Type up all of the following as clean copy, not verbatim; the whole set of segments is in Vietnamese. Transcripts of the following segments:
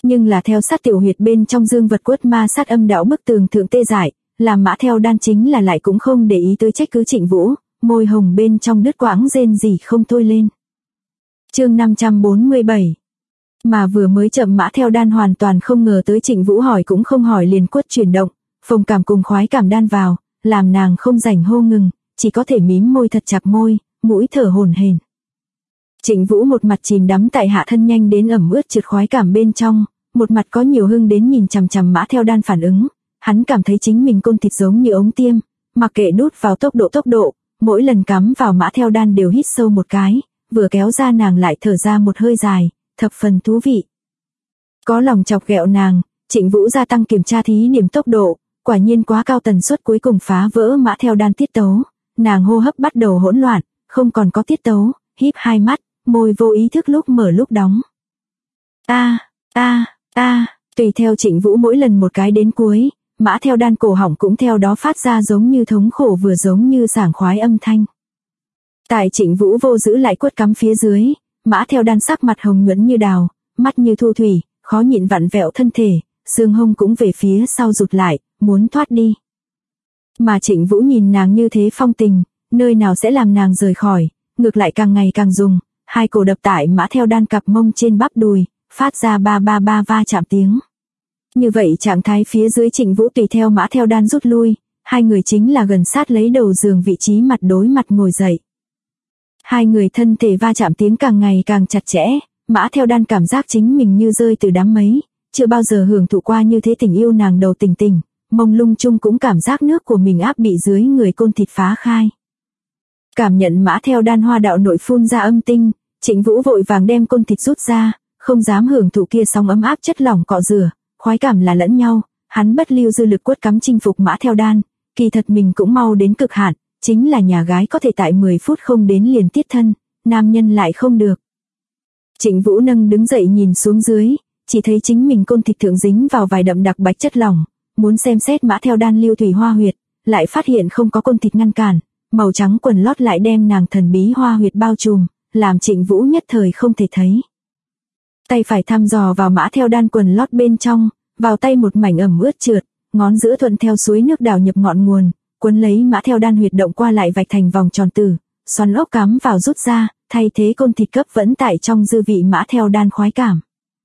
Nhưng là theo sát tiểu huyệt bên trong dương vật quất ma sát âm đạo bức tường thượng tê dại, làm Mã Theo Đan chính là lại cũng không để ý tới trách cứ Trịnh Vũ, môi hồng bên trong đứt quãng rên rỉ không thôi lên. Chương 547. Mà vừa mới chậm Mã Theo Đan hoàn toàn không ngờ tới Trịnh Vũ hỏi cũng không hỏi liền quất chuyển động, phồng cảm cùng khoái cảm đan vào, làm nàng không rảnh hô ngừng, chỉ có thể mím môi thật chặt môi, mũi thở hổn hển. Trịnh Vũ một mặt chìm đắm tại hạ thân nhanh đến ẩm ướt trượt khoái cảm bên trong, một mặt có nhiều hưng đến nhìn chằm chằm Mã Theo Đan phản ứng, hắn cảm thấy chính mình côn thịt giống như ống tiêm, mặc kệ đút vào tốc độ, mỗi lần cắm vào Mã Theo Đan đều hít sâu một cái, vừa kéo ra nàng lại thở ra một hơi dài, thập phần thú vị. Có lòng chọc ghẹo nàng, Trịnh Vũ gia tăng kiểm tra thí điểm tốc độ, quả nhiên quá cao tần suất cuối cùng phá vỡ Mã Theo Đan tiết tấu, nàng hô hấp bắt đầu hỗn loạn, không còn có tiết tấu, híp hai mắt, môi vô ý thức lúc mở lúc đóng. Tùy theo Trịnh Vũ mỗi lần một cái đến cuối, Mã Theo Đan cổ họng cũng theo đó phát ra giống như thống khổ vừa giống như sảng khoái âm thanh. Tại Trịnh Vũ vô giữ lại quất cắm phía dưới, Mã Theo Đan sắc mặt hồng nhuận như đào, mắt như thu thủy, khó nhịn vặn vẹo thân thể, xương hông cũng về phía sau rụt lại, muốn thoát đi. Mà Trịnh Vũ nhìn nàng như thế phong tình, nơi nào sẽ làm nàng rời khỏi, ngược lại càng ngày càng dùng, hai cổ đập tại Mã Theo Đan cặp mông trên bắp đùi, phát ra ba va chạm tiếng. Như vậy trạng thái phía dưới Trịnh Vũ tùy theo Mã Theo Đan rút lui, hai người chính là gần sát lấy đầu giường vị trí mặt đối mặt ngồi dậy. Hai người thân thể va chạm tiếng càng ngày càng chặt chẽ, Mã Theo Đan cảm giác chính mình như rơi từ đám mây, chưa bao giờ hưởng thụ qua như thế tình yêu nàng đầu tỉnh, mông lung chung cũng cảm giác nước của mình áp bị dưới người côn thịt phá khai. Cảm nhận Mã Theo Đan hoa đạo nội phun ra âm tinh, Trịnh Vũ vội vàng đem côn thịt rút ra, không dám hưởng thụ kia sóng ấm áp chất lỏng cọ rửa, khoái cảm là lẫn nhau, hắn bất lưu dư lực quất cắm chinh phục Mã Theo Đan, kỳ thật mình cũng mau đến cực hạn, chính là nhà gái có thể tại 10 phút không đến liền tiết thân, nam nhân lại không được. Trịnh Vũ nâng đứng dậy nhìn xuống dưới, chỉ thấy chính mình côn thịt thượng dính vào vài đậm đặc bạch chất lỏng, muốn xem xét Mã Theo Đan lưu thủy hoa huyệt, lại phát hiện không có côn thịt ngăn cản, màu trắng quần lót lại đem nàng thần bí hoa huyệt bao trùm, làm Trịnh Vũ nhất thời không thể thấy. Tay phải thăm dò vào Mã Theo Đan quần lót bên trong, vào tay một mảnh ẩm ướt trượt, ngón giữa thuận theo suối nước đảo nhập ngọn nguồn, quấn lấy Mã Theo Đan huyệt động qua lại vạch thành vòng tròn tử, xoắn ốc cắm vào rút ra, thay thế côn thịt cấp vẫn tại trong dư vị Mã Theo Đan khoái cảm.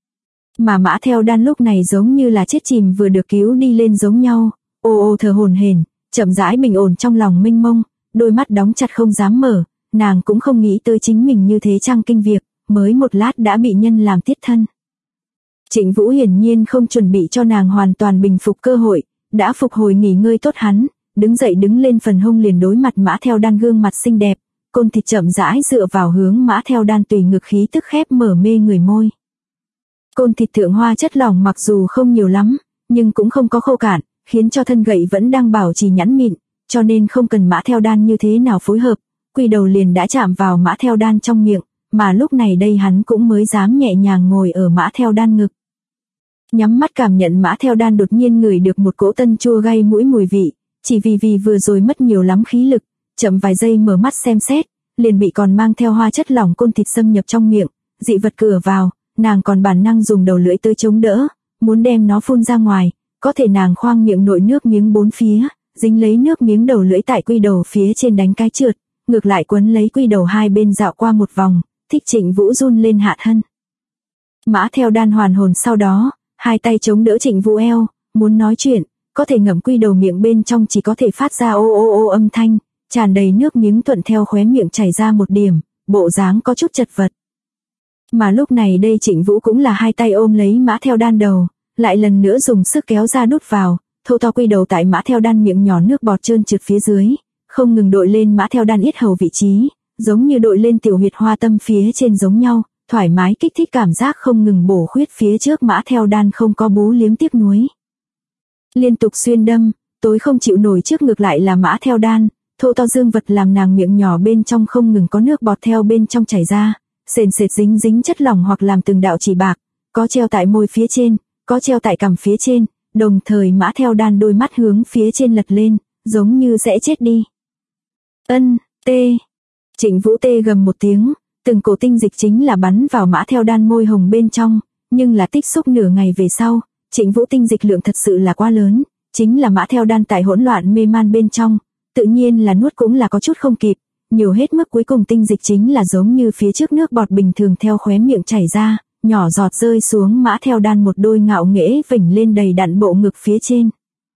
Mà Mã Theo Đan lúc này giống như là chết chìm vừa được cứu đi lên giống nhau, ô thở hổn hển, chậm rãi bình ổn trong lòng mênh mông, đôi mắt đóng chặt không dám mở, nàng cũng không nghĩ tới chính mình như thế trang kinh việc, mới một lát đã bị nhân làm tiết thân. Trịnh Vũ hiển nhiên không chuẩn bị cho nàng hoàn toàn bình phục cơ hội, đã phục hồi nghỉ ngơi tốt hắn, đứng dậy đứng lên phần hông liền đối mặt Mã Theo Đan gương mặt xinh đẹp, côn thịt chậm rãi dựa vào hướng Mã Theo Đan tùy ngực khí tức khép mở mê người môi. Côn thịt thượng hoa chất lỏng mặc dù không nhiều lắm, nhưng cũng không có khô cạn, khiến cho thân gậy vẫn đang bảo trì nhẵn mịn, cho nên không cần Mã Theo Đan như thế nào phối hợp, quy đầu liền đã chạm vào Mã Theo Đan trong miệng, mà lúc này đây hắn cũng mới dám nhẹ nhàng ngồi ở Mã Theo Đan ngực. Nhắm mắt cảm nhận Mã Theo Đan đột nhiên ngửi được một cỗ tân chua gây mũi mùi vị, chỉ vì vừa rồi mất nhiều lắm khí lực, chậm vài giây mở mắt xem xét, liền bị còn mang theo hoa chất lỏng côn thịt xâm nhập trong miệng, dị vật cửa vào, nàng còn bản năng dùng đầu lưỡi tới chống đỡ, muốn đem nó phun ra ngoài, có thể nàng khoang miệng nội nước miếng bốn phía, dính lấy nước miếng đầu lưỡi tại quy đầu phía trên đánh cái trượt, ngược lại quấn lấy quy đầu hai bên dạo qua một vòng, thích Trịnh Vũ run lên hạ thân. Mã Theo Đan hoàn hồn sau đó, hai tay chống đỡ Trịnh Vũ eo, muốn nói chuyện, có thể ngậm quy đầu miệng bên trong chỉ có thể phát ra ô âm thanh, tràn đầy nước miếng thuận theo khóe miệng chảy ra một điểm, bộ dáng có chút chật vật. Mà lúc này đây Trịnh Vũ cũng là hai tay ôm lấy Mã Theo Đan đầu, lại lần nữa dùng sức kéo ra đút vào, thô to quy đầu tại Mã Theo Đan miệng nhỏ nước bọt trơn trượt phía dưới, không ngừng đội lên Mã Theo Đan yết hầu vị trí, giống như đội lên tiểu huyệt hoa tâm phía trên giống nhau, thoải mái kích thích cảm giác không ngừng bổ khuyết phía trước Mã Theo Đan không có bú liếm tiếc nuối. Liên tục xuyên đâm, tối không chịu nổi trước ngược lại là Mã Theo Đan, thô to dương vật làm nàng miệng nhỏ bên trong không ngừng có nước bọt theo bên trong chảy ra, sền sệt dính chất lỏng hoặc làm từng đạo chỉ bạc, có treo tại môi phía trên, có treo tại cằm phía trên, đồng thời Mã Theo Đan đôi mắt hướng phía trên lật lên, giống như sẽ chết đi. Trịnh Vũ tê gầm một tiếng, từng cổ tinh dịch chính là bắn vào Mã Theo Đan môi hồng bên trong, nhưng là tích xúc nửa ngày về sau, Trịnh Vũ tinh dịch lượng thật sự là quá lớn, chính là Mã Theo Đan tại hỗn loạn mê man bên trong, tự nhiên là nuốt cũng là có chút không kịp, nhiều hết mức cuối cùng tinh dịch chính là giống như phía trước nước bọt bình thường theo khóe miệng chảy ra, nhỏ giọt rơi xuống Mã Theo Đan một đôi ngạo nghễ vểnh lên đầy đặn bộ ngực phía trên.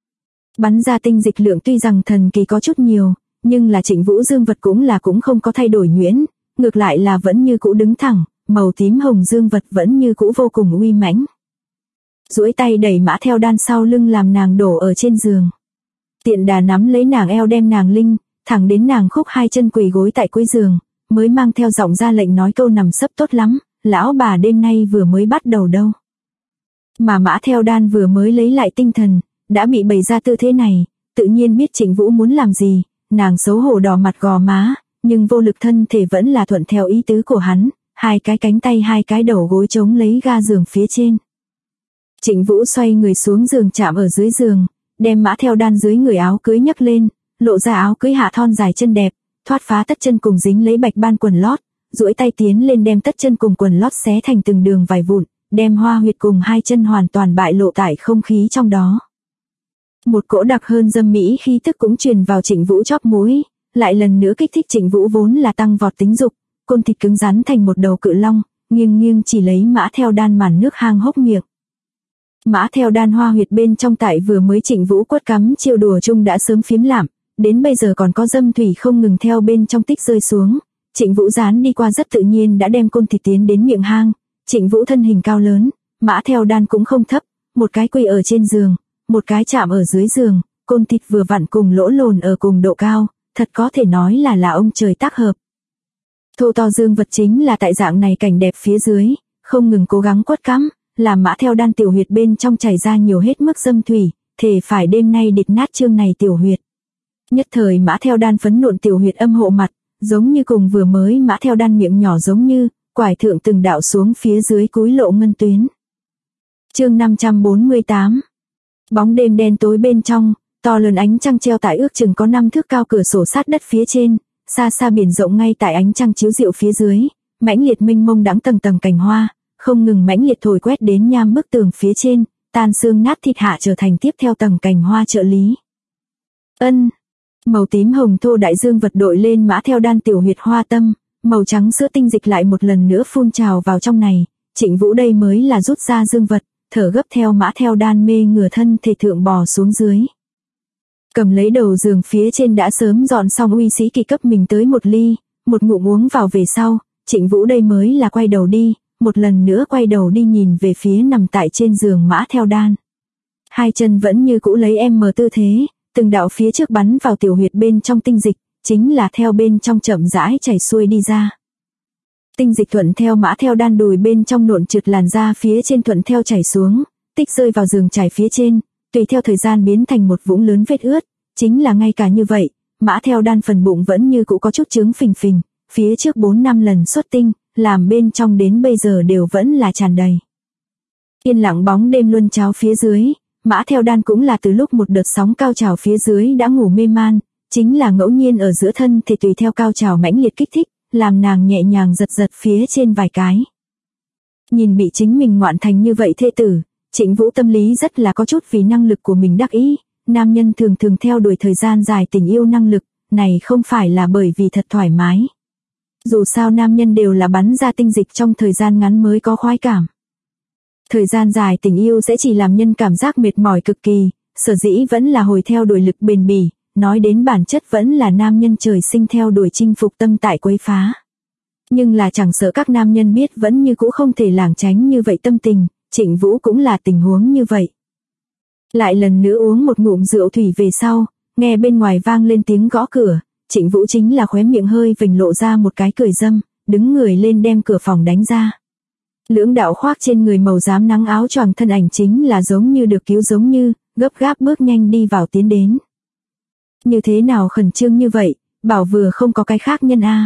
Bắn ra tinh dịch lượng tuy rằng thần kỳ có chút nhiều, nhưng là Trịnh Vũ dương vật cũng không có thay đổi nhuyễn, ngược lại là vẫn như cũ đứng thẳng, màu tím hồng dương vật vẫn như cũ vô cùng uy mãnh. Duỗi tay đẩy Mã Theo Đan sau lưng làm nàng đổ ở trên giường. Tiện đà nắm lấy nàng eo đem nàng linh, thẳng đến nàng khúc hai chân quỳ gối tại cuối giường, mới mang theo giọng ra lệnh nói câu nằm sấp tốt lắm, lão bà đêm nay vừa mới bắt đầu đâu. Mà Mã Theo Đan vừa mới lấy lại tinh thần, đã bị bày ra tư thế này, tự nhiên biết Trịnh Vũ muốn làm gì, nàng xấu hổ đỏ mặt gò má, nhưng vô lực thân thể vẫn là thuận theo ý tứ của hắn, hai cái cánh tay hai cái đầu gối chống lấy ga giường phía trên. Trịnh Vũ xoay người xuống giường chạm ở dưới giường, đem Mã Theo Đan dưới người áo cưới nhấc lên, lộ ra áo cưới hạ thon dài chân đẹp, thoát phá tất chân cùng dính lấy bạch ban quần lót, duỗi tay tiến lên đem tất chân cùng quần lót xé thành từng đường vài vụn, đem hoa huyệt cùng hai chân hoàn toàn bại lộ tại không khí trong đó. Một cỗ đặc hơn dâm mỹ khí tức cũng truyền vào Trịnh Vũ chóp mũi, lại lần nữa kích thích Trịnh Vũ vốn là tăng vọt tính dục, côn thịt cứng rắn thành một đầu cự long, nghiêng nghiêng chỉ lấy Mã Theo Đan màn nước hang hốc miệng. Mã Theo Đan hoa huyệt bên trong tại vừa mới Trịnh Vũ quất cắm chiêu đùa chung đã sớm phiếm lạm, đến bây giờ còn có dâm thủy không ngừng theo bên trong tích rơi xuống. Trịnh Vũ dán đi qua rất tự nhiên đã đem côn thịt tiến đến miệng hang. Trịnh Vũ thân hình cao lớn, Mã Theo Đan cũng không thấp, một cái quỳ ở trên giường, một cái chạm ở dưới giường, côn thịt vừa vặn cùng lỗ lồn ở cùng độ cao, thật có thể nói là ông trời tác hợp. Thô to dương vật chính là tại dạng này cảnh đẹp phía dưới, không ngừng cố gắng quất cắm, làm Mã Theo Đan tiểu huyệt bên trong chảy ra nhiều hết mức dâm thủy, thề phải đêm nay địch nát chương này tiểu huyệt. Nhất thời Mã Theo Đan phấn nộn tiểu huyệt âm hộ mặt, giống như cùng vừa mới Mã Theo Đan miệng nhỏ giống như, quải thượng từng đạo xuống phía dưới cúi lộ ngân tuyến. Chương 548. Bóng đêm đen tối bên trong, to lớn ánh trăng treo tại ước chừng có 5 thước cao cửa sổ sát đất phía trên, xa xa biển rộng ngay tại ánh trăng chiếu rượu phía dưới, mãnh liệt mênh mông đãng tầng tầng cành hoa, không ngừng mãnh liệt thổi quét đến nham bức tường phía trên, tan xương nát thịt hạ trở thành tiếp theo tầng cành hoa trợ lý. Màu tím hồng thô đại dương vật đội lên Mã Theo Đan tiểu huyệt hoa tâm, màu trắng sữa tinh dịch lại một lần nữa phun trào vào trong này, Trịnh Vũ đây mới là rút ra dương vật, thở gấp theo Mã Theo Đan mê ngửa thân thể thượng bò xuống dưới. Cầm lấy đầu giường phía trên đã sớm dọn xong uy sĩ kỳ cấp mình tới một ly, một ngụm uống vào về sau, Trịnh Vũ đây mới là quay đầu đi, một lần nữa quay đầu đi nhìn về phía nằm tại trên giường Mã Theo Đan. Hai chân vẫn như cũ lấy em mờ tư thế, từng đạo phía trước bắn vào tiểu huyệt bên trong tinh dịch, chính là theo bên trong chậm rãi chảy xuôi đi ra. Tinh dịch thuận theo Mã Theo Đan đùi bên trong nộn trượt làn ra phía trên thuận theo chảy xuống, tích rơi vào giường trải phía trên, tùy theo thời gian biến thành một vũng lớn vết ướt, chính là ngay cả như vậy, Mã Theo Đan phần bụng vẫn như cũ có chút trướng phình phình, phía trước 4-5 lần xuất tinh, làm bên trong đến bây giờ đều vẫn là tràn đầy. Yên lặng bóng đêm luân cháo phía dưới, Mã Theo Đan cũng là từ lúc một đợt sóng cao trào phía dưới đã ngủ mê man, chính là ngẫu nhiên ở giữa thân thì tùy theo cao trào mãnh liệt kích thích, làm nàng nhẹ nhàng giật giật phía trên vài cái. Nhìn bị chính mình ngoạn thành như vậy thê tử, Trịnh Vũ tâm lý rất là có chút vì năng lực của mình đắc ý, nam nhân thường thường theo đuổi thời gian dài tình yêu năng lực, này không phải là bởi vì thật thoải mái. Dù sao nam nhân đều là bắn ra tinh dịch trong thời gian ngắn mới có khoái cảm. Thời gian dài tình yêu sẽ chỉ làm nhân cảm giác mệt mỏi cực kỳ, sở dĩ vẫn là hồi theo đuổi lực bền bỉ, nói đến bản chất vẫn là nam nhân trời sinh theo đuổi chinh phục tâm tại quấy phá. Nhưng là chẳng sợ các nam nhân biết vẫn như cũ không thể lảng tránh như vậy tâm tình, Trịnh Vũ cũng là tình huống như vậy. Lại lần nữa uống một ngụm rượu thủy về sau, nghe bên ngoài vang lên tiếng gõ cửa, Trịnh Vũ chính là khóe miệng hơi vểnh lộ ra một cái cười dâm, đứng người lên đem cửa phòng đánh ra. Lưỡng đạo khoác trên người màu xám nắng áo choàng thân ảnh chính là giống như được cứu giống như, gấp gáp bước nhanh đi vào tiến đến. Như thế nào khẩn trương như vậy, bảo vừa không có cái khác nhân a.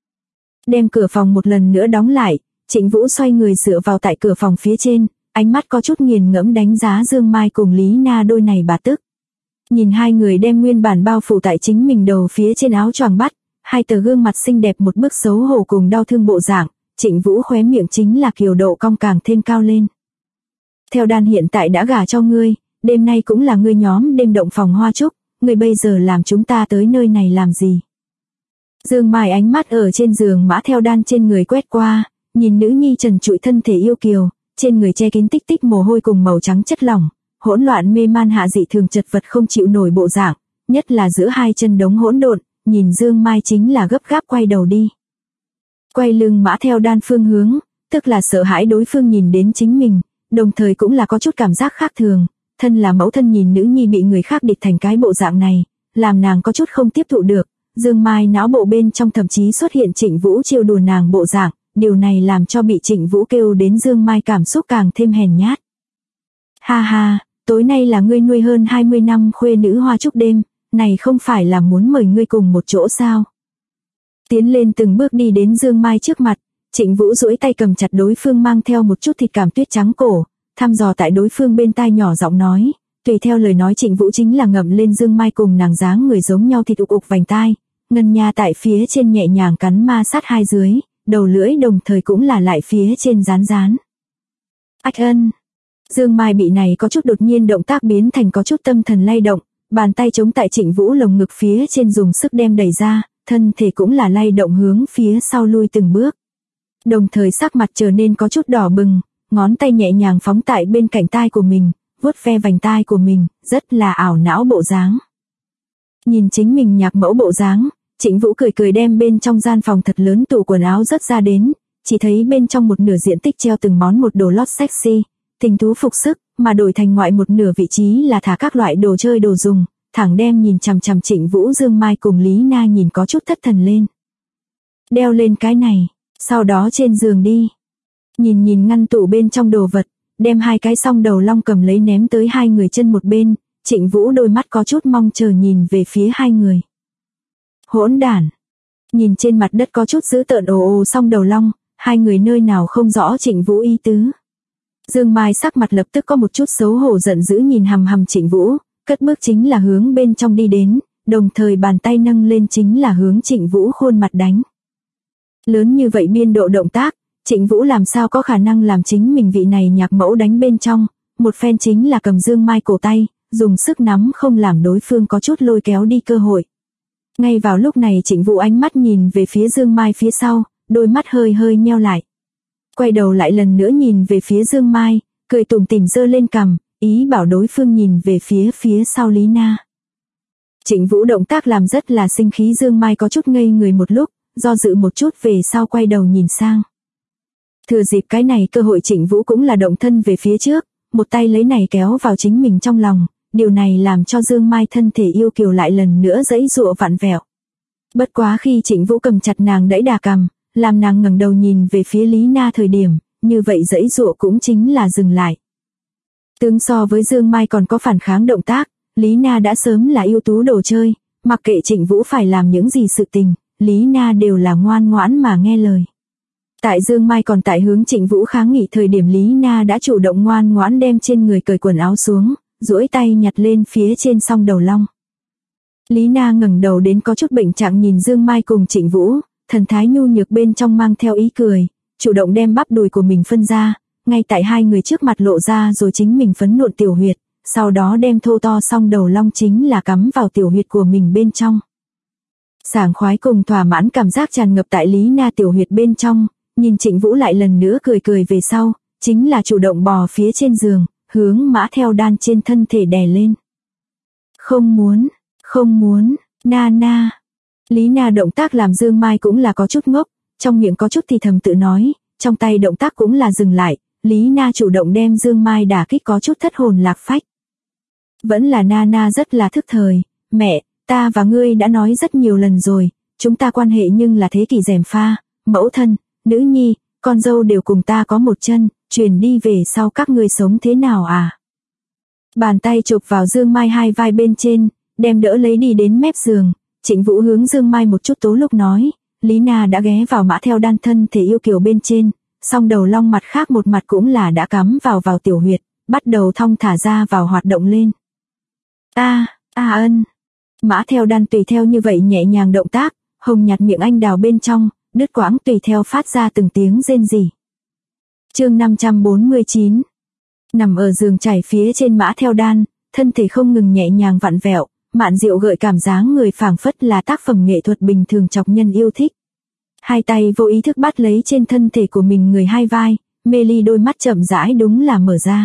Đem cửa phòng một lần nữa đóng lại, Trịnh Vũ xoay người dựa vào tại cửa phòng phía trên, ánh mắt có chút nghiền ngẫm đánh giá Dương Mai cùng Lý Na đôi này bà tức. Nhìn hai người đem nguyên bản bao phủ tại chính mình đầu phía trên áo choàng bắt, hai tờ gương mặt xinh đẹp một bức xấu hổ cùng đau thương bộ dạng, Trịnh Vũ khóe miệng chính là kiều độ cong càng thêm cao lên. Theo đan hiện tại đã gả cho ngươi, đêm nay cũng là ngươi nhóm đêm động phòng hoa trúc, ngươi bây giờ làm chúng ta tới nơi này làm gì? Dương Mai ánh mắt ở trên giường Mã Theo Đan trên người quét qua, nhìn nữ nhi trần trụi thân thể yêu kiều, trên người che kín tích tích mồ hôi cùng màu trắng chất lỏng, hỗn loạn mê man hạ dị thường chật vật không chịu nổi bộ dạng, nhất là giữa hai chân đống hỗn độn, nhìn Dương Mai chính là gấp gáp quay đầu đi. Quay lưng Mã Theo Đan phương hướng, tức là sợ hãi đối phương nhìn đến chính mình, đồng thời cũng là có chút cảm giác khác thường, thân là mẫu thân nhìn nữ nhi bị người khác địch thành cái bộ dạng này, làm nàng có chút không tiếp thụ được. Dương Mai não bộ bên trong thậm chí xuất hiện Trịnh Vũ trêu đùa nàng bộ dạng, điều này làm cho bị Trịnh Vũ kêu đến Dương Mai cảm xúc càng thêm hèn nhát. Ha ha, tối nay là ngươi nuôi hơn 20 năm khuê nữ hoa trúc đêm, này không phải là muốn mời ngươi cùng một chỗ sao? Tiến lên từng bước đi đến Dương Mai trước mặt, Trịnh Vũ duỗi tay cầm chặt đối phương mang theo một chút thịt cảm tuyết trắng cổ, thăm dò tại đối phương bên tai nhỏ giọng nói, tùy theo lời nói Trịnh Vũ chính là ngậm lên Dương Mai cùng nàng dáng người giống nhau thịt ục ục vành tai, ngân nha tại phía trên nhẹ nhàng cắn ma sát hai dưới, đầu lưỡi đồng thời cũng là lại phía trên rán rán. Ách ân. Dương Mai bị này có chút đột nhiên động tác biến thành có chút tâm thần lay động, bàn tay chống tại Trịnh Vũ lồng ngực phía trên dùng sức đem đẩy ra, thân thể cũng là lay động hướng phía sau lui từng bước. Đồng thời sắc mặt trở nên có chút đỏ bừng, ngón tay nhẹ nhàng phóng tại bên cạnh tai của mình, vuốt ve vành tai của mình, rất là ảo não bộ dáng. Nhìn chính mình nhạc mẫu bộ dáng, Trịnh Vũ cười cười đem bên trong gian phòng thật lớn tủ quần áo rớt ra đến, chỉ thấy bên trong một nửa diện tích treo từng món một đồ lót sexy, tình thú phục sức, mà đổi thành ngoại một nửa vị trí là thả các loại đồ chơi đồ dùng, thẳng đem nhìn chằm chằm Trịnh Vũ. Dương Mai cùng Lý Na nhìn có chút thất thần lên. Đeo lên cái này, sau đó trên giường đi. Nhìn ngăn tủ bên trong đồ vật, đem hai cái song đầu long cầm lấy ném tới hai người chân một bên, Trịnh Vũ đôi mắt có chút mong chờ nhìn về phía hai người. Hỗn đản. Nhìn trên mặt đất có chút dữ tợn ồ song đầu long, hai người nơi nào không rõ Trịnh Vũ ý tứ. Dương Mai sắc mặt lập tức có một chút xấu hổ giận dữ nhìn hằm hằm Trịnh Vũ, cất bước chính là hướng bên trong đi đến, đồng thời bàn tay nâng lên chính là hướng Trịnh Vũ khuôn mặt đánh. Lớn như vậy biên độ động tác, Trịnh Vũ làm sao có khả năng làm chính mình vị này nhạc mẫu đánh bên trong, một phen chính là cầm Dương Mai cổ tay, dùng sức nắm không làm đối phương có chút lôi kéo đi cơ hội. Ngay vào lúc này Trịnh Vũ ánh mắt nhìn về phía Dương Mai phía sau, đôi mắt hơi hơi nheo lại. Quay đầu lại lần nữa nhìn về phía Dương Mai, cười tủm tỉm giơ lên cằm, ý bảo đối phương nhìn về phía sau Lý Na. Trịnh Vũ động tác làm rất là sinh khí. Dương Mai có chút ngây người một lúc, do dự một chút về sau quay đầu nhìn sang. Thừa dịp cái này cơ hội Trịnh Vũ cũng là động thân về phía trước, một tay lấy này kéo vào chính mình trong lòng, điều này làm cho Dương Mai thân thể yêu kiều lại lần nữa giãy giụa vặn vẹo. Bất quá khi Trịnh Vũ cầm chặt nàng đẩy đà cằm, làm nàng ngẩng đầu nhìn về phía Lý Na thời điểm, như vậy giãy giụa cũng chính là dừng lại. Tương so với Dương Mai còn có phản kháng động tác, Lý Na đã sớm là ưu tú đồ chơi, mặc kệ Trịnh Vũ phải làm những gì sự tình, Lý Na đều là ngoan ngoãn mà nghe lời. Tại Dương Mai còn tại hướng Trịnh Vũ kháng nghị thời điểm Lý Na đã chủ động ngoan ngoãn đem trên người cởi quần áo xuống, duỗi tay nhặt lên phía trên song đầu long. Lý Na ngẩng đầu đến có chút bệnh trạng nhìn Dương Mai cùng Trịnh Vũ, thần thái nhu nhược bên trong mang theo ý cười, chủ động đem bắp đùi của mình phân ra, ngay tại hai người trước mặt lộ ra rồi chính mình phấn nộn tiểu huyệt, sau đó đem thô to song đầu long chính là cắm vào tiểu huyệt của mình bên trong. Sảng khoái cùng thỏa mãn cảm giác tràn ngập tại Lý Na tiểu huyệt bên trong, nhìn Trịnh Vũ lại lần nữa cười cười về sau, chính là chủ động bò phía trên giường, hướng Mã Theo Đan trên thân thể đè lên. Không muốn, Na. Lý Na động tác làm Dương Mai cũng là có chút ngốc, trong miệng có chút thì thầm tự nói, trong tay động tác cũng là dừng lại, Lý Na chủ động đem Dương Mai đả kích có chút thất hồn lạc phách. Vẫn là Na rất là thức thời, mẹ, ta và ngươi đã nói rất nhiều lần rồi, chúng ta quan hệ nhưng là thế kỷ gièm pha, mẫu thân, nữ nhi, con dâu đều cùng ta có một chân, truyền đi về sau các ngươi sống thế nào à? Bàn tay chụp vào Dương Mai hai vai bên trên, đem đỡ lấy đi đến mép giường, Trịnh Vũ hướng Dương Mai một chút tố lúc nói, Lý Na đã ghé vào Mã Theo Đan thân thể yêu kiều bên trên, song đầu long mặt khác một mặt cũng là đã cắm vào tiểu huyệt, bắt đầu thong thả ra vào hoạt động lên. Ân. Mã Theo Đan tùy theo như vậy nhẹ nhàng động tác, hồng nhạt miệng anh đào bên trong, đứt quãng tùy theo phát ra từng tiếng rên rỉ. Chương 549. Nằm ở giường trải phía trên Mã Theo Đan, thân thể không ngừng nhẹ nhàng vặn vẹo, mạn diệu gợi cảm dáng người phảng phất là tác phẩm nghệ thuật bình thường chọc nhân yêu thích. Hai tay vô ý thức bắt lấy trên thân thể của mình người hai vai, mê ly đôi mắt chậm rãi đúng là mở ra.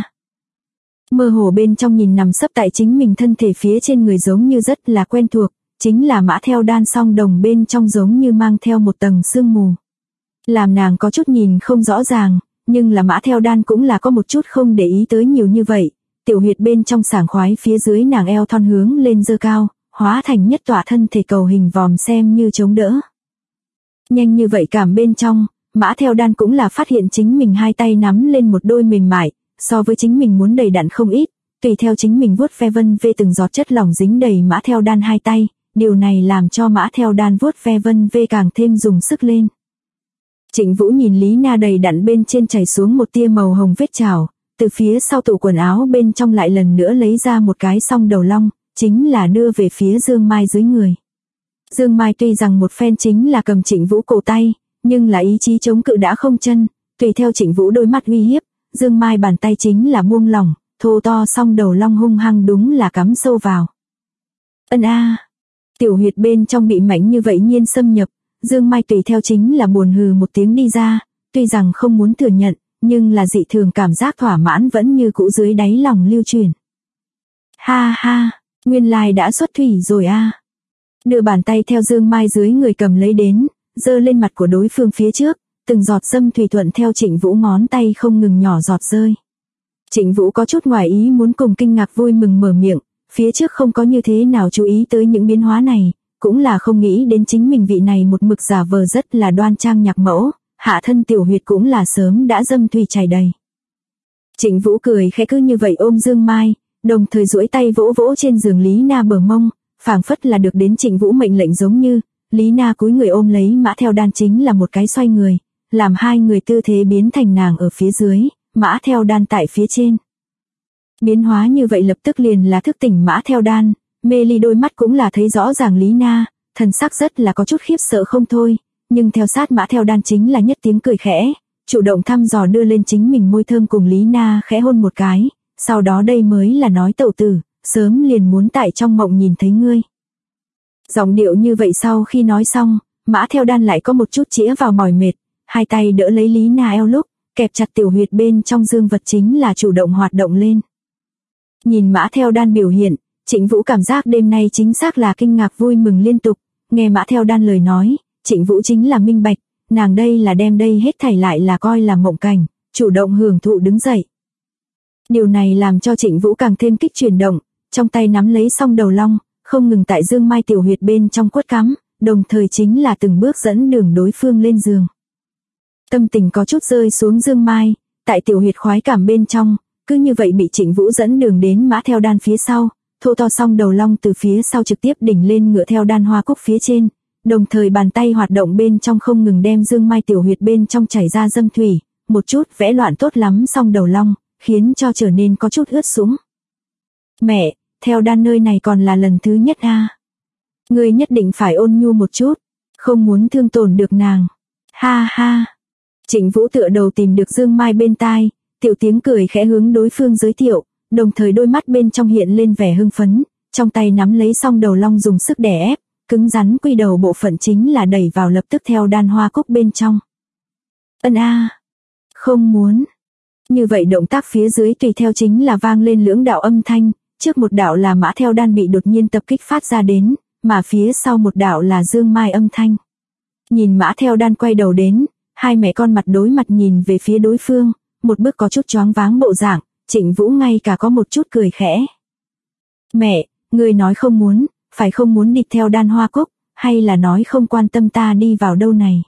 Mơ hồ bên trong nhìn nằm sấp tại chính mình thân thể phía trên người giống như rất là quen thuộc, chính là Mã Theo Đan, song đồng bên trong giống như mang theo một tầng sương mù. Làm nàng có chút nhìn không rõ ràng, nhưng là Mã Theo Đan cũng là có một chút không để ý tới nhiều như vậy, tiểu huyệt bên trong sảng khoái phía dưới nàng eo thon hướng lên dơ cao, hóa thành nhất tọa thân thể cầu hình vòm xem như chống đỡ. Nhanh như vậy cảm bên trong, Mã Theo Đan cũng là phát hiện chính mình hai tay nắm lên một đôi mềm mại, so với chính mình muốn đầy đặn không ít, tùy theo chính mình vuốt ve vân vê từng giọt chất lỏng dính đầy Mã Theo Đan hai tay, điều này làm cho Mã Theo Đan vuốt ve vân vê càng thêm dùng sức lên. Trịnh Vũ nhìn Lý Na đầy đặn bên trên chảy xuống một tia màu hồng vết chảo, từ phía sau tủ quần áo bên trong lại lần nữa lấy ra một cái song đầu long, chính là đưa về phía Dương Mai dưới người. Dương Mai tuy rằng một phen chính là cầm Trịnh Vũ cổ tay, nhưng là ý chí chống cự đã không chân, tùy theo Trịnh Vũ đôi mắt uy hiếp, Dương Mai bàn tay chính là buông lỏng, thô to song đầu long hung hăng đúng là cắm sâu vào. Ân a, tiểu huyệt bên trong bị mảnh như vậy nhiên xâm nhập, Dương Mai tùy theo chính là buồn hừ một tiếng đi ra, tuy rằng không muốn thừa nhận, nhưng là dị thường cảm giác thỏa mãn vẫn như cũ dưới đáy lòng lưu truyền. Ha ha, nguyên lai đã xuất thủy rồi a. Đưa bàn tay theo Dương Mai dưới người cầm lấy đến, giơ lên mặt của đối phương phía trước, từng giọt dâm thủy thuận theo Trịnh Vũ ngón tay không ngừng nhỏ giọt rơi. Trịnh Vũ có chút ngoài ý muốn cùng kinh ngạc vui mừng mở miệng, phía trước không có như thế nào chú ý tới những biến hóa này, cũng là không nghĩ đến chính mình vị này một mực giả vờ rất là đoan trang nhạc mẫu, hạ thân tiểu huyệt cũng là sớm đã dâm thủy chảy đầy. Trịnh Vũ cười khẽ cứ như vậy ôm Dương Mai, đồng thời duỗi tay vỗ vỗ trên giường Lý Na bờ mông, phảng phất là được đến Trịnh Vũ mệnh lệnh giống như, Lý Na cúi người ôm lấy Mã Theo Đan chính là một cái xoay người, làm hai người tư thế biến thành nàng ở phía dưới, Mã Theo Đan tại phía trên. Biến hóa như vậy lập tức liền là thức tỉnh Mã Theo Đan, mê ly đôi mắt cũng là thấy rõ ràng Lý Na, thần sắc rất là có chút khiếp sợ không thôi, nhưng theo sát Mã Theo Đan chính là nhất tiếng cười khẽ, chủ động thăm dò đưa lên chính mình môi thơm cùng Lý Na khẽ hôn một cái, sau đó đây mới là nói tẩu tử, sớm liền muốn tại trong mộng nhìn thấy ngươi. Giọng điệu như vậy sau khi nói xong, Mã Theo Đan lại có một chút chĩa vào mỏi mệt, hai tay đỡ lấy Lý Na eo lúc, kẹp chặt tiểu huyệt bên trong dương vật chính là chủ động hoạt động lên. Nhìn Mã Theo Đan biểu hiện, Trịnh Vũ cảm giác đêm nay chính xác là kinh ngạc vui mừng liên tục, nghe Mã Theo Đan lời nói, Trịnh Vũ chính là minh bạch, nàng đây là đem đây hết thảy lại là coi là mộng cảnh, chủ động hưởng thụ đứng dậy. Điều này làm cho Trịnh Vũ càng thêm kích chuyển động, trong tay nắm lấy song đầu long, không ngừng tại Dương Mai tiểu huyệt bên trong quất cắm, đồng thời chính là từng bước dẫn đường đối phương lên giường. Tâm tình có chút rơi xuống Dương Mai, tại tiểu huyệt khoái cảm bên trong, cứ như vậy bị Trịnh Vũ dẫn đường đến Mã Theo Đan phía sau, thô to song đầu long từ phía sau trực tiếp đỉnh lên ngựa theo đan hoa cúc phía trên, đồng thời bàn tay hoạt động bên trong không ngừng đem Dương Mai tiểu huyệt bên trong chảy ra dâm thủy, một chút vẽ loạn tốt lắm song đầu long, khiến cho trở nên có chút ướt sũng. Mẹ, Theo Đan nơi này còn là lần thứ nhất a. Ngươi nhất định phải ôn nhu một chút, không muốn thương tổn được nàng. Ha ha. Trịnh Vũ tựa đầu tìm được Dương Mai bên tai, tiểu tiếng cười khẽ hướng đối phương giới thiệu, đồng thời đôi mắt bên trong hiện lên vẻ hưng phấn, trong tay nắm lấy song đầu long dùng sức đè ép, cứng rắn quy đầu bộ phận chính là đẩy vào lập tức theo đan hoa cúc bên trong. Ân a, không muốn. Như vậy động tác phía dưới tùy theo chính là vang lên lưỡng đạo âm thanh, trước một đạo là Mã Theo Đan bị đột nhiên tập kích phát ra đến, mà phía sau một đạo là Dương Mai âm thanh. Nhìn Mã Theo Đan quay đầu đến, hai mẹ con mặt đối mặt nhìn về phía đối phương, một bước có chút choáng váng bộ dạng, Trịnh Vũ ngay cả có một chút cười khẽ. Mẹ, người nói không muốn, phải không muốn đi theo đan hoa cúc, hay là nói không quan tâm ta đi vào đâu này.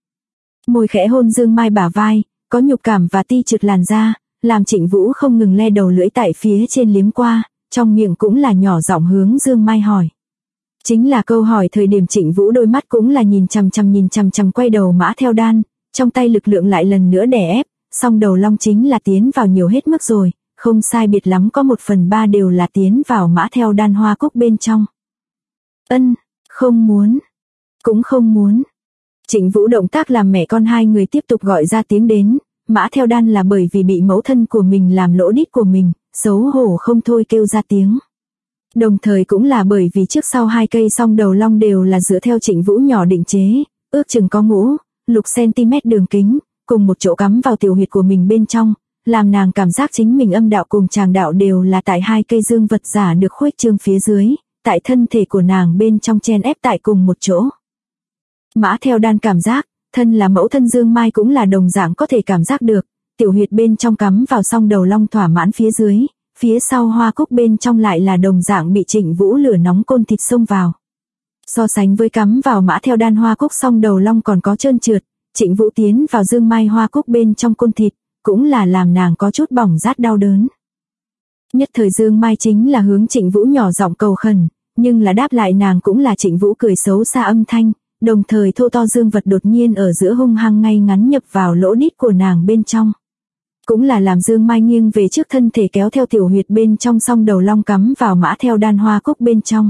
Môi khẽ hôn Dương Mai bả vai, có nhục cảm và ti trượt làn da, làm Trịnh Vũ không ngừng le đầu lưỡi tại phía trên liếm qua, trong miệng cũng là nhỏ giọng hướng Dương Mai hỏi. Chính là câu hỏi thời điểm Trịnh Vũ đôi mắt cũng là nhìn chằm chằm quay đầu Mã Theo Đan, trong tay lực lượng lại lần nữa đè ép, song đầu long chính là tiến vào nhiều hết mức rồi, không sai biệt lắm có 1/3 đều là tiến vào Mã Theo Đan hoa cúc bên trong. Ân, không muốn, cũng không muốn. Trịnh Vũ động tác làm mẹ con hai người tiếp tục gọi ra tiếng đến, Mã Theo Đan là bởi vì bị mẫu thân của mình làm lỗ đít của mình, xấu hổ không thôi kêu ra tiếng. Đồng thời cũng là bởi vì trước sau hai cây song đầu long đều là dựa theo Trịnh Vũ nhỏ định chế, ước chừng có 5-6 cm đường kính, cùng một chỗ cắm vào tiểu huyệt của mình bên trong, làm nàng cảm giác chính mình âm đạo cùng tràng đạo đều là tại hai cây dương vật giả được khuếch trương phía dưới, tại thân thể của nàng bên trong chen ép tại cùng một chỗ. Mã Theo Đan cảm giác, thân là mẫu thân Dương Mai cũng là đồng dạng có thể cảm giác được, tiểu huyệt bên trong cắm vào song đầu long thỏa mãn phía dưới, phía sau hoa cúc bên trong lại là đồng dạng bị Trịnh Vũ lửa nóng côn thịt xông vào. So sánh với cắm vào Mã Theo Đan hoa cúc song đầu long còn có trơn trượt, Trịnh Vũ tiến vào Dương Mai hoa cúc bên trong côn thịt, cũng là làm nàng có chút bỏng rát đau đớn. Nhất thời Dương Mai chính là hướng Trịnh Vũ nhỏ giọng cầu khẩn, nhưng là đáp lại nàng cũng là Trịnh Vũ cười xấu xa âm thanh, đồng thời thô to dương vật đột nhiên ở giữa hung hăng ngay ngắn nhập vào lỗ đít của nàng bên trong. Cũng là làm Dương Mai nghiêng về trước thân thể kéo theo tiểu huyệt bên trong song đầu long cắm vào Mã Theo Đan hoa cúc bên trong.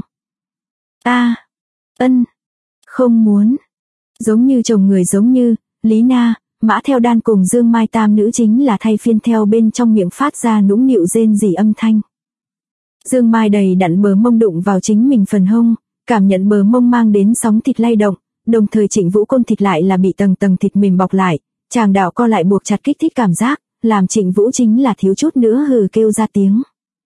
Không muốn. Giống như chồng người giống như, Lý Na, Mã Theo Đan cùng Dương Mai tam nữ chính là thay phiên theo bên trong miệng phát ra nũng nịu rên rỉ âm thanh. Dương Mai đầy đặn bờ mông đụng vào chính mình phần hông, cảm nhận bờ mông mang đến sóng thịt lay động, đồng thời Trịnh Vũ côn thịt lại là bị tầng thịt mềm bọc lại, tràng đạo co lại buộc chặt kích thích cảm giác, làm Trịnh Vũ chính là thiếu chút nữa hừ kêu ra tiếng.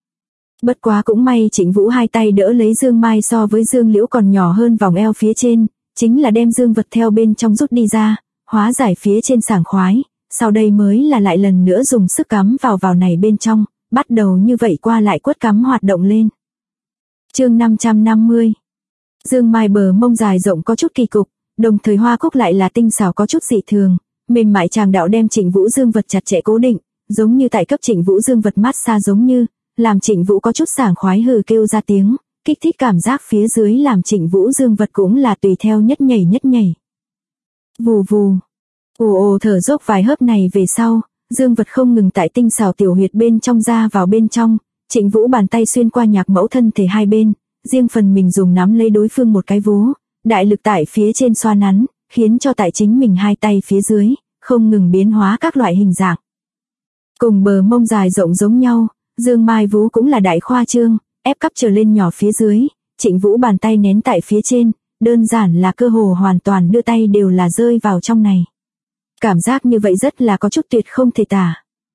Bất quá cũng may Trịnh Vũ hai tay đỡ lấy Dương Mai so với Dương Liễu còn nhỏ hơn vòng eo phía trên, chính là đem dương vật theo bên trong rút đi ra, hóa giải phía trên sảng khoái, sau đây mới là lại lần nữa dùng sức cắm vào này bên trong, bắt đầu như vậy qua lại quất cắm hoạt động lên. Chương 550. Dương Mai bờ mông dài rộng có chút kỳ cục, đồng thời hoa cúc lại là tinh xảo có chút dị thường, mềm mại tràng đạo đem Trịnh Vũ dương vật chặt chẽ cố định, giống như tại cấp Trịnh Vũ dương vật massage giống như, làm Trịnh Vũ có chút sảng khoái hừ kêu ra tiếng, kích thích cảm giác phía dưới làm Trịnh Vũ dương vật cũng là tùy theo nhất nhảy. Vù vù. Ồ thở dốc vài hớp này về sau, dương vật không ngừng tại tinh xảo tiểu huyệt bên trong ra vào bên trong, Trịnh Vũ bàn tay xuyên qua nhạc mẫu thân thể hai bên, riêng phần mình dùng nắm lấy đối phương một cái vú, đại lực tại phía trên xoa nắn, khiến cho tại chính mình hai tay phía dưới, không ngừng biến hóa các loại hình dạng. Cùng bờ mông dài rộng giống nhau, Dương Mai vú cũng là đại khoa trương, ép cắp trở lên nhỏ phía dưới, Trịnh Vũ bàn tay nén tại phía trên, đơn giản là cơ hồ hoàn toàn đưa tay đều là rơi vào trong này. Cảm giác như vậy rất là có chút tuyệt không thể tả.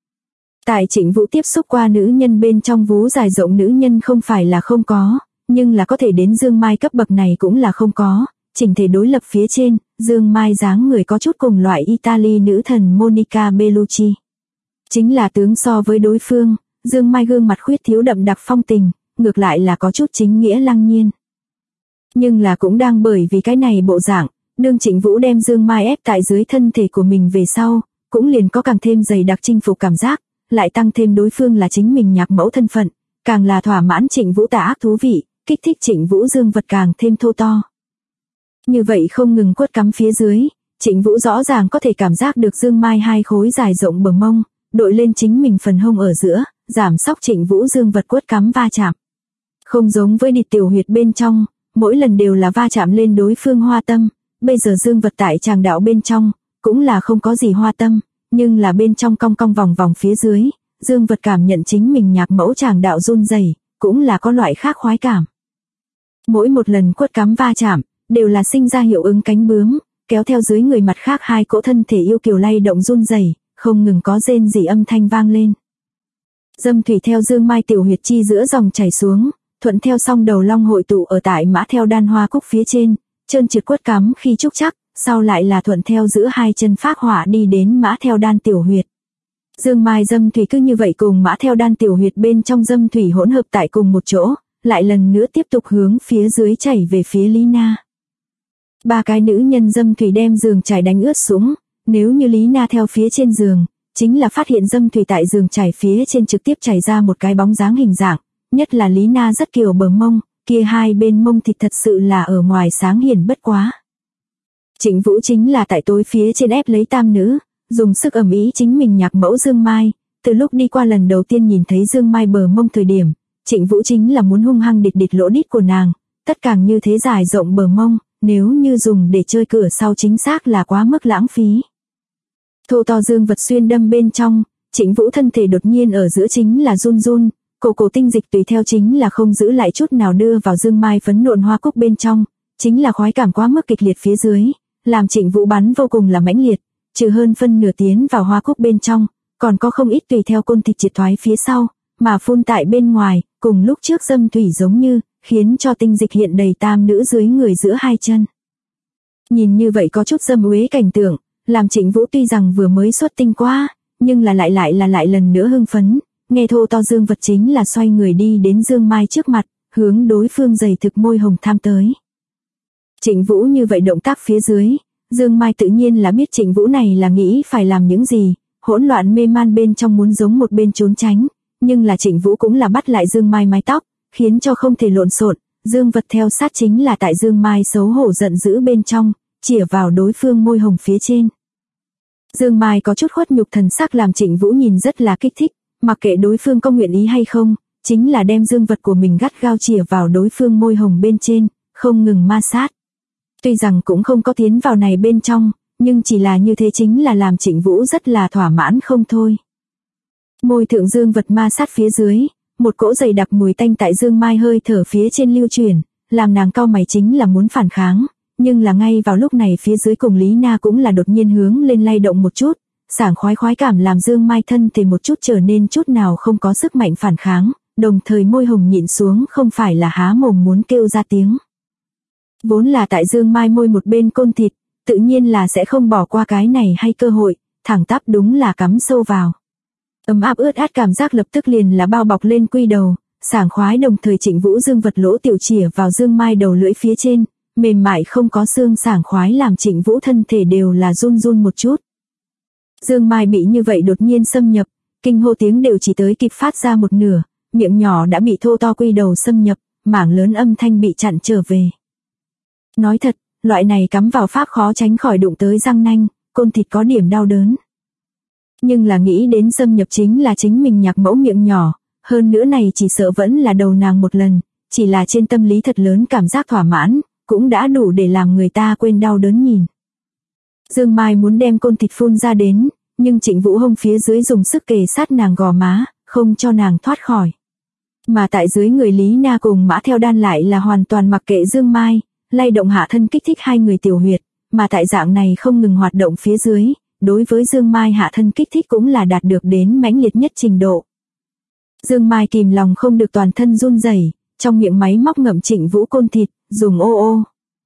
Tại Trịnh Vũ tiếp xúc qua nữ nhân bên trong vú dài rộng nữ nhân không phải là không có, nhưng là có thể đến Dương Mai cấp bậc này cũng là không có, chỉnh thể đối lập phía trên, Dương Mai dáng người có chút cùng loại Italy nữ thần Monica Bellucci. Chính là tướng so với đối phương, Dương Mai gương mặt khuyết thiếu đậm đặc phong tình, ngược lại là có chút chính nghĩa lăng nhiên. Nhưng là cũng đang bởi vì cái này bộ dạng, đương Trịnh Vũ đem Dương Mai ép tại dưới thân thể của mình về sau, cũng liền có càng thêm dày đặc chinh phục cảm giác, lại tăng thêm đối phương là chính mình nhạc mẫu thân phận, càng là thỏa mãn Trịnh Vũ tà ác thú vị, kích thích Trịnh Vũ dương vật càng thêm thô to. Như vậy không ngừng quất cắm phía dưới, Trịnh Vũ rõ ràng có thể cảm giác được Dương Mai hai khối dài rộng bờ mông, đội lên chính mình phần hông ở giữa, giảm sóc Trịnh Vũ dương vật quất cắm va chạm. Không giống với địch tiểu huyệt bên trong, mỗi lần đều là va chạm lên đối phương hoa tâm, bây giờ dương vật tại tràng đạo bên trong, cũng là không có gì hoa tâm, nhưng là bên trong cong cong vòng vòng phía dưới, dương vật cảm nhận chính mình nhạc mẫu tràng đạo run rẩy, cũng là có loại khác khoái cảm. Mỗi một lần quất cắm va chạm, đều là sinh ra hiệu ứng cánh bướm, kéo theo dưới người mặt khác hai cỗ thân thể yêu kiều lay động run rẩy, không ngừng có rên rỉ âm thanh vang lên. Dâm thủy theo Dương Mai tiểu huyệt chi giữa dòng chảy xuống, thuận theo song đầu long hội tụ ở tại Mã Theo Đan hoa cúc phía trên, trơn trượt quất cắm khi trúc chắc, sau lại là thuận theo giữa hai chân phác họa đi đến Mã Theo Đan tiểu huyệt. Dương Mai dâm thủy cứ như vậy cùng Mã Theo Đan tiểu huyệt bên trong dâm thủy hỗn hợp tại cùng một chỗ, lại lần nữa tiếp tục hướng phía dưới chảy về phía Lý Na. Ba cái nữ nhân dâm thủy đem giường trải đánh ướt sũng, nếu như Lý Na theo phía trên giường, chính là phát hiện dâm thủy tại giường trải phía trên trực tiếp chảy ra một cái bóng dáng hình dạng, nhất là Lý Na rất kiều bờ mông, kia hai bên mông thịt thật sự là ở ngoài sáng hiển bất quá. Trịnh Vũ chính là tại tối phía trên ép lấy tam nữ, dùng sức ầm ĩ chính mình nhạc mẫu Dương Mai, từ lúc đi qua lần đầu tiên nhìn thấy Dương Mai bờ mông thời điểm, Trịnh Vũ chính là muốn hung hăng địch lỗ đít của nàng, tất càng như thế dài rộng bờ mông, nếu như dùng để chơi cửa sau chính xác là quá mức lãng phí. Thô to dương vật xuyên đâm bên trong, Trịnh Vũ thân thể đột nhiên ở giữa chính là run run, cổ tinh dịch tùy theo chính là không giữ lại chút nào đưa vào dương mai phấn nộn hoa cúc bên trong, chính là khoái cảm quá mức kịch liệt phía dưới, làm Trịnh Vũ bắn vô cùng là mãnh liệt, trừ hơn phân nửa tiến vào hoa cúc bên trong, còn có không ít tùy theo côn thịt triệt thoái phía sau, mà phun tại bên ngoài, cùng lúc trước dâm thủy giống như, khiến cho tinh dịch hiện đầy tam nữ dưới người giữa hai chân. Nhìn như vậy có chút dâm uế cảnh tượng, làm Trịnh Vũ tuy rằng vừa mới xuất tinh qua, nhưng là lại lần nữa hưng phấn, nghe thô to dương vật chính là xoay người đi đến Dương Mai trước mặt, hướng đối phương dày thực môi hồng tham tới. Trịnh Vũ như vậy động tác phía dưới, Dương Mai tự nhiên là biết Trịnh Vũ này là nghĩ phải làm những gì, hỗn loạn mê man bên trong muốn giống một bên trốn tránh, nhưng là Trịnh Vũ cũng là bắt lại Dương Mai mái tóc, khiến cho không thể lộn xộn, dương vật theo sát chính là tại Dương Mai xấu hổ giận dữ bên trong, chĩa vào đối phương môi hồng phía trên. Dương Mai có chút khuất nhục thần sắc làm Trịnh Vũ nhìn rất là kích thích, mặc kệ đối phương có nguyện ý hay không, chính là đem dương vật của mình gắt gao chĩa vào đối phương môi hồng bên trên, không ngừng ma sát. Tuy rằng cũng không có tiến vào này bên trong, nhưng chỉ là như thế chính là làm Trịnh Vũ rất là thỏa mãn không thôi. Môi thượng dương vật ma sát phía dưới, một cỗ dày đặc mùi tanh tại Dương Mai hơi thở phía trên lưu truyền, làm nàng cau mày chính là muốn phản kháng, nhưng là ngay vào lúc này phía dưới cùng Lý Na cũng là đột nhiên hướng lên lay động một chút, sảng khoái cảm làm Dương Mai thân thể một chút trở nên chút nào không có sức mạnh phản kháng, đồng thời môi hồng nhịn xuống không phải là há mồm muốn kêu ra tiếng. Vốn là tại Dương Mai môi một bên côn thịt, tự nhiên là sẽ không bỏ qua cái này hay cơ hội, thẳng tắp đúng là cắm sâu vào. Ấm áp ướt át cảm giác lập tức liền là bao bọc lên quy đầu, sảng khoái đồng thời Trịnh Vũ dương vật lỗ tiểu chĩa vào Dương Mai đầu lưỡi phía trên, mềm mại không có xương sảng khoái làm Trịnh Vũ thân thể đều là run run một chút. Dương Mai bị như vậy đột nhiên xâm nhập, kinh hô tiếng đều chỉ tới kịp phát ra một nửa, miệng nhỏ đã bị thô to quy đầu xâm nhập, mảng lớn âm thanh bị chặn trở về. Nói thật, loại này cắm vào pháp khó tránh khỏi đụng tới răng nanh, côn thịt có điểm đau đớn. Nhưng là nghĩ đến xâm nhập chính là chính mình nhạc mẫu miệng nhỏ, hơn nữa này chỉ sợ vẫn là đầu nàng một lần, chỉ là trên tâm lý thật lớn cảm giác thỏa mãn, cũng đã đủ để làm người ta quên đau đớn nhìn. Dương Mai muốn đem côn thịt phun ra đến, nhưng Trịnh Vũ hông phía dưới dùng sức kề sát nàng gò má, không cho nàng thoát khỏi. Mà tại dưới người Lý Na cùng Mã Theo Đan lại là hoàn toàn mặc kệ Dương Mai, lay động hạ thân kích thích hai người tiểu huyệt, mà tại dạng này không ngừng hoạt động phía dưới, đối với Dương Mai hạ thân kích thích cũng là đạt được đến mãnh liệt nhất trình độ. Dương Mai kìm lòng không được toàn thân run rẩy, trong miệng máy móc ngậm Trịnh Vũ côn thịt, dùng ô ô.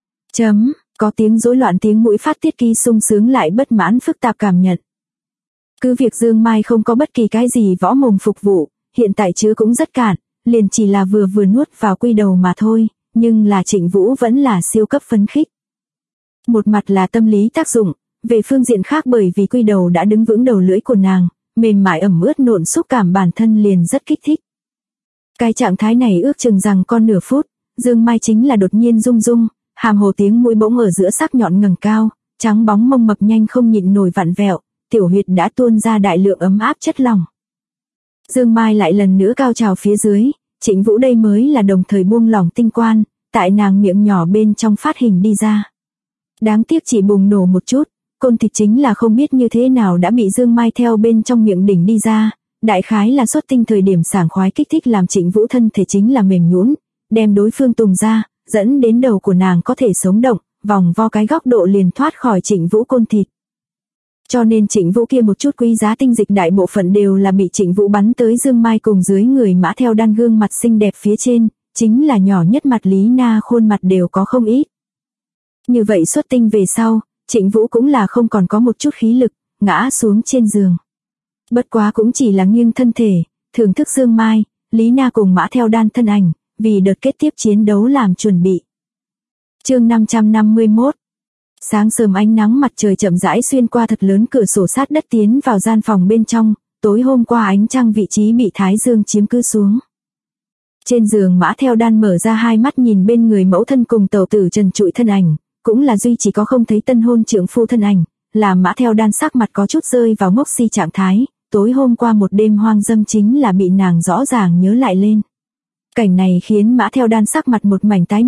Có tiếng rối loạn tiếng mũi phát tiết kỳ sung sướng lại bất mãn phức tạp cảm nhận. Cứ việc Dương Mai không có bất kỳ cái gì võ mồm phục vụ, hiện tại chứa cũng rất cạn, liền chỉ là vừa nuốt vào quy đầu mà thôi, nhưng là Trịnh Vũ vẫn là siêu cấp phấn khích. Một mặt là tâm lý tác dụng, về phương diện khác bởi vì quy đầu đã đứng vững đầu lưỡi của nàng, mềm mại ẩm ướt nộn xúc cảm bản thân liền rất kích thích. Cái trạng thái này ước chừng rằng con nửa phút, Dương Mai chính là đột nhiên rung rung, hàm hồ tiếng mũi bỗng ở giữa sắc nhọn ngẩng cao, trắng bóng mông mập nhanh không nhịn nổi vặn vẹo, tiểu huyệt đã tuôn ra đại lượng ấm áp chất lỏng. Dương Mai lại lần nữa cao trào phía dưới, Trịnh Vũ đây mới là đồng thời buông lỏng tinh quan, tại nàng miệng nhỏ bên trong phát hình đi ra. Đáng tiếc chỉ bùng nổ một chút, côn thịt chính là không biết như thế nào đã bị Dương Mai theo bên trong miệng đỉnh đi ra, đại khái là xuất tinh thời điểm sảng khoái kích thích làm Trịnh Vũ thân thể chính là mềm nhũn, đem đối phương tùng ra, dẫn đến đầu của nàng có thể sống động, vòng vo cái góc độ liền thoát khỏi Trịnh Vũ côn thịt. Cho nên Trịnh Vũ kia một chút quý giá tinh dịch đại bộ phận đều là bị Trịnh Vũ bắn tới Dương Mai cùng dưới người Mã Theo Đan gương mặt xinh đẹp phía trên, chính là nhỏ nhất mặt Lý Na khuôn mặt đều có không ít. Như vậy xuất tinh về sau, Trịnh Vũ cũng là không còn có một chút khí lực, ngã xuống trên giường. Bất quá cũng chỉ là nghiêng thân thể, thưởng thức Dương Mai, Lý Na cùng Mã Theo Đan thân ảnh, vì đợt kết tiếp chiến đấu làm chuẩn bị. Chương 551. Sáng sớm ánh nắng mặt trời chậm rãi xuyên qua thật lớn cửa sổ sát đất tiến vào gian phòng bên trong, tối hôm qua ánh trăng vị trí bị Thái Dương chiếm cứ xuống. Trên giường Mã Theo Đan mở ra hai mắt nhìn bên người mẫu thân cùng tẩu tử trần trụi thân ảnh, cũng là duy chỉ có không thấy tân hôn trượng phu thân ảnh, làm Mã Theo Đan sắc mặt có chút rơi vào ngốc si trạng thái, tối hôm qua một đêm hoang dâm chính là bị nàng rõ ràng nhớ lại lên. Cảnh này khiến Mã Theo Đan sắc mặt một mảnh tái nhợt,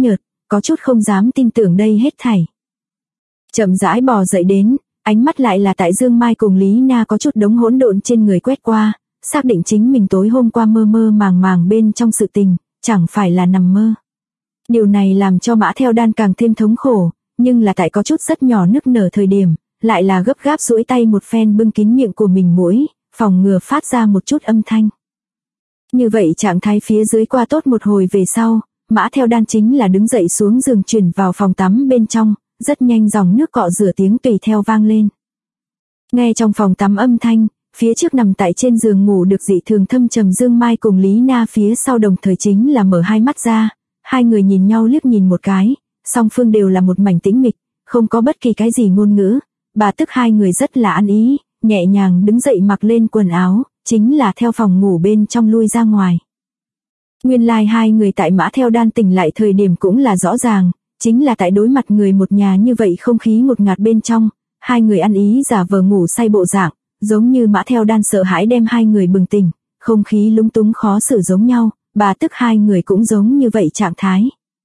có chút không dám tin tưởng đây hết thảy. Chậm rãi bò dậy đến, ánh mắt lại là tại Dương Mai cùng Lý Na có chút đống hỗn độn trên người quét qua, xác định chính mình tối hôm qua mơ mơ màng màng bên trong sự tình, chẳng phải là nằm mơ. Điều này làm cho Mã Theo Đan càng thêm thống khổ, nhưng là tại có chút rất nhỏ nức nở thời điểm, lại là gấp gáp duỗi tay một phen bưng kín miệng của mình mũi, phòng ngừa phát ra một chút âm thanh. Như vậy trạng thái phía dưới qua tốt một hồi về sau, Mã Theo Đan chính là đứng dậy xuống giường chuyển vào phòng tắm bên trong, rất nhanh dòng nước cọ rửa tiếng tùy theo vang lên. Nghe trong phòng tắm âm thanh, phía trước nằm tại trên giường ngủ được dị thường thâm trầm Dương Mai cùng Lý Na phía sau đồng thời chính là mở hai mắt ra, hai người nhìn nhau liếc nhìn một cái, song phương đều là một mảnh tĩnh mịch, không có bất kỳ cái gì ngôn ngữ, bà tức hai người rất là ăn ý, nhẹ nhàng đứng dậy mặc lên quần áo, chính là theo phòng ngủ bên trong lui ra ngoài. Nguyên lai hai người tại Mã Theo Đan tỉnh lại thời điểm cũng là rõ ràng, chính là tại đối mặt người một nhà như vậy không khí ngột ngạt bên trong, hai người ăn ý giả vờ ngủ say bộ dạng, giống như Mã Theo Đan sợ hãi đem hai người bừng tỉnh, không khí lúng túng khó xử giống nhau, bà tức hai người cũng giống như vậy trạng thái.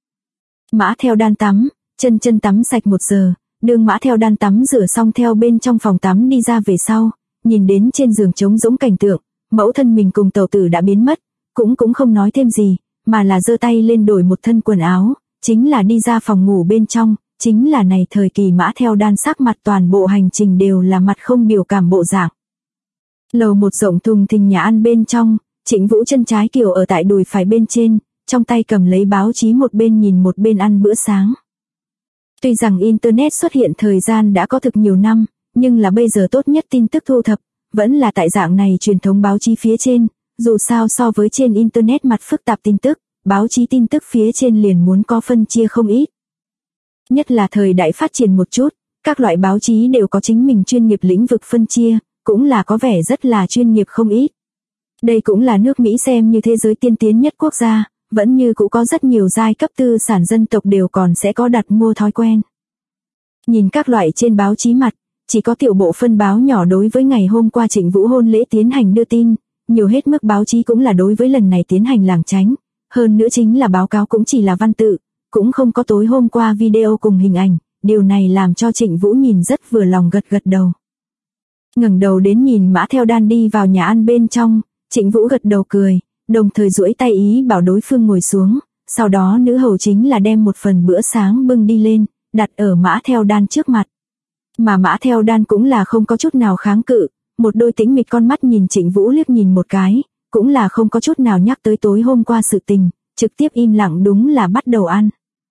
Mã Theo Đan tắm, chân tắm sạch 1 giờ, đương Mã Theo Đan tắm rửa xong theo bên trong phòng tắm đi ra về sau, nhìn đến trên giường trống rỗng cảnh tượng, mẫu thân mình cùng tẩu tử đã biến mất, cũng không nói thêm gì, mà là giơ tay lên đổi một thân quần áo, chính là đi ra phòng ngủ bên trong, chính là này thời kỳ Mã Theo Đan sắc mặt toàn bộ hành trình đều là mặt không biểu cảm bộ dạng. Lầu một rộng thùng thình nhà ăn bên trong, Trịnh Vũ chân trái kiều ở tại đùi phải bên trên, trong tay cầm lấy báo chí một bên nhìn một bên ăn bữa sáng. Tuy rằng Internet xuất hiện thời gian đã có thực nhiều năm, nhưng là bây giờ tốt nhất tin tức thu thập, vẫn là tại dạng này truyền thống báo chí phía trên, dù sao so với trên Internet mặt phức tạp tin tức, báo chí tin tức phía trên liền muốn có phân chia không ít. Nhất là thời đại phát triển một chút, các loại báo chí đều có chính mình chuyên nghiệp lĩnh vực phân chia, cũng là có vẻ rất là chuyên nghiệp không ít. Đây cũng là nước Mỹ xem như thế giới tiên tiến nhất quốc gia, vẫn như cũng có rất nhiều giai cấp tư sản dân tộc đều còn sẽ có đặt mua thói quen. Nhìn các loại trên báo chí mặt, chỉ có tiểu bộ phân báo nhỏ đối với ngày hôm qua Trịnh Vũ hôn lễ tiến hành đưa tin, nhiều hết mức báo chí cũng là đối với lần này tiến hành lảng tránh, hơn nữa chính là báo cáo cũng chỉ là văn tự, cũng không có tối hôm qua video cùng hình ảnh, điều này làm cho Trịnh Vũ nhìn rất vừa lòng gật gật đầu. Ngẩng đầu đến nhìn Mã Theo Đan đi vào nhà ăn bên trong, Trịnh Vũ gật đầu cười, đồng thời duỗi tay ý bảo đối phương ngồi xuống, sau đó nữ hầu chính là đem một phần bữa sáng bưng đi lên, đặt ở Mã Theo Đan trước mặt. Mà Mã Theo Đan cũng là không có chút nào kháng cự, một đôi tĩnh mịch con mắt nhìn Trịnh Vũ liếc nhìn một cái, cũng là không có chút nào nhắc tới tối hôm qua sự tình, trực tiếp im lặng đúng là bắt đầu ăn.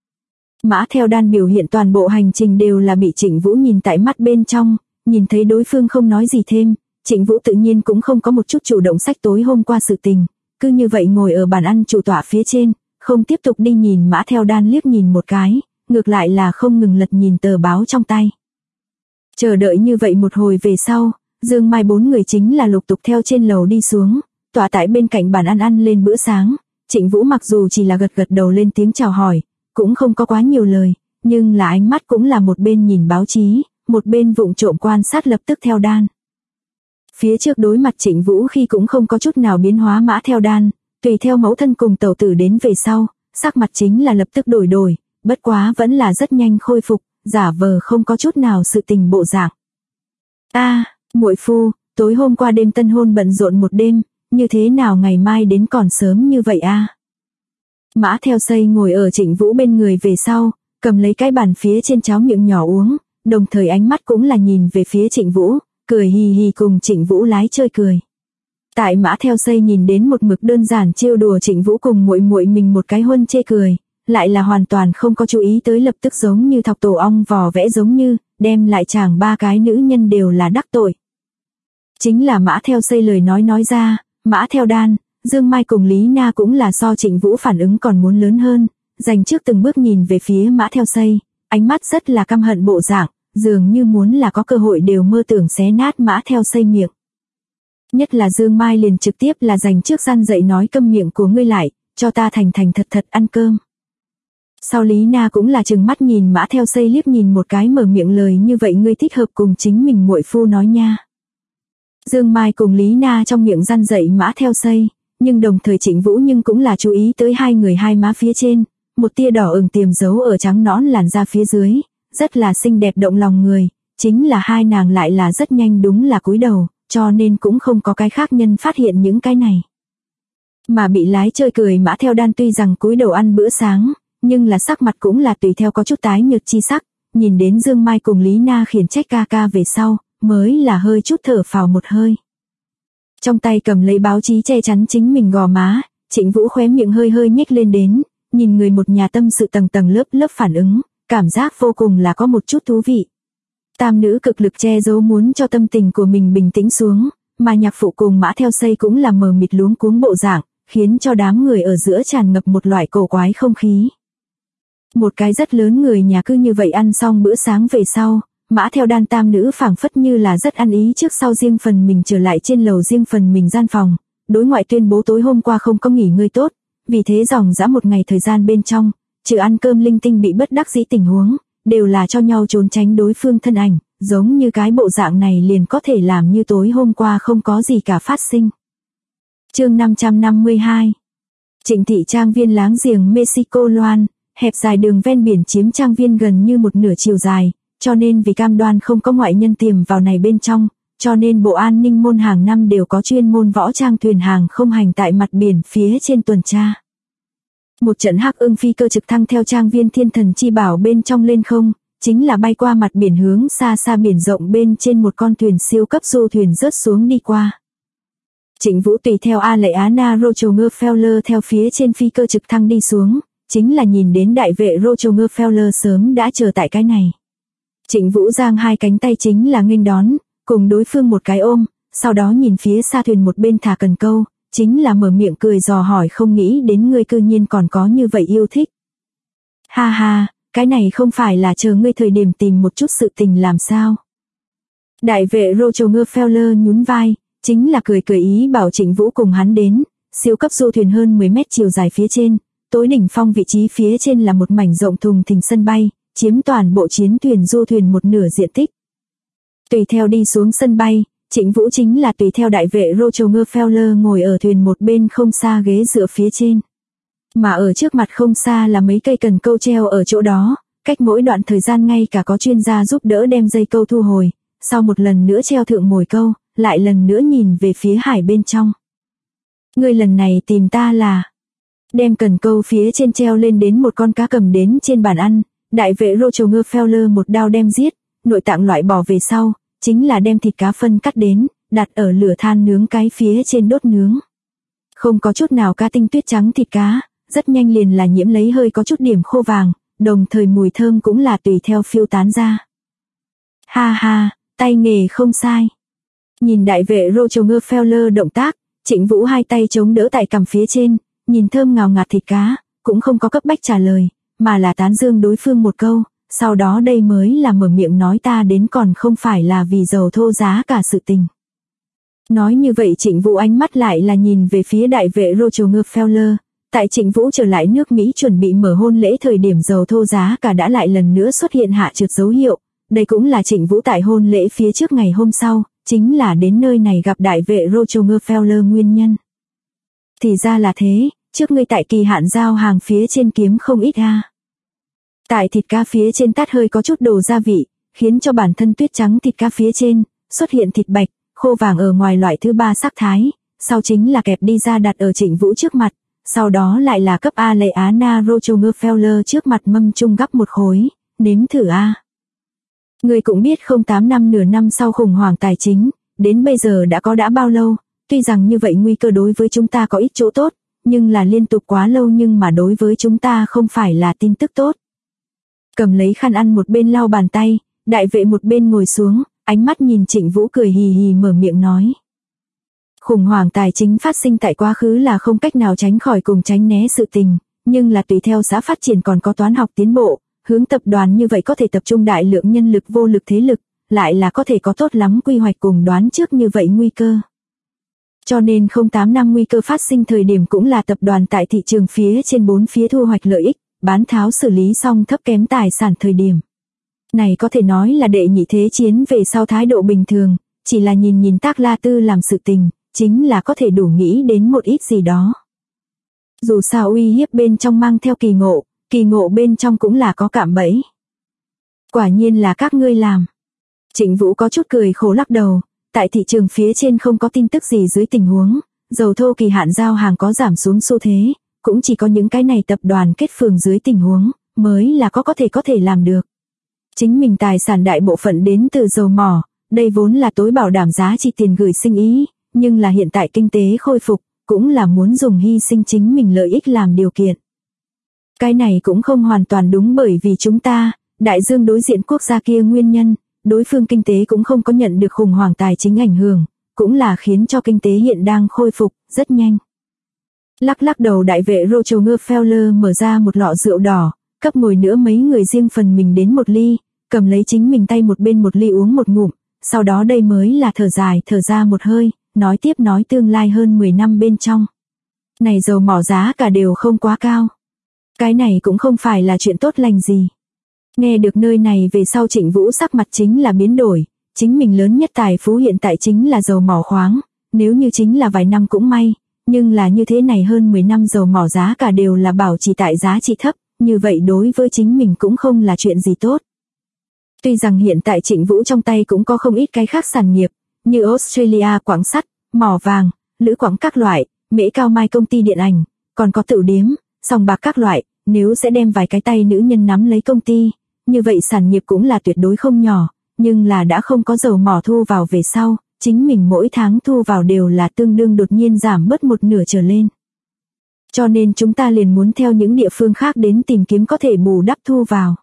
Mã Theo Đan biểu hiện toàn bộ hành trình đều là bị Trịnh Vũ nhìn tại mắt bên trong, nhìn thấy đối phương không nói gì thêm, Trịnh Vũ tự nhiên cũng không có một chút chủ động sách tối hôm qua sự tình, cứ như vậy ngồi ở bàn ăn chủ tọa phía trên, không tiếp tục đi nhìn Mã Theo Đan liếc nhìn một cái, ngược lại là không ngừng lật nhìn tờ báo trong tay. Chờ đợi như vậy một hồi về sau, Dương Mai 4 người chính là lục tục theo trên lầu đi xuống, tọa tại bên cạnh bàn ăn ăn lên bữa sáng, Trịnh Vũ mặc dù chỉ là gật đầu lên tiếng chào hỏi, cũng không có quá nhiều lời, nhưng là ánh mắt cũng là một bên nhìn báo chí, một bên vụng trộm quan sát lập tức Theo Đan. Phía trước đối mặt Trịnh Vũ khi cũng không có chút nào biến hóa Mã Theo Đan, tùy theo mẫu thân cùng tẩu tử đến về sau, sắc mặt chính là lập tức đổi, bất quá vẫn là rất nhanh khôi phục, giả vờ không có chút nào sự tình bộ dạng. Muội phu, tối hôm qua đêm tân hôn bận rộn một đêm, như thế nào ngày mai đến còn sớm như vậy a? Mã Theo Xây ngồi ở Trịnh Vũ bên người về sau, cầm lấy cái bàn phía trên cháo miệng nhỏ uống, đồng thời ánh mắt cũng là nhìn về phía Trịnh Vũ, cười hì hì cùng Trịnh Vũ lái chơi cười. Tại Mã Theo Xây nhìn đến một mực đơn giản trêu đùa Trịnh Vũ cùng muội muội mình một cái huân chê cười, lại là hoàn toàn không có chú ý tới lập tức giống như thọc tổ ong vò vẽ giống như, đem lại chàng 3 cái nữ nhân đều là đắc tội. Chính là Mã Theo Xây lời nói ra, Mã Theo Đan, Dương Mai cùng Lý Na cũng là so Trịnh Vũ phản ứng còn muốn lớn hơn, dành trước từng bước nhìn về phía Mã Theo Xây, ánh mắt rất là căm hận bộ dạng, dường như muốn là có cơ hội đều mơ tưởng xé nát Mã Theo Xây miệng. Nhất là Dương Mai liền trực tiếp là dành trước gian dậy nói câm miệng của ngươi lại, cho ta thành thật ăn cơm. Sau Lý Na cũng là trừng mắt nhìn Mã Theo Xây liếc nhìn một cái mở miệng lời như vậy ngươi thích hợp cùng chính mình muội phu nói nha. Dương Mai cùng Lý Na trong miệng răn dậy Mã Theo Xây, nhưng đồng thời Trịnh Vũ nhưng cũng là chú ý tới hai người hai má phía trên, một tia đỏ ửng tiềm giấu ở trắng nõn làn da phía dưới, rất là xinh đẹp động lòng người, chính là hai nàng lại là rất nhanh đúng là cúi đầu, cho nên cũng không có cái khác nhân phát hiện những cái này. Mà bị lái chơi cười Mã Theo Đan tuy rằng cúi đầu ăn bữa sáng, nhưng là sắc mặt cũng là tùy theo có chút tái nhợt chi sắc, nhìn đến Dương Mai cùng Lý Na khiển trách ca ca về sau, mới là hơi chút thở phào một hơi. Trong tay cầm lấy báo chí che chắn chính mình gò má, Trịnh Vũ khóe miệng hơi hơi nhếch lên đến, nhìn người một nhà tâm sự tầng tầng lớp lớp phản ứng, cảm giác vô cùng là có một chút thú vị. Tam nữ cực lực che giấu muốn cho tâm tình của mình bình tĩnh xuống, mà nhạc phụ cùng Mã Theo Xây cũng là mờ mịt luống cuống bộ dạng, khiến cho đám người ở giữa tràn ngập một loại cổ quái không khí. Một cái rất lớn người nhà cứ như vậy ăn xong bữa sáng về sau, Mã Theo Đan tam nữ phảng phất như là rất ăn ý trước sau riêng phần mình trở lại trên lầu riêng phần mình gian phòng, đối ngoại tuyên bố tối hôm qua không có nghỉ ngơi tốt, vì thế dòng dã một ngày thời gian bên trong, trừ ăn cơm linh tinh bị bất đắc dĩ tình huống, đều là cho nhau trốn tránh đối phương thân ảnh, giống như cái bộ dạng này liền có thể làm như tối hôm qua không có gì cả phát sinh. Chương 552. Trịnh thị trang viên láng giềng Mexico Loan, hẹp dài đường ven biển chiếm trang viên gần như một nửa chiều dài, cho nên vì cam đoan không có ngoại nhân tiềm vào này bên trong, cho nên Bộ An ninh môn hàng năm đều có chuyên môn võ trang thuyền hàng không hành tại mặt biển phía trên tuần tra. Một trận Hắc Ưng phi cơ trực thăng theo trang viên Thiên Thần Chi Bảo bên trong lên không, chính là bay qua mặt biển hướng xa xa biển rộng bên trên một con thuyền siêu cấp du thuyền rớt xuống đi qua. Trịnh Vũ tùy theo A Lệ Anna Rockefeller theo phía trên phi cơ trực thăng đi xuống, chính là nhìn đến đại vệ Rockefeller sớm đã chờ tại cái này. Trịnh Vũ giang hai cánh tay chính là nghênh đón, cùng đối phương một cái ôm, sau đó nhìn phía xa thuyền một bên thả cần câu, chính là mở miệng cười dò hỏi không nghĩ đến ngươi cư nhiên còn có như vậy yêu thích. Ha ha, cái này không phải là chờ ngươi thời điểm tìm một chút sự tình làm sao. Đại vệ Rockefeller nhún vai, chính là cười cười ý bảo Trịnh Vũ cùng hắn đến, siêu cấp du thuyền hơn 10 mét chiều dài phía trên, tối đỉnh phong vị trí phía trên là một mảnh rộng thùng thình sân bay, chiếm toàn bộ chiến thuyền du thuyền một nửa diện tích. Tùy theo đi xuống sân bay, Trịnh Vũ chính là tùy theo đại vệ Rockefeller ngồi ở thuyền một bên không xa ghế dựa phía trên. Mà ở trước mặt không xa là mấy cây cần câu treo ở chỗ đó, cách mỗi đoạn thời gian ngay cả có chuyên gia giúp đỡ đem dây câu thu hồi, sau một lần nữa treo thượng mồi câu, lại lần nữa nhìn về phía hải bên trong. Ngươi lần này tìm ta là đem cần câu phía trên treo lên đến một con cá cầm đến trên bàn ăn, đại vệ Rockefeller một đao đem giết, nội tạng loại bỏ về sau, chính là đem thịt cá phân cắt đến, đặt ở lửa than nướng cái phía trên đốt nướng. Không có chút nào cá tinh tuyết trắng thịt cá, rất nhanh liền là nhiễm lấy hơi có chút điểm khô vàng, đồng thời mùi thơm cũng là tùy theo phiêu tán ra. Ha ha, tay nghề không sai. Nhìn đại vệ Rockefeller động tác, Trịnh Vũ hai tay chống đỡ tại cằm phía trên, nhìn thơm ngào ngạt thịt cá, cũng không có cấp bách trả lời, mà là tán dương đối phương một câu, sau đó đây mới là mở miệng nói ta đến còn không phải là vì dầu thô giá cả sự tình. Nói như vậy Trịnh Vũ ánh mắt lại là nhìn về phía đại vệ Rockefeller, tại Trịnh Vũ trở lại nước Mỹ chuẩn bị mở hôn lễ thời điểm dầu thô giá cả đã lại lần nữa xuất hiện hạ trượt dấu hiệu, đây cũng là Trịnh Vũ tại hôn lễ phía trước ngày hôm sau, chính là đến nơi này gặp đại vệ Rockefeller nguyên nhân. Thì ra là thế, trước ngươi tại kỳ hạn giao hàng phía trên kiếm không ít ha. Tại thịt cá phía trên tát hơi có chút đồ gia vị, khiến cho bản thân tuyết trắng thịt cá phía trên, xuất hiện thịt bạch, khô vàng ở ngoài loại thứ ba sắc thái, sau chính là kẹp đi ra đặt ở Trịnh Vũ trước mặt, sau đó lại là cấp A Lệ Anna Rockefeller trước mặt mâm chung gắp một khối, nếm thử a. Người cũng biết 08 năm nửa năm sau khủng hoảng tài chính, đến bây giờ đã bao lâu, tuy rằng như vậy nguy cơ đối với chúng ta có ít chỗ tốt, nhưng là liên tục quá lâu nhưng mà đối với chúng ta không phải là tin tức tốt. Cầm lấy khăn ăn một bên lau bàn tay, đại vệ một bên ngồi xuống, ánh mắt nhìn Trịnh Vũ cười hì hì mở miệng nói. Khủng hoảng tài chính phát sinh tại quá khứ là không cách nào tránh khỏi cùng tránh né sự tình, nhưng là tùy theo xã phát triển còn có toán học tiến bộ, hướng tập đoàn như vậy có thể tập trung đại lượng nhân lực vô lực thế lực, lại là có thể có tốt lắm quy hoạch cùng đoán trước như vậy nguy cơ. Cho nên 08 năm nguy cơ phát sinh thời điểm cũng là tập đoàn tại thị trường phía trên bốn phía thu hoạch lợi ích, bán tháo xử lý xong thấp kém tài sản thời điểm. Này có thể nói là đệ nhị thế chiến về sau thái độ bình thường, chỉ là nhìn Tác La Tư làm sự tình, chính là có thể đủ nghĩ đến một ít gì đó. Dù sao uy hiếp bên trong mang theo kỳ ngộ, kỳ ngộ bên trong cũng là có cạm bẫy. Quả nhiên là các ngươi làm. Trịnh Vũ có chút cười khổ lắc đầu, tại thị trường phía trên không có tin tức gì dưới tình huống, dầu thô kỳ hạn giao hàng có giảm xuống xu thế, cũng chỉ có những cái này tập đoàn kết phường dưới tình huống, mới là có thể làm được. Chính mình tài sản đại bộ phận đến từ dầu mỏ, đây vốn là tối bảo đảm giá trị tiền gửi sinh ý, nhưng là hiện tại kinh tế khôi phục, cũng là muốn dùng hy sinh chính mình lợi ích làm điều kiện. Cái này cũng không hoàn toàn đúng bởi vì chúng ta, đại dương đối diện quốc gia kia nguyên nhân, đối phương kinh tế cũng không có nhận được khủng hoảng tài chính ảnh hưởng, cũng là khiến cho kinh tế hiện đang khôi phục rất nhanh. Lắc đầu đại vệ Rockefeller mở ra một lọ rượu đỏ, cấp ngồi nữa mấy người riêng phần mình đến một ly, cầm lấy chính mình tay một bên một ly uống một ngụm, sau đó đây mới là thở dài thở ra một hơi, nói tiếp nói tương lai hơn 10 năm bên trong. Này dầu mỏ giá cả đều không quá cao. Cái này cũng không phải là chuyện tốt lành gì. Nghe được nơi này về sau Trịnh Vũ sắc mặt chính là biến đổi, chính mình lớn nhất tài phú hiện tại chính là dầu mỏ khoáng, nếu như chính là vài năm cũng may, nhưng là như thế này hơn 10 năm dầu mỏ giá cả đều là bảo trì tại giá trị thấp, như vậy đối với chính mình cũng không là chuyện gì tốt. Tuy rằng hiện tại Trịnh Vũ trong tay cũng có không ít cái khác sản nghiệp, như Australia quặng sắt, mỏ vàng, lữ quặng các loại, Mễ Cao Mai công ty điện ảnh, còn có tửu điếm, sòng bạc các loại, nếu sẽ đem vài cái tay nữ nhân nắm lấy công ty, như vậy sản nghiệp cũng là tuyệt đối không nhỏ, nhưng là đã không có dầu mỏ thu vào về sau, chính mình mỗi tháng thu vào đều là tương đương đột nhiên giảm bớt một nửa trở lên. Cho nên chúng ta liền muốn theo những địa phương khác đến tìm kiếm có thể bù đắp thu vào.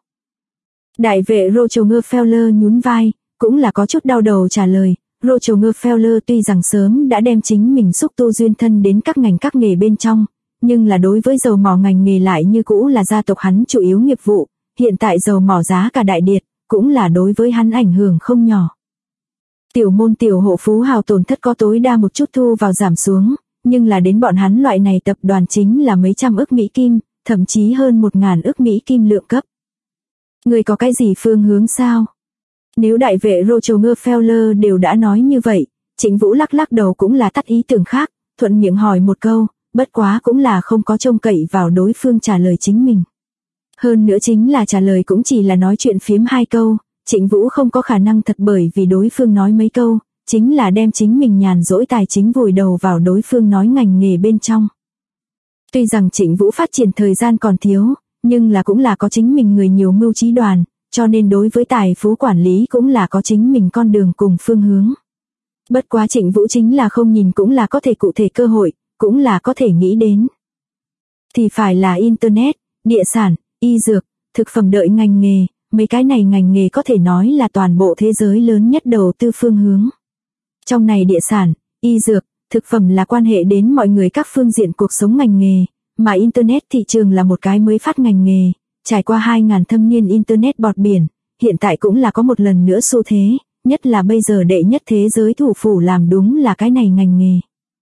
Đại vệ Rockefeller nhún vai, cũng là có chút đau đầu trả lời, Rockefeller tuy rằng sớm đã đem chính mình xúc tu duyên thân đến các ngành các nghề bên trong, nhưng là đối với dầu mỏ ngành nghề lại như cũ là gia tộc hắn chủ yếu nghiệp vụ, hiện tại dầu mỏ giá cả đại điệt, cũng là đối với hắn ảnh hưởng không nhỏ. Tiểu môn tiểu hộ phú hào tổn thất có tối đa một chút thu vào giảm xuống, nhưng là đến bọn hắn loại này tập đoàn chính là mấy trăm ức Mỹ Kim, thậm chí hơn 1.000 ức Mỹ Kim lượng cấp. Người có cái gì phương hướng sao? Nếu đại vệ Rockefeller đều đã nói như vậy, Trịnh Vũ lắc đầu cũng là tắt ý tưởng khác, thuận miệng hỏi một câu, bất quá cũng là không có trông cậy vào đối phương trả lời chính mình. Hơn nữa chính là trả lời cũng chỉ là nói chuyện phiếm 2 câu, Trịnh Vũ không có khả năng thật bởi vì đối phương nói mấy câu, chính là đem chính mình nhàn rỗi tài chính vùi đầu vào đối phương nói ngành nghề bên trong. Tuy rằng Trịnh Vũ phát triển thời gian còn thiếu, nhưng là cũng là có chính mình người nhiều mưu trí đoàn, cho nên đối với tài phú quản lý cũng là có chính mình con đường cùng phương hướng. Bất quá Trịnh Vũ chính là không nhìn cũng là có thể cụ thể cơ hội, cũng là có thể nghĩ đến. Thì phải là Internet, địa sản, y dược, thực phẩm đợi ngành nghề, mấy cái này ngành nghề có thể nói là toàn bộ thế giới lớn nhất đầu tư phương hướng. Trong này địa sản, y dược, thực phẩm là quan hệ đến mọi người các phương diện cuộc sống ngành nghề, mà Internet thị trường là một cái mới phát ngành nghề, trải qua 2.000 thâm niên Internet bọt biển, hiện tại cũng là có một lần nữa xu thế, nhất là bây giờ đệ nhất thế giới thủ phủ làm đúng là cái này ngành nghề.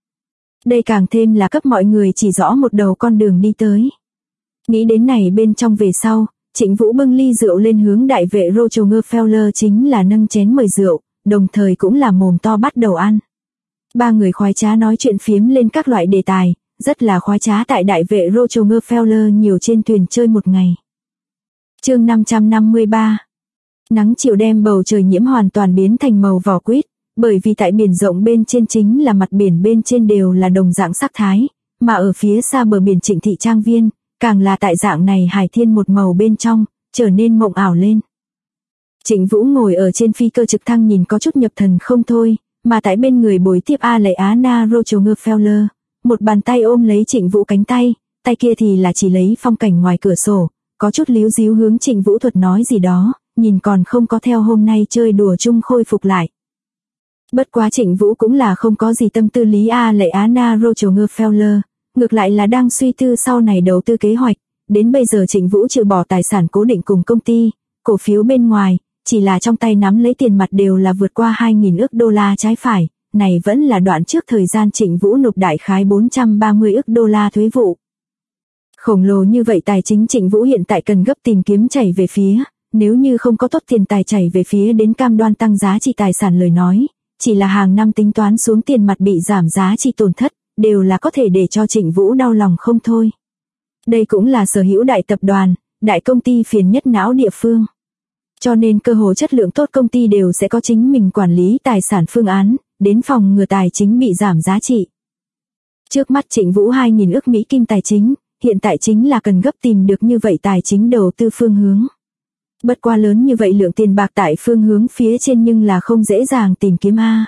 Đây càng thêm là cấp mọi người chỉ rõ một đầu con đường đi tới. Nghĩ đến này bên trong về sau, Trịnh Vũ bưng ly rượu lên hướng đại vệ Rockefeller chính là nâng chén mời rượu, đồng thời cũng là mồm to bắt đầu ăn. Ba người khoái trá nói chuyện phiếm lên các loại đề tài, rất là khoái trá tại đại vệ Rockefeller nhiều trên thuyền chơi một ngày. Chương 553. Nắng chiều đem bầu trời nhiễm hoàn toàn biến thành màu vỏ quýt, bởi vì tại biển rộng bên trên chính là mặt biển bên trên đều là đồng dạng sắc thái, mà ở phía xa bờ biển Trịnh thị trang viên, càng là tại dạng này hải thiên một màu bên trong, trở nên mộng ảo lên. Trịnh Vũ ngồi ở trên phi cơ trực thăng nhìn có chút nhập thần không thôi, mà tại bên người bồi tiếp Aleana Rockefeller, một bàn tay ôm lấy Trịnh Vũ cánh tay, tay kia thì là chỉ lấy phong cảnh ngoài cửa sổ, có chút líu díu hướng Trịnh Vũ thuật nói gì đó, nhìn còn không có theo hôm nay chơi đùa chung khôi phục lại. Bất quá Trịnh Vũ cũng là không có gì tâm tư lý Aleana Rockefeller, ngược lại là đang suy tư sau này đầu tư kế hoạch, đến bây giờ Trịnh Vũ trừ bỏ tài sản cố định cùng công ty, cổ phiếu bên ngoài, chỉ là trong tay nắm lấy tiền mặt đều là vượt qua 2.000 ức đô la trái phải, này vẫn là đoạn trước thời gian Trịnh Vũ nộp đại khái 430 ức đô la thuế vụ. Khổng lồ như vậy tài chính Trịnh Vũ hiện tại cần gấp tìm kiếm chảy về phía, nếu như không có tốt tiền tài chảy về phía đến cam đoan tăng giá trị tài sản lời nói, chỉ là hàng năm tính toán xuống tiền mặt bị giảm giá trị tổn thất, đều là có thể để cho Trịnh Vũ đau lòng không thôi. Đây cũng là sở hữu đại tập đoàn, đại công ty phiền nhất não địa phương. Cho nên cơ hồ chất lượng tốt công ty đều sẽ có chính mình quản lý tài sản phương án, đến phòng ngừa tài chính bị giảm giá trị. Trước mắt Trịnh Vũ 2.000 ức Mỹ Kim tài chính, hiện tại chính là cần gấp tìm được như vậy tài chính đầu tư phương hướng. Bất quá lớn như vậy lượng tiền bạc tại phương hướng phía trên nhưng là không dễ dàng tìm kiếm a.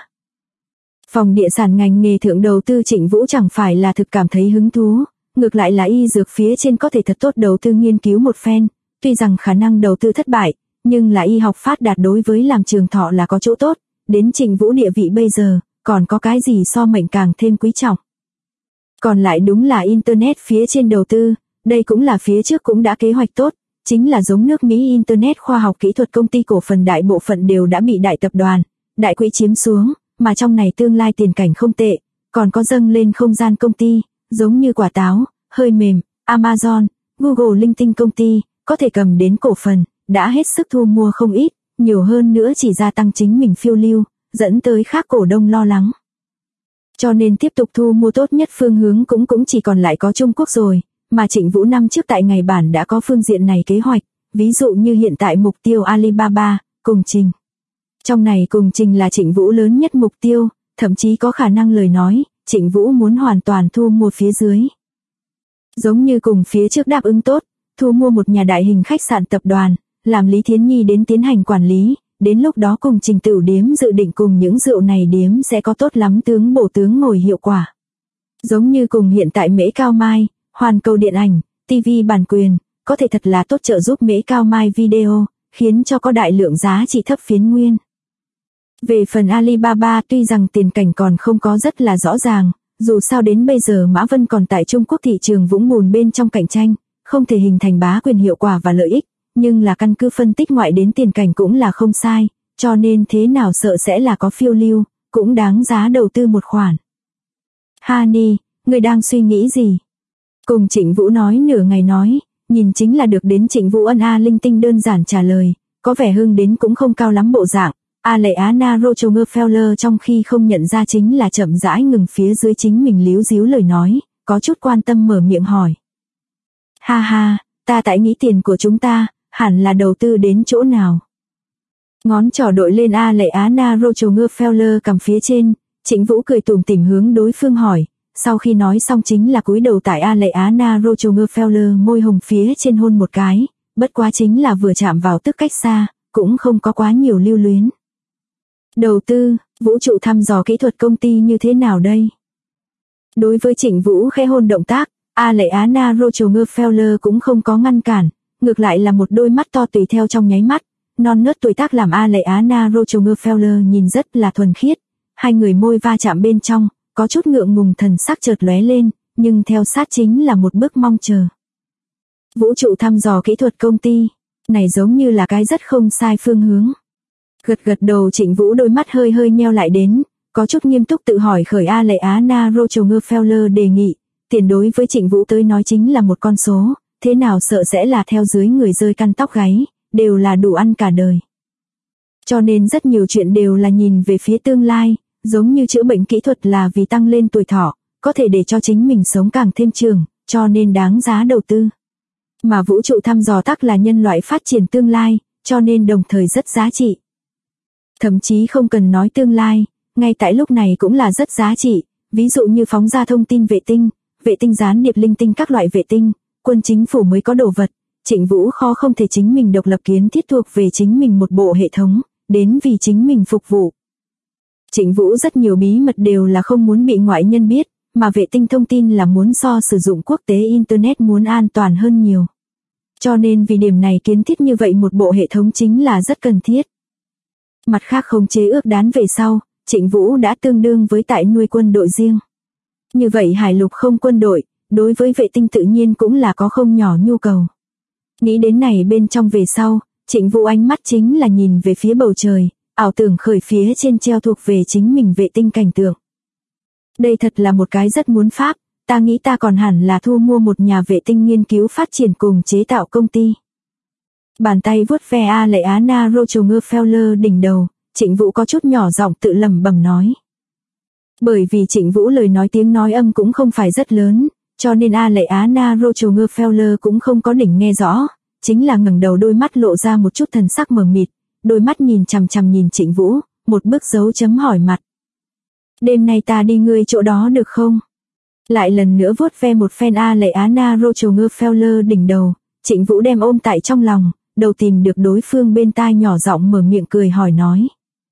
Phòng địa sản ngành nghề thượng đầu tư Trịnh Vũ chẳng phải là thực cảm thấy hứng thú, ngược lại là y dược phía trên có thể thật tốt đầu tư nghiên cứu một phen, tuy rằng khả năng đầu tư thất bại, nhưng là y học phát đạt đối với làm trường thọ là có chỗ tốt, đến Trịnh Vũ địa vị bây giờ, còn có cái gì so mệnh càng thêm quý trọng. Còn lại đúng là Internet phía trên đầu tư, đây cũng là phía trước cũng đã kế hoạch tốt, chính là giống nước Mỹ Internet khoa học kỹ thuật công ty cổ phần đại bộ phận đều đã bị đại tập đoàn, đại quỹ chiếm xuống, mà trong này tương lai tiền cảnh không tệ, còn có dâng lên không gian công ty, giống như quả táo, hơi mềm, Amazon, Google linh tinh công ty, có thể cầm đến cổ phần, đã hết sức thu mua không ít, nhiều hơn nữa chỉ gia tăng chính mình phiêu lưu, dẫn tới khác cổ đông lo lắng. Cho nên tiếp tục thu mua tốt nhất phương hướng cũng chỉ còn lại có Trung Quốc rồi, mà Trịnh Vũ năm trước tại ngày bản đã có phương diện này kế hoạch, ví dụ như hiện tại mục tiêu Alibaba, cùng trình. Trong này cùng trình là Trịnh Vũ lớn nhất mục tiêu, thậm chí có khả năng lời nói, Trịnh Vũ muốn hoàn toàn thu mua phía dưới. Giống như cùng phía trước đáp ứng tốt, thu mua một nhà đại hình khách sạn tập đoàn, làm Lý Thiến Nhi đến tiến hành quản lý, đến lúc đó cùng Trình Tửu điếm dự định cùng những rượu này điếm sẽ có tốt lắm tướng bổ tướng ngồi hiệu quả. Giống như cùng hiện tại Mễ Cao Mai, Hoàn Cầu điện ảnh, TV bản quyền, có thể thật là tốt trợ giúp Mễ Cao Mai video, khiến cho có đại lượng giá trị thấp phiến nguyên. Về phần Alibaba tuy rằng tiền cảnh còn không có rất là rõ ràng, dù sao đến bây giờ Mã Vân còn tại Trung Quốc thị trường vũng bùn bên trong cạnh tranh, không thể hình thành bá quyền hiệu quả và lợi ích, nhưng là căn cứ phân tích ngoại đến tiền cảnh cũng là không sai, cho nên thế nào sợ sẽ là có phiêu lưu, cũng đáng giá đầu tư một khoản. Hani, người đang suy nghĩ gì? Cùng Trịnh Vũ nói nửa ngày nói, nhìn chính là được đến Trịnh Vũ ân a linh tinh đơn giản trả lời, có vẻ hưng đến cũng không cao lắm bộ dạng. Aleana Rochogerfeller trong khi không nhận ra chính là chậm rãi ngừng phía dưới chính mình líu díu lời nói, có chút quan tâm mở miệng hỏi. Ha ha, ta tại nghĩ tiền của chúng ta, hẳn là đầu tư đến chỗ nào? Ngón trỏ đội lên Aleana Rochogerfeller cầm phía trên, Trịnh Vũ cười tủm tỉm hướng đối phương hỏi, sau khi nói xong chính là cúi đầu tại Aleana Rochogerfeller môi hồng phía trên hôn một cái, bất quá chính là vừa chạm vào tức cách xa, cũng không có quá nhiều lưu luyến. Đầu tư, vũ trụ thăm dò kỹ thuật công ty như thế nào đây? Đối với Trịnh Vũ khẽ hôn động tác, Aleana Rochogerfeller cũng không có ngăn cản, ngược lại là một đôi mắt to tùy theo trong nháy mắt, non nớt tuổi tác làm Aleana Rochogerfeller nhìn rất là thuần khiết, hai người môi va chạm bên trong, có chút ngượng ngùng thần sắc chợt lóe lên, nhưng theo sát chính là một bước mong chờ. Vũ trụ thăm dò kỹ thuật công ty, này giống như là cái rất không sai phương hướng. Gật đầu Trịnh Vũ đôi mắt hơi hơi nheo lại đến, có chút nghiêm túc tự hỏi khởi Aleana Rochogerfeller đề nghị, tiền đối với Trịnh Vũ tới nói chính là một con số, thế nào sợ sẽ là theo dưới người rơi căn tóc gáy, đều là đủ ăn cả đời. Cho nên rất nhiều chuyện đều là nhìn về phía tương lai, giống như chữa bệnh kỹ thuật là vì tăng lên tuổi thọ, có thể để cho chính mình sống càng thêm trường, cho nên đáng giá đầu tư. Mà vũ trụ thăm dò tắc là nhân loại phát triển tương lai, cho nên đồng thời rất giá trị. Thậm chí không cần nói tương lai, ngay tại lúc này cũng là rất giá trị, ví dụ như phóng ra thông tin vệ tinh gián điệp linh tinh các loại vệ tinh, quân chính phủ mới có đồ vật, Trịnh Vũ khó không thể chính mình độc lập kiến thiết thuộc về chính mình một bộ hệ thống, đến vì chính mình phục vụ. Trịnh Vũ rất nhiều bí mật đều là không muốn bị ngoại nhân biết, mà vệ tinh thông tin là muốn so sử dụng quốc tế Internet muốn an toàn hơn nhiều. Cho nên vì điểm này kiến thiết như vậy một bộ hệ thống chính là rất cần thiết. Mặt khác khống chế ước đán về sau, Trịnh Vũ đã tương đương với tại nuôi quân đội riêng. Như vậy hải lục không quân đội, đối với vệ tinh tự nhiên cũng là có không nhỏ nhu cầu. Nghĩ đến này bên trong về sau, Trịnh Vũ ánh mắt chính là nhìn về phía bầu trời, ảo tưởng khởi phía trên treo thuộc về chính mình vệ tinh cảnh tượng. Đây thật là một cái rất muốn pháp, ta nghĩ ta còn hẳn là thu mua một nhà vệ tinh nghiên cứu phát triển cùng chế tạo công ty. Bàn tay vuốt ve Aleana Rochogerfeller đỉnh đầu, Trịnh Vũ có chút nhỏ giọng tự lẩm bẩm nói. Bởi vì Trịnh Vũ lời nói tiếng nói âm cũng không phải rất lớn, cho nên Aleana Rochogerfeller cũng không có đỉnh nghe rõ, chính là ngẩng đầu đôi mắt lộ ra một chút thần sắc mờ mịt, đôi mắt nhìn chằm chằm nhìn Trịnh Vũ, một bức dấu chấm hỏi mặt. Đêm nay ta đi ngươi chỗ đó được không? Lại lần nữa vuốt ve một phen Aleana Rochogerfeller đỉnh đầu, Trịnh Vũ đem ôm tại trong lòng, đầu tìm được đối phương bên tai nhỏ giọng mở miệng cười hỏi nói.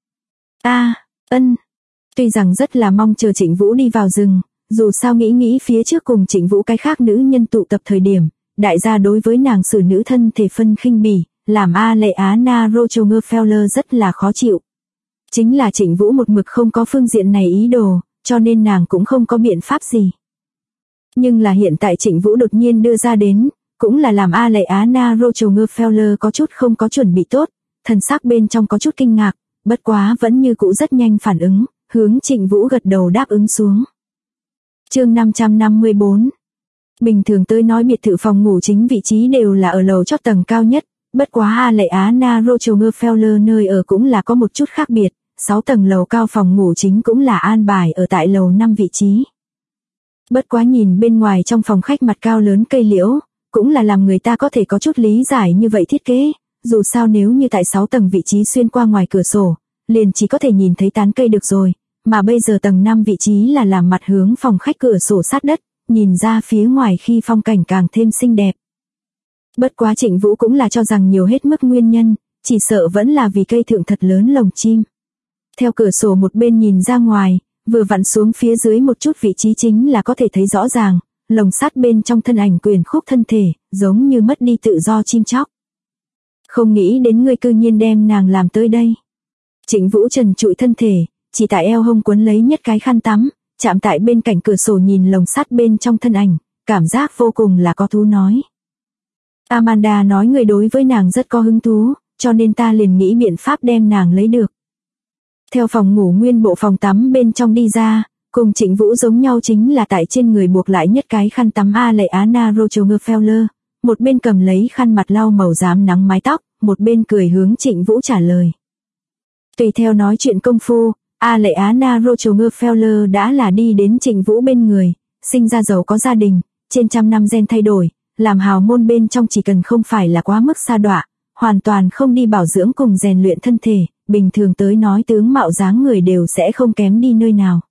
Ân. Tuy rằng rất là mong chờ Trịnh Vũ đi vào rừng, dù sao nghĩ phía trước cùng Trịnh Vũ cái khác nữ nhân tụ tập thời điểm, đại gia đối với nàng xử nữ thân thể phân khinh bỉ, làm Aleana Rochogerfeller rất là khó chịu. Chính là Trịnh Vũ một mực không có phương diện này ý đồ, cho nên nàng cũng không có biện pháp gì. Nhưng là hiện tại Trịnh Vũ đột nhiên đưa ra đến, cũng là làm Aleana Rochogerfeller có chút không có chuẩn bị tốt, thần sắc bên trong có chút kinh ngạc, bất quá vẫn như cũ rất nhanh phản ứng, hướng Trịnh Vũ gật đầu đáp ứng xuống. Chương 554. Bình thường tới nói biệt thự phòng ngủ chính vị trí đều là ở lầu chót tầng cao nhất, bất quá Aleana Rochogerfeller nơi ở cũng là có một chút khác biệt, 6 tầng lầu cao phòng ngủ chính cũng là an bài ở tại lầu 5 vị trí. Bất quá nhìn bên ngoài trong phòng khách mặt cao lớn cây liễu, cũng là làm người ta có thể có chút lý giải như vậy thiết kế, dù sao nếu như tại 6 tầng vị trí xuyên qua ngoài cửa sổ, liền chỉ có thể nhìn thấy tán cây được rồi, mà bây giờ tầng 5 vị trí là làm mặt hướng phòng khách cửa sổ sát đất, nhìn ra phía ngoài khi phong cảnh càng thêm xinh đẹp. Bất quá Trịnh Vũ cũng là cho rằng nhiều hết mức nguyên nhân, chỉ sợ vẫn là vì cây thượng thật lớn lồng chim. Theo cửa sổ một bên nhìn ra ngoài, vừa vặn xuống phía dưới một chút vị trí chính là có thể thấy rõ ràng, lồng sắt bên trong thân ảnh quyền khúc thân thể, giống như mất đi tự do chim chóc. Không nghĩ đến ngươi cư nhiên đem nàng làm tới đây. Trịnh Vũ trần trụi thân thể, chỉ tại eo hông quấn lấy nhất cái khăn tắm, chạm tại bên cạnh cửa sổ nhìn lồng sắt bên trong thân ảnh, cảm giác vô cùng là có thú nói. Amanda nói người đối với nàng rất có hứng thú, cho nên ta liền nghĩ biện pháp đem nàng lấy được. Theo phòng ngủ nguyên bộ phòng tắm bên trong đi ra, cùng Trịnh Vũ giống nhau chính là tại trên người buộc lại nhất cái khăn tắm Aleana Rochogerfeller, một bên cầm lấy khăn mặt lau màu rám nắng mái tóc, một bên cười hướng Trịnh Vũ trả lời. Tùy theo nói chuyện công phu, Aleana Rochogerfeller đã là đi đến Trịnh Vũ bên người, sinh ra giàu có gia đình, trên trăm năm gen thay đổi, làm hào môn bên trong chỉ cần không phải là quá mức sa đọa, hoàn toàn không đi bảo dưỡng cùng rèn luyện thân thể, bình thường tới nói tướng mạo dáng người đều sẽ không kém đi nơi nào.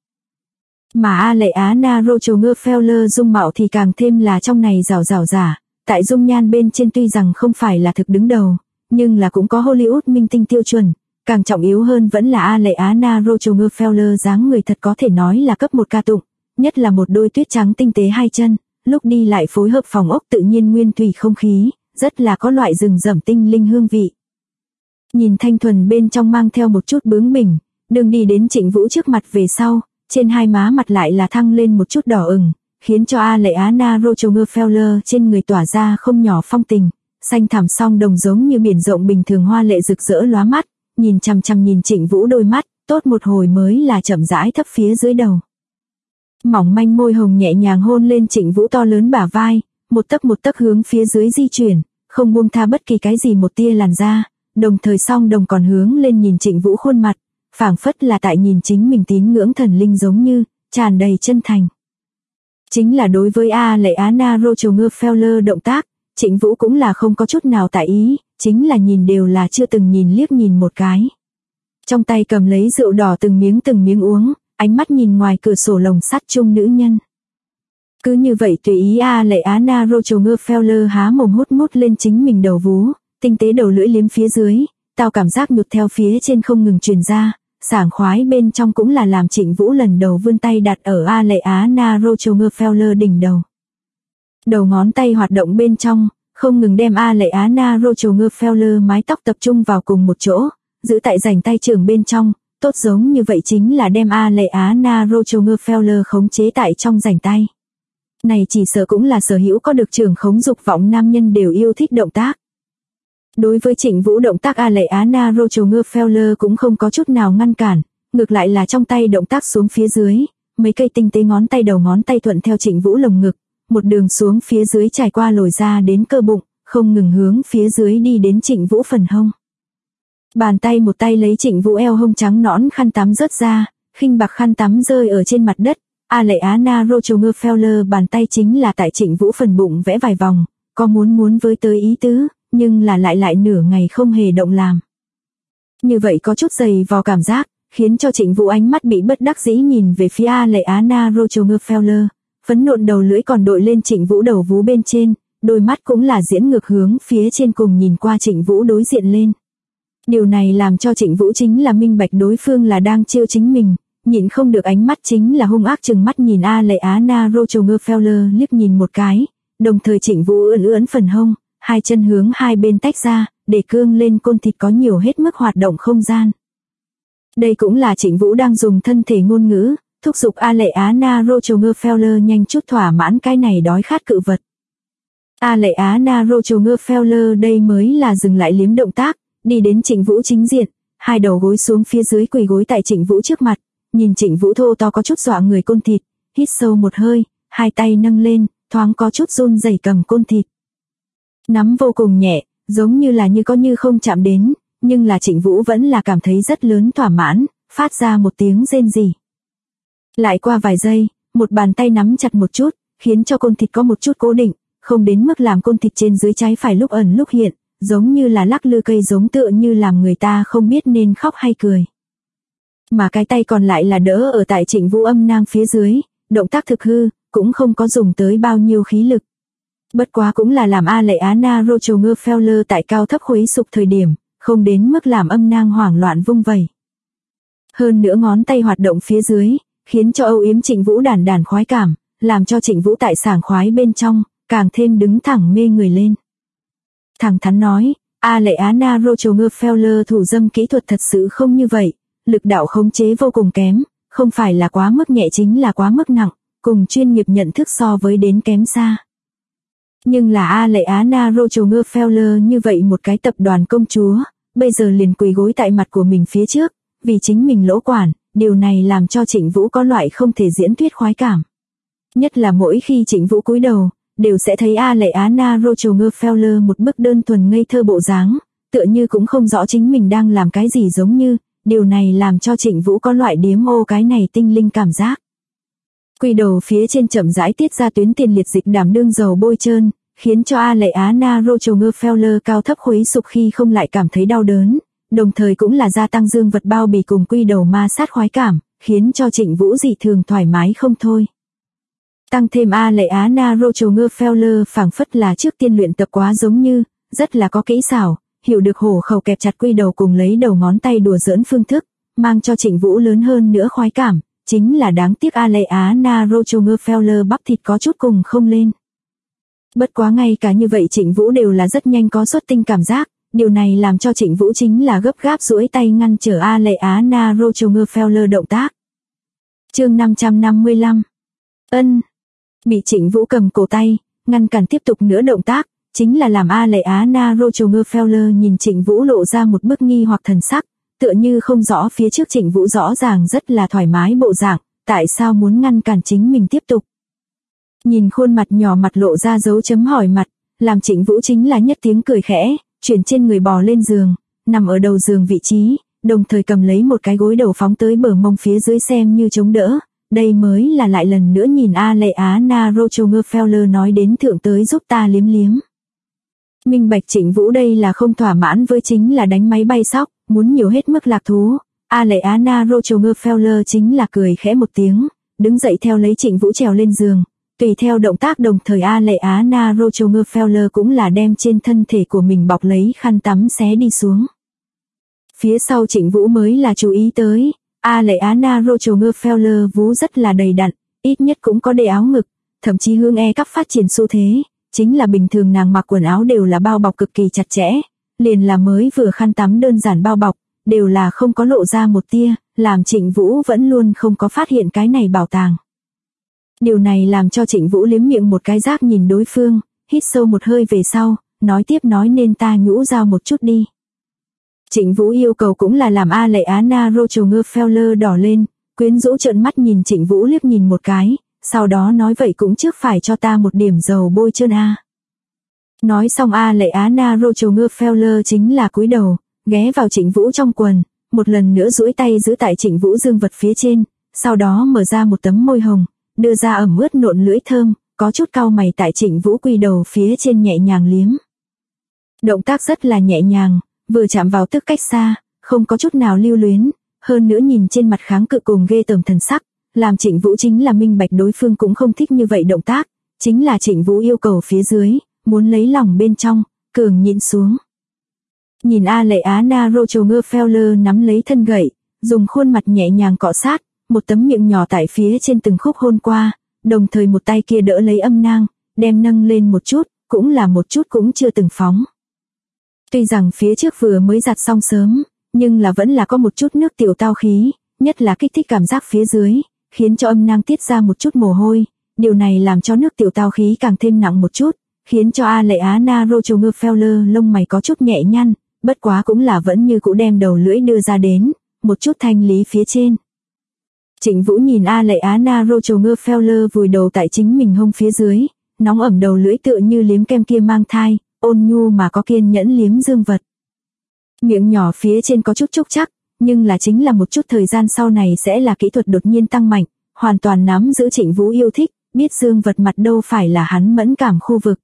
Mà Aleana Rochogerfeller dung mạo thì càng thêm là trong này rào giả, tại dung nhan bên trên tuy rằng không phải là thực đứng đầu, nhưng là cũng có Hollywood minh tinh tiêu chuẩn, càng trọng yếu hơn vẫn là Aleana Rochogerfeller dáng người thật có thể nói là cấp 1 ca tụng, nhất là một đôi tuyết trắng tinh tế hai chân, lúc đi lại phối hợp phòng ốc tự nhiên nguyên thủy không khí, rất là có loại rừng rậm tinh linh hương vị. Nhìn thanh thuần bên trong mang theo một chút bướng bỉnh, đường đi đến Trịnh Vũ trước mặt về sau, trên hai má mặt lại là thăng lên một chút đỏ ửng, khiến cho Aleana Rochogerfeller trên người tỏa ra không nhỏ phong tình, xanh thẳm song đồng giống như biển rộng bình thường hoa lệ rực rỡ lóa mắt, nhìn chằm chằm nhìn Trịnh Vũ đôi mắt, tốt một hồi mới là chậm rãi thấp phía dưới đầu. Mỏng manh môi hồng nhẹ nhàng hôn lên Trịnh Vũ to lớn bả vai, một tấc hướng phía dưới di chuyển, không buông tha bất kỳ cái gì một tia làn da, đồng thời song đồng còn hướng lên nhìn Trịnh Vũ khuôn mặt, phảng phất là tại nhìn chính mình tín ngưỡng thần linh giống như, tràn đầy chân thành. Chính là đối với Aleana Rochogerfeller động tác, Trịnh Vũ cũng là không có chút nào tại ý, chính là nhìn đều là chưa từng nhìn liếc nhìn một cái. Trong tay cầm lấy rượu đỏ từng miếng uống, ánh mắt nhìn ngoài cửa sổ lồng sắt chung nữ nhân. Cứ như vậy tùy ý Aleana Rochogerfeller há mồm hút mút lên chính mình đầu vú, tinh tế đầu lưỡi liếm phía dưới, tao cảm giác nhụt theo phía trên không ngừng truyền ra, sảng khoái bên trong cũng là làm Trịnh Vũ lần đầu vươn tay đặt ở Aleana Rochogerfeller đỉnh đầu. Đầu ngón tay hoạt động bên trong, không ngừng đem Aleana Rochogerfeller mái tóc tập trung vào cùng một chỗ, giữ tại rảnh tay trưởng bên trong, tốt giống như vậy chính là đem Aleana Rochogerfeller khống chế tại trong rảnh tay. Này chỉ sợ cũng là sở hữu có được trưởng khống dục vọng nam nhân đều yêu thích động tác. Đối với Trịnh Vũ động tác Aleana Rochogerfeller cũng không có chút nào ngăn cản, ngược lại là trong tay động tác xuống phía dưới, mấy cây tinh tế ngón tay đầu ngón tay thuận theo Trịnh Vũ lồng ngực, một đường xuống phía dưới trải qua lồi ra đến cơ bụng, không ngừng hướng phía dưới đi đến Trịnh Vũ phần hông. Bàn tay một tay lấy Trịnh Vũ eo hông trắng nõn khăn tắm rớt ra, khinh bạc khăn tắm rơi ở trên mặt đất, Aleana Rockefeller bàn tay chính là tại Trịnh Vũ phần bụng vẽ vài vòng, có muốn với tới ý tứ, nhưng là lại nửa ngày không hề động làm. Như vậy có chút dày vò cảm giác, khiến cho Trịnh Vũ ánh mắt bị bất đắc dĩ nhìn về phía Aleana Rockefeller, phấn nộn đầu lưỡi còn đội lên Trịnh Vũ đầu vú bên trên, đôi mắt cũng là diễn ngược hướng phía trên cùng nhìn qua Trịnh Vũ đối diện lên. Điều này làm cho Trịnh Vũ chính là minh bạch đối phương là đang trêu chính mình, nhịn không được ánh mắt chính là hung ác chừng mắt nhìn Aleana Rockefeller liếc nhìn một cái, đồng thời Trịnh Vũ ưỡn phần hông, hai chân hướng hai bên tách ra, để cương lên côn thịt có nhiều hết mức hoạt động không gian. Đây cũng là Trịnh Vũ đang dùng thân thể ngôn ngữ, thúc giục Aleana Rockefeller nhanh chút thỏa mãn cái này đói khát cự vật. Aleana Rockefeller đây mới là dừng lại liếm động tác, đi đến Trịnh Vũ chính diện, hai đầu gối xuống phía dưới quỳ gối tại Trịnh Vũ trước mặt, nhìn Trịnh Vũ thô to có chút dọa người côn thịt, hít sâu một hơi, hai tay nâng lên, thoáng có chút run rẩy cầm côn thịt. Nắm vô cùng nhẹ, giống như là như có như không chạm đến, nhưng là Trịnh Vũ vẫn là cảm thấy rất lớn thỏa mãn, phát ra một tiếng rên rỉ. Lại qua vài giây, một bàn tay nắm chặt một chút, khiến cho côn thịt có một chút cố định, không đến mức làm côn thịt trên dưới trái phải lúc ẩn lúc hiện, giống như là lắc lư cây giống tựa như làm người ta không biết nên khóc hay cười. Mà cái tay còn lại là đỡ ở tại Trịnh Vũ âm nang phía dưới, động tác thực hư, cũng không có dùng tới bao nhiêu khí lực. Bất quá cũng là làm Aleana Rockefeller tại cao thấp khuấy sục thời điểm, không đến mức làm âm nang hoảng loạn vung vẩy. Hơn nữa ngón tay hoạt động phía dưới, khiến cho âu yếm Trịnh Vũ đàn khoái cảm, làm cho Trịnh Vũ tại sảng khoái bên trong, càng thêm đứng thẳng mê người lên. Thẳng thắn nói, Aleana Rockefeller thủ dâm kỹ thuật thật sự không như vậy, lực đạo khống chế vô cùng kém, không phải là quá mức nhẹ chính là quá mức nặng, cùng chuyên nghiệp nhận thức so với đến kém xa. Nhưng là Aleana Rockefeller như vậy một cái tập đoàn công chúa, bây giờ liền quỳ gối tại mặt của mình phía trước, vì chính mình lỗ quản, điều này làm cho Trịnh Vũ có loại không thể diễn thuyết khoái cảm. Nhất là mỗi khi Trịnh Vũ cúi đầu, đều sẽ thấy Aleana Rockefeller một bức đơn thuần ngây thơ bộ dáng, tựa như cũng không rõ chính mình đang làm cái gì giống như, điều này làm cho Trịnh Vũ có loại điếm ô cái này tinh linh cảm giác. Quỳ đầu phía trên chậm rãi tiết ra tuyến tiền liệt dịch đảm đương dầu bôi trơn, khiến cho Aleana Rockefeller cao thấp khuấy sục khi không lại cảm thấy đau đớn, đồng thời cũng là gia tăng dương vật bao bì cùng quy đầu ma sát khoái cảm, khiến cho Trịnh Vũ dị thường thoải mái không thôi. Tăng thêm Aleana Rockefeller phảng phất là trước tiên luyện tập quá giống như, rất là có kỹ xảo, hiểu được hổ khẩu kẹp chặt quy đầu cùng lấy đầu ngón tay đùa giỡn phương thức, mang cho Trịnh Vũ lớn hơn nữa khoái cảm, chính là đáng tiếc Aleana Rockefeller bắp thịt có chút cùng không lên. Bất quá ngay cả như vậy Trịnh Vũ đều là rất nhanh có xuất tinh cảm giác, điều này làm cho Trịnh Vũ chính là gấp gáp duỗi tay ngăn trở Aleana Rockefeller động tác. Chương 555. Bị Trịnh Vũ cầm cổ tay, ngăn cản tiếp tục nữa động tác, chính là làm Aleana Rockefeller nhìn Trịnh Vũ lộ ra một bức nghi hoặc thần sắc, tựa như không rõ phía trước Trịnh Vũ rõ ràng rất là thoải mái bộ dạng, tại sao muốn ngăn cản chính mình tiếp tục. Nhìn khuôn mặt nhỏ mặt lộ ra dấu chấm hỏi mặt, làm Trịnh Vũ chính là nhất tiếng cười khẽ, chuyển trên người bò lên giường, nằm ở đầu giường vị trí, đồng thời cầm lấy một cái gối đầu phóng tới bờ mông phía dưới xem như chống đỡ. Đây mới là lại lần nữa nhìn Aleana Rockefeller nói đến thượng tới giúp ta liếm liếm. Minh bạch Trịnh Vũ đây là không thỏa mãn với chính là đánh máy bay sóc, muốn nhiều hết mức lạc thú. Aleana Rockefeller chính là cười khẽ một tiếng, đứng dậy theo lấy Trịnh Vũ trèo lên giường, tùy theo động tác đồng thời Aleana Rockefeller cũng là đem trên thân thể của mình bọc lấy khăn tắm xé đi xuống. Phía sau Trịnh Vũ mới là chú ý tới, Aleana Rockefeller vú rất là đầy đặn, ít nhất cũng có đế áo ngực, thậm chí hướng e cắp phát triển xu thế, chính là bình thường nàng mặc quần áo đều là bao bọc cực kỳ chặt chẽ, liền là mới vừa khăn tắm đơn giản bao bọc, đều là không có lộ ra một tia, làm Trịnh Vũ vẫn luôn không có phát hiện cái này bảo tàng. Điều này làm cho Trịnh Vũ liếm miệng một cái giác nhìn đối phương, hít sâu một hơi về sau, nói tiếp nói nên ta nhũ dao một chút đi. Trịnh Vũ yêu cầu cũng là làm Aleana Rockefeller đỏ lên, quyến rũ trợn mắt nhìn Trịnh Vũ liếc nhìn một cái, sau đó nói vậy cũng trước phải cho ta một điểm dầu bôi trơn a. Nói xong Aleana Rockefeller chính là cúi đầu, ghé vào Trịnh Vũ trong quần, một lần nữa duỗi tay giữ tại Trịnh Vũ dương vật phía trên, sau đó mở ra một tấm môi hồng, đưa ra ẩm ướt nộn lưỡi thơm, có chút cau mày tại Trịnh Vũ quy đầu phía trên nhẹ nhàng liếm. Động tác rất là nhẹ nhàng, vừa chạm vào tức cách xa, không có chút nào lưu luyến, hơn nữa nhìn trên mặt kháng cự cùng ghê tởm thần sắc, làm Trịnh Vũ chính là minh bạch đối phương cũng không thích như vậy động tác, chính là Trịnh Vũ yêu cầu phía dưới, muốn lấy lòng bên trong, cường nhịn xuống. Nhìn A Lệ Á Na Rochogerfeller nắm lấy thân gậy, dùng khuôn mặt nhẹ nhàng cọ sát, một tấm miệng nhỏ tại phía trên từng khúc hôn qua, đồng thời một tay kia đỡ lấy âm nang, đem nâng lên một chút, cũng là một chút cũng chưa từng phóng. Tuy rằng phía trước vừa mới giặt xong sớm, nhưng là vẫn là có một chút nước tiểu tao khí, nhất là kích thích cảm giác phía dưới, khiến cho âm nang tiết ra một chút mồ hôi, điều này làm cho nước tiểu tao khí càng thêm nặng một chút, khiến cho A Lệ Á Na Rochogerfeller lông mày có chút nhẹ nhăn, bất quá cũng là vẫn như cũ đem đầu lưỡi đưa ra đến, một chút thanh lý phía trên. Trịnh Vũ nhìn A Lệ Á Na Rochogerfeller vùi đầu tại chính mình hông phía dưới, nóng ẩm đầu lưỡi tựa như liếm kem kia mang thai, ôn nhu mà có kiên nhẫn liếm dương vật. Miệng nhỏ phía trên có chút trúc chắc, nhưng là chính là một chút thời gian sau này sẽ là kỹ thuật đột nhiên tăng mạnh, hoàn toàn nắm giữ Trịnh Vũ yêu thích, biết dương vật mặt đâu phải là hắn mẫn cảm khu vực.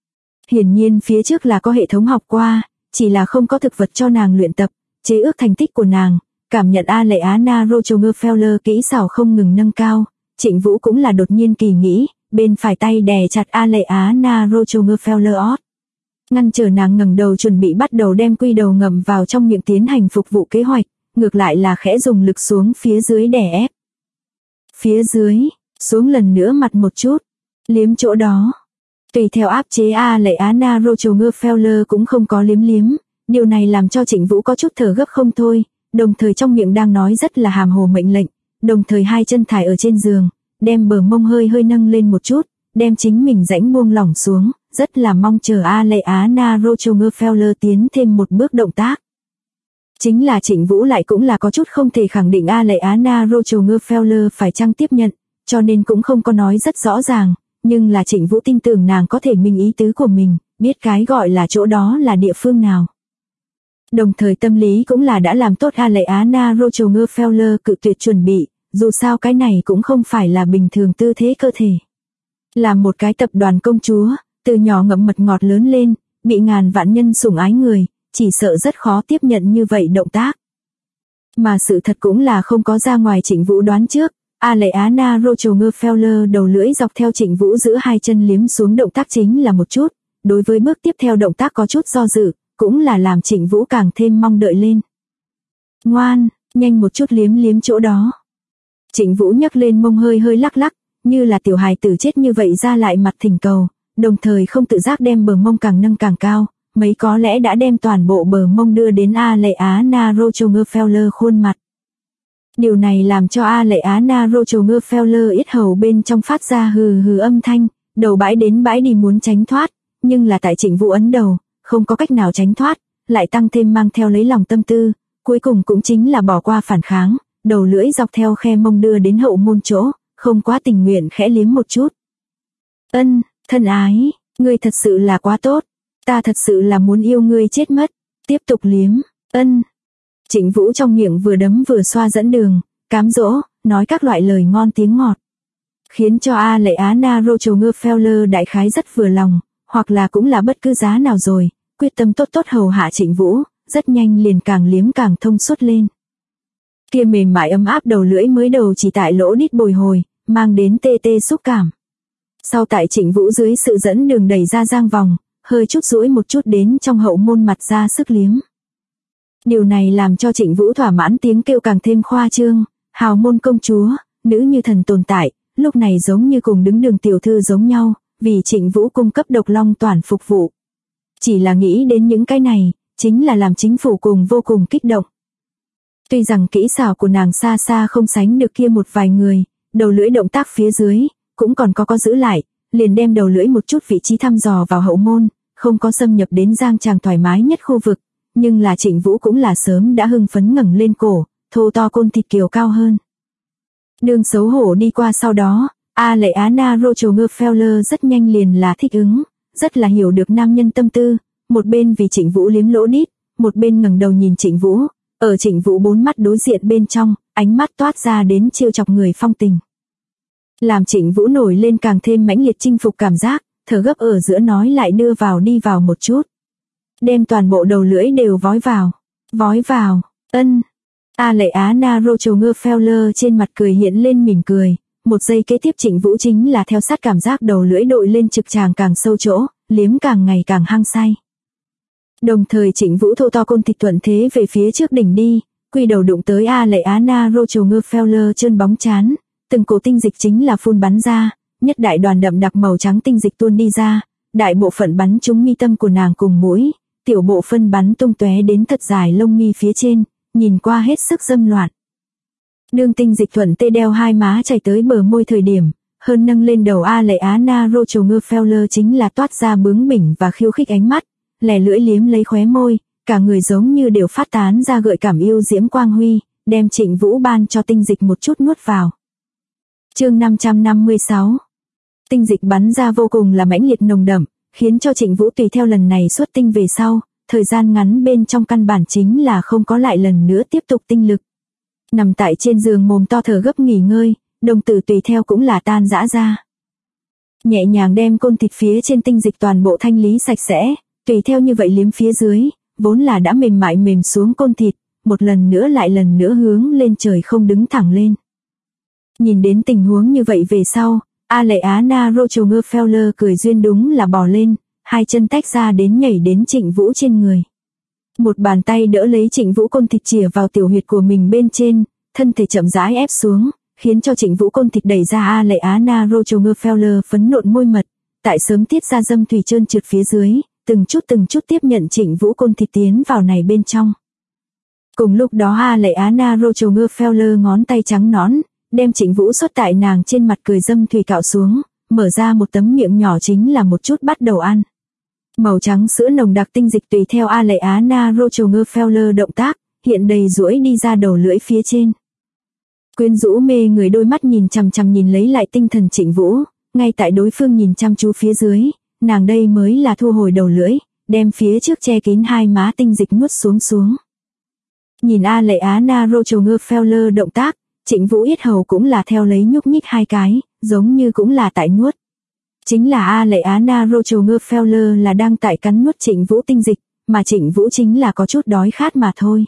Hiển nhiên phía trước là có hệ thống học qua, chỉ là không có thực vật cho nàng luyện tập, chế ước thành tích của nàng, cảm nhận A Lệ Á Na Rochogerfeller kỹ xảo không ngừng nâng cao, Trịnh Vũ cũng là đột nhiên kỳ nghĩ, bên phải tay đè chặt A Lệ Á Na Rochogerfeller ót. Ngăn trở nàng ngẩng đầu chuẩn bị bắt đầu đem quy đầu ngậm vào trong miệng tiến hành phục vụ kế hoạch, ngược lại là khẽ dùng lực xuống phía dưới đè ép. Phía dưới, xuống lần nữa mặt một chút, liếm chỗ đó. Tùy theo áp chế A Lệ Á Na Rochogerfeller cũng không có liếm, điều này làm cho Trịnh Vũ có chút thở gấp không thôi, đồng thời trong miệng đang nói rất là hàm hồ mệnh lệnh, đồng thời hai chân thải ở trên giường, đem bờ mông hơi hơi nâng lên một chút, đem chính mình rãnh buông lỏng xuống, rất là mong chờ A Lệ Á Na Rochogerfeller tiến thêm một bước động tác. Chính là Trịnh Vũ lại cũng là có chút không thể khẳng định A Lệ Á Na Rochogerfeller phải chăng tiếp nhận, cho nên cũng không có nói rất rõ ràng, nhưng là Trịnh Vũ tin tưởng nàng có thể minh ý tứ của mình, biết cái gọi là chỗ đó là địa phương nào. Đồng thời tâm lý cũng là đã làm tốt A Lệ Á Na Rochogerfeller cự tuyệt chuẩn bị, dù sao cái này cũng không phải là bình thường tư thế cơ thể. Là một cái tập đoàn công chúa, từ nhỏ ngậm mật ngọt lớn lên, bị ngàn vạn nhân sủng ái người, chỉ sợ rất khó tiếp nhận như vậy động tác. Mà sự thật cũng là không có ra ngoài Trịnh Vũ đoán trước, A Lệ Á Na Rochogerfeller đầu lưỡi dọc theo Trịnh Vũ giữ hai chân liếm xuống động tác chính là một chút, đối với bước tiếp theo động tác có chút do dự, cũng là làm Trịnh Vũ càng thêm mong đợi lên. Ngoan, nhanh một chút liếm chỗ đó. Trịnh Vũ nhấc lên mông hơi hơi lắc lắc, như là tiểu hài tử chết như vậy ra lại mặt thỉnh cầu, đồng thời không tự giác đem bờ mông càng nâng càng cao, mấy có lẽ đã đem toàn bộ bờ mông đưa đến A Lệ Á Na Rochogerfeller khuôn mặt. Điều này làm cho A Lệ Á Na Rochogerfeller yết hầu bên trong phát ra hừ hừ âm thanh, đầu bãi đến bãi đi muốn tránh thoát, nhưng là tại Trịnh Vũ ấn đầu, không có cách nào tránh thoát, lại tăng thêm mang theo lấy lòng tâm tư, cuối cùng cũng chính là bỏ qua phản kháng, đầu lưỡi dọc theo khe mông đưa đến hậu môn chỗ, không quá tình nguyện khẽ liếm một chút. Ân, thân ái, ngươi thật sự là quá tốt, ta thật sự là muốn yêu ngươi chết mất, tiếp tục liếm, ân. Trịnh Vũ trong miệng vừa đấm vừa xoa dẫn đường, cám dỗ, nói các loại lời ngon tiếng ngọt. Khiến cho A Lệ Á Na Rochogerfeller đại khái rất vừa lòng, hoặc là cũng là bất cứ giá nào rồi, quyết tâm tốt tốt hầu hạ Trịnh Vũ, rất nhanh liền càng liếm càng thông suốt lên. Kia mềm mại ấm áp đầu lưỡi mới đầu chỉ tại lỗ đít bồi hồi, mang đến tê tê xúc cảm. Sau tại Trịnh Vũ dưới sự dẫn đường đẩy ra giang vòng, hơi chút duỗi một chút đến trong hậu môn mặt ra sức liếm. Điều này làm cho Trịnh Vũ thỏa mãn tiếng kêu càng thêm khoa trương, hào môn công chúa, nữ như thần tồn tại, lúc này giống như cùng đứng đường tiểu thư giống nhau, vì Trịnh Vũ cung cấp độc long toàn phục vụ. Chỉ là nghĩ đến những cái này, chính là làm chính phủ cùng vô cùng kích động. Tuy rằng kỹ xảo của nàng xa xa không sánh được kia một vài người, đầu lưỡi động tác phía dưới, cũng còn có giữ lại, liền đem đầu lưỡi một chút vị trí thăm dò vào hậu môn, không có xâm nhập đến giang tràng thoải mái nhất khu vực, nhưng là Trịnh Vũ cũng là sớm đã hưng phấn ngẩng lên cổ, thô to côn thịt kiều cao hơn. Đường xấu hổ đi qua sau đó, A Lệ Á Na Rochogerfeller rất nhanh liền là thích ứng, rất là hiểu được nam nhân tâm tư, một bên vì Trịnh Vũ liếm lỗ đít, một bên ngẩng đầu nhìn Trịnh Vũ, ở Trịnh Vũ bốn mắt đối diện bên trong, ánh mắt toát ra đến trêu chọc người phong tình. Làm Trịnh Vũ nổi lên càng thêm mãnh liệt chinh phục cảm giác, thở gấp ở giữa nói lại đưa vào đi vào một chút. Đem toàn bộ đầu lưỡi đều vói vào. Vói vào, ân. Aleana Rochonger-Feller trên mặt cười hiện lên mỉm cười. Một giây kế tiếp Trịnh Vũ chính là theo sát cảm giác đầu lưỡi đội lên trực tràng càng sâu chỗ, liếm càng ngày càng hăng say. Đồng thời Trịnh Vũ thô to côn thịt thuận thế về phía trước đỉnh đi, quy đầu đụng tới Aleana Rochonger-Feller chân bóng chán, từng cổ tinh dịch chính là phun bắn ra, nhất đại đoàn đậm đặc màu trắng tinh dịch tuôn đi ra, đại bộ phận bắn trúng mi tâm của nàng cùng mũi, tiểu bộ phân bắn tung tóe đến thật dài lông mi phía trên, nhìn qua hết sức dâm loạn. Đương tinh dịch thuận tê đeo hai má chảy tới bờ môi thời điểm, hơn nâng lên đầu Aleana Rochonger-Feller chính là toát ra bướng bỉnh và khiêu khích ánh mắt, lè lưỡi liếm lấy khóe môi, cả người giống như đều phát tán ra gợi cảm yêu diễm quang huy, đem Trịnh Vũ ban cho tinh dịch một chút nuốt vào. Chương 556. Tinh dịch bắn ra vô cùng là mãnh liệt nồng đậm, khiến cho Trịnh Vũ tùy theo lần này xuất tinh về sau, thời gian ngắn bên trong căn bản chính là không có lại lần nữa tiếp tục tinh lực. Nằm tại trên giường mồm to thở gấp nghỉ ngơi, đồng tử tùy theo cũng là tan rã ra. Nhẹ nhàng đem côn thịt phía trên tinh dịch toàn bộ thanh lý sạch sẽ, tùy theo như vậy liếm phía dưới, vốn là đã mềm mại mềm xuống côn thịt, một lần nữa lại lần nữa hướng lên trời không đứng thẳng lên. Nhìn đến tình huống như vậy về sau, Aleana Rochonger-Feller cười duyên đúng là bò lên, hai chân tách ra đến nhảy đến Trịnh Vũ trên người. Một bàn tay đỡ lấy Trịnh Vũ côn thịt chìa vào tiểu huyệt của mình bên trên, thân thể chậm rãi ép xuống, khiến cho Trịnh Vũ côn thịt đẩy ra Aleana Rochonger-Feller phấn nộn môi mật, tại sớm tiết ra dâm thủy trơn trượt phía dưới, từng chút tiếp nhận Trịnh Vũ côn thịt tiến vào này bên trong. Cùng lúc đó Aleana Rochonger-Feller ngón tay trắng nõn, đem Trịnh Vũ xuất tại nàng trên mặt cười dâm thủy cạo xuống, mở ra một tấm miệng nhỏ chính là một chút bắt đầu ăn. Màu trắng sữa nồng đặc tinh dịch tùy theo Aleana Rochonger-Feller động tác, hiện đầy duỗi đi ra đầu lưỡi phía trên. Quyến rũ mê người đôi mắt nhìn chằm chằm nhìn lấy lại tinh thần Trịnh Vũ, ngay tại đối phương nhìn chăm chú phía dưới, nàng đây mới là thu hồi đầu lưỡi, đem phía trước che kín hai má tinh dịch nuốt xuống. Nhìn Aleana Rochonger-Feller động tác, Trịnh Vũ yết hầu cũng là theo lấy nhúc nhích hai cái, giống như cũng là tại nuốt. Chính là Aleana Rochonger-Feller là đang tại cắn nuốt Trịnh Vũ tinh dịch, mà Trịnh Vũ chính là có chút đói khát mà thôi.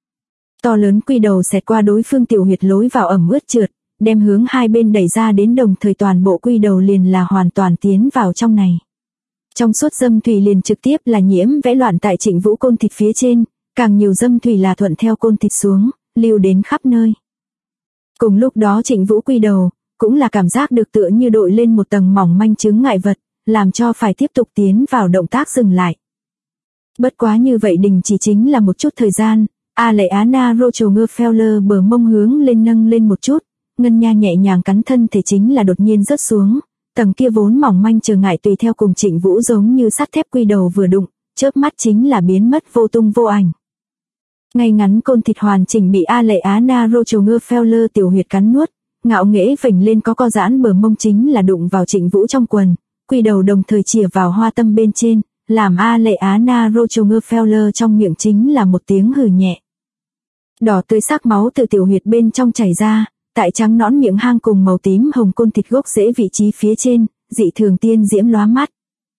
To lớn quy đầu xẹt qua đối phương tiểu huyệt lối vào ẩm ướt trượt, đem hướng hai bên đẩy ra đến đồng thời toàn bộ quy đầu liền là hoàn toàn tiến vào trong này. Trong suốt dâm thủy liền trực tiếp là nhiễm vẽ loạn tại Trịnh Vũ côn thịt phía trên, càng nhiều dâm thủy là thuận theo côn thịt xuống, lưu đến khắp nơi. Cùng lúc đó Trịnh Vũ quy đầu, cũng là cảm giác được tựa như đội lên một tầng mỏng manh chướng ngại vật, làm cho phải tiếp tục tiến vào động tác dừng lại. Bất quá như vậy đình chỉ chính là một chút thời gian, Aleana Rochonger-Feller bờ mông hướng lên nâng lên một chút, ngân nha nhẹ nhàng cắn thân thể chính là đột nhiên rớt xuống, tầng kia vốn mỏng manh trở ngại tùy theo cùng Trịnh Vũ giống như sắt thép quy đầu vừa đụng, chớp mắt chính là biến mất vô tung vô ảnh. Ngay ngắn côn thịt hoàn chỉnh bị Aleana Rochonger-Feller tiểu huyệt cắn nuốt, ngạo nghễ phình lên có co giãn bờ mông chính là đụng vào Trịnh Vũ trong quần, quy đầu đồng thời chìa vào hoa tâm bên trên, làm Aleana Rochonger-Feller trong miệng chính là một tiếng hừ nhẹ. Đỏ tươi sắc máu từ tiểu huyệt bên trong chảy ra, tại trắng nõn miệng hang cùng màu tím hồng côn thịt gốc rễ vị trí phía trên, dị thường tiên diễm lóa mắt.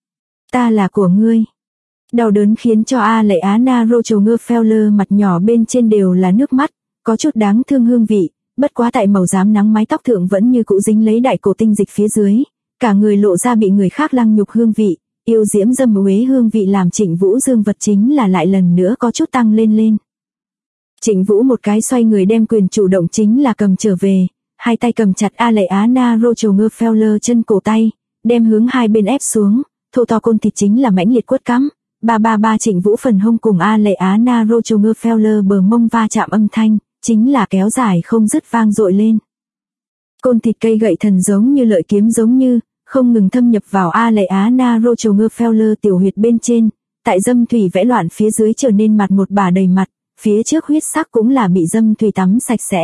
Ta là của ngươi. Đau đớn khiến cho Aleana Rochonger-Feller mặt nhỏ bên trên đều là nước mắt, có chút đáng thương hương vị, bất quá tại màu rám nắng mái tóc thượng vẫn như cũ dính lấy đại cổ tinh dịch phía dưới, cả người lộ ra bị người khác lăng nhục hương vị, yêu diễm dâm uế hương vị làm Trịnh Vũ dương vật chính là lại lần nữa có chút tăng lên. Trịnh Vũ một cái xoay người đem quyền chủ động chính là cầm trở về, hai tay cầm chặt Aleana Rochonger-Feller chân cổ tay, đem hướng hai bên ép xuống, thô to côn thịt chính là mãnh liệt quất cắm. Ba Trịnh Vũ phần hông cùng Aleana Rochonger-Feller bờ mông va chạm âm thanh, chính là kéo dài không dứt vang dội lên. Côn thịt cây gậy thần giống như lợi kiếm giống như, không ngừng thâm nhập vào Aleana Rochonger-Feller tiểu huyệt bên trên, tại dâm thủy vẽ loạn phía dưới trở nên mặt một bả đầy mặt, phía trước huyết sắc cũng là bị dâm thủy tắm sạch sẽ.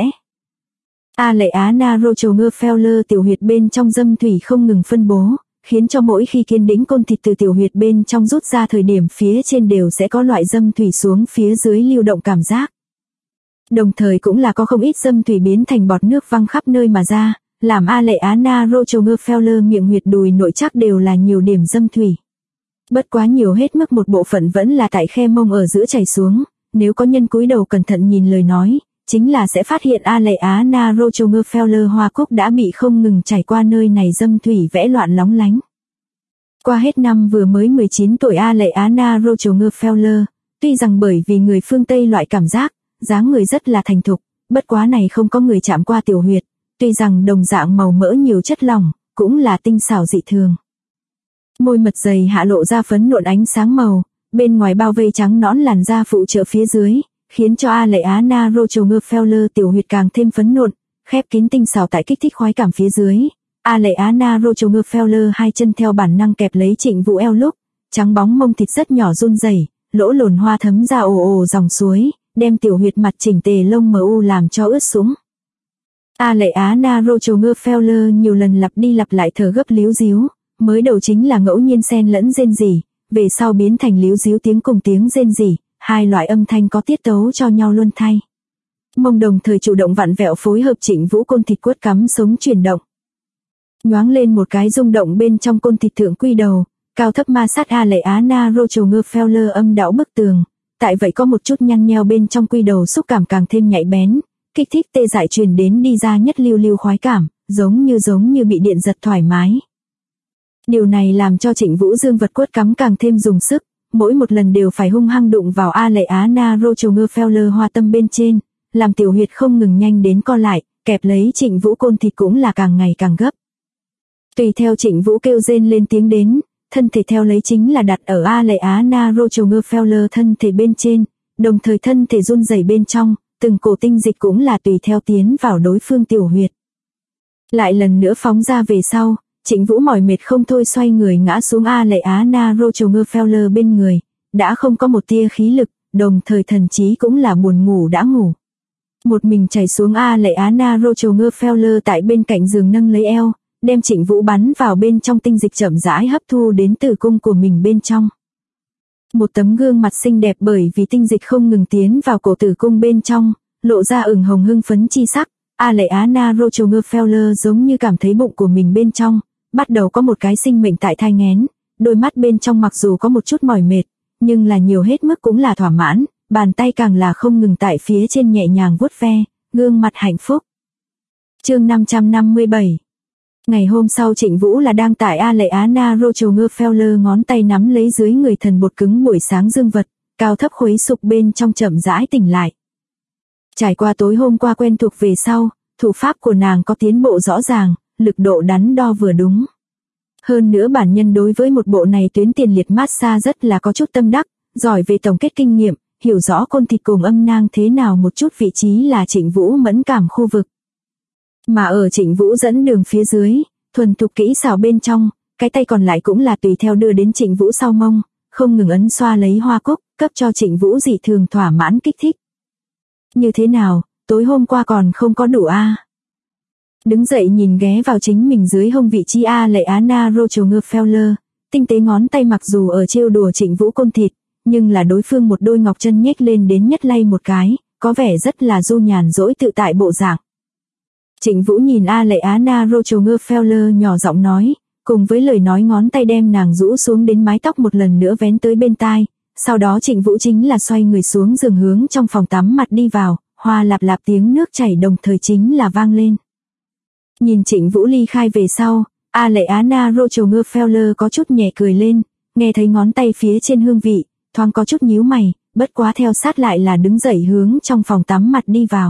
Aleana Rochonger-Feller tiểu huyệt bên trong dâm thủy không ngừng phân bố, khiến cho mỗi khi kiên đĩnh côn thịt từ tiểu huyệt bên trong rút ra thời điểm phía trên đều sẽ có loại dâm thủy xuống phía dưới lưu động cảm giác. Đồng thời cũng là có không ít dâm thủy biến thành bọt nước văng khắp nơi mà ra, làm A Lệ Á Na Rochogerfeller miệng huyệt đùi nội chắc đều là nhiều điểm dâm thủy. Bất quá nhiều hết mức một bộ phận vẫn là tại khe mông ở giữa chảy xuống, nếu có nhân cúi đầu cẩn thận nhìn lời nói, chính là sẽ phát hiện A Lệ Á Na Rochogerfeller hoa cúc đã bị không ngừng chảy qua nơi này dâm thủy vẽ loạn lóng lánh. Qua hết năm vừa mới 19 tuổi A Lệ Á Na Rochogerfeller, tuy rằng bởi vì người phương Tây loại cảm giác, dáng người rất là thành thục, bất quá này không có người chạm qua tiểu huyệt, tuy rằng đồng dạng màu mỡ nhiều chất lỏng, cũng là tinh xảo dị thường. Môi mật dày hạ lộ ra phấn nộn ánh sáng màu, bên ngoài bao vây trắng nõn làn da phụ trợ phía dưới, khiến cho A Lệ Á Na Rochogerfeller tiểu huyệt càng thêm phấn nộn, khép kín tinh xảo tại kích thích khoái cảm phía dưới. A Lệ Á Na Rochogerfeller hai chân theo bản năng kẹp lấy Trịnh Vũ eo lúc, trắng bóng mông thịt rất nhỏ run rẩy, lỗ lồn hoa thấm ra ồ ồ dòng suối, đem tiểu huyệt mặt chỉnh tề lông mờ u làm cho ướt sũng. A Lệ Á Na Rochogerfeller nhiều lần lặp đi lặp lại thở gấp líu díu, mới đầu chính là ngẫu nhiên xen lẫn rên rỉ, về sau biến thành líu díu tiếng cùng tiếng rên rỉ, hai loại âm thanh có tiết tấu cho nhau luân thay. Mông đồng thời chủ động vặn vẹo phối hợp Trịnh Vũ côn thịt quất cắm sống chuyển động. Nhoáng lên một cái rung động bên trong côn thịt thượng quy đầu, cao thấp ma sát A Lệ Á Na Rochogerfeller âm đạo bức tường, tại vậy có một chút nhăn nheo bên trong quy đầu xúc cảm càng thêm nhạy bén, kích thích tê dại truyền đến đi ra nhất lưu lưu khoái cảm, giống như bị điện giật thoải mái. Điều này làm cho Trịnh Vũ dương vật quất cắm càng thêm dùng sức, mỗi một lần đều phải hung hăng đụng vào A Lệ Á Na Rochogerfeller hoa tâm bên trên, làm tiểu huyệt không ngừng nhanh đến co lại, kẹp lấy Trịnh Vũ côn thịt cũng là càng ngày càng gấp. Tùy theo Trịnh Vũ kêu rên lên tiếng đến, thân thể theo lấy chính là đặt ở A Lệ Á Na Rochogerfeller thân thể bên trên, đồng thời thân thể run rẩy bên trong, từng cổ tinh dịch cũng là tùy theo tiến vào đối phương tiểu huyệt. Lại lần nữa phóng ra về sau, Trịnh Vũ mỏi mệt không thôi xoay người ngã xuống A Lệ Á Na Rochogerfeller bên người, đã không có một tia khí lực, đồng thời thần trí cũng là buồn ngủ đã ngủ. Một mình chảy xuống A Lệ Á Na Rochogerfeller tại bên cạnh giường nâng lấy eo, đem Trịnh Vũ bắn vào bên trong tinh dịch chậm rãi hấp thu đến tử cung của mình bên trong. Một tấm gương mặt xinh đẹp bởi vì tinh dịch không ngừng tiến vào cổ tử cung bên trong, lộ ra ửng hồng hưng phấn chi sắc. A Lệ Á Na Rochogerfeller giống như cảm thấy bụng của mình bên trong bắt đầu có một cái sinh mệnh tại thai nghén, đôi mắt bên trong mặc dù có một chút mỏi mệt, nhưng là nhiều hết mức cũng là thỏa mãn, bàn tay càng là không ngừng tại phía trên nhẹ nhàng vuốt ve, gương mặt hạnh phúc. Chương 557. Ngày hôm sau Trịnh Vũ là đang tại A Lệ Á Na Rochogerfeller ngón tay nắm lấy dưới người thần bột cứng buổi sáng dương vật, cao thấp khuấy sục bên trong chậm rãi tỉnh lại. Trải qua tối hôm qua quen thuộc về sau, thủ pháp của nàng có tiến bộ rõ ràng, lực độ đắn đo vừa đúng. Hơn nữa bản nhân đối với một bộ này tuyến tiền liệt massage rất là có chút tâm đắc, giỏi về tổng kết kinh nghiệm, hiểu rõ côn thịt cùng âm nang thế nào một chút vị trí là Trịnh Vũ mẫn cảm khu vực. Mà ở Trịnh Vũ dẫn đường phía dưới, thuần thục kỹ xảo bên trong, cái tay còn lại cũng là tùy theo đưa đến Trịnh Vũ sau mông, không ngừng ấn xoa lấy hoa cúc, cấp cho Trịnh Vũ dị thường thỏa mãn kích thích. Như thế nào, tối hôm qua còn không có đủ a? Đứng dậy nhìn ghé vào chính mình dưới hông vị trí A Lệ Á Na Rochogerfeller, tinh tế ngón tay mặc dù ở trêu đùa Trịnh Vũ côn thịt, nhưng là đối phương một đôi ngọc chân nhếch lên đến nhất lay một cái, có vẻ rất là du nhàn dỗi tự tại bộ dạng. Trịnh Vũ nhìn A Lệ Á Na Rochogerfeller nhỏ giọng nói, cùng với lời nói ngón tay đem nàng rũ xuống đến mái tóc một lần nữa vén tới bên tai, sau đó Trịnh Vũ chính là xoay người xuống giường hướng trong phòng tắm mặt đi vào, hoa lạp lạp tiếng nước chảy đồng thời chính là vang lên. Nhìn Trịnh Vũ ly khai về sau, A Lệ Á Na Rochogerfeller có chút nhẹ cười lên, nghe thấy ngón tay phía trên hương vị, thoáng có chút nhíu mày, bất quá theo sát lại là đứng dậy hướng trong phòng tắm mặt đi vào.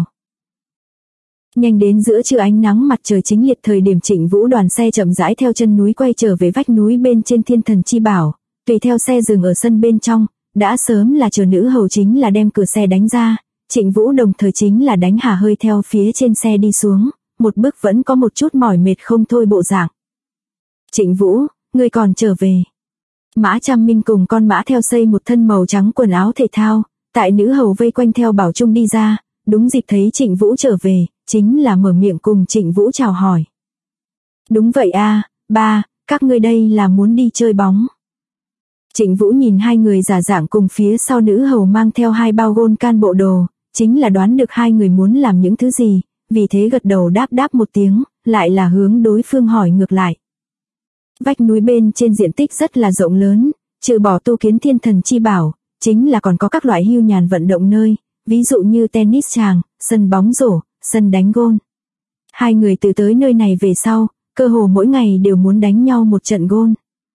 Nhanh đến giữa trưa ánh nắng mặt trời chính liệt thời điểm Trịnh Vũ đoàn xe chậm rãi theo chân núi quay trở về vách núi bên trên Thiên Thần Chi Bảo, tùy theo xe dừng ở sân bên trong, đã sớm là chờ nữ hầu chính là đem cửa xe đánh ra, Trịnh Vũ đồng thời chính là đánh hà hơi theo phía trên xe đi xuống, một bước vẫn có một chút mỏi mệt không thôi bộ dạng. Trịnh Vũ, ngươi còn trở về. Mã Trăm Minh cùng con mã theo xây một thân màu trắng quần áo thể thao, tại nữ hầu vây quanh theo bảo trung đi ra, đúng dịp thấy Trịnh Vũ trở về, chính là mở miệng cùng Trịnh Vũ chào hỏi. Đúng vậy a, ba, các ngươi đây là muốn đi chơi bóng. Trịnh Vũ nhìn hai người giả dạng cùng phía sau nữ hầu mang theo hai bao gôn can bộ đồ, chính là đoán được hai người muốn làm những thứ gì, vì thế gật đầu đáp đáp một tiếng, lại là hướng đối phương hỏi ngược lại. Vách núi bên trên diện tích rất là rộng lớn, trừ bỏ tu kiến thiên thần chi bảo, chính là còn có các loại hưu nhàn vận động nơi, ví dụ như tennis tràng, sân bóng rổ, sân đánh gôn. Hai người từ tới nơi này về sau, cơ hồ mỗi ngày đều muốn đánh nhau một trận gôn.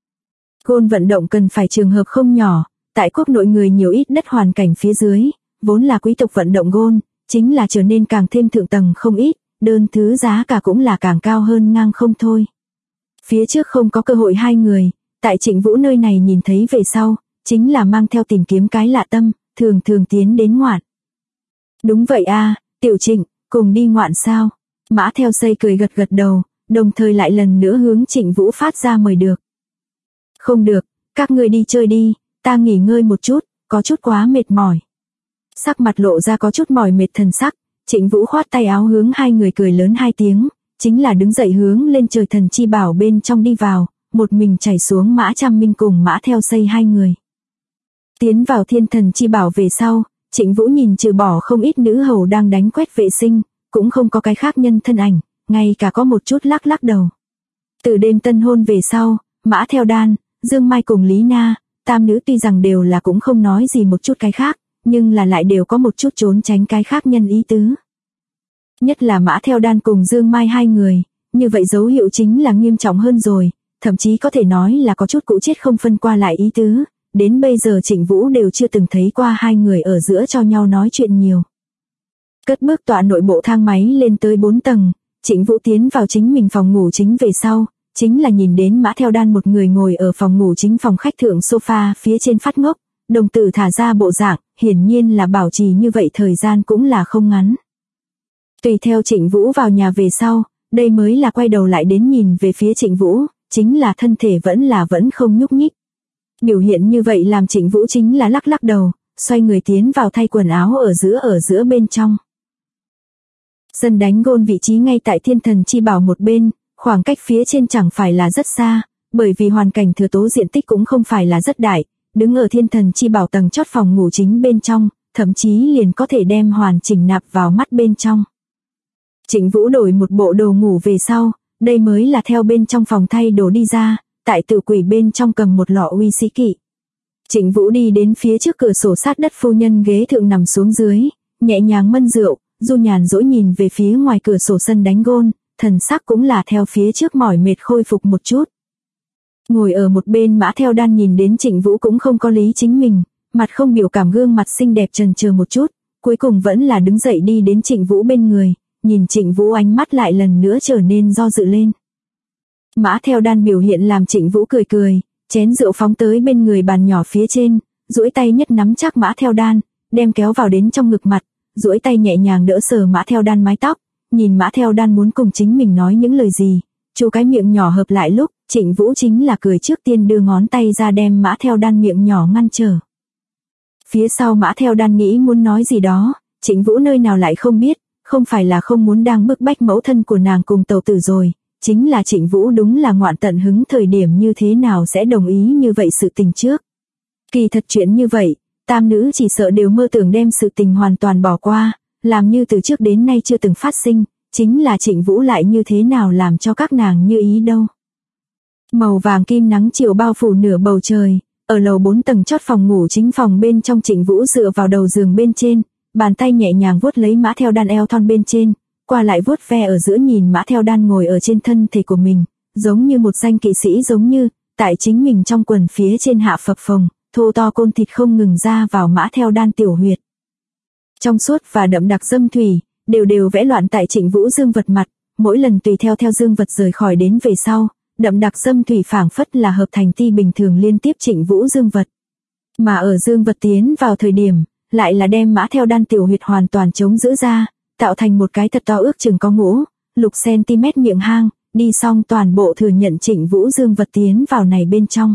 Gôn vận động cần phải trường hợp không nhỏ, tại quốc nội người nhiều ít đất hoàn cảnh phía dưới, vốn là quý tộc vận động gôn, chính là trở nên càng thêm thượng tầng không ít, đơn thứ giá cả cũng là càng cao hơn ngang không thôi. Phía trước không có cơ hội hai người, tại Trịnh Vũ nơi này nhìn thấy về sau, chính là mang theo tìm kiếm cái lạ tâm, thường thường tiến đến ngoạn. Đúng vậy a, Tiểu Trịnh, cùng đi ngoạn sao? Mã Theo Xây cười gật gật đầu, đồng thời lại lần nữa hướng Trịnh Vũ phát ra mời được. Không được, các ngươi đi chơi đi, ta nghỉ ngơi một chút, có chút quá mệt mỏi. Sắc mặt lộ ra có chút mỏi mệt thần sắc, Trịnh Vũ khoát tay áo hướng hai người cười lớn hai tiếng, chính là đứng dậy hướng lên trời thần chi bảo bên trong đi vào, một mình chảy xuống Mã Trăm Minh cùng Mã Theo Xây hai người. Tiến vào thiên thần chi bảo về sau, Trịnh Vũ nhìn trừ bỏ không ít nữ hầu đang đánh quét vệ sinh, cũng không có cái khác nhân thân ảnh, ngay cả có một chút lắc lắc đầu. Từ đêm tân hôn về sau, Mã Theo Đan, Dương Mai cùng Lý Na, tam nữ tuy rằng đều là cũng không nói gì một chút cái khác, nhưng là lại đều có một chút trốn tránh cái khác nhân ý tứ. Nhất là Mã Theo Đan cùng Dương Mai hai người, như vậy dấu hiệu chính là nghiêm trọng hơn rồi, thậm chí có thể nói là có chút cũ chết không phân qua lại ý tứ, đến bây giờ Trịnh Vũ đều chưa từng thấy qua hai người ở giữa cho nhau nói chuyện nhiều. Cất bước tọa nội bộ thang máy lên tới 4 tầng, Trịnh Vũ tiến vào chính mình phòng ngủ chính về sau, chính là nhìn đến Mã Theo Đan một người ngồi ở phòng ngủ chính phòng khách thượng sofa phía trên phát ngốc, đồng tử thả ra bộ dạng, hiển nhiên là bảo trì như vậy thời gian cũng là không ngắn. Tùy theo Trịnh Vũ vào nhà về sau, đây mới là quay đầu lại đến nhìn về phía Trịnh Vũ, chính là thân thể vẫn không nhúc nhích. Biểu hiện như vậy làm Trịnh Vũ chính là lắc lắc đầu, xoay người tiến vào thay quần áo ở giữa bên trong. Sân đánh gôn vị trí ngay tại thiên thần chi bảo một bên, khoảng cách phía trên chẳng phải là rất xa, bởi vì hoàn cảnh thừa tố diện tích cũng không phải là rất đại, đứng ở thiên thần chi bảo tầng chót phòng ngủ chính bên trong, thậm chí liền có thể đem hoàn chỉnh nạp vào mắt bên trong. Trịnh Vũ đổi một bộ đồ ngủ về sau, đây mới là theo bên trong phòng thay đồ đi ra, tại tự quỷ bên trong cầm một lọ whisky. Trịnh Vũ đi đến phía trước cửa sổ sát đất phu nhân ghế thượng nằm xuống dưới, nhẹ nhàng mân rượu, du nhàn dỗi nhìn về phía ngoài cửa sổ sân đánh gôn, thần sắc cũng là theo phía trước mỏi mệt khôi phục một chút. Ngồi ở một bên Mã Theo Đan nhìn đến Trịnh Vũ cũng không có lý chính mình, mặt không biểu cảm gương mặt xinh đẹp chần chờ một chút, cuối cùng vẫn là đứng dậy đi đến Trịnh Vũ bên người, nhìn Trịnh Vũ ánh mắt lại lần nữa trở nên do dự lên. Mã Theo Đan biểu hiện làm Trịnh Vũ cười cười, chén rượu phóng tới bên người bàn nhỏ phía trên, duỗi tay nhất nắm chắc Mã Theo Đan, đem kéo vào đến trong ngực mặt, duỗi tay nhẹ nhàng đỡ sờ Mã Theo Đan mái tóc, nhìn Mã Theo Đan muốn cùng chính mình nói những lời gì, chu cái miệng nhỏ hợp lại lúc, Trịnh Vũ chính là cười trước tiên đưa ngón tay ra đem Mã Theo Đan miệng nhỏ ngăn trở. Phía sau Mã Theo Đan nghĩ muốn nói gì đó, Trịnh Vũ nơi nào lại không biết, không phải là không muốn đang bức bách mẫu thân của nàng cùng tẩu tử rồi, chính là Trịnh Vũ đúng là ngoạn tận hứng thời điểm như thế nào sẽ đồng ý như vậy sự tình trước. Kỳ thật chuyện như vậy, tam nữ chỉ sợ đều mơ tưởng đem sự tình hoàn toàn bỏ qua, làm như từ trước đến nay chưa từng phát sinh, chính là Trịnh Vũ lại như thế nào làm cho các nàng như ý đâu. Màu vàng kim nắng chiều bao phủ nửa bầu trời, ở lầu 4 tầng chót phòng ngủ chính phòng bên trong Trịnh Vũ dựa vào đầu giường bên trên, bàn tay nhẹ nhàng vuốt lấy Mã Theo Đan eo thon bên trên, qua lại vuốt ve ở giữa nhìn Mã Theo Đan ngồi ở trên thân thể của mình, giống như một danh kỵ sĩ giống như, tại chính mình trong quần phía trên hạ phập phồng, thô to côn thịt không ngừng ra vào Mã Theo Đan tiểu huyệt. Trong suốt và đậm đặc dâm thủy, đều vẽ loạn tại Trịnh Vũ dương vật mặt, mỗi lần tùy theo dương vật rời khỏi đến về sau, đậm đặc dâm thủy phảng phất là hợp thành ti bình thường liên tiếp Trịnh Vũ dương vật. Mà ở dương vật tiến vào thời điểm, lại là đem Mã Theo Đan tiểu huyệt hoàn toàn chống giữ ra, tạo thành một cái thật to ước chừng có lục cm miệng hang, đi xong toàn bộ thừa nhận Trịnh Vũ dương vật tiến vào này bên trong.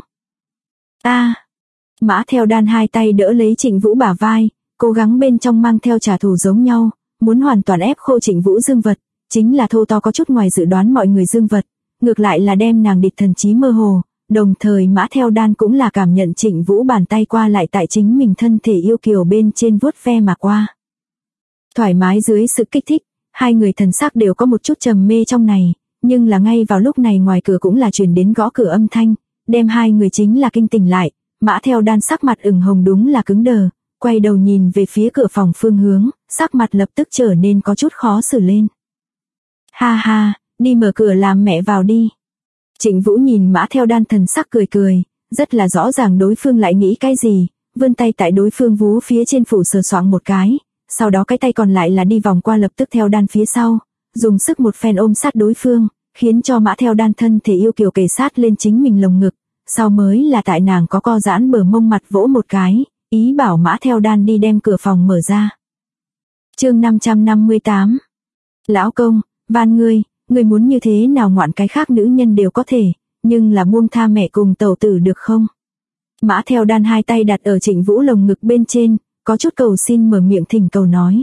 Mã Theo Đan hai tay đỡ lấy Trịnh Vũ bả vai, cố gắng bên trong mang theo trả thù giống nhau, muốn hoàn toàn ép khô Trịnh Vũ dương vật, chính là thô to có chút ngoài dự đoán mọi người dương vật, ngược lại là đem nàng địch thần trí mơ hồ, đồng thời Mã Theo Đan cũng là cảm nhận Trịnh Vũ bàn tay qua lại tại chính mình thân thể yêu kiều bên trên vuốt ve mà qua. Thoải mái dưới sự kích thích, Hai người thần sắc đều có một chút trầm mê trong này, nhưng là ngay vào lúc này ngoài cửa cũng là truyền đến gõ cửa âm thanh, đem hai người chính là kinh tỉnh lại. Mã Theo Đan sắc mặt ửng hồng đúng là cứng đờ, quay đầu nhìn về phía cửa phòng phương hướng, sắc mặt lập tức trở nên có chút khó xử lên. Ha ha, đi mở cửa làm mẹ vào đi. Trịnh Vũ nhìn Mã Theo Đan thần sắc cười cười, rất là rõ ràng đối phương lại nghĩ cái gì, vươn tay tại đối phương vú phía trên phủ sờ soạng một cái, sau đó cái tay còn lại là đi vòng qua lập tức Theo Đan phía sau, dùng sức một phen ôm sát đối phương, khiến cho Mã Theo Đan thân thể yêu kiều kề sát lên chính mình lồng ngực, sau mới là tại nàng có co giãn bờ mông mặt vỗ một cái, ý bảo Mã Theo Đan đi đem cửa phòng mở ra. Chương 558. Lão công, van ngươi muốn như thế nào ngoạn cái khác nữ nhân đều có thể, nhưng là buông tha mẹ cùng tẩu tử được không? Mã Theo Đan hai tay đặt ở Trịnh Vũ lồng ngực bên trên, có chút cầu xin mở miệng thỉnh cầu nói.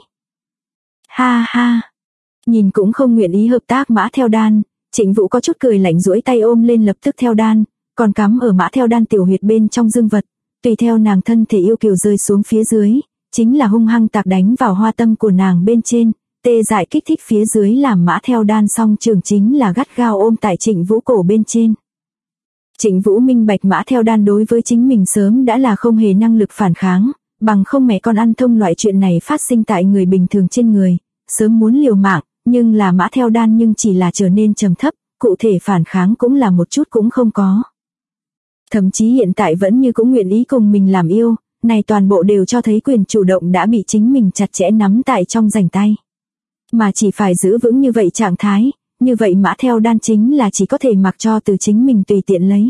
Ha ha, nhìn cũng không nguyện ý hợp tác Mã Theo Đan, Trịnh Vũ có chút cười lạnh duỗi tay ôm lên lập tức Theo Đan, còn cắm ở Mã Theo Đan tiểu huyệt bên trong dương vật, tùy theo nàng thân thể yêu kiều rơi xuống phía dưới, chính là hung hăng tạc đánh vào hoa tâm của nàng bên trên, tê dại kích thích phía dưới làm Mã Theo Đan song trường chính là gắt gao ôm tại Trịnh Vũ cổ bên trên. Trịnh Vũ minh bạch Mã Theo Đan đối với chính mình sớm đã là không hề năng lực phản kháng, bằng không mẹ con ăn thông loại chuyện này phát sinh tại người bình thường trên người, sớm muốn liều mạng, nhưng là Mã Theo Đan nhưng chỉ là trở nên trầm thấp, cụ thể phản kháng cũng là một chút cũng không có. Thậm chí hiện tại vẫn như cũng nguyện ý cùng mình làm yêu, này toàn bộ đều cho thấy quyền chủ động đã bị chính mình chặt chẽ nắm tại trong rảnh tay. Mà chỉ phải giữ vững như vậy trạng thái, như vậy Mã Theo Đan chính là chỉ có thể mặc cho từ chính mình tùy tiện lấy.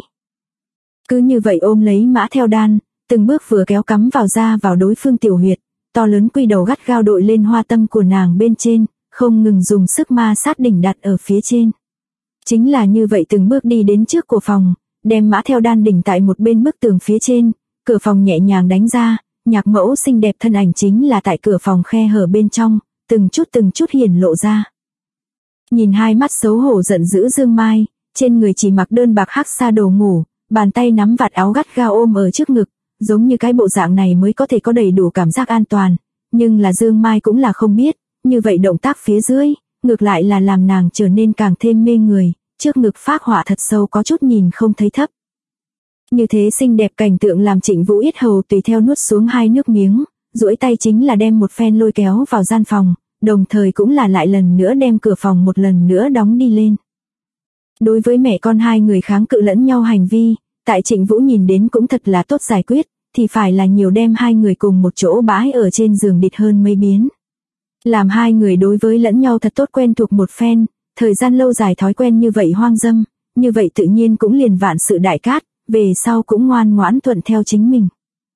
Cứ như vậy ôm lấy Mã Theo Đan, từng bước vừa kéo cắm vào ra vào đối phương tiểu huyệt, to lớn quy đầu gắt gao đội lên hoa tâm của nàng bên trên, không ngừng dùng sức ma sát đỉnh đặt ở phía trên. Chính là như vậy từng bước đi đến trước của phòng, đem Mã Theo Đan đỉnh tại một bên bức tường phía trên, cửa phòng nhẹ nhàng đánh ra, nhạc mẫu xinh đẹp thân ảnh chính là tại cửa phòng khe hở bên trong, từng chút hiển lộ ra. Nhìn hai mắt xấu hổ giận dữ Dương Mai, trên người chỉ mặc đơn bạc hắc sa đồ ngủ, bàn tay nắm vạt áo gắt gao ôm ở trước ngực, giống như cái bộ dạng này mới có thể có đầy đủ cảm giác an toàn, nhưng là Dương Mai cũng là không biết, như vậy động tác phía dưới, ngược lại là làm nàng trở nên càng thêm mê người, trước ngực phác họa thật sâu có chút nhìn không thấy thấp. Như thế xinh đẹp cảnh tượng làm Trịnh Vũ yết hầu tùy theo nuốt xuống hai nước miếng, duỗi tay chính là đem một phen lôi kéo vào gian phòng, đồng thời cũng là lại lần nữa đem cửa phòng một lần nữa đóng đi lên. Đối với mẹ con hai người kháng cự lẫn nhau hành vi, tại Trịnh Vũ nhìn đến cũng thật là tốt giải quyết, thì phải là nhiều đem hai người cùng một chỗ bãi ở trên giường địch hơn mấy biến. Làm hai người đối với lẫn nhau thật tốt quen thuộc một phen, thời gian lâu dài thói quen như vậy hoang dâm, như vậy tự nhiên cũng liền vạn sự đại cát, về sau cũng ngoan ngoãn thuận theo chính mình.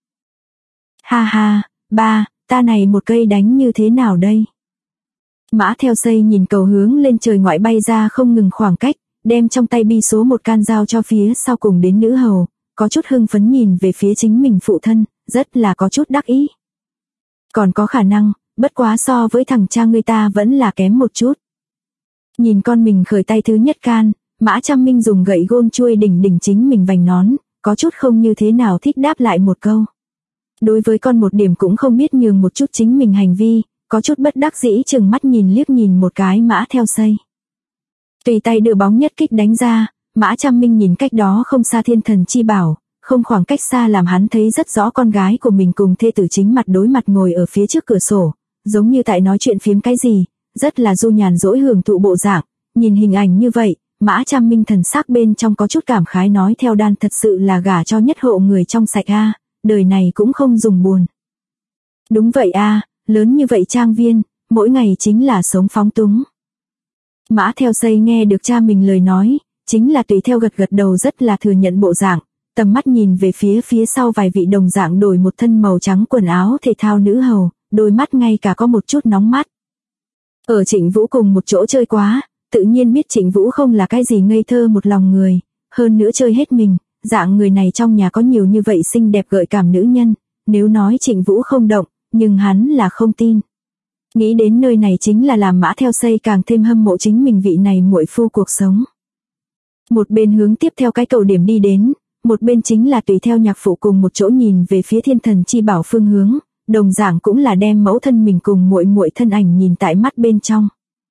Ha ha, ba, ta này một cây đánh như thế nào đây? Mã Theo Xây nhìn cầu hướng lên trời ngoại bay ra không ngừng khoảng cách, đem trong tay bi số một can dao cho phía sau cùng đến nữ hầu, có chút hưng phấn nhìn về phía chính mình phụ thân, rất là có chút đắc ý. Còn có khả năng, bất quá so với thằng cha người ta vẫn là kém một chút. Nhìn con mình khởi tay thứ nhất can, Mã Trăm Minh dùng gậy gôn chuôi đỉnh chính mình vành nón, có chút không như thế nào thích đáp lại một câu. Đối với con một điểm cũng không biết nhường một chút chính mình hành vi, có chút bất đắc dĩ chừng mắt nhìn liếc nhìn một cái Mã Theo Xây. Tùy tay đưa bóng nhất kích đánh ra, Mã Trăm Minh nhìn cách đó không xa Thiên Thần Chi Bảo, không khoảng cách xa làm hắn thấy rất rõ con gái của mình cùng thê tử chính mặt đối mặt ngồi ở phía trước cửa sổ, giống như tại nói chuyện phiếm cái gì, rất là du nhàn dỗi hưởng thụ bộ dạng. Nhìn hình ảnh như vậy, Mã Trăm Minh thần sắc bên trong có chút cảm khái nói Theo Đan thật sự là gả cho nhất hộ người trong sạch a, đời này cũng không dùng buồn. Đúng vậy a, lớn như vậy trang viên, mỗi ngày chính là sống phóng túng. Mã Theo Xây nghe được cha mình lời nói, chính là tùy theo gật đầu rất là thừa nhận bộ dạng, tầm mắt nhìn về phía sau vài vị đồng dạng đổi một thân màu trắng quần áo thể thao nữ hầu, đôi mắt ngay cả có một chút nóng mắt. Ở Trịnh Vũ cùng một chỗ chơi quá, tự nhiên biết Trịnh Vũ không là cái gì ngây thơ một lòng người, hơn nữa chơi hết mình, dạng người này trong nhà có nhiều như vậy xinh đẹp gợi cảm nữ nhân, nếu nói Trịnh Vũ không động, nhưng hắn là không tin. Nghĩ đến nơi này chính là làm Mã Theo Xây càng thêm hâm mộ chính mình vị này muội phu cuộc sống. Một bên hướng tiếp theo cái cầu điểm đi đến, một bên chính là tùy theo nhạc phụ cùng một chỗ nhìn về phía Thiên Thần Chi Bảo phương hướng, đồng dạng cũng là đem mẫu thân mình cùng muội thân ảnh nhìn tại mắt bên trong.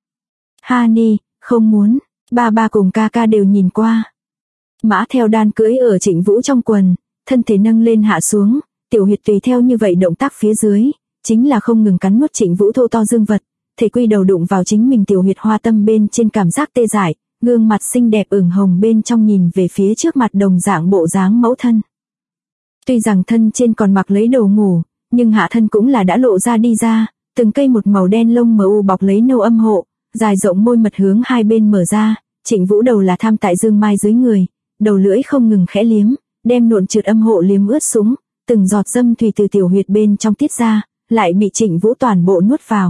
Hani, không muốn, ba cùng ca ca đều nhìn qua. Mã Theo Đan cưỡi ở Trịnh Vũ trong quần, thân thể nâng lên hạ xuống, tiểu huyệt tùy theo như vậy động tác phía dưới, chính là không ngừng cắn nuốt Trịnh Vũ thô to dương vật, thể quy đầu đụng vào chính mình tiểu huyệt hoa tâm bên trên cảm giác tê dại, gương mặt xinh đẹp ửng hồng bên trong nhìn về phía trước mặt đồng dạng bộ dáng mẫu thân. Tuy rằng thân trên còn mặc lấy đồ ngủ, nhưng hạ thân cũng là đã lộ ra đi ra, từng cây một màu đen lông mờ u bọc lấy nâu âm hộ, dài rộng môi mật hướng hai bên mở ra, Trịnh Vũ đầu là tham tại dương mai dưới người, đầu lưỡi không ngừng khẽ liếm, đem nộn trượt âm hộ liếm ướt sũng, từng giọt dâm thủy từ tiểu huyệt bên trong tiết ra, lại bị Trịnh Vũ toàn bộ nuốt vào.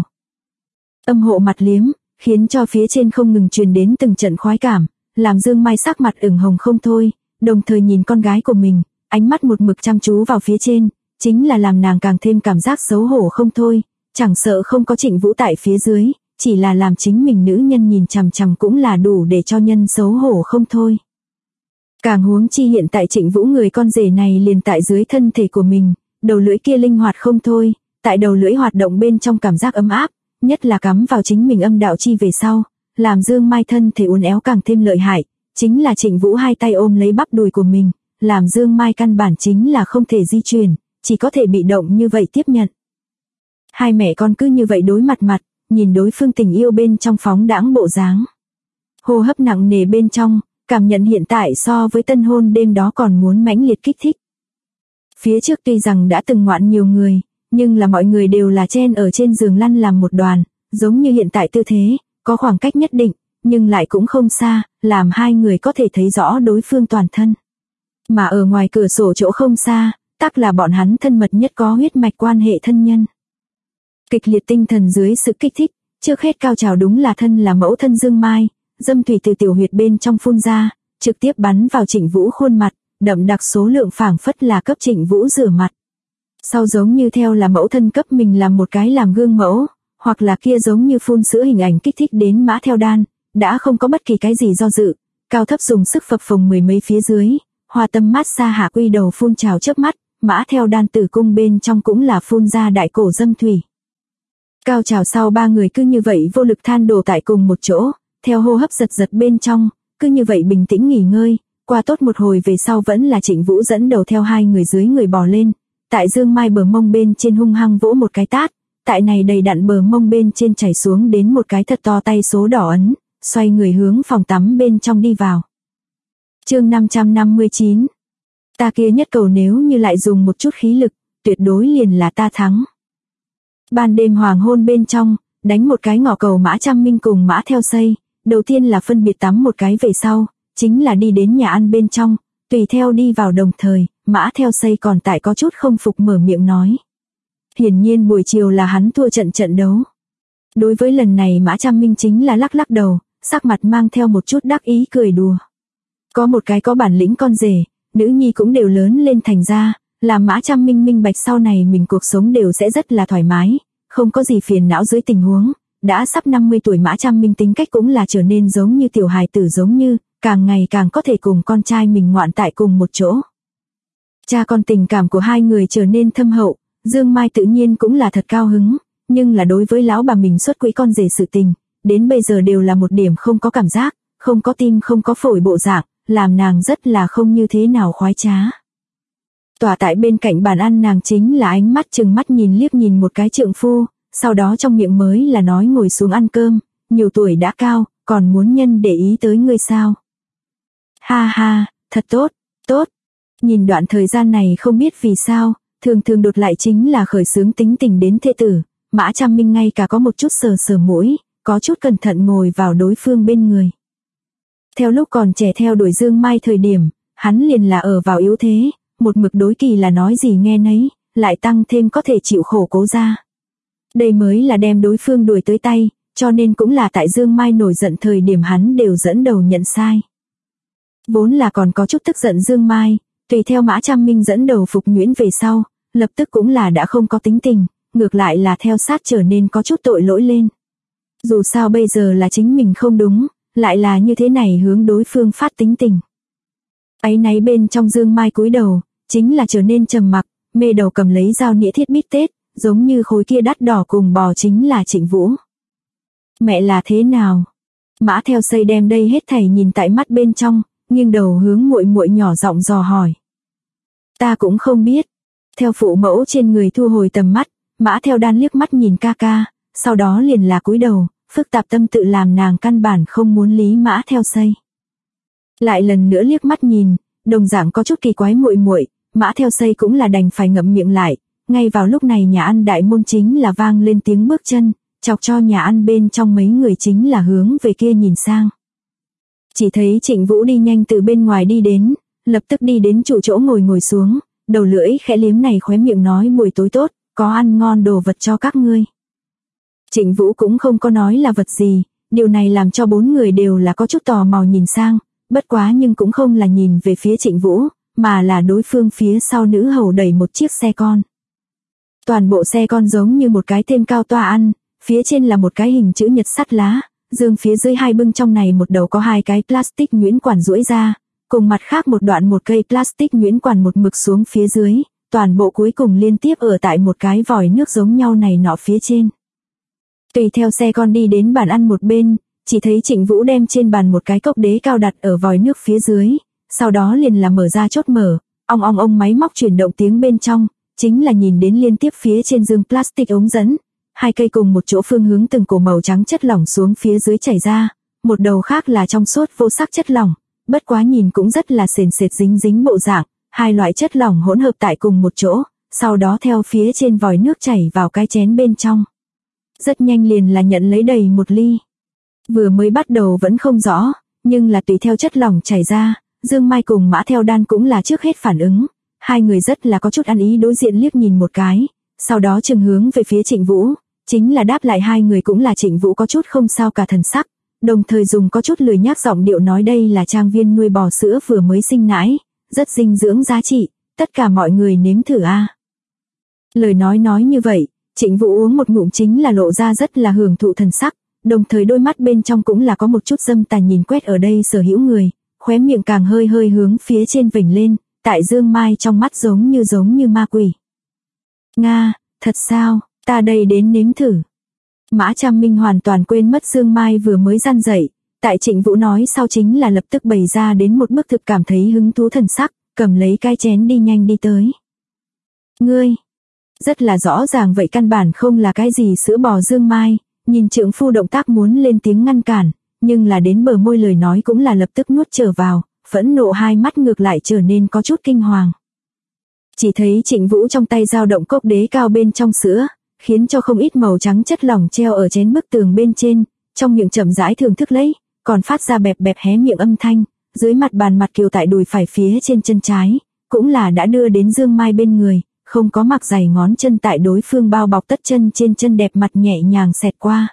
Âm hộ mặt liếm, khiến cho phía trên không ngừng truyền đến từng trận khoái cảm, làm Dương Mai sắc mặt ửng hồng không thôi, đồng thời nhìn con gái của mình, ánh mắt một mực chăm chú vào phía trên, chính là làm nàng càng thêm cảm giác xấu hổ không thôi, chẳng sợ không có Trịnh Vũ tại phía dưới, chỉ là làm chính mình nữ nhân nhìn chằm chằm cũng là đủ để cho nhân xấu hổ không thôi. Càng huống chi hiện tại Trịnh Vũ người con rể này liền tại dưới thân thể của mình, đầu lưỡi kia linh hoạt không thôi, tại đầu lưỡi hoạt động bên trong cảm giác ấm áp, nhất là cắm vào chính mình âm đạo chi về sau, làm Dương Mai thân thể uốn éo càng thêm lợi hại, chính là Trịnh Vũ hai tay ôm lấy bắp đùi của mình, làm Dương Mai căn bản chính là không thể di chuyển, chỉ có thể bị động như vậy tiếp nhận. Hai mẹ con cứ như vậy đối mặt, nhìn đối phương tình yêu bên trong phóng đãng bộ dáng. Hô hấp nặng nề bên trong, cảm nhận hiện tại so với tân hôn đêm đó còn muốn mãnh liệt kích thích. Phía trước tuy rằng đã từng ngoạn nhiều người, nhưng là mọi người đều là chen ở trên giường lăn làm một đoàn, giống như hiện tại tư thế, có khoảng cách nhất định, nhưng lại cũng không xa, làm hai người có thể thấy rõ đối phương toàn thân. Mà ở ngoài cửa sổ chỗ không xa, tắc là bọn hắn thân mật nhất có huyết mạch quan hệ thân nhân. Kịch liệt tinh thần dưới sự kích thích, trước hết cao trào đúng là thân là mẫu thân Dương Mai, dâm thủy từ tiểu huyệt bên trong phun ra, trực tiếp bắn vào Trịnh Vũ khuôn mặt, đậm đặc số lượng phảng phất là cấp Trịnh Vũ rửa mặt. Sau giống như theo là mẫu thân cấp mình làm một cái làm gương mẫu, hoặc là kia giống như phun sữa hình ảnh kích thích đến Mã Theo Đan, đã không có bất kỳ cái gì do dự, cao thấp dùng sức phập phồng mười mấy phía dưới, hoa tâm mát xa hạ quy đầu phun trào chớp mắt, Mã Theo Đan tử cung bên trong cũng là phun ra đại cổ dâm thủy. Cao trào sau ba người cứ như vậy vô lực than đổ tại cùng một chỗ, theo hô hấp giật bên trong, cứ như vậy bình tĩnh nghỉ ngơi, qua tốt một hồi về sau vẫn là Trịnh Vũ dẫn đầu theo hai người dưới người bò lên, tại Dương Mai bờ mông bên trên hung hăng vỗ một cái tát, tại này đầy đặn bờ mông bên trên chảy xuống đến một cái thật to tay số đỏ ấn, xoay người hướng phòng tắm bên trong đi vào. Chương 559. Ta kia nhất cầu nếu như lại dùng một chút khí lực, tuyệt đối liền là ta thắng. Ban đêm hoàng hôn bên trong, đánh một cái ngỏ cầu Mã Trăm Minh cùng Mã Theo Xây, đầu tiên là phân biệt tắm một cái về sau, chính là đi đến nhà ăn bên trong, tùy theo đi vào đồng thời, Mã Theo Xây còn tại có chút không phục mở miệng nói. Hiển nhiên buổi chiều là hắn thua trận đấu. Đối với lần này Mã Trăm Minh chính là lắc đầu, sắc mặt mang theo một chút đắc ý cười đùa. Có một cái có bản lĩnh con rể, nữ nhi cũng đều lớn lên thành ra, làm Mã Trăm Minh minh bạch sau này mình cuộc sống đều sẽ rất là thoải mái, không có gì phiền não dưới tình huống, đã sắp 50 tuổi Mã Trăm Minh tính cách cũng là trở nên giống như tiểu hài tử giống như, càng ngày càng có thể cùng con trai mình ngoạn tại cùng một chỗ. Cha con tình cảm của hai người trở nên thâm hậu, Dương Mai tự nhiên cũng là thật cao hứng, nhưng là đối với lão bà mình xuất quỹ con rể sự tình, đến bây giờ đều là một điểm không có cảm giác, không có tim không có phổi bộ dạng, làm nàng rất là không như thế nào khoái trá. Tỏa tại bên cạnh bàn ăn nàng chính là ánh mắt chừng mắt nhìn liếc nhìn một cái trượng phu, sau đó trong miệng mới là nói ngồi xuống ăn cơm, nhiều tuổi đã cao, còn muốn nhân để ý tới ngươi sao. Ha ha, thật tốt, tốt. Nhìn đoạn thời gian này không biết vì sao, thường đột lại chính là khởi xướng tính tình đến thê tử, Mã Trăm Minh ngay cả có một chút sờ mũi, có chút cẩn thận ngồi vào đối phương bên người. Theo lúc còn trẻ theo đuổi Dương Mai thời điểm, hắn liền là ở vào yếu thế, một mực đối Kỳ là nói gì nghe nấy, lại tăng thêm có thể chịu khổ cố ra. Đây mới là đem đối phương đuổi tới tay, cho nên cũng là tại Dương Mai nổi giận thời điểm hắn đều dẫn đầu nhận sai. Vốn là còn có chút tức giận Dương Mai, tùy theo Mã Trăm Minh dẫn đầu phục nhuyễn về sau, lập tức cũng là đã không có tính tình, ngược lại là theo sát trở nên có chút tội lỗi lên. Dù sao bây giờ là chính mình không đúng, lại là như thế này hướng đối phương phát tính tình. Áy náy bên trong Dương Mai cúi đầu, chính là trở nên trầm mặc, mê đầu cầm lấy dao nĩa thiết bít tết, giống như khối kia đắt đỏ cùng bò chính là Trịnh Vũ. Mẹ là thế nào? Mã Theo Xây đem đây hết thảy nhìn tại mắt bên trong, nghiêng đầu hướng muội muội nhỏ giọng dò hỏi. Ta cũng không biết. Theo phụ mẫu trên người thu hồi tầm mắt, Mã Theo Đan liếc mắt nhìn ca ca, sau đó liền là cúi đầu, phức tạp tâm tự làm nàng căn bản không muốn lý Mã Theo Xây. Lại lần nữa liếc mắt nhìn, đồng dạng có chút kỳ quái muội muội, Mã Theo Xây cũng là đành phải ngậm miệng lại. Ngay vào lúc này nhà ăn đại môn chính là vang lên tiếng bước chân, chọc cho nhà ăn bên trong mấy người chính là hướng về kia nhìn sang. Chỉ thấy Trịnh Vũ đi nhanh từ bên ngoài đi đến, lập tức đi đến chủ chỗ ngồi xuống, đầu lưỡi khẽ liếm này khóe miệng nói buổi tối tốt, có ăn ngon đồ vật cho các ngươi. Trịnh Vũ cũng không có nói là vật gì, điều này làm cho bốn người đều là có chút tò mò nhìn sang, bất quá nhưng cũng không là nhìn về phía Trịnh Vũ, mà là đối phương phía sau nữ hầu đẩy một chiếc xe con. Toàn bộ xe con giống như một cái thêm cao toa ăn, phía trên là một cái hình chữ nhật sắt lá, dương phía dưới hai bưng trong này một đầu có hai cái plastic nhuyễn quản duỗi ra, cùng mặt khác một đoạn một cây plastic nhuyễn quản một mực xuống phía dưới, toàn bộ cuối cùng liên tiếp ở tại một cái vòi nước giống nhau này nọ phía trên. Tùy theo xe con đi đến bàn ăn một bên, chỉ thấy Trịnh Vũ đem trên bàn một cái cốc đế cao đặt ở vòi nước phía dưới, sau đó liền là mở ra chốt mở, ong máy móc chuyển động tiếng bên trong, chính là nhìn đến liên tiếp phía trên dương plastic ống dẫn, hai cây cùng một chỗ phương hướng từng cổ màu trắng chất lỏng xuống phía dưới chảy ra, một đầu khác là trong suốt vô sắc chất lỏng, bất quá nhìn cũng rất là sền sệt dính bộ dạng, hai loại chất lỏng hỗn hợp tại cùng một chỗ, sau đó theo phía trên vòi nước chảy vào cái chén bên trong. Rất nhanh liền là nhận lấy đầy một ly. Vừa mới bắt đầu vẫn không rõ, nhưng là tùy theo chất lỏng chảy ra, Dương Mai cùng Mã Theo Đan cũng là trước hết phản ứng, hai người rất là có chút ăn ý đối diện liếc nhìn một cái, sau đó chừng hướng về phía Trịnh Vũ, chính là đáp lại hai người cũng là Trịnh Vũ có chút không sao cả thần sắc, đồng thời dùng có chút lười nhác giọng điệu nói đây là trang viên nuôi bò sữa vừa mới sinh nãi, rất dinh dưỡng giá trị, tất cả mọi người nếm thử a. Lời nói như vậy, Trịnh Vũ uống một ngụm chính là lộ ra rất là hưởng thụ thần sắc, đồng thời đôi mắt bên trong cũng là có một chút dâm tàn nhìn quét ở đây sở hữu người, khóe miệng càng hơi hướng phía trên vểnh lên, tại Dương Mai trong mắt giống như ma quỷ. Nga, thật sao, ta đây đến nếm thử. Mã Tram Minh hoàn toàn quên mất Dương Mai vừa mới răn dậy, tại Trịnh Vũ nói sau chính là lập tức bày ra đến một mức thực cảm thấy hứng thú thần sắc, cầm lấy cái chén đi nhanh đi tới. Ngươi, rất là rõ ràng vậy căn bản không là cái gì sữa bò. Dương Mai, nhìn trượng phu động tác muốn lên tiếng ngăn cản, nhưng là đến bờ môi lời nói cũng là lập tức nuốt trở vào, phẫn nộ hai mắt ngược lại trở nên có chút kinh hoàng. Chỉ thấy Trịnh Vũ trong tay dao động cốc đế cao bên trong sữa, khiến cho không ít màu trắng chất lỏng treo ở chén bức tường bên trên, trong miệng chậm rãi thưởng thức lấy, còn phát ra bẹp bẹp hé miệng âm thanh, dưới mặt bàn mặt kiều tại đùi phải phía trên chân trái, cũng là đã đưa đến Dương Mai bên người, không có mặc giày ngón chân tại đối phương bao bọc tất chân trên chân đẹp mặt nhẹ nhàng xẹt qua.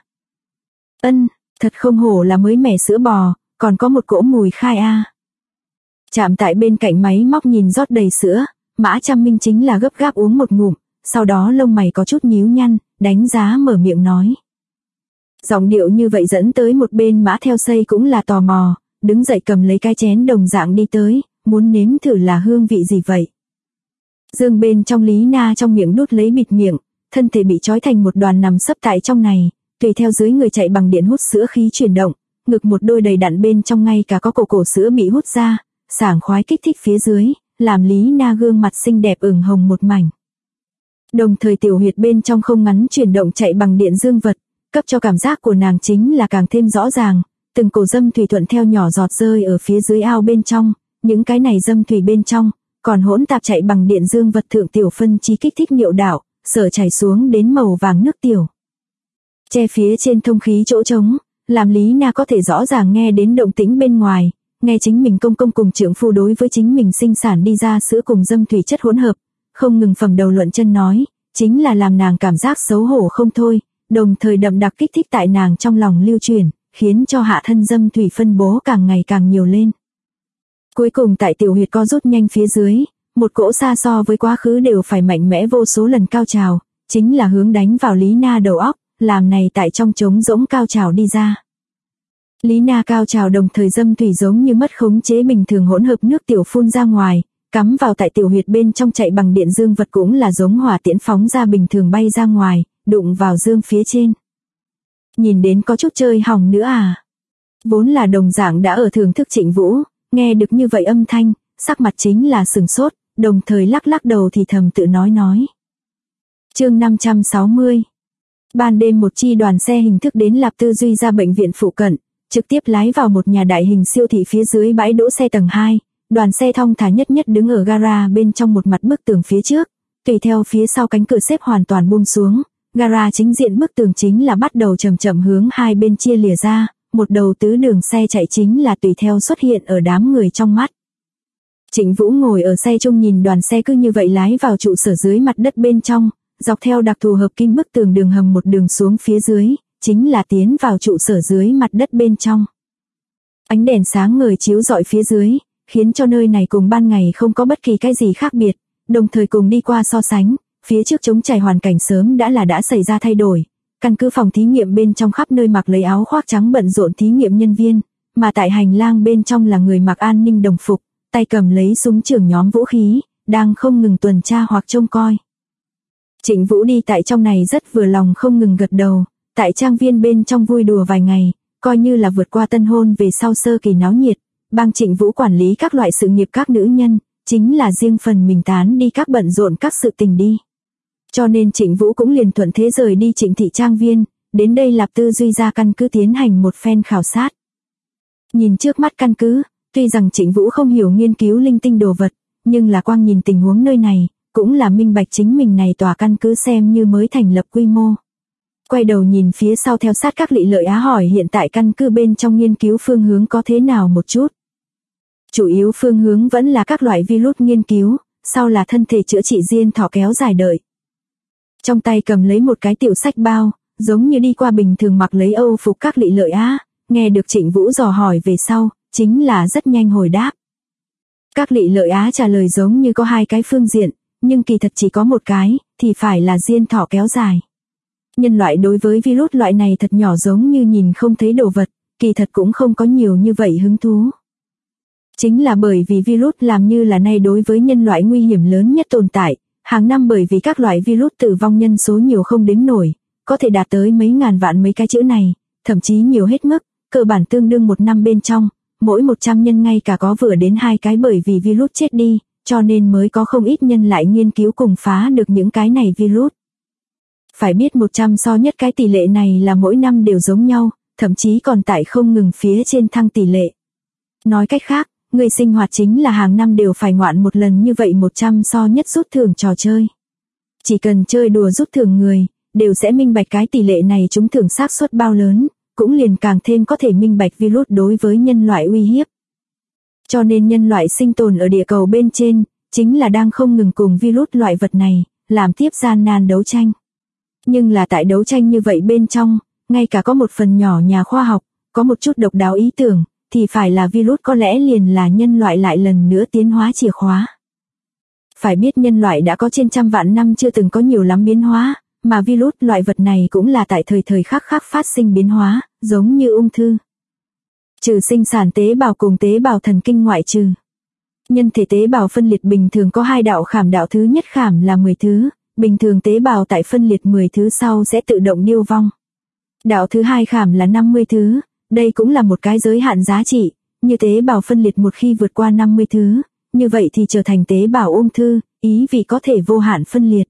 Thật không hổ là mới mẻ sữa bò, còn có một cỗ mùi khai a. Chạm tại bên cạnh máy móc nhìn rót đầy sữa, Mã Tram Minh chính là gấp gáp uống một ngụm, sau đó lông mày có chút nhíu nhăn, đánh giá mở miệng nói. Giọng điệu như vậy dẫn tới một bên Mã Theo Xây cũng là tò mò, đứng dậy cầm lấy cái chén đồng dạng đi tới, muốn nếm thử là hương vị gì vậy. Dương bên trong Lý Na trong miệng đút lấy bịt miệng, thân thể bị trói thành một đoàn nằm sấp tại trong này, tùy theo dưới người chạy bằng điện hút sữa khí chuyển động, ngực một đôi đầy đặn bên trong ngay cả có cổ sữa bị hút ra, sảng khoái kích thích phía dưới, làm Lý Na gương mặt xinh đẹp ửng hồng một mảnh. Đồng thời tiểu huyệt bên trong không ngắn chuyển động chạy bằng điện dương vật, cấp cho cảm giác của nàng chính là càng thêm rõ ràng, từng cổ dâm thủy thuận theo nhỏ giọt rơi ở phía dưới ao bên trong, những cái này dâm thủy bên trong, còn hỗn tạp chạy bằng điện dương vật thượng tiểu phân chí kích thích niệu đạo, sở chảy xuống đến màu vàng nước tiểu. Che phía trên thông khí chỗ trống, làm Lý Na có thể rõ ràng nghe đến động tĩnh bên ngoài, nghe chính mình công cùng trưởng phu đối với chính mình sinh sản đi ra sữa cùng dâm thủy chất hỗn hợp, không ngừng phẩm đầu luận chân nói, chính là làm nàng cảm giác xấu hổ không thôi, đồng thời đậm đặc kích thích tại nàng trong lòng lưu truyền, khiến cho hạ thân dâm thủy phân bố càng ngày càng nhiều lên. Cuối cùng tại tiểu huyệt co rút nhanh phía dưới, một cỗ xa so với quá khứ đều phải mạnh mẽ vô số lần cao trào, chính là hướng đánh vào Lý Na đầu óc, làm này tại trong trống rỗng cao trào đi ra. Lý Na cao trào đồng thời dâm thủy giống như mất khống chế bình thường hỗn hợp nước tiểu phun ra ngoài, cắm vào tại tiểu huyệt bên trong chạy bằng điện dương vật cũng là giống hỏa tiễn phóng ra bình thường bay ra ngoài, đụng vào dương phía trên. Nhìn đến có chút chơi hỏng nữa à. Vốn là đồng dạng đã ở thưởng thức Trịnh Vũ, nghe được như vậy âm thanh, sắc mặt chính là sừng sốt, đồng thời lắc lắc đầu thì thầm tự nói. Chương 560. Ban đêm một chi đoàn xe hình thức đến Lạp Tư Duy ra bệnh viện phụ cận, trực tiếp lái vào một nhà đại hình siêu thị phía dưới bãi đỗ xe tầng 2, đoàn xe thong thả nhất đứng ở gara bên trong một mặt bức tường phía trước, tùy theo phía sau cánh cửa xếp hoàn toàn buông xuống, gara chính diện bức tường chính là bắt đầu chậm chậm hướng hai bên chia lìa ra, một đầu tứ đường xe chạy chính là tùy theo xuất hiện ở đám người trong mắt. Trịnh Vũ ngồi ở xe chung nhìn đoàn xe cứ như vậy lái vào trụ sở dưới mặt đất bên trong, dọc theo đặc thù hợp kim bức tường đường hầm một đường xuống phía dưới, chính là tiến vào trụ sở dưới mặt đất bên trong. Ánh đèn sáng ngời chiếu rọi phía dưới, khiến cho nơi này cùng ban ngày không có bất kỳ cái gì khác biệt, đồng thời cùng đi qua so sánh, phía trước trống trải hoàn cảnh sớm đã xảy ra thay đổi. Căn cứ phòng thí nghiệm bên trong khắp nơi mặc lấy áo khoác trắng bận rộn thí nghiệm nhân viên, mà tại hành lang bên trong là người mặc an ninh đồng phục, tay cầm lấy súng trường nhóm vũ khí, đang không ngừng tuần tra hoặc trông coi. Trịnh Vũ đi tại trong này rất vừa lòng không ngừng gật đầu, tại trang viên bên trong vui đùa vài ngày, coi như là vượt qua tân hôn về sau sơ kỳ náo nhiệt, bang Trịnh Vũ quản lý các loại sự nghiệp các nữ nhân, chính là riêng phần mình tán đi các bận rộn các sự tình đi. Cho nên Trịnh Vũ cũng liền thuận thế rời đi Trịnh thị trang viên, đến đây Lạp Tư Duy ra căn cứ tiến hành một phen khảo sát. Nhìn trước mắt căn cứ, tuy rằng Trịnh Vũ không hiểu nghiên cứu linh tinh đồ vật, nhưng là quang nhìn tình huống nơi này, cũng là minh bạch chính mình này tòa căn cứ xem như mới thành lập quy mô. Quay đầu nhìn phía sau theo sát các Lị Lợi Á hỏi hiện tại căn cứ bên trong nghiên cứu phương hướng có thế nào một chút. Chủ yếu phương hướng vẫn là các loại virus nghiên cứu, sau là thân thể chữa trị diên thọ kéo dài đợi. Trong tay cầm lấy một cái tiểu sách bao, giống như đi qua bình thường mặc lấy Âu phục các Lị Lợi Á, nghe được Trịnh Vũ dò hỏi về sau, chính là rất nhanh hồi đáp. Các Lị Lợi Á trả lời giống như có hai cái phương diện, nhưng kỳ thật chỉ có một cái, thì phải là diên thọ kéo dài. Nhân loại đối với virus loại này thật nhỏ giống như nhìn không thấy đồ vật, kỳ thật cũng không có nhiều như vậy hứng thú. Chính là bởi vì virus làm như là nay đối với nhân loại nguy hiểm lớn nhất tồn tại, hàng năm bởi vì các loại virus tử vong nhân số nhiều không đếm nổi, có thể đạt tới mấy ngàn vạn mấy cái chữ này, thậm chí nhiều hết mức, cơ bản tương đương một năm bên trong, mỗi 100 nhân ngay cả có vừa đến 2 cái bởi vì virus chết đi, cho nên mới có không ít nhân lại nghiên cứu cùng phá được những cái này virus. Phải biết 100 so nhất cái tỷ lệ này là mỗi năm đều giống nhau, thậm chí còn tại không ngừng phía trên thăng tỷ lệ. Nói cách khác, người sinh hoạt chính là hàng năm đều phải ngoạn một lần như vậy 100 so nhất rút thưởng trò chơi. Chỉ cần chơi đùa rút thưởng người, đều sẽ minh bạch cái tỷ lệ này trúng thưởng xác suất bao lớn, cũng liền càng thêm có thể minh bạch virus đối với nhân loại uy hiếp. Cho nên nhân loại sinh tồn ở địa cầu bên trên, chính là đang không ngừng cùng virus loại vật này, làm tiếp gian nan đấu tranh. Nhưng là tại đấu tranh như vậy bên trong, ngay cả có một phần nhỏ nhà khoa học, có một chút độc đáo ý tưởng, thì phải là virus có lẽ liền là nhân loại lại lần nữa tiến hóa chìa khóa. Phải biết nhân loại đã có trên trăm vạn năm chưa từng có nhiều lắm biến hóa, mà virus loại vật này cũng là tại thời khắc phát sinh biến hóa, giống như ung thư. Trừ sinh sản tế bào cùng tế bào thần kinh ngoại trừ. Nhân thể tế bào phân liệt bình thường có 2 đạo khảm, đạo thứ nhất khảm là 10 thứ, bình thường tế bào tại phân liệt 10 thứ sau sẽ tự động điêu vong. Đạo thứ hai khảm là 50 thứ, đây cũng là một cái giới hạn giá trị, như tế bào phân liệt một khi vượt qua 50 thứ, như vậy thì trở thành tế bào ung thư, ý vì có thể vô hạn phân liệt.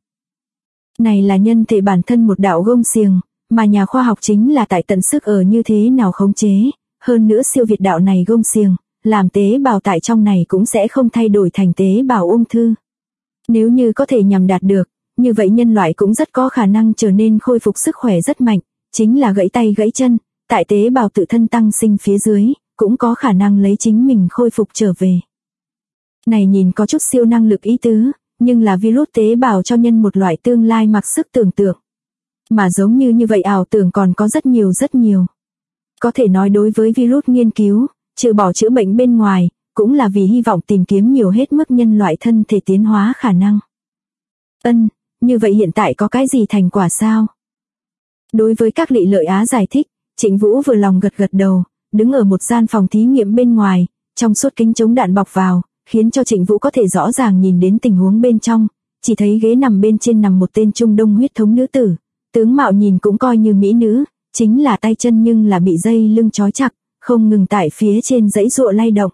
Này là nhân thể bản thân một đạo gông xiềng, mà nhà khoa học chính là tại tận sức ở như thế nào khống chế, hơn nữa siêu việt đạo này gông xiềng, làm tế bào tại trong này cũng sẽ không thay đổi thành tế bào ung thư. Nếu như có thể nhằm đạt được, như vậy nhân loại cũng rất có khả năng trở nên khôi phục sức khỏe rất mạnh, chính là gãy tay gãy chân, tại tế bào tự thân tăng sinh phía dưới, cũng có khả năng lấy chính mình khôi phục trở về. Này nhìn có chút siêu năng lực ý tứ, nhưng là virus tế bào cho nhân một loại tương lai mặc sức tưởng tượng. Mà giống như vậy ảo tưởng còn có rất nhiều. Có thể nói đối với virus nghiên cứu, trừ bỏ chữa bệnh bên ngoài, cũng là vì hy vọng tìm kiếm nhiều hết mức nhân loại thân thể tiến hóa khả năng. Như vậy hiện tại có cái gì thành quả sao? Đối với các Lị Lợi Á giải thích, Trịnh Vũ vừa lòng gật đầu, đứng ở một gian phòng thí nghiệm bên ngoài, trong suốt kính chống đạn bọc vào, khiến cho Trịnh Vũ có thể rõ ràng nhìn đến tình huống bên trong, chỉ thấy ghế nằm bên trên nằm một tên Trung Đông huyết thống nữ tử, tướng mạo nhìn cũng coi như mỹ nữ, chính là tay chân nhưng là bị dây lưng trói chặt, không ngừng tại phía trên dãy dụa lay động.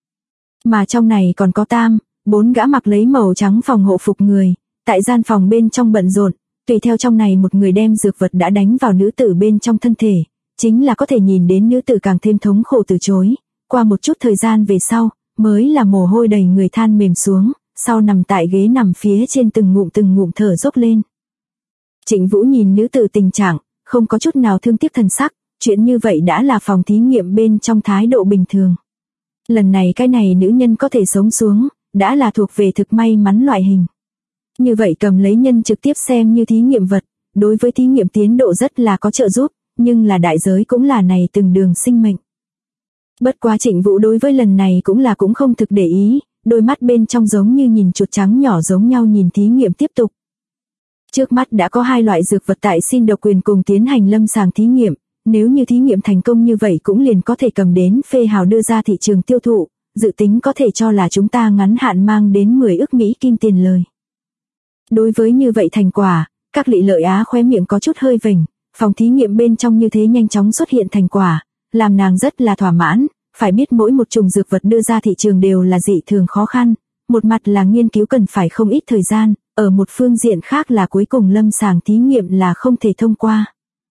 Mà trong này còn có 4 gã mặc lấy màu trắng phòng hộ phục người, tại gian phòng bên trong bận rộn, tùy theo trong này một người đem dược vật đã đánh vào nữ tử bên trong thân thể, chính là có thể nhìn đến nữ tử càng thêm thống khổ từ chối, qua một chút thời gian về sau, mới là mồ hôi đầy người than mềm xuống, sau nằm tại ghế nằm phía trên từng ngụm thở dốc lên. Trịnh Vũ nhìn nữ tử tình trạng, không có chút nào thương tiếc thần sắc, chuyện như vậy đã là phòng thí nghiệm bên trong thái độ bình thường. Lần này cái này nữ nhân có thể sống xuống, đã là thuộc về thực may mắn loại hình. Như vậy cầm lấy nhân trực tiếp xem như thí nghiệm vật, đối với thí nghiệm tiến độ rất là có trợ giúp, nhưng là đại giới cũng là này từng đường sinh mệnh. Bất quá Trịnh Vũ đối với lần này cũng không thực để ý, đôi mắt bên trong giống như nhìn chuột trắng nhỏ giống nhau nhìn thí nghiệm tiếp tục. Trước mắt đã có 2 loại dược vật tại xin độc quyền cùng tiến hành lâm sàng thí nghiệm, nếu như thí nghiệm thành công như vậy cũng liền có thể cầm đến phê hào đưa ra thị trường tiêu thụ, dự tính có thể cho là chúng ta ngắn hạn mang đến 10 ức Mỹ kim tiền lời. Đối với như vậy thành quả, các Lị Lợi Á khóe miệng có chút hơi vểnh, phòng thí nghiệm bên trong như thế nhanh chóng xuất hiện thành quả, làm nàng rất là thỏa mãn, phải biết mỗi một chủng dược vật đưa ra thị trường đều là dị thường khó khăn, một mặt là nghiên cứu cần phải không ít thời gian, ở một phương diện khác là cuối cùng lâm sàng thí nghiệm là không thể thông qua.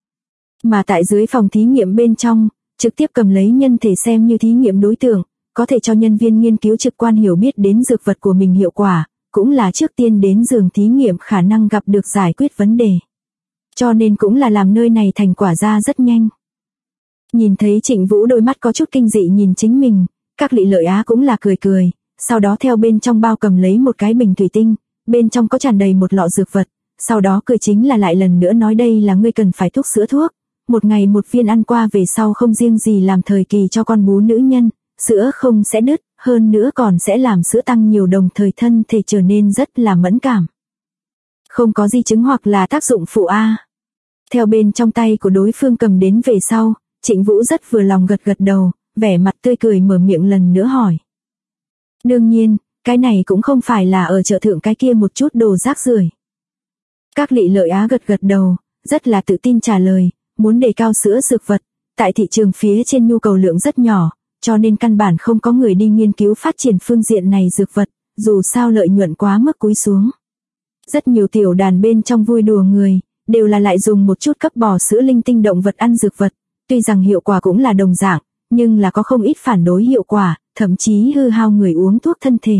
Mà tại dưới phòng thí nghiệm bên trong, trực tiếp cầm lấy nhân thể xem như thí nghiệm đối tượng, có thể cho nhân viên nghiên cứu trực quan hiểu biết đến dược vật của mình hiệu quả, cũng là trước tiên đến giường thí nghiệm khả năng gặp được giải quyết vấn đề. Cho nên cũng là làm nơi này thành quả ra rất nhanh. Nhìn thấy Trịnh Vũ đôi mắt có chút kinh dị nhìn chính mình, các Lị Lợi Á cũng là cười, sau đó theo bên trong bao cầm lấy một cái bình thủy tinh, bên trong có tràn đầy một lọ dược vật, sau đó cười chính là lại lần nữa nói đây là ngươi cần phải thuốc sữa thuốc, một ngày một viên ăn qua về sau không riêng gì làm thời kỳ cho con bú nữ nhân, sữa không sẽ đứt, hơn nữa còn sẽ làm sữa tăng nhiều đồng thời thân thể trở nên rất là mẫn cảm. Không có di chứng hoặc là tác dụng phụ a. Theo bên trong tay của đối phương cầm đến về sau, Trịnh Vũ rất vừa lòng gật đầu, vẻ mặt tươi cười mở miệng lần nữa hỏi. Đương nhiên, cái này cũng không phải là ở chợ thượng cái kia một chút đồ rác rưởi. Các Lị Lợi Á gật đầu, rất là tự tin trả lời, muốn đề cao sữa dược vật, tại thị trường phía trên nhu cầu lượng rất nhỏ, cho nên căn bản không có người đi nghiên cứu phát triển phương diện này dược vật, dù sao lợi nhuận quá mức cúi xuống. Rất nhiều tiểu đàn bên trong vui đùa người, đều là lại dùng một chút cấp bò sữa linh tinh động vật ăn dược vật, tuy rằng hiệu quả cũng là đồng dạng, nhưng là có không ít phản đối hiệu quả, thậm chí hư hao người uống thuốc thân thể.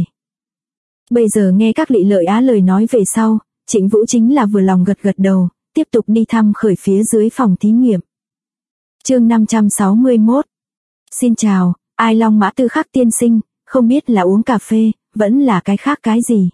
Bây giờ nghe các Lị Lợi Á lời nói về sau, Trịnh Vũ chính là vừa lòng gật đầu, tiếp tục đi thăm khởi phía dưới phòng thí nghiệm. Chương 561. Xin chào, Ai Long Mã Tư Khắc tiên sinh, không biết là uống cà phê, vẫn là cái khác cái gì.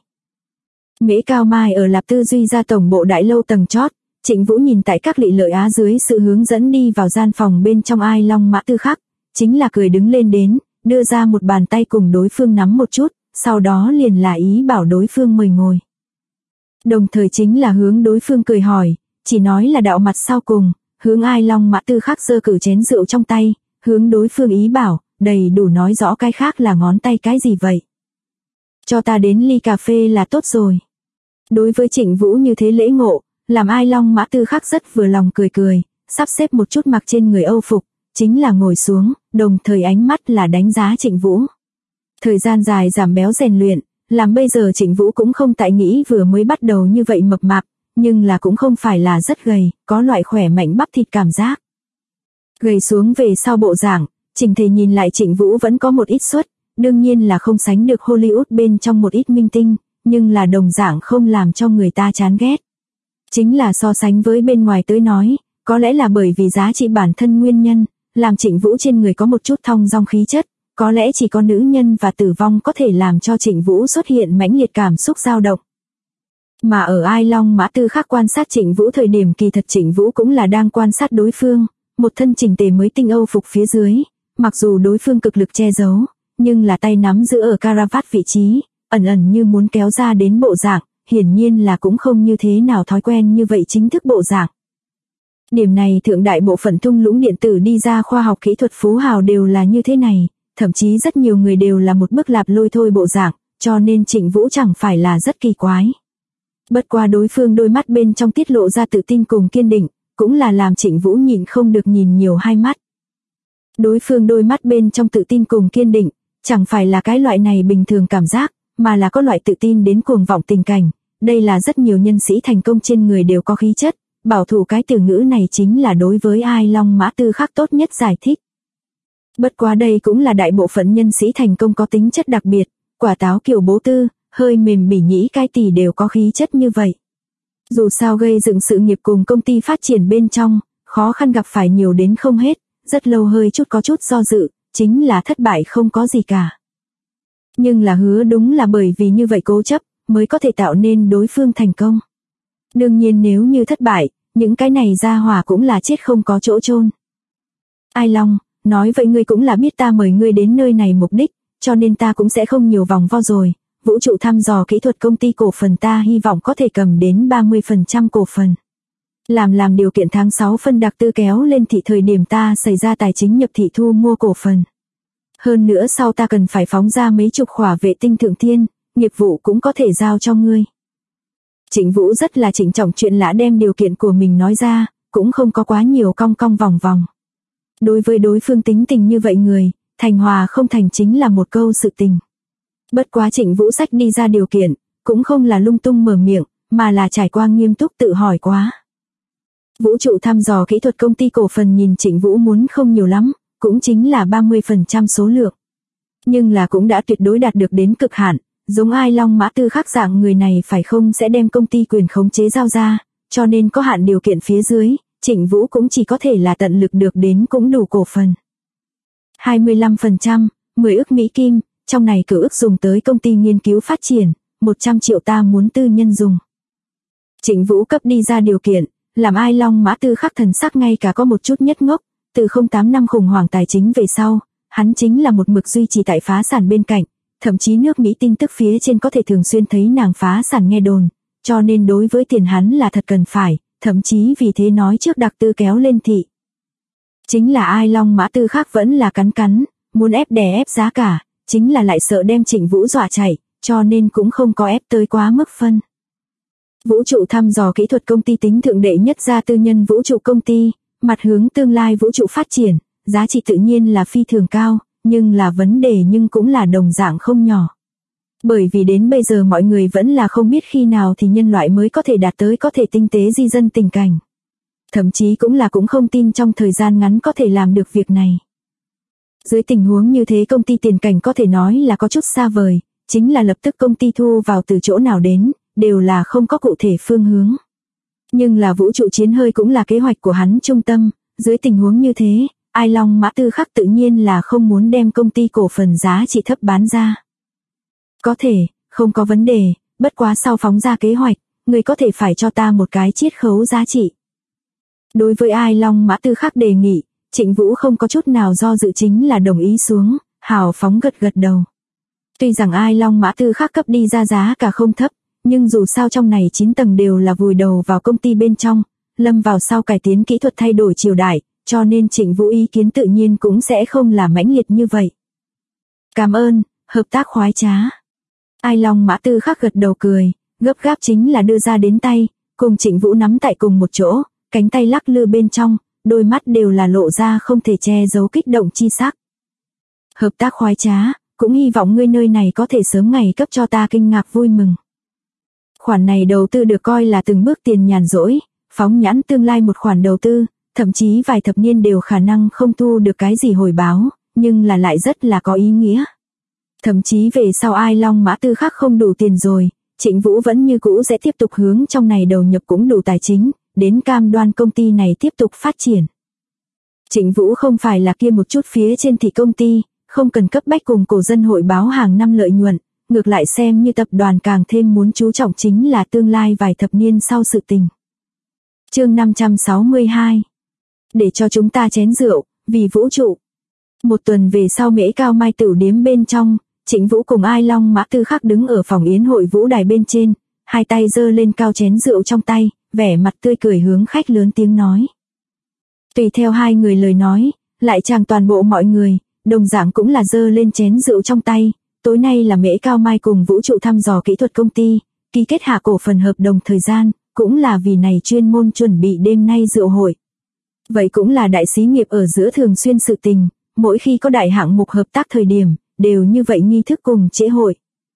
Mễ Cao Mai ở Lạp Tư Duy ra tổng bộ đại lâu tầng chót, Trịnh Vũ nhìn tại các Lị Lợi Á dưới sự hướng dẫn đi vào gian phòng bên trong Ai Long Mã Tư Khắc, chính là cười đứng lên đến, đưa ra một bàn tay cùng đối phương nắm một chút, sau đó liền là ý bảo đối phương mời ngồi. Đồng thời chính là hướng đối phương cười hỏi, chỉ nói là đạo mặt sau cùng, hướng Ai Long Mã Tư Khắc giơ cử chén rượu trong tay, hướng đối phương ý bảo, đầy đủ nói rõ cái khác là ngón tay cái gì vậy. Cho ta đến ly cà phê là tốt rồi. Đối với Trịnh Vũ như thế lễ ngộ, làm Ai Long Mã Tư Khắc rất vừa lòng cười, sắp xếp một chút mặc trên người Âu phục, chính là ngồi xuống, đồng thời ánh mắt là đánh giá Trịnh Vũ. Thời gian dài giảm béo rèn luyện, làm bây giờ Trịnh Vũ cũng không tại nghĩ vừa mới bắt đầu như vậy mập mạp, nhưng là cũng không phải là rất gầy, có loại khỏe mạnh bắp thịt cảm giác. Gầy xuống về sau bộ dạng, chỉnh thể nhìn lại Trịnh Vũ vẫn có một ít suất, đương nhiên là không sánh được Hollywood bên trong một ít minh tinh, nhưng là đồng dạng không làm cho người ta chán ghét. Chính là so sánh với bên ngoài tới nói, có lẽ là bởi vì giá trị bản thân nguyên nhân, làm Trịnh Vũ trên người có một chút thong dong khí chất, có lẽ chỉ có nữ nhân và tử vong có thể làm cho Trịnh Vũ xuất hiện mãnh liệt cảm xúc dao động. Mà ở Ai Long Mã Tư Khắc quan sát Trịnh Vũ thời điểm kỳ thật Trịnh Vũ cũng là đang quan sát đối phương, một thân chỉnh tề mới tinh Âu phục phía dưới, mặc dù đối phương cực lực che giấu, nhưng là tay nắm giữ ở caravat vị trí, ẩn như muốn kéo ra đến bộ dạng, hiển nhiên là cũng không như thế nào thói quen như vậy chính thức bộ dạng. Điểm này thượng đại bộ phận thung lũng điện tử đi ra khoa học kỹ thuật phú hào đều là như thế này, thậm chí rất nhiều người đều là một bức lạp lôi thôi bộ dạng, cho nên Trịnh Vũ chẳng phải là rất kỳ quái. Bất qua đối phương đôi mắt bên trong tiết lộ ra tự tin cùng kiên định, cũng là làm Trịnh Vũ nhịn không được nhìn nhiều hai mắt. Đối phương đôi mắt bên trong tự tin cùng kiên định, chẳng phải là cái loại này bình thường cảm giác, mà là có loại tự tin đến cuồng vọng tình cảnh. Đây là rất nhiều nhân sĩ thành công trên người đều có khí chất, bảo thủ cái từ ngữ này chính là đối với Ai Long Mã Tư Khắc tốt nhất giải thích. Bất quá đây cũng là đại bộ phận nhân sĩ thành công có tính chất đặc biệt, quả táo kiểu bố tư, hơi mềm bỉ nhĩ cai tỳ đều có khí chất như vậy. Dù sao gây dựng sự nghiệp cùng công ty phát triển bên trong, khó khăn gặp phải nhiều đến không hết, rất lâu hơi chút có chút do dự, chính là thất bại không có gì cả. Nhưng là Hứa đúng là bởi vì như vậy cố chấp, mới có thể tạo nên đối phương thành công. Đương nhiên nếu như thất bại, những cái này ra hỏa cũng là chết không có chỗ chôn. Ai Long, nói vậy ngươi cũng là biết ta mời ngươi đến nơi này mục đích, cho nên ta cũng sẽ không nhiều vòng vo rồi. Vũ trụ thăm dò kỹ thuật công ty cổ phần ta hy vọng có thể cầm đến 30% cổ phần. Làm điều kiện tháng 6 phân đặc tư kéo lên thị thời điểm ta xảy ra tài chính nhập thị thu mua cổ phần. Hơn nữa sau ta cần phải phóng ra mấy chục khỏa vệ tinh thượng thiên, nghiệp vụ cũng có thể giao cho ngươi. Trịnh Vũ rất là trịnh trọng chuyện lã đem điều kiện của mình nói ra, cũng không có quá nhiều cong cong vòng vòng. Đối với đối phương tính tình như vậy người, thành hòa không thành chính là một câu sự tình. Bất quá Trịnh Vũ sách đi ra điều kiện, cũng không là lung tung mở miệng, mà là trải qua nghiêm túc tự hỏi quá. Vũ trụ thăm dò kỹ thuật công ty cổ phần nhìn Trịnh Vũ muốn không nhiều lắm, cũng chính là 30% số lượng. Nhưng là cũng đã tuyệt đối đạt được đến cực hạn, giống Ai Long Mã Tư Khắc dạng người này phải không sẽ đem công ty quyền khống chế giao ra, cho nên có hạn điều kiện phía dưới, Trịnh Vũ cũng chỉ có thể là tận lực được đến cũng đủ cổ phần. 25%, 10 ức Mỹ Kim, trong này cử ức dùng tới công ty nghiên cứu phát triển, 100 triệu ta muốn tư nhân dùng. Trịnh Vũ cấp đi ra điều kiện, làm Ai Long Mã Tư Khắc thần sắc ngay cả có một chút nhất ngốc, từ 08 năm khủng hoảng tài chính về sau, hắn chính là một mực duy trì tại phá sản bên cạnh, thậm chí nước Mỹ tin tức phía trên có thể thường xuyên thấy nàng phá sản nghe đồn, cho nên đối với tiền hắn là thật cần phải, thậm chí vì thế nói trước đặc tư kéo lên thị. Chính là Ai Long Mã Tư Khắc vẫn là cắn, muốn ép đè ép giá cả, chính là lại sợ đem Trịnh Vũ dọa chạy, cho nên cũng không có ép tới quá mức phân. Vũ trụ thăm dò kỹ thuật công ty tính thượng đệ nhất gia tư nhân vũ trụ công ty, mặt hướng tương lai vũ trụ phát triển, giá trị tự nhiên là phi thường cao, nhưng là vấn đề nhưng cũng là đồng dạng không nhỏ. Bởi vì đến bây giờ mọi người vẫn là không biết khi nào thì nhân loại mới có thể đạt tới có thể tinh tế di dân tình cảnh. Thậm chí cũng không tin trong thời gian ngắn có thể làm được việc này. Dưới tình huống như thế công ty tiền cảnh có thể nói là có chút xa vời, chính là lập tức công ty thu vào từ chỗ nào đến, đều là không có cụ thể phương hướng. Nhưng là vũ trụ chiến hơi cũng là kế hoạch của hắn trung tâm, dưới tình huống như thế, Ai Long Mã Tư Khắc tự nhiên là không muốn đem công ty cổ phần giá trị thấp bán ra. Có thể, không có vấn đề, bất quá sau phóng ra kế hoạch, người có thể phải cho ta một cái chiết khấu giá trị. Đối với Ai Long Mã Tư Khắc đề nghị, Trịnh Vũ không có chút nào do dự chính là đồng ý xuống, hào phóng gật đầu. Tuy rằng Ai Long Mã Tư Khắc cấp đi ra giá cả không thấp, nhưng dù sao trong này 9 tầng đều là vùi đầu vào công ty bên trong, lâm vào sau cải tiến kỹ thuật thay đổi triều đại, cho nên Trịnh Vũ ý kiến tự nhiên cũng sẽ không là mãnh liệt như vậy. Cảm ơn, hợp tác khoái trá. Ai Long Mã Tư Khắc gật đầu cười, gấp gáp chính là đưa ra đến tay, cùng Trịnh Vũ nắm tại cùng một chỗ, cánh tay lắc lư bên trong, đôi mắt đều là lộ ra không thể che giấu kích động chi sắc. Hợp tác khoái trá, cũng hy vọng ngươi nơi này có thể sớm ngày cấp cho ta kinh ngạc vui mừng. Khoản này đầu tư được coi là từng bước tiền nhàn rỗi, phóng nhãn tương lai một khoản đầu tư, thậm chí vài thập niên đều khả năng không thu được cái gì hồi báo, nhưng là lại rất là có ý nghĩa. Thậm chí về sau Ai Long Mã Tư Khắc không đủ tiền rồi, Trịnh Vũ vẫn như cũ sẽ tiếp tục hướng trong này đầu nhập cũng đủ tài chính, đến cam đoan công ty này tiếp tục phát triển. Trịnh Vũ không phải là kia một chút phía trên thị công ty, không cần cấp bách cùng cổ dân hội báo hàng năm lợi nhuận, ngược lại xem như tập đoàn càng thêm muốn chú trọng chính là tương lai vài thập niên sau sự tình. Chương 562. Để cho chúng ta chén rượu, vì vũ trụ. Một tuần về sau Mễ Cao Mai Tửu điếm bên trong, Trịnh Vũ cùng Ai Long Mã Tư Khắc đứng ở phòng yến hội vũ đài bên trên, hai tay giơ lên cao chén rượu trong tay, vẻ mặt tươi cười hướng khách lớn tiếng nói. Tùy theo hai người lời nói, lại chàng toàn bộ mọi người, đồng dạng cũng là giơ lên chén rượu trong tay. Tối nay là Mễ Cao Mai cùng vũ trụ thăm dò kỹ thuật công ty, ký kết hạ cổ phần hợp đồng thời gian, cũng là vì này chuyên môn chuẩn bị đêm nay rượu hội. Vậy cũng là đại xí nghiệp ở giữa thường xuyên sự tình, mỗi khi có đại hạng mục hợp tác thời điểm, đều như vậy nghi thức cùng trễ hội.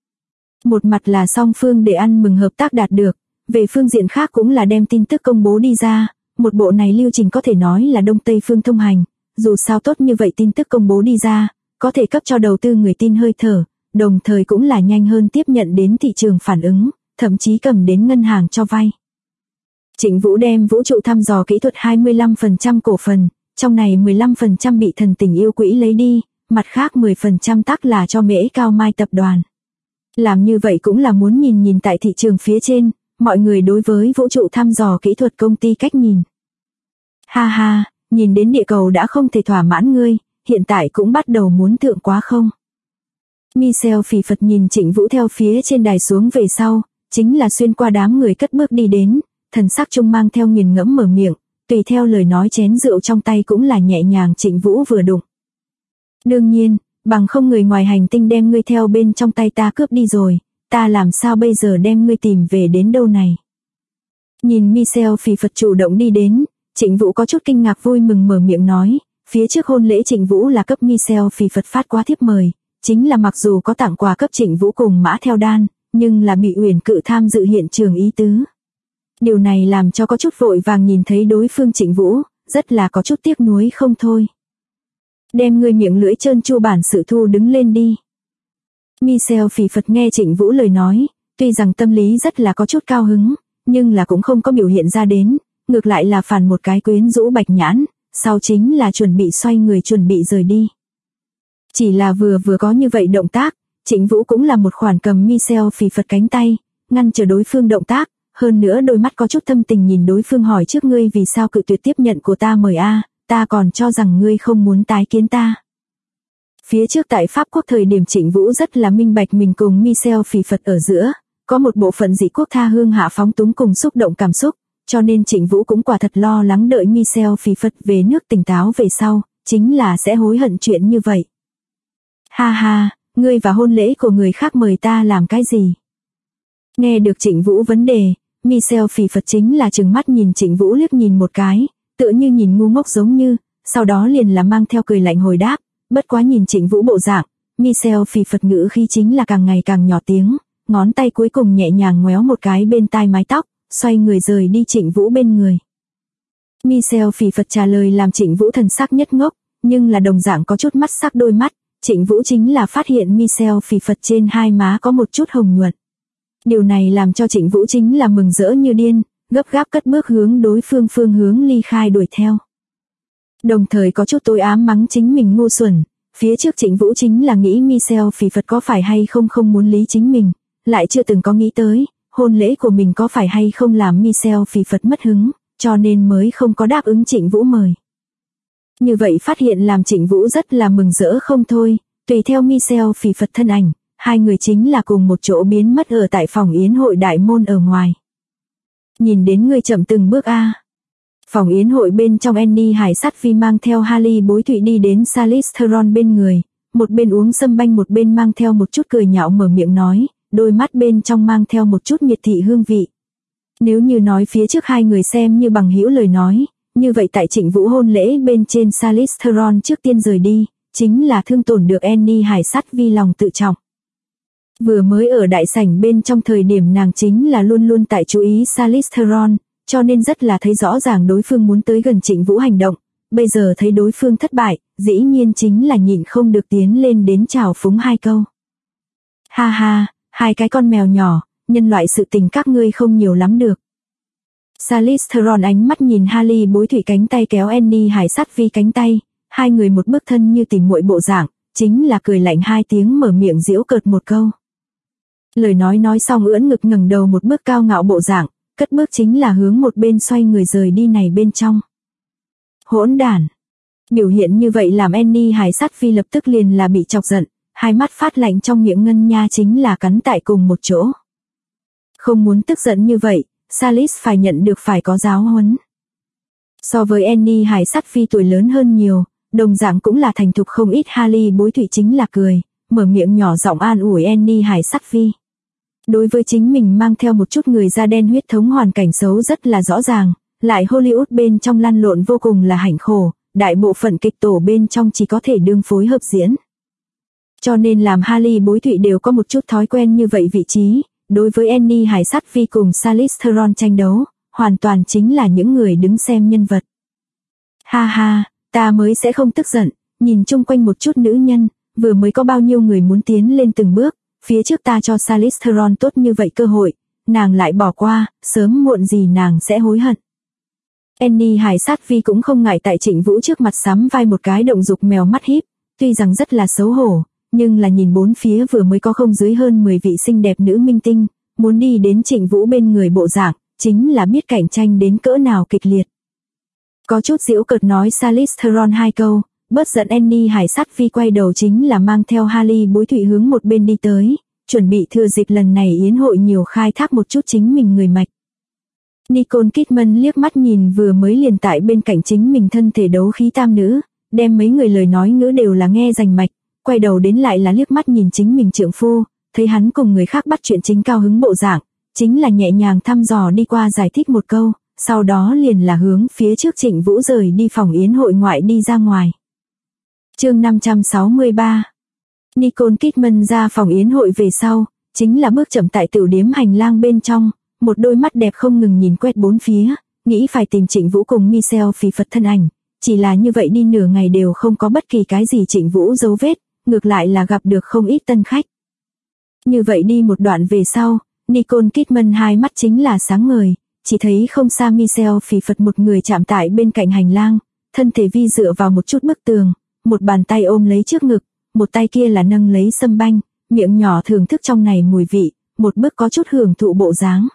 Một mặt là song phương để ăn mừng hợp tác đạt được, về phương diện khác cũng là đem tin tức công bố đi ra, một bộ này lưu trình có thể nói là Đông Tây phương thông hành, dù sao tốt như vậy tin tức công bố đi ra, có thể cấp cho đầu tư người tin hơi thở, đồng thời cũng là nhanh hơn tiếp nhận đến thị trường phản ứng, thậm chí cầm đến ngân hàng cho vay. Trịnh Vũ đem vũ trụ thăm dò kỹ thuật 25% cổ phần, trong này 15% bị Thần Tình Yêu Quỹ lấy đi, mặt khác 10% tắc là cho Mễ Cao Mai tập đoàn. Làm như vậy cũng là muốn nhìn tại thị trường phía trên, mọi người đối với vũ trụ thăm dò kỹ thuật công ty cách nhìn. Ha ha, nhìn đến địa cầu đã không thể thỏa mãn ngươi, hiện tại cũng bắt đầu muốn thượng quá không? Michel phì phật nhìn Trịnh Vũ theo phía trên đài xuống về sau, chính là xuyên qua đám người cất bước đi đến, thần sắc trung mang theo nghiền ngẫm mở miệng, tùy theo lời nói chén rượu trong tay cũng là nhẹ nhàng Trịnh Vũ vừa đụng. Đương nhiên, bằng không người ngoài hành tinh đem ngươi theo bên trong tay ta cướp đi rồi, ta làm sao bây giờ đem ngươi tìm về đến đâu này? Nhìn Michel phì phật chủ động đi đến, Trịnh Vũ có chút kinh ngạc vui mừng mở miệng nói, phía trước hôn lễ Trịnh Vũ là cấp Michel phì phật phát quá thiếp mời, chính là mặc dù có tặng quà cấp Trịnh Vũ cùng Mã Theo Đan, nhưng là bị Uyển Cự tham dự hiện trường ý tứ. Điều này làm cho có chút vội vàng nhìn thấy đối phương Trịnh Vũ, rất là có chút tiếc nuối không thôi. Đem người miệng lưỡi trơn tru bản sự thu đứng lên đi. Michel phì phật nghe Trịnh Vũ lời nói, tuy rằng tâm lý rất là có chút cao hứng, nhưng là cũng không có biểu hiện ra đến, ngược lại là phản một cái quyến rũ bạch nhãn, sau chính là chuẩn bị xoay người chuẩn bị rời đi. Chỉ là vừa có như vậy động tác, Trịnh Vũ cũng là một khoản cầm Michel phì phật cánh tay, ngăn chờ đối phương động tác, hơn nữa đôi mắt có chút thâm tình nhìn đối phương hỏi trước ngươi vì sao cự tuyệt tiếp nhận của ta mời a, ta còn cho rằng ngươi không muốn tái kiến ta. Phía trước tại Pháp quốc thời điểm Trịnh Vũ rất là minh bạch mình cùng Michel phì phật ở giữa, có một bộ phận dị quốc tha hương hạ phóng túng cùng xúc động cảm xúc, cho nên Trịnh Vũ cũng quả thật lo lắng đợi Michel phì phật về nước tỉnh táo về sau, chính là sẽ hối hận chuyện như vậy. Ha ha, ngươi và hôn lễ của người khác mời ta làm cái gì? Nghe được Trịnh Vũ vấn đề, Michel phì phật chính là trừng mắt nhìn Trịnh Vũ liếc nhìn một cái, tựa như nhìn ngu ngốc giống như, sau đó liền là mang theo cười lạnh hồi đáp, bất quá nhìn Trịnh Vũ bộ dạng, Michel phì phật ngữ khi chính là càng ngày càng nhỏ tiếng, ngón tay cuối cùng nhẹ nhàng ngoéo một cái bên tai mái tóc, xoay người rời đi Trịnh Vũ bên người. Michel phì phật trả lời làm Trịnh Vũ thần sắc nhất ngốc, nhưng là đồng dạng có chút mắt sắc đôi mắt, Trịnh Vũ chính là phát hiện Michel phì phật trên hai má có một chút hồng nhuận. Điều này làm cho Trịnh Vũ chính là mừng rỡ như điên, gấp gáp cất bước hướng đối phương phương hướng ly khai đuổi theo. Đồng thời có chút tối ám mắng chính mình ngu xuẩn, phía trước Trịnh Vũ chính là nghĩ Michel phì phật có phải hay không muốn lý chính mình, lại chưa từng có nghĩ tới, hôn lễ của mình có phải hay không làm Michel phì phật mất hứng, cho nên mới không có đáp ứng Trịnh Vũ mời. Như vậy phát hiện làm Trịnh Vũ rất là mừng rỡ không thôi, tùy theo Michel phì phật thân ảnh, hai người chính là cùng một chỗ biến mất ở tại phòng yến hội đại môn ở ngoài. Nhìn đến người chậm từng bước a. Phòng yến hội bên trong Annie Hải Sát Phi mang theo Harley Bối Thụy đi đến Charlize Theron bên người, một bên uống sâm banh một bên mang theo một chút cười nhạo mở miệng nói, đôi mắt bên trong mang theo một chút miệt thị hương vị. Nếu như nói phía trước hai người xem như bằng hữu lời nói, như vậy tại Trịnh Vũ hôn lễ bên trên Charlize Theron trước tiên rời đi, chính là thương tổn được Annie Hải Sát Vi lòng tự trọng. Vừa mới ở đại sảnh bên trong thời điểm nàng chính là luôn luôn tại chú ý Charlize Theron, cho nên rất là thấy rõ ràng đối phương muốn tới gần Trịnh Vũ hành động, bây giờ thấy đối phương thất bại, dĩ nhiên chính là nhịn không được tiến lên đến chào phúng hai câu. Ha ha, hai cái con mèo nhỏ, nhân loại sự tình các ngươi không nhiều lắm được. Charlize Theron ánh mắt nhìn Harley Bối Thụy cánh tay kéo Annie Hải Sát Vi cánh tay, hai người một bước thân như tỉ muội bộ dạng, chính là cười lạnh hai tiếng mở miệng giễu cợt một câu. Lời nói xong ưỡn ngực ngẩng đầu một bước cao ngạo bộ dạng, cất bước chính là hướng một bên xoay người rời đi này bên trong. Hỗn đản. Biểu hiện như vậy làm Annie Hải Sát Vi lập tức liền là bị chọc giận, hai mắt phát lạnh trong miệng ngân nha chính là cắn tại cùng một chỗ. Không muốn tức giận như vậy, Charlize phải nhận được phải có giáo huấn. So với Annie Hải Sát Vi tuổi lớn hơn nhiều, đồng dạng cũng là thành thục không ít. Harley Bối Thụy chính là cười, mở miệng nhỏ giọng an ủi Annie Hải Sát Vi. Đối với chính mình mang theo một chút người da đen huyết thống hoàn cảnh xấu rất là rõ ràng, lại Hollywood bên trong lăn lộn vô cùng là hạnh khổ, đại bộ phận kịch tổ bên trong chỉ có thể đương phối hợp diễn. Cho nên làm Hailey Bối Thụy đều có một chút thói quen như vậy vị trí, đối với Annie Hải Sát Vi cùng Charlize Theron tranh đấu, hoàn toàn chính là những người đứng xem nhân vật. Ha ha, ta mới sẽ không tức giận, nhìn chung quanh một chút nữ nhân, vừa mới có bao nhiêu người muốn tiến lên từng bước, phía trước ta cho Charlize Theron tốt như vậy cơ hội, nàng lại bỏ qua, sớm muộn gì nàng sẽ hối hận. Annie Hải Sát Vi cũng không ngại tại Trịnh Vũ trước mặt sắm vai một cái động dục mèo mắt híp, tuy rằng rất là xấu hổ, nhưng là nhìn bốn phía vừa mới có không dưới hơn 10 vị xinh đẹp nữ minh tinh, muốn đi đến Trịnh Vũ bên người bộ dạng, chính là biết cạnh tranh đến cỡ nào kịch liệt. Có chút giễu cợt nói Charlize Theron 2 câu, bớt giận Annie Hải Sát Vi quay đầu chính là mang theo Hailey Bối Thụy hướng một bên đi tới, chuẩn bị thừa dịp lần này yến hội nhiều khai thác một chút chính mình người mạch. Nicole Kidman liếc mắt nhìn vừa mới liền tại bên cạnh chính mình thân thể đấu khí tam nữ, đem mấy người lời nói ngữ đều là nghe rành mạch, quay đầu đến lại là liếc mắt nhìn chính mình trượng phu, thấy hắn cùng người khác bắt chuyện chính cao hứng bộ dạng, chính là nhẹ nhàng thăm dò đi qua giải thích một câu, sau đó liền là hướng phía trước Trịnh Vũ rời đi phòng yến hội ngoại đi ra ngoài. Chương 563. Nicole Kidman ra phòng yến hội về sau, chính là bước chậm tại tiểu điếm hành lang bên trong, một đôi mắt đẹp không ngừng nhìn quét bốn phía, nghĩ phải tìm Trịnh Vũ cùng Michelle Phì Phật thân ảnh, chỉ là như vậy đi nửa ngày đều không có bất kỳ cái gì Trịnh Vũ dấu vết, ngược lại là gặp được không ít tân khách. Như vậy đi một đoạn về sau, Nicole Kidman hai mắt chính là sáng ngời, chỉ thấy không xa Michelle Phì Phật một người chạm tại bên cạnh hành lang, thân thể vi dựa vào một chút bức tường, một bàn tay ôm lấy trước ngực, một tay kia là nâng lấy sâm banh, miệng nhỏ thưởng thức trong này mùi vị, một bước có chút hưởng thụ bộ dáng.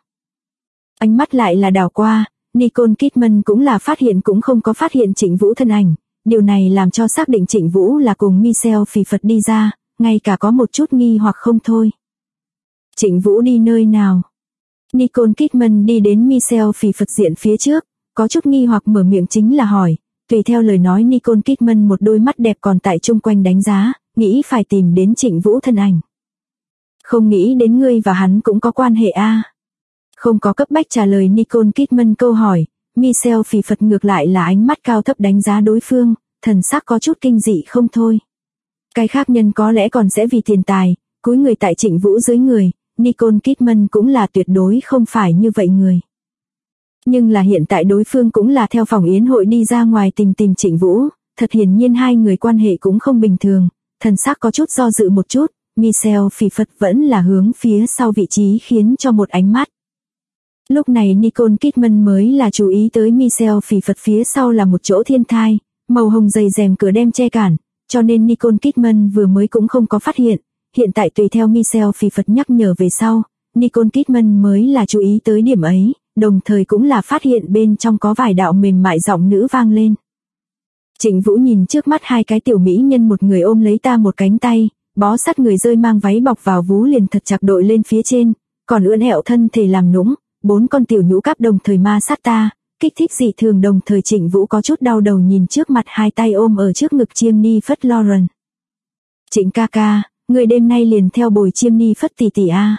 Ánh mắt lại là đảo qua, Nicole Kidman cũng là phát hiện cũng không có phát hiện Trịnh Vũ thân ảnh, điều này làm cho xác định Trịnh Vũ là cùng Michelle Phì Phật đi ra, ngay cả có một chút nghi hoặc không thôi. Trịnh Vũ đi nơi nào? Nicole Kidman đi đến Michelle Phì Phật diện phía trước, có chút nghi hoặc mở miệng chính là hỏi, tùy theo lời nói Nicole Kidman một đôi mắt đẹp còn tại chung quanh đánh giá, nghĩ phải tìm đến Trịnh Vũ thân ảnh. Không nghĩ đến ngươi và hắn cũng có quan hệ a. Không có cấp bách trả lời Nicole Kidman câu hỏi, Michelle Phì Phật ngược lại là ánh mắt cao thấp đánh giá đối phương, thần sắc có chút kinh dị không thôi. Cái khác nhân có lẽ còn sẽ vì tiền tài, cúi người tại Trịnh Vũ dưới người, Nicole Kidman cũng là tuyệt đối không phải như vậy người. Nhưng là hiện tại đối phương cũng là theo phòng yến hội đi ra ngoài tìm Trịnh Vũ, thật hiển nhiên hai người quan hệ cũng không bình thường, thần sắc có chút do dự một chút, Michelle Phì Phật vẫn là hướng phía sau vị trí khiến cho một ánh mắt. Lúc này Nicole Kidman mới là chú ý tới Michelle Phì Phật phía sau là một chỗ thiên thai, màu hồng dày rèm cửa đem che cản, cho nên Nicole Kidman vừa mới cũng không có phát hiện, hiện tại tùy theo Michelle Phì Phật nhắc nhở về sau, Nicole Kidman mới là chú ý tới điểm ấy, đồng thời cũng là phát hiện bên trong có vài đạo mềm mại giọng nữ vang lên. Trịnh Vũ nhìn trước mắt hai cái tiểu mỹ nhân, một người ôm lấy ta một cánh tay, bó sát người rơi mang váy bọc vào vú liền thật chặt đội lên phía trên, còn ưỡn ẹo thân thể làm nũng, 4 con tiểu nhũ cáp đồng thời ma sát ta, kích thích dị thường. Đồng thời Trịnh Vũ có chút đau đầu nhìn trước mặt hai tay ôm ở trước ngực chiêm ni phất Lauren. Trịnh ca ca, người đêm nay liền theo bồi chiêm ni phất tỷ tỷ a.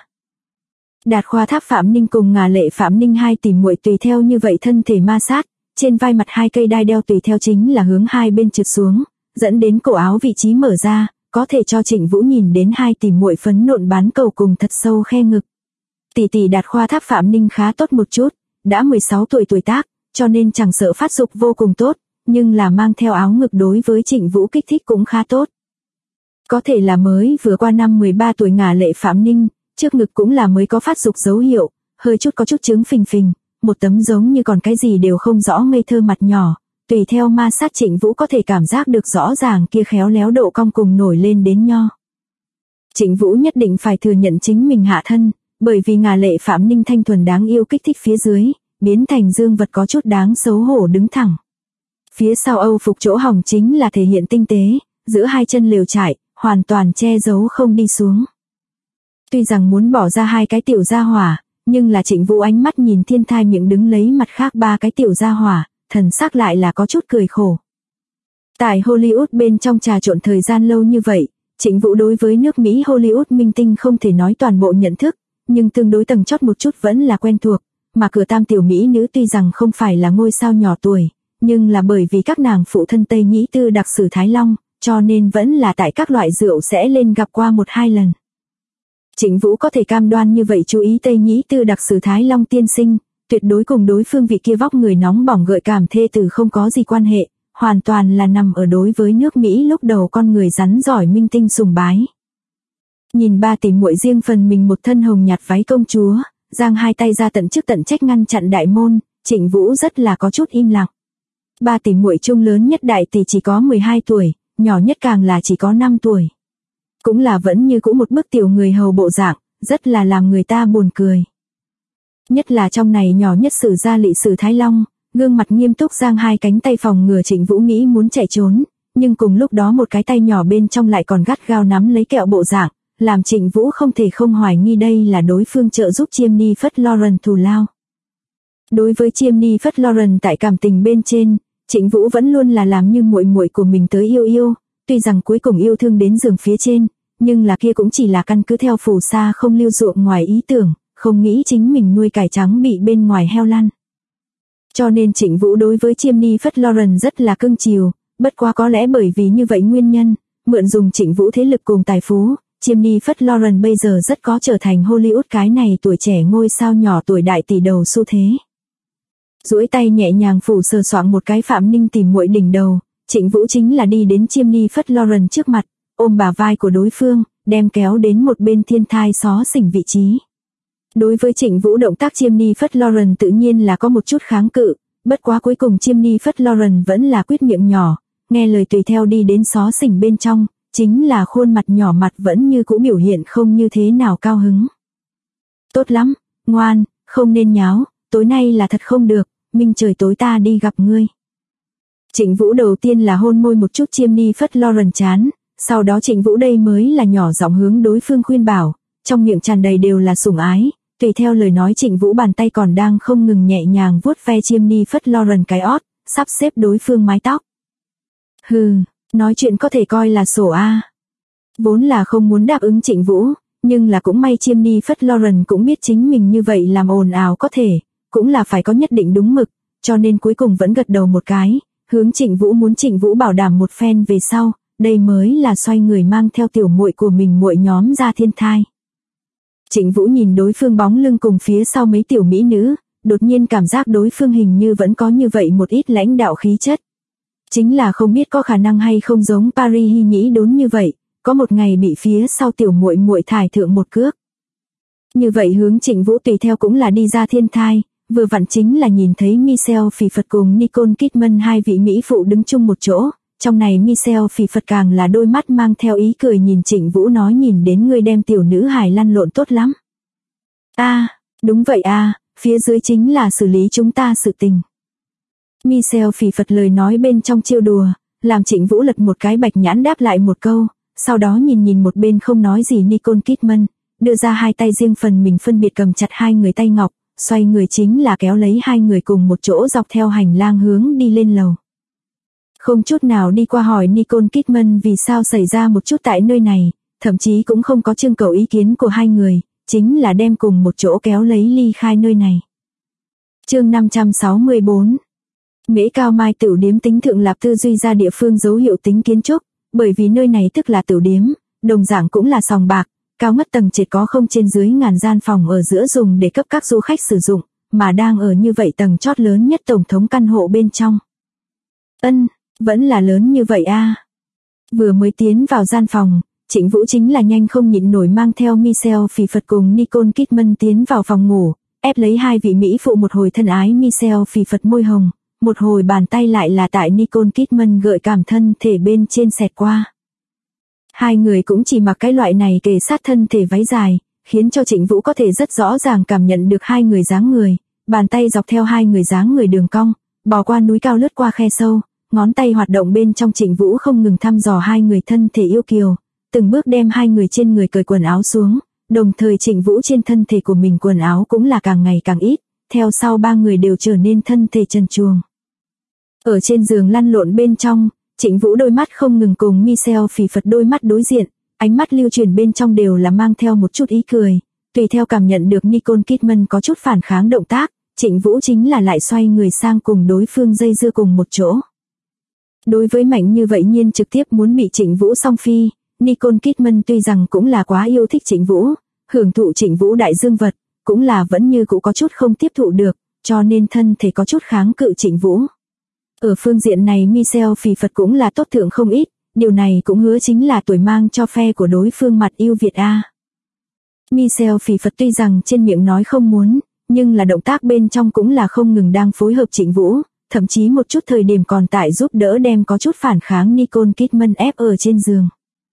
Đạt Khoa Tháp Phạm Ninh cùng Ngà Lệ Phạm Ninh hai tỷ muội tùy theo như vậy thân thể ma sát, trên vai mặt hai cây đai đeo tùy theo chính là hướng hai bên trượt xuống, dẫn đến cổ áo vị trí mở ra, có thể cho Trịnh Vũ nhìn đến hai tỷ muội phấn nộn bán cầu cùng thật sâu khe ngực. Tỷ tỷ Đạt Khoa Tháp Phạm Ninh khá tốt một chút, đã 16 tuổi tuổi tác, cho nên chẳng sợ phát dục vô cùng tốt, nhưng là mang theo áo ngực đối với Trịnh Vũ kích thích cũng khá tốt. Có thể là mới vừa qua năm 13 tuổi Ngà Lệ Phạm Ninh, trước ngực cũng là mới có phát dục dấu hiệu, hơi chút có chút trứng phình phình, một tấm giống như còn cái gì đều không rõ ngây thơ mặt nhỏ, tùy theo ma sát Trịnh Vũ có thể cảm giác được rõ ràng kia khéo léo độ cong cùng nổi lên đến nho. Trịnh Vũ nhất định phải thừa nhận chính mình hạ thân, bởi vì Ngà Lệ Phạm Ninh thanh thuần đáng yêu kích thích phía dưới, biến thành dương vật có chút đáng xấu hổ đứng thẳng. Phía sau Âu phục chỗ hỏng chính là thể hiện tinh tế, giữa hai chân lều trải, hoàn toàn che giấu không đi xuống. Tuy rằng muốn bỏ ra hai cái tiểu gia hỏa, nhưng là Trịnh Vũ ánh mắt nhìn thiên thai miệng đứng lấy mặt khác ba cái tiểu gia hỏa, thần sắc lại là có chút cười khổ. Tại Hollywood bên trong trà trộn thời gian lâu như vậy, Trịnh Vũ đối với nước Mỹ Hollywood minh tinh không thể nói toàn bộ nhận thức, nhưng tương đối tầng chót một chút vẫn là quen thuộc, mà cửa tam tiểu Mỹ nữ tuy rằng không phải là ngôi sao nhỏ tuổi, nhưng là bởi vì các nàng phụ thân Tây Nhĩ Tư đặc sử Thái Long, cho nên vẫn là tại các loại rượu sẽ lên gặp qua 1-2 lần. Trịnh Vũ có thể cam đoan như vậy chú ý Tây Nhĩ Tư đặc sử Thái Long tiên sinh, tuyệt đối cùng đối phương vị kia vóc người nóng bỏng gợi cảm thê tử không có gì quan hệ, hoàn toàn là nằm ở đối với nước Mỹ lúc đầu con người rắn giỏi minh tinh sùng bái. Nhìn ba tỷ muội riêng phần mình một thân hồng nhạt váy công chúa, giang hai tay ra tận chức tận trách ngăn chặn đại môn, Trịnh Vũ rất là có chút im lặng. Ba tỷ muội chung lớn nhất đại tỷ chỉ có 12 tuổi, nhỏ nhất càng là chỉ có 5 tuổi. Cũng là vẫn như cũ một bức tiểu người hầu bộ dạng, rất là làm người ta buồn cười. Nhất là trong này nhỏ nhất Sử gia Lị Sử Thái Long, gương mặt nghiêm túc giang hai cánh tay phòng ngừa Trịnh Vũ nghĩ muốn chạy trốn, nhưng cùng lúc đó một cái tay nhỏ bên trong lại còn gắt gao nắm lấy kẹo bộ dạng, làm Trịnh Vũ không thể không hoài nghi đây là đối phương trợ giúp Chiêm Ni Phất Lauren thù lao. Đối với Chiêm Ni Phất Lauren tại cảm tình bên trên, Trịnh Vũ vẫn luôn là làm như muội muội của mình tới yêu, tuy rằng cuối cùng yêu thương đến giường phía trên, nhưng là kia cũng chỉ là căn cứ theo phù sa không lưu ruộng ngoài ý tưởng, không nghĩ chính mình nuôi cải trắng bị bên ngoài heo lăn. Cho nên Trịnh Vũ đối với Chiêm Ni Phất Lauren rất là cưng chiều, bất quá có lẽ bởi vì như vậy nguyên nhân, mượn dùng Trịnh Vũ thế lực cùng tài phú, Chiêm Ni Phất Lauren bây giờ rất có trở thành Hollywood cái này tuổi trẻ ngôi sao nhỏ tuổi đại tỷ đầu xu thế. Duỗi tay nhẹ nhàng phủ sờ soạng một cái Phạm Ninh tìm muội đỉnh đầu, Trịnh Vũ chính là đi đến Chiêm Ni Phất Lauren trước mặt, ôm bả vai của đối phương, đem kéo đến một bên thiên thai xó xỉnh vị trí. Đối với Trịnh Vũ động tác Chiêm Ni Phất Lauren tự nhiên là có một chút kháng cự, bất quá cuối cùng Chiêm Ni Phất Lauren vẫn là quyết miệng nhỏ, nghe lời tùy theo đi đến xó xỉnh bên trong, chính là khuôn mặt nhỏ mặt vẫn như cũ biểu hiện không như thế nào cao hứng. Tốt lắm, ngoan, không nên nháo, tối nay là thật không được, minh trời tối ta đi gặp ngươi. Trịnh Vũ đầu tiên là hôn môi một chút Chiêm Ni Phất Lauren chán, sau đó Trịnh Vũ đây mới là nhỏ giọng hướng đối phương khuyên bảo, trong miệng tràn đầy đều là sủng ái, tùy theo lời nói Trịnh Vũ bàn tay còn đang không ngừng nhẹ nhàng vuốt ve Chiêm Ni Phất Lauren cái ót, sắp xếp đối phương mái tóc. Hừ, nói chuyện có thể coi là sổ a. Vốn là không muốn đáp ứng Trịnh Vũ, nhưng là cũng may Chiêm Ni Phất Lauren cũng biết chính mình như vậy làm ồn ào có thể, cũng là phải có nhất định đúng mực, cho nên cuối cùng vẫn gật đầu một cái, hướng Trịnh Vũ muốn Trịnh Vũ bảo đảm một phen về sau, đây mới là xoay người mang theo tiểu muội của mình muội nhóm ra thiên thai. Trịnh Vũ nhìn đối phương bóng lưng cùng phía sau mấy tiểu mỹ nữ, đột nhiên cảm giác đối phương hình như vẫn có như vậy một ít lãnh đạo khí chất. Chính là không biết có khả năng hay không giống Paris Hy Nhĩ đốn như vậy, có một ngày bị phía sau tiểu muội muội thải thượng một cước. Như vậy hướng Trịnh Vũ tùy theo cũng là đi ra thiên thai, vừa vặn chính là nhìn thấy Michelle Phỉ Phật cùng Nicole Kidman hai vị mỹ phụ đứng chung một chỗ, trong này Michelle Phỉ Phật càng là đôi mắt mang theo ý cười nhìn Trịnh Vũ nói nhìn đến ngươi đem tiểu nữ hài lăn lộn tốt lắm. Đúng vậy phía dưới chính là xử lý chúng ta sự tình. Michelle Phỉ Phật lời nói bên trong trêu đùa, làm Trịnh Vũ lật một cái bạch nhãn đáp lại một câu, sau đó nhìn một bên không nói gì Nicole Kidman, đưa ra hai tay riêng phần mình phân biệt cầm chặt hai người tay ngọc, xoay người chính là kéo lấy hai người cùng một chỗ dọc theo hành lang hướng đi lên lầu. Không chút nào đi qua hỏi Nicole Kidman vì sao xảy ra một chút tại nơi này, thậm chí cũng không có trưng cầu ý kiến của hai người, chính là đem cùng một chỗ kéo lấy ly khai nơi này. Chương 564. Mễ Cao Mai Tửu Điếm tính thượng Lạp Tư Duy ra địa phương dấu hiệu tính kiến trúc, bởi vì nơi này tức là tửu điếm, đồng dạng cũng là sòng bạc, cao ngất tầng trệt có không trên dưới ngàn gian phòng ở giữa dùng để cấp các du khách sử dụng, mà đang ở như vậy tầng chót lớn nhất tổng thống căn hộ bên trong. Vẫn là lớn như vậy Vừa mới tiến vào gian phòng, Trịnh Vũ chính là nhanh không nhịn nổi mang theo Michelle Phỉ Phật cùng Nicole Kidman tiến vào phòng ngủ, ép lấy hai vị mỹ phụ một hồi thân ái Michelle Phỉ Phật môi hồng, một hồi bàn tay lại là tại Nicole Kidman gợi cảm thân thể bên trên xẹt qua. Hai người cũng chỉ mặc cái loại này kề sát thân thể váy dài, khiến cho Trịnh Vũ có thể rất rõ ràng cảm nhận được hai người dáng người, bàn tay dọc theo hai người dáng người đường cong, bò qua núi cao lướt qua khe sâu, ngón tay hoạt động bên trong Trịnh Vũ không ngừng thăm dò hai người thân thể yêu kiều, từng bước đem hai người trên người cởi quần áo xuống, đồng thời Trịnh Vũ trên thân thể của mình quần áo cũng là càng ngày càng ít, theo sau ba người đều trở nên thân thể trần truồng. Ở trên giường lăn lộn bên trong, Trịnh Vũ đôi mắt không ngừng cùng Michelle Phỉ Phật đôi mắt đối diện, ánh mắt lưu truyền bên trong đều là mang theo một chút ý cười, tùy theo cảm nhận được Nicole Kidman có chút phản kháng động tác, Trịnh Vũ chính là lại xoay người sang cùng đối phương dây dưa cùng một chỗ. Đối với Mạnh Như vậy nhiên trực tiếp muốn bị Trịnh Vũ song phi, Nicole Kidman tuy rằng cũng là quá yêu thích Trịnh Vũ, hưởng thụ Trịnh Vũ đại dương vật, cũng là vẫn như cũng có chút không tiếp thụ được, cho nên thân thể có chút kháng cự Trịnh Vũ. Ở phương diện này Michelle Phì Phật cũng là tốt thượng không ít, điều này cũng hứa chính là tuổi mang cho phe của đối phương mặt yêu Việt A. Michelle Phì Phật tuy rằng trên miệng nói không muốn, nhưng là động tác bên trong cũng là không ngừng đang phối hợp Trịnh Vũ, thậm chí một chút thời điểm còn tại giúp đỡ đem có chút phản kháng Nicole Kidman ép ở trên giường.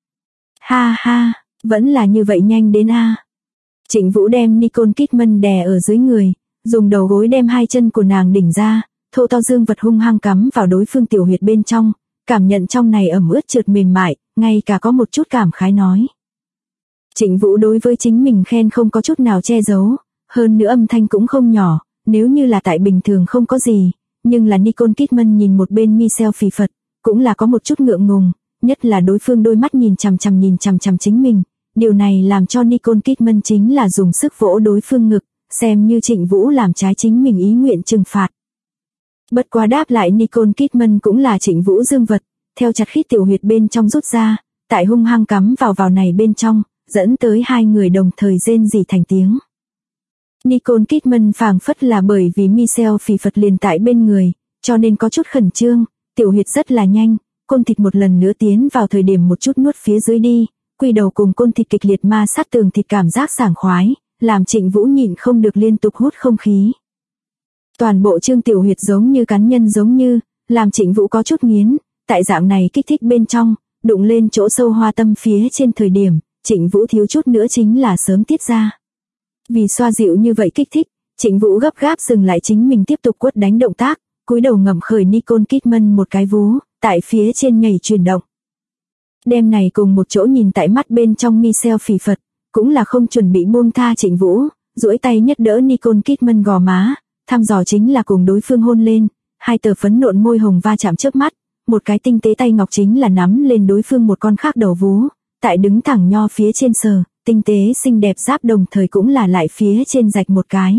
Ha ha, vẫn là như vậy nhanh đến a. Trịnh Vũ đem Nicole Kidman đè ở dưới người, dùng đầu gối đem hai chân của nàng đỉnh ra, thô to dương vật hung hăng cắm vào đối phương tiểu huyệt bên trong, cảm nhận trong này ẩm ướt trượt mềm mại, ngay cả có một chút cảm khái nói. Trịnh Vũ đối với chính mình khen không có chút nào che giấu, hơn nữa âm thanh cũng không nhỏ, nếu như là tại bình thường không có gì, nhưng là Nicole Kidman nhìn một bên Michelle Phì Phật, cũng là có một chút ngượng ngùng, nhất là đối phương đôi mắt nhìn chằm chằm chính mình, điều này làm cho Nicole Kidman chính là dùng sức vỗ đối phương ngực, xem như Trịnh Vũ làm trái chính mình ý nguyện trừng phạt. Bất quá đáp lại Nicole Kidman cũng là Trịnh Vũ dương vật, theo chặt khít tiểu huyệt bên trong rút ra, tại hung hăng cắm vào này bên trong, dẫn tới hai người đồng thời rên rỉ thành tiếng. Nicole Kidman phảng phất là bởi vì Michelle Phì Phật liền tại bên người, cho nên có chút khẩn trương, tiểu huyệt rất là nhanh, côn thịt một lần nữa tiến vào thời điểm một chút nuốt phía dưới đi, quy đầu cùng côn thịt kịch liệt ma sát tường thịt cảm giác sảng khoái, làm Trịnh Vũ nhịn không được liên tục hút không khí. Toàn bộ trương tiểu huyệt giống như cắn nhân giống như, làm Trịnh Vũ có chút nghiến, tại dạng này kích thích bên trong, đụng lên chỗ sâu hoa tâm phía trên thời điểm, Trịnh Vũ thiếu chút nữa chính là sớm tiết ra. Vì xoa dịu như vậy kích thích, Trịnh Vũ gấp gáp dừng lại chính mình tiếp tục quất đánh động tác, cúi đầu ngậm khởi Nicole Kidman một cái vú, tại phía trên nhảy chuyển động. Đêm này cùng một chỗ nhìn tại mắt bên trong Michelle Phì Phật, cũng là không chuẩn bị buông tha Trịnh Vũ, duỗi tay nhất đỡ Nicole Kidman gò má, thăm dò chính là cùng đối phương hôn lên, hai tờ phấn nộn môi hồng va chạm chớp mắt, một cái tinh tế tay ngọc chính là nắm lên đối phương một con khác đầu vú, tại đứng thẳng nho phía trên sờ, tinh tế xinh đẹp giáp đồng thời cũng là lại phía trên rạch một cái.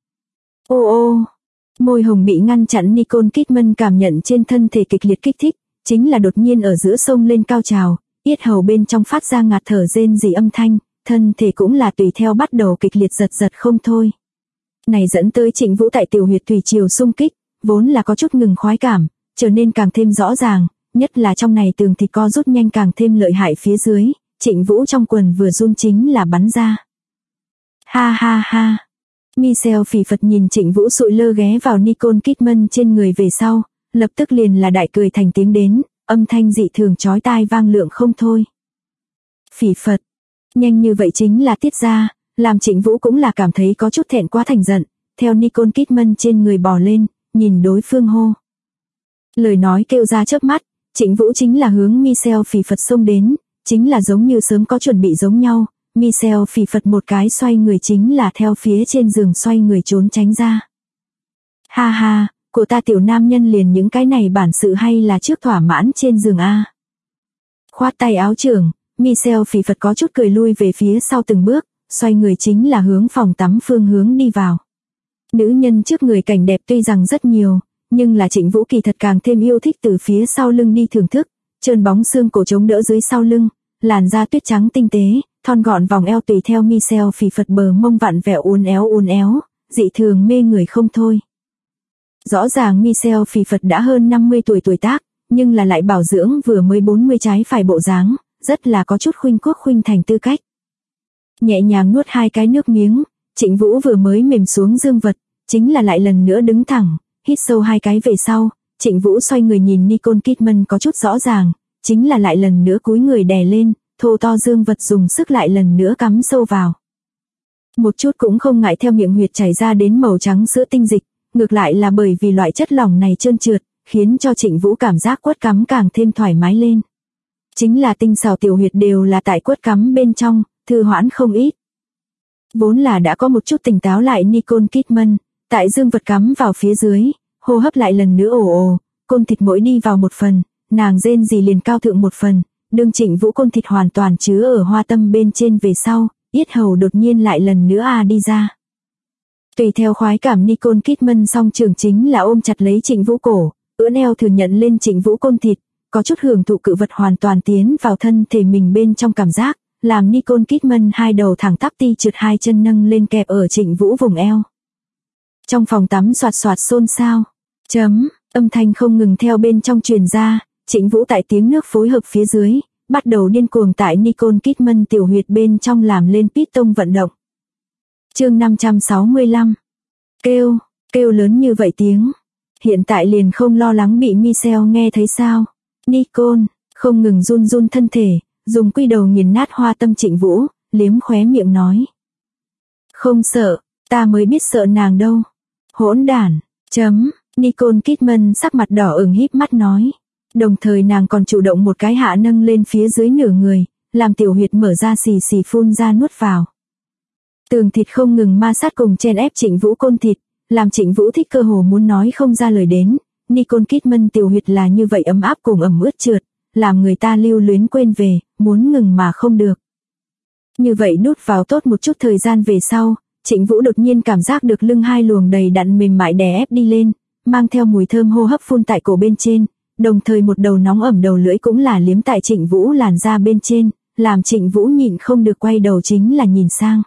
Ô ô, môi hồng bị ngăn chặn Nicole Kidman cảm nhận trên thân thể kịch liệt kích thích, chính là đột nhiên ở giữa sông lên cao trào, yết hầu bên trong phát ra ngạt thở rên rỉ âm thanh, thân thể cũng là tùy theo bắt đầu kịch liệt giật không thôi. Này dẫn tới Trịnh Vũ tại tiểu huyệt thủy triều xung kích, vốn là có chút ngừng khoái cảm, trở nên càng thêm rõ ràng, nhất là trong này tường thịt co rút nhanh càng thêm lợi hại phía dưới, Trịnh Vũ trong quần vừa run chính là bắn ra. Ha ha ha. Michelle Phì Phật nhìn Trịnh Vũ sụi lơ ghé vào Nicole Kidman trên người về sau, lập tức liền là đại cười thành tiếng đến, âm thanh dị thường chói tai vang lượng không thôi. Phì Phật, nhanh như vậy chính là tiết ra, làm Trịnh Vũ cũng là cảm thấy có chút thẹn quá thành giận, theo Nicole Kidman trên người bò lên, nhìn đối phương hô. Lời nói kêu ra chớp mắt, Trịnh Vũ chính là hướng Michelle Phì Phật xông đến, chính là giống như sớm có chuẩn bị giống nhau, Michelle Phì Phật một cái xoay người chính là theo phía trên giường xoay người trốn tránh ra. Ha ha, của ta tiểu nam nhân liền những cái này bản sự hay là trước thỏa mãn trên giường a. Khoát tay áo trưởng, Michelle Phì Phật có chút cười lui về phía sau từng bước, xoay người chính là hướng phòng tắm phương hướng đi vào. Nữ nhân trước người cảnh đẹp tuy rằng rất nhiều, nhưng là Trịnh Vũ kỳ thật càng thêm yêu thích từ phía sau lưng đi thưởng thức, trơn bóng xương cổ chống đỡ dưới sau lưng, làn da tuyết trắng tinh tế, thon gọn vòng eo tùy theo Michelle Phì Phật bờ mông vặn vẹo uốn éo, dị thường mê người không thôi. Rõ ràng Michelle Phì Phật đã hơn 50 tuổi tác, nhưng là lại bảo dưỡng vừa mới 40 trái phải bộ dáng, rất là có chút khuynh quốc khuynh thành tư cách. Nhẹ nhàng nuốt hai cái nước miếng, Trịnh Vũ vừa mới mềm xuống dương vật, chính là lại lần nữa đứng thẳng, hít sâu hai cái về sau, Trịnh Vũ xoay người nhìn Nicole Kidman có chút rõ ràng, chính là lại lần nữa cúi người đè lên, thô to dương vật dùng sức lại lần nữa cắm sâu vào. Một chút cũng không ngại theo miệng huyệt chảy ra đến màu trắng sữa tinh dịch, ngược lại là bởi vì loại chất lỏng này trơn trượt, khiến cho Trịnh Vũ cảm giác quất cắm càng thêm thoải mái lên. Chính là tinh xảo tiểu huyệt đều là tại quất cắm bên trong, thư hoãn không ít. Vốn là đã có một chút tỉnh táo lại Nicole Kidman, tại dương vật cắm vào phía dưới, hô hấp lại lần nữa ồ, côn thịt mỗi đi vào một phần, nàng rên gì liền cao thượng một phần, đương Trịnh Vũ côn thịt hoàn toàn chứa ở hoa tâm bên trên về sau, yết hầu đột nhiên lại lần nữa đi ra. Tùy theo khoái cảm Nicole Kidman song trường chính là ôm chặt lấy Trịnh Vũ cổ, ưỡn eo thừa nhận lên Trịnh Vũ côn thịt, có chút hưởng thụ cự vật hoàn toàn tiến vào thân thể mình bên trong cảm giác, làm Nicole Kidman hai đầu thẳng tắp ti trượt hai chân nâng lên kẹp ở Trịnh Vũ vùng eo. Trong phòng tắm xoạt xoạt xôn xao. Âm thanh không ngừng theo bên trong truyền ra, Trịnh Vũ tại tiếng nước phối hợp phía dưới, bắt đầu điên cuồng tại Nicole Kidman tiểu huyệt bên trong làm lên piston vận động. Chương 565. Kêu lớn như vậy tiếng. Hiện tại liền không lo lắng bị Michelle nghe thấy sao? Nicole không ngừng run thân thể, dùng quy đầu nghiền nát hoa tâm Trịnh Vũ, liếm khóe miệng nói. Không sợ, ta mới biết sợ nàng đâu. Hỗn đản. Nicole Kidman sắc mặt đỏ ửng híp mắt nói. Đồng thời nàng còn chủ động một cái hạ nâng lên phía dưới nửa người, làm tiểu huyệt mở ra xì xì phun ra nuốt vào. Tường thịt không ngừng ma sát cùng chen ép Trịnh Vũ côn thịt, làm Trịnh Vũ thích cơ hồ muốn nói không ra lời đến. Nicole Kidman tiểu huyệt là như vậy ấm áp cùng ẩm ướt trượt, làm người ta lưu luyến quên về, muốn ngừng mà không được. Như vậy nút vào tốt một chút thời gian về sau, Trịnh Vũ đột nhiên cảm giác được lưng hai luồng đầy đặn mềm mại đè ép đi lên, mang theo mùi thơm hô hấp phun tại cổ bên trên, đồng thời một đầu nóng ẩm đầu lưỡi cũng là liếm tại Trịnh Vũ làn da bên trên, làm Trịnh Vũ nhịn không được quay đầu chính là nhìn sang.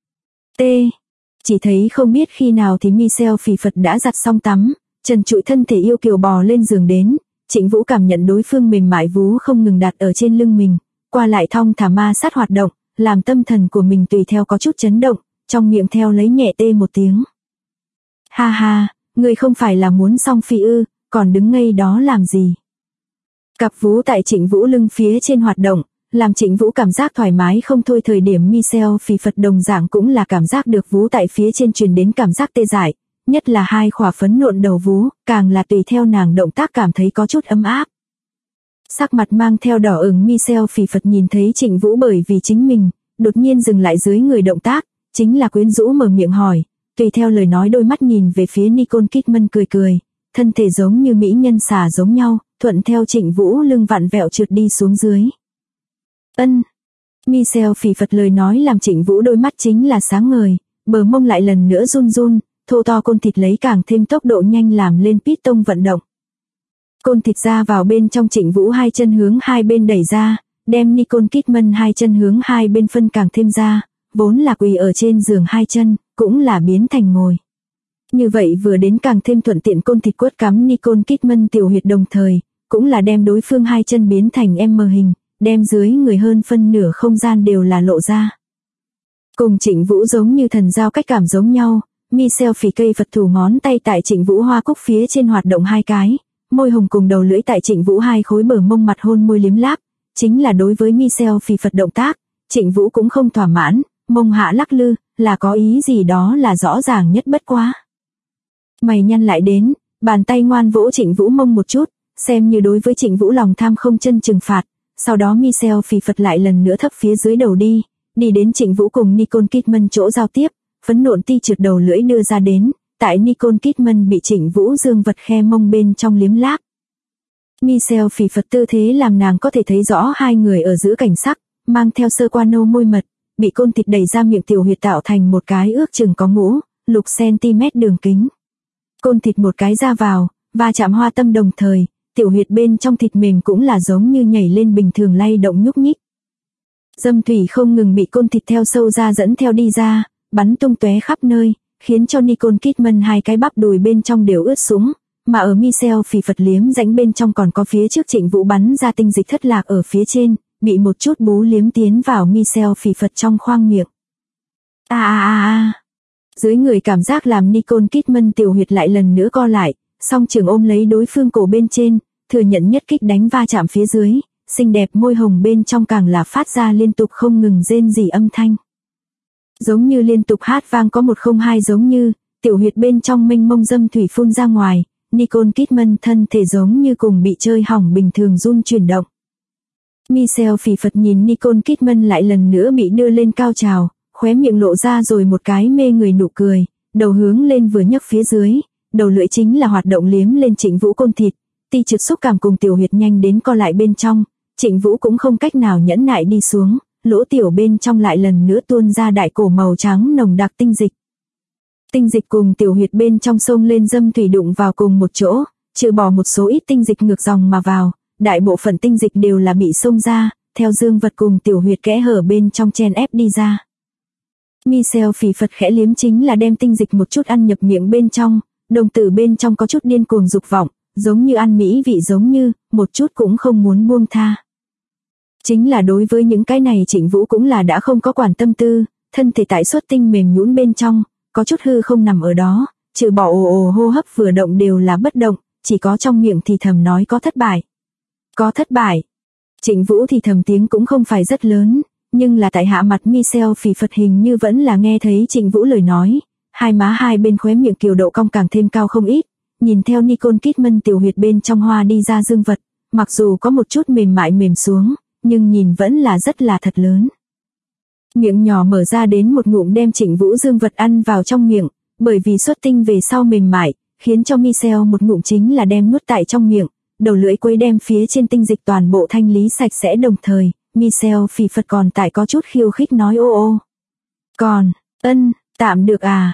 Chỉ thấy không biết khi nào thì Michelle phì phật đã giặt xong tắm, trần trụi thân thể yêu kiều bò lên giường đến, Trịnh Vũ cảm nhận đối phương mềm mại vú không ngừng đặt ở trên lưng mình, qua lại thong thả ma sát hoạt động, làm tâm thần của mình tùy theo có chút chấn động, trong miệng theo lấy nhẹ tê một tiếng. Ha ha, người không phải là muốn xong phi ư, còn đứng ngây đó làm gì? Cặp vú tại Trịnh Vũ lưng phía trên hoạt động, làm Trịnh Vũ cảm giác thoải mái không thôi. Thời điểm Michelle phì phật đồng dạng cũng là cảm giác được vú tại phía trên truyền đến cảm giác tê dại, nhất là hai khỏa phấn nộn đầu vú, càng là tùy theo nàng động tác cảm thấy có chút ấm áp. Sắc mặt mang theo đỏ ửng Michelle phì phật nhìn thấy Trịnh Vũ bởi vì chính mình, đột nhiên dừng lại dưới người động tác, chính là quyến rũ mở miệng hỏi, tùy theo lời nói đôi mắt nhìn về phía Nicole Kidman cười, thân thể giống như mỹ nhân xà giống nhau, thuận theo Trịnh Vũ lưng vặn vẹo trượt đi xuống dưới. Michelle phì phật lời nói làm Trịnh Vũ đôi mắt chính là sáng ngời, bờ mông lại lần nữa run, thô to côn thịt lấy càng thêm tốc độ nhanh làm lên piston vận động. Côn thịt ra vào bên trong Trịnh Vũ hai chân hướng hai bên đẩy ra, đem Nicole Kidman hai chân hướng hai bên phân càng thêm ra, vốn là quỳ ở trên giường hai chân, cũng là biến thành ngồi. Như vậy vừa đến càng thêm thuận tiện côn thịt quất cắm Nicole Kidman tiểu huyệt đồng thời, cũng là đem đối phương hai chân biến thành M hình, đem dưới người hơn phân nửa không gian đều là lộ ra. Cùng Trịnh Vũ giống như thần giao cách cảm giống nhau, Michelle phì cây Phật thủ ngón tay tại Trịnh Vũ hoa cúc phía trên hoạt động hai cái, môi hồng cùng đầu lưỡi tại Trịnh Vũ hai khối bờ mông mặt hôn môi liếm láp, chính là đối với Michelle phì Phật động tác, Trịnh Vũ cũng không thỏa mãn, mông hạ lắc lư, là có ý gì đó là rõ ràng nhất bất quá. Mày nhăn lại đến, bàn tay ngoan vỗ Trịnh Vũ mông một chút, xem như đối với Trịnh Vũ lòng tham không chân trừng phạt, sau đó Michelle phì Phật lại lần nữa thấp phía dưới đầu đi đến Trịnh Vũ cùng Nicole Kidman chỗ giao tiếp, phấn nộn ti trượt đầu lưỡi đưa ra đến, tại Nicole Kidman bị Trịnh Vũ dương vật khe mông bên trong liếm láp. Michelle phì Phật tư thế làm nàng có thể thấy rõ hai người ở giữa cảnh sắc, mang theo sơ qua nâu môi mật, bị côn thịt đẩy ra miệng tiểu huyệt tạo thành một cái ước chừng có lục cm đường kính. Côn thịt một cái ra vào, va chạm hoa tâm đồng thời, tiểu huyệt bên trong thịt mềm cũng là giống như nhảy lên bình thường lay động nhúc nhích. Dâm thủy không ngừng bị côn thịt theo sâu ra dẫn theo đi ra, bắn tung tóe khắp nơi, khiến cho Nicole Kidman hai cái bắp đùi bên trong đều ướt sũng, mà ở Michelle phì Phật liếm rãnh bên trong còn có phía trước Trịnh Vũ bắn ra tinh dịch thất lạc ở phía trên, bị một chút bú liếm tiến vào Michelle phì Phật trong khoang miệng. Dưới người cảm giác làm Nicole Kidman tiểu huyệt lại lần nữa co lại, song trường ôm lấy đối phương cổ bên trên, thừa nhận nhất kích đánh va chạm phía dưới, xinh đẹp môi hồng bên trong càng là phát ra liên tục không ngừng rên rỉ âm thanh. Giống như liên tục hát vang có 102 giống như, tiểu huyệt bên trong mênh mông dâm thủy phun ra ngoài, Nicole Kidman thân thể giống như cùng bị chơi hỏng bình thường run chuyển động. Michelle phì Phật nhìn Nicole Kidman lại lần nữa bị đưa lên cao trào, khóe miệng lộ ra rồi một cái mê người nụ cười, đầu hướng lên vừa nhấc phía dưới, đầu lưỡi chính là hoạt động liếm lên Trịnh Vũ côn thịt, ti trượt xúc cảm cùng tiểu huyệt nhanh đến co lại bên trong, Trịnh Vũ cũng không cách nào nhẫn nại đi xuống, lỗ tiểu bên trong lại lần nữa tuôn ra đại cổ màu trắng nồng đặc tinh dịch. Tinh dịch cùng tiểu huyệt bên trong sông lên dâm thủy đụng vào cùng một chỗ, trừ bỏ một số ít tinh dịch ngược dòng mà vào, đại bộ phận tinh dịch đều là bị xông ra, theo dương vật cùng tiểu huyệt kẽ hở bên trong chen ép đi ra. Michelle phì phật khẽ liếm chính là đem tinh dịch một chút ăn nhập miệng bên trong, đồng tử bên trong có chút điên cuồng dục vọng, giống như ăn mỹ vị giống như, một chút cũng không muốn buông tha. Chính là đối với những cái này Trịnh Vũ cũng là đã không có quản tâm tư, thân thể tại xuất tinh mềm nhũn bên trong, có chút hư không nằm ở đó, trừ bỏ ồ ồ hô hấp vừa động đều là bất động, chỉ có trong miệng thì thầm nói có thất bại. Có thất bại. Trịnh Vũ thì thầm tiếng cũng không phải rất lớn, nhưng là tại hạ mặt Michelle phì phật hình như vẫn là nghe thấy Trịnh Vũ lời nói, hai má hai bên khóe miệng kiều độ cong càng thêm cao không ít, nhìn theo Nicole Kidman tiểu huyệt bên trong hoa đi ra dương vật, mặc dù có một chút mềm mại mềm xuống, nhưng nhìn vẫn là rất là thật lớn. Miệng nhỏ mở ra đến một ngụm đem Trịnh Vũ dương vật ăn vào trong miệng, bởi vì xuất tinh về sau mềm mại, khiến cho Michelle một ngụm chính là đem nuốt tại trong miệng, đầu lưỡi quấy đem phía trên tinh dịch toàn bộ thanh lý sạch sẽ đồng thời, Michelle phì phật còn tại có chút khiêu khích nói ô ô. Còn, tạm được à.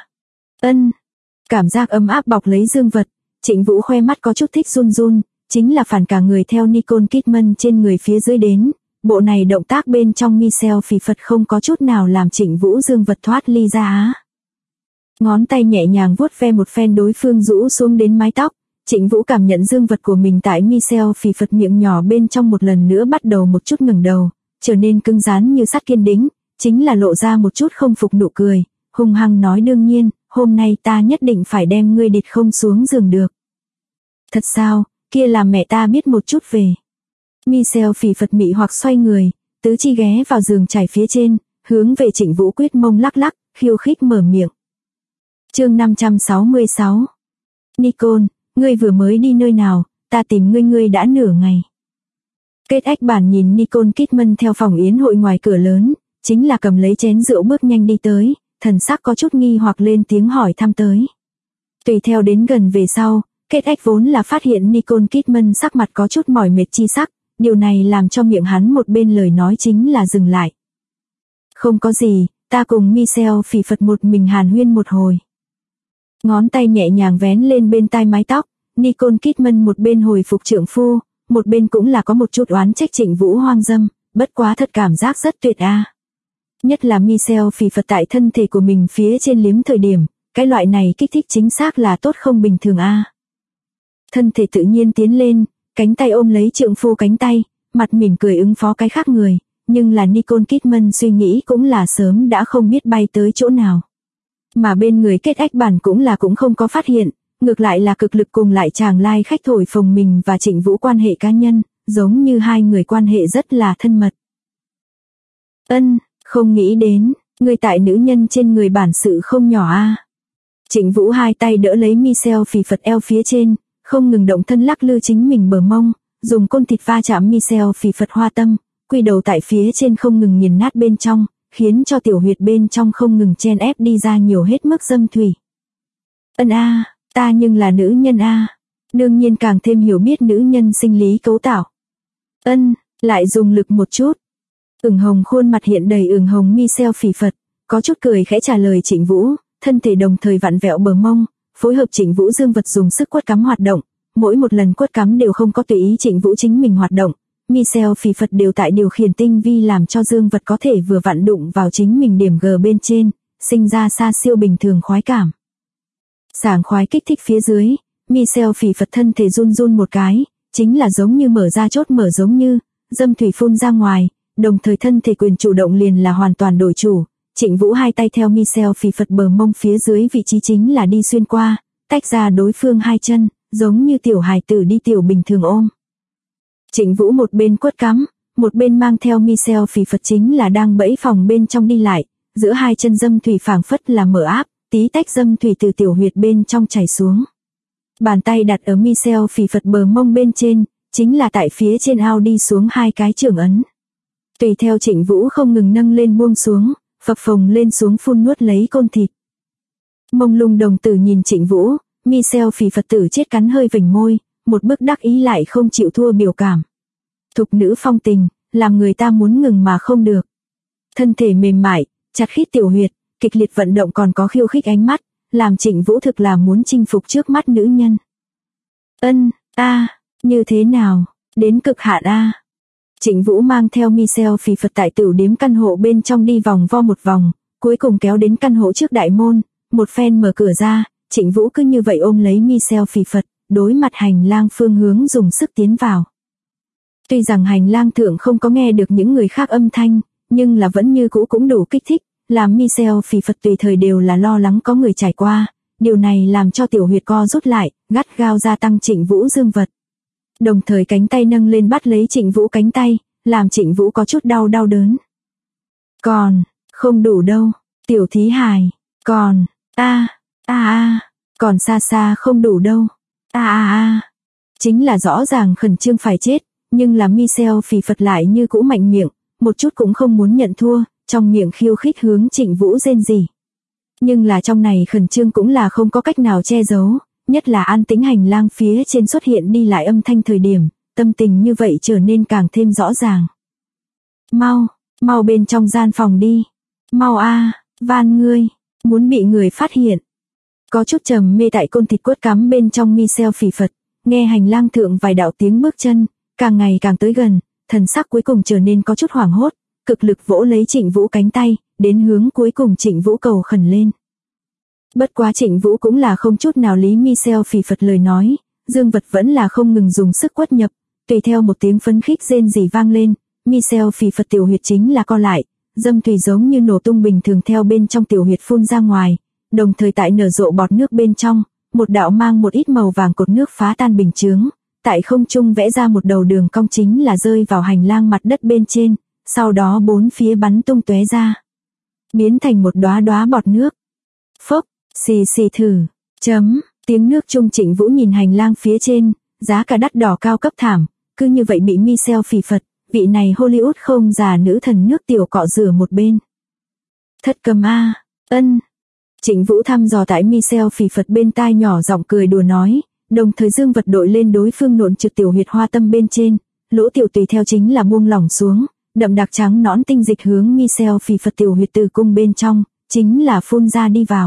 Cảm giác ấm áp bọc lấy dương vật, Trịnh Vũ khoe mắt có chút thích run run, chính là phản cả người theo Nicole Kidman trên người phía dưới đến. Bộ này động tác bên trong Michelle phì phật không có chút nào làm Trịnh Vũ dương vật thoát ly ra á. Ngón tay nhẹ nhàng vuốt ve một phen đối phương rũ xuống đến mái tóc, Trịnh Vũ cảm nhận dương vật của mình tại Michelle phì phật miệng nhỏ bên trong một lần nữa bắt đầu một chút ngẩng đầu, trở nên cứng rắn như sắt kiên đĩnh, chính là lộ ra một chút không phục nụ cười, hung hăng nói đương nhiên, hôm nay ta nhất định phải đem ngươi địt không xuống giường được. Thật sao, kia làm mẹ ta biết một chút về. Michelle phì phật mị hoặc xoay người, tứ chi ghé vào giường trải phía trên, hướng về Trịnh Vũ quyết mông lắc lắc, khiêu khích mở miệng. Chương 566. Nicole, ngươi vừa mới đi nơi nào, ta tìm ngươi đã nửa ngày. Kết Ách Bản nhìn Nicole Kidman theo phòng yến hội ngoài cửa lớn, chính là cầm lấy chén rượu bước nhanh đi tới, thần sắc có chút nghi hoặc lên tiếng hỏi thăm tới. Tùy theo đến gần về sau, Kết Ách vốn là phát hiện Nicole Kidman sắc mặt có chút mỏi mệt chi sắc, điều này làm cho miệng hắn một bên lời nói chính là dừng lại. Không có gì, ta cùng Michelle phì phật một mình hàn huyên một hồi. Ngón tay nhẹ nhàng vén lên bên tai mái tóc, Nicole Kidman một bên hồi phục trượng phu, một bên cũng là có một chút oán trách Trịnh Vũ hoang dâm, bất quá thật cảm giác rất tuyệt a. Nhất là Michelle phì phật tại thân thể của mình phía trên liếm thời điểm, cái loại này kích thích chính xác là tốt không bình thường a. Thân thể tự nhiên tiến lên, cánh tay ôm lấy trượng phu cánh tay, mặt mỉm cười ứng phó cái khác người, nhưng là Nicole Kidman suy nghĩ cũng là sớm đã không biết bay tới chỗ nào. Mà bên người Kết Ách Bản cũng không có phát hiện, ngược lại là cực lực cùng lại chàng lai khách thổi phồng mình và Trịnh Vũ quan hệ cá nhân, giống như hai người quan hệ rất là thân mật. Không nghĩ đến, người tại nữ nhân trên người bản sự không nhỏ a. Trịnh Vũ hai tay đỡ lấy Michelle phì phật eo phía trên, không ngừng động thân lắc lư chính mình bờ mông, dùng côn thịt va chạm Michelle phì phật hoa tâm, quy đầu tại phía trên không ngừng nghiền nát bên trong, khiến cho tiểu huyệt bên trong không ngừng chen ép đi ra nhiều hết mức dâm thủy. Ta nhưng là nữ nhân a. Đương nhiên càng thêm hiểu biết nữ nhân sinh lý cấu tạo. Lại dùng lực một chút. Ửng hồng khuôn mặt hiện đầy ửng hồng Michelle phì phật, có chút cười khẽ trả lời Trịnh Vũ, thân thể đồng thời vặn vẹo bờ mông, phối hợp Trịnh Vũ dương vật dùng sức quất cắm hoạt động, mỗi một lần quất cắm đều không có tùy ý Trịnh Vũ chính mình hoạt động, Michelle phì phật đều tại điều khiển tinh vi làm cho dương vật có thể vừa vặn đụng vào chính mình điểm G bên trên, sinh ra xa siêu bình thường khoái cảm. Sảng khoái kích thích phía dưới, Michelle phì phật thân thể run run một cái, chính là giống như mở ra chốt mở giống như, dâm thủy phun ra ngoài, đồng thời thân thể quyền chủ động liền là hoàn toàn đổi chủ. Trịnh Vũ hai tay theo Michelle phì phật bờ mông phía dưới vị trí chính là đi xuyên qua, tách ra đối phương hai chân, giống như tiểu hài tử đi tiểu bình thường ôm. Trịnh Vũ một bên quất cắm, một bên mang theo Michelle phì phật chính là đang bẫy phòng bên trong đi lại, giữa hai chân dâm thủy phảng phất là mở áp, tí tách dâm thủy từ tiểu huyệt bên trong chảy xuống. Bàn tay đặt ở Michelle phì phật bờ mông bên trên, chính là tại phía trên ao đi xuống hai cái trưởng ấn. Tùy theo Trịnh Vũ không ngừng nâng lên buông xuống, phập phồng lên xuống phun nuốt lấy côn thịt. Mông lung đồng tử nhìn Trịnh Vũ, Michelle phì phật tử chết cắn hơi vểnh môi, một bức đắc ý lại không chịu thua biểu cảm. Thục nữ phong tình, làm người ta muốn ngừng mà không được. Thân thể mềm mại, chặt khít tiểu huyệt, kịch liệt vận động còn có khiêu khích ánh mắt, làm Trịnh Vũ thực là muốn chinh phục trước mắt nữ nhân. Như thế nào, đến cực hạn a. Trịnh Vũ mang theo Michelle phì phật tại tửu điếm căn hộ bên trong đi vòng vo một vòng, cuối cùng kéo đến căn hộ trước đại môn, một phen mở cửa ra, Trịnh Vũ cứ như vậy ôm lấy Michelle phì phật, đối mặt hành lang phương hướng dùng sức tiến vào. Tuy rằng hành lang thượng không có nghe được những người khác âm thanh, nhưng là vẫn như cũ cũng đủ kích thích, làm Michelle phì phật tùy thời đều là lo lắng có người trải qua, điều này làm cho tiểu huyệt co rút lại, gắt gao gia tăng Trịnh Vũ dương vật. Đồng thời cánh tay nâng lên bắt lấy Trịnh Vũ cánh tay, làm Trịnh Vũ có chút đau đớn. Còn, không đủ đâu, tiểu thí hài, còn, còn xa xa không đủ đâu, Chính là rõ ràng khẩn trương phải chết, nhưng là Michelle phì phật lại như cũ mạnh miệng, một chút cũng không muốn nhận thua, trong miệng khiêu khích hướng Trịnh Vũ rên rỉ. Nhưng là trong này khẩn trương cũng là không có cách nào che giấu, nhất là an tĩnh hành lang phía trên xuất hiện đi lại âm thanh thời điểm, tâm tình như vậy trở nên càng thêm rõ ràng. Mau bên trong gian phòng đi. Mau van ngươi, muốn bị người phát hiện. Có chút trầm mê tại côn thịt cốt cắm bên trong Michelle phì phật, nghe hành lang thượng vài đạo tiếng bước chân, càng ngày càng tới gần, thần sắc cuối cùng trở nên có chút hoảng hốt, cực lực vỗ lấy Trịnh Vũ cánh tay, đến hướng cuối cùng Trịnh Vũ cầu khẩn lên. Bất quá Trịnh Vũ cũng là không chút nào lý Michelle phì phật lời nói, dương vật vẫn là không ngừng dùng sức quất nhập, tùy theo một tiếng phấn khích rên rỉ vang lên, Michelle phì phật tiểu huyệt chính là co lại, dâm thủy giống như nổ tung bình thường theo bên trong tiểu huyệt phun ra ngoài, đồng thời tại nở rộ bọt nước bên trong, một đạo mang một ít màu vàng cột nước phá tan bình chướng, tại không trung vẽ ra một đầu đường cong chính là rơi vào hành lang mặt đất bên trên, sau đó bốn phía bắn tung tóe ra, biến thành một đóa đóa bọt nước. Phốc, xì xì thử, tiếng nước trung. Trịnh Vũ nhìn hành lang phía trên, giá cả đắt đỏ cao cấp thảm, cứ như vậy bị Michelle phì phật, vị này Hollywood không già nữ thần nước tiểu cọ rửa một bên. Thất cầm Trịnh Vũ thăm dò tại Michelle phì phật bên tai nhỏ giọng cười đùa nói, đồng thời dương vật đội lên đối phương nộn trực tiểu huyệt hoa tâm bên trên, lỗ tiểu tùy theo chính là buông lỏng xuống, đậm đặc trắng nõn tinh dịch hướng Michelle phì phật tiểu huyệt tử cung bên trong, chính là phun ra đi vào.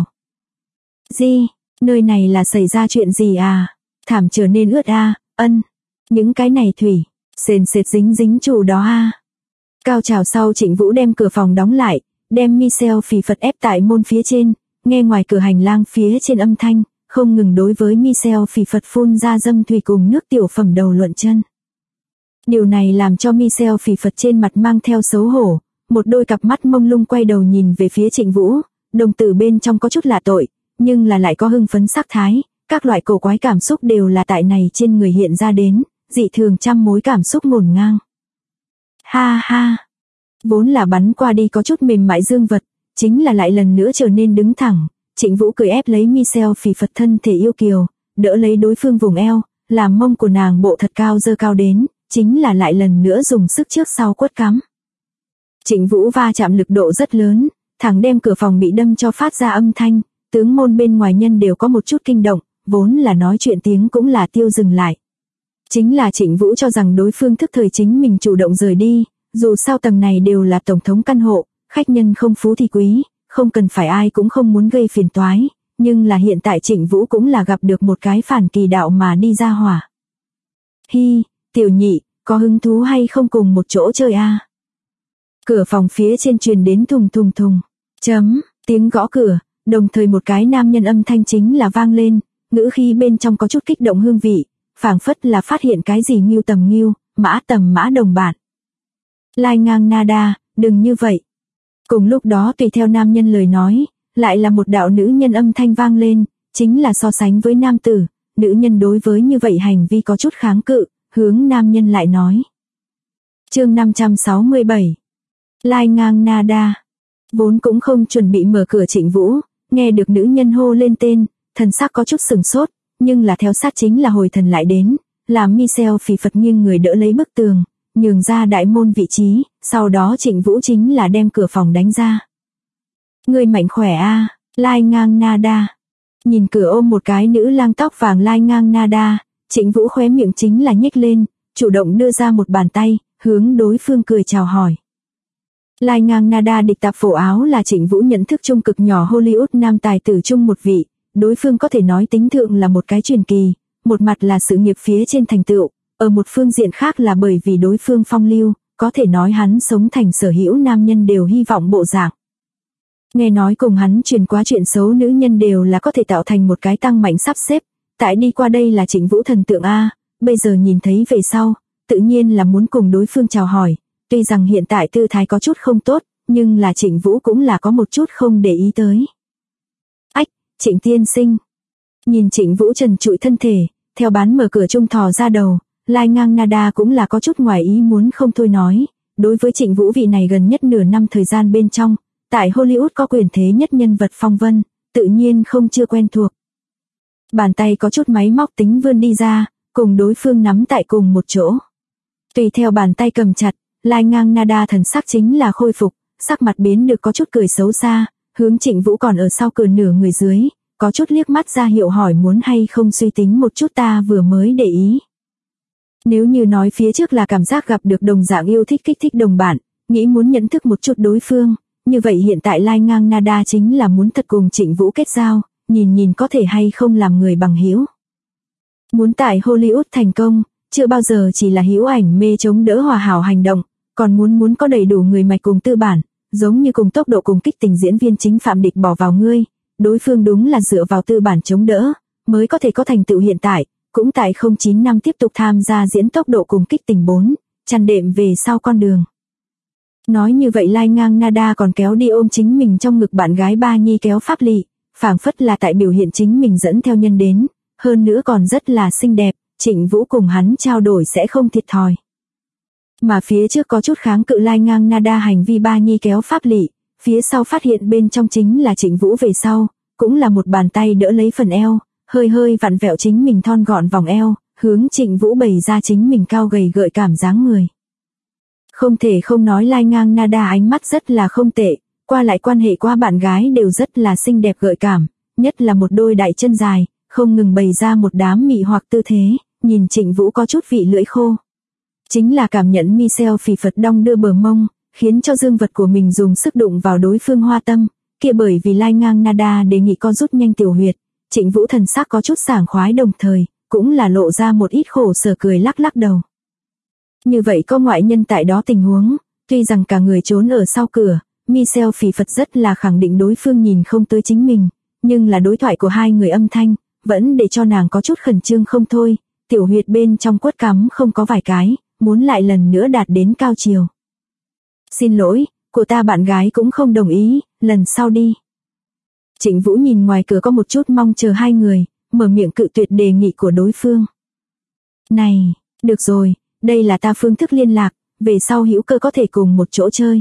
Nơi này là xảy ra chuyện gì à? Thảm trở nên ướt những cái này thủy, sền sệt dính chủ đó Cao trào sau Trịnh Vũ đem cửa phòng đóng lại, đem Michelle phì phật ép tại môn phía trên, nghe ngoài cửa hành lang phía trên âm thanh, không ngừng đối với Michelle phì phật phun ra dâm thủy cùng nước tiểu phẩm đầu luận chân. Điều này làm cho Michelle phì phật trên mặt mang theo xấu hổ, một đôi cặp mắt mông lung quay đầu nhìn về phía Trịnh Vũ, đồng tử bên trong có chút lạ tội, nhưng là lại có hưng phấn sắc thái, các loại cổ quái cảm xúc đều là tại này trên người hiện ra đến, dị thường trăm mối cảm xúc ngổn ngang. Vốn là bắn qua đi có chút mềm mại dương vật, chính là lại lần nữa trở nên đứng thẳng, Trịnh Vũ cười ép lấy Michelle phì phật thân thể yêu kiều, đỡ lấy đối phương vùng eo, làm mông của nàng bộ thật cao dơ cao đến, chính là lại lần nữa dùng sức trước sau quất cắm. Trịnh Vũ va chạm lực độ rất lớn, thẳng đem cửa phòng bị đâm cho phát ra âm thanh, tướng môn bên ngoài nhân đều có một chút kinh động, vốn là nói chuyện tiếng cũng là tiêu dừng lại. Chính là Trịnh Vũ cho rằng đối phương thức thời chính mình chủ động rời đi, dù sao tầng này đều là tổng thống căn hộ, khách nhân không phú thì quý, không cần phải ai cũng không muốn gây phiền toái, nhưng là hiện tại Trịnh Vũ cũng là gặp được một cái phản kỳ đạo mà đi ra hỏa. Tiểu nhị, có hứng thú hay không cùng một chỗ chơi Cửa phòng phía trên truyền đến thùng, tiếng gõ cửa, đồng thời một cái nam nhân âm thanh chính là vang lên, ngữ khí bên trong có chút kích động hương vị, phảng phất là phát hiện cái gì ngưu tầm ngưu, mã tầm mã đồng bạn. Lai ngang nada, đừng như vậy. Cùng lúc đó tùy theo nam nhân lời nói, lại là một đạo nữ nhân âm thanh vang lên, chính là so sánh với nam tử, nữ nhân đối với như vậy hành vi có chút kháng cự, hướng nam nhân lại nói. Chương 567. Lai ngang nada. Vốn cũng không chuẩn bị mở cửa Trịnh Vũ, nghe được nữ nhân hô lên tên, thần sắc có chút sừng sốt, nhưng là theo sát chính là hồi thần lại đến, làm Michelle phì phật nghiêng người đỡ lấy bức tường, nhường ra đại môn vị trí, sau đó Trịnh Vũ chính là đem cửa phòng đánh ra. Người mạnh khỏe Lai ngang nada. Nhìn cửa ôm một cái nữ lang tóc vàng Lai ngang nada, Trịnh Vũ khóe miệng chính là nhếch lên, chủ động đưa ra một bàn tay, hướng đối phương cười chào hỏi. Lai ngang nada địch tạp phổ áo là Trịnh Vũ nhận thức trung cực nhỏ Hollywood nam tài tử chung một vị, đối phương có thể nói tính thượng là một cái truyền kỳ, một mặt là sự nghiệp phía trên thành tựu, ở một phương diện khác là bởi vì đối phương phong lưu, có thể nói hắn sống thành sở hữu nam nhân đều hy vọng bộ dạng. Nghe nói cùng hắn truyền quá chuyện xấu nữ nhân đều là có thể tạo thành một cái tăng mạnh sắp xếp, tại đi qua đây là Trịnh Vũ thần tượng A, bây giờ nhìn thấy về sau, tự nhiên là muốn cùng đối phương chào hỏi, tuy rằng hiện tại tư thái có chút không tốt, nhưng là Trịnh Vũ cũng là có một chút không để ý tới. Ách, Trịnh tiên sinh. Nhìn Trịnh Vũ trần trụi thân thể, theo bán mở cửa trung thò ra đầu, Lai Ngang Nada cũng là có chút ngoài ý muốn không thôi nói, đối với Trịnh Vũ vị này gần nhất nửa năm thời gian bên trong, tại Hollywood có quyền thế nhất nhân vật phong vân, tự nhiên không chưa quen thuộc. Bàn tay có chút máy móc tính vươn đi ra, cùng đối phương nắm tại cùng một chỗ. Tùy theo bàn tay cầm chặt, Lai Ngang Nada thần sắc chính là khôi phục, sắc mặt biến được có chút cười xấu xa, hướng Trịnh Vũ còn ở sau cửa nửa người dưới, có chút liếc mắt ra hiệu hỏi muốn hay không suy tính một chút ta vừa mới để ý. Nếu như nói phía trước là cảm giác gặp được đồng dạng yêu thích kích thích đồng bạn, nghĩ muốn nhận thức một chút đối phương, như vậy hiện tại Lai Ngang Nada chính là muốn thật cùng Trịnh Vũ kết giao, nhìn có thể hay không làm người bằng hữu. Muốn tại Hollywood thành công, chưa bao giờ chỉ là hữu ảnh mê chống đỡ hòa hảo hành động, còn muốn có đầy đủ người mạch cùng tư bản, giống như cùng tốc độ cùng kích tình diễn viên chính Phạm Địch bỏ vào ngươi, đối phương đúng là dựa vào tư bản chống đỡ, mới có thể có thành tựu hiện tại, cũng tại 09 năm tiếp tục tham gia diễn tốc độ cùng kích tình 4, chăn đệm về sau con đường. Nói như vậy Lai Ngang Nada còn kéo đi ôm chính mình trong ngực bạn gái Ba Nhi kéo pháp lị, phảng phất là tại biểu hiện chính mình dẫn theo nhân đến, hơn nữa còn rất là xinh đẹp, Trịnh Vũ cùng hắn trao đổi sẽ không thiệt thòi. Mà phía trước có chút kháng cự Lai Ngang Nada hành vi Ba Nhi kéo pháp lị, phía sau phát hiện bên trong chính là Trịnh Vũ về sau, cũng là một bàn tay đỡ lấy phần eo, hơi vặn vẹo chính mình thon gọn vòng eo, hướng Trịnh Vũ bày ra chính mình cao gầy gợi cảm dáng người. Không thể không nói Lai Ngang Nada ánh mắt rất là không tệ, qua lại quan hệ qua bạn gái đều rất là xinh đẹp gợi cảm, nhất là một đôi đại chân dài, không ngừng bày ra một đám mị hoặc tư thế, nhìn Trịnh Vũ có chút vị lưỡi khô. Chính là cảm nhận Michelle phì phật đong đưa bờ mông, khiến cho dương vật của mình dùng sức đụng vào đối phương hoa tâm, kia bởi vì Lai Ngang Nada đề nghị con rút nhanh tiểu huyệt, Trịnh Vũ thần sắc có chút sảng khoái đồng thời, cũng là lộ ra một ít khổ sở cười lắc đầu. Như vậy có ngoại nhân tại đó tình huống, tuy rằng cả người trốn ở sau cửa, Michelle phì phật rất là khẳng định đối phương nhìn không tới chính mình, nhưng là đối thoại của hai người âm thanh, vẫn để cho nàng có chút khẩn trương không thôi, tiểu huyệt bên trong quất cắm không có vài cái, muốn lại lần nữa đạt đến cao chiều. Xin lỗi, của ta bạn gái cũng không đồng ý, lần sau đi. Trịnh Vũ nhìn ngoài cửa có một chút mong chờ hai người, mở miệng cự tuyệt đề nghị của đối phương. Này, được rồi, đây là ta phương thức liên lạc, về sau hữu cơ có thể cùng một chỗ chơi.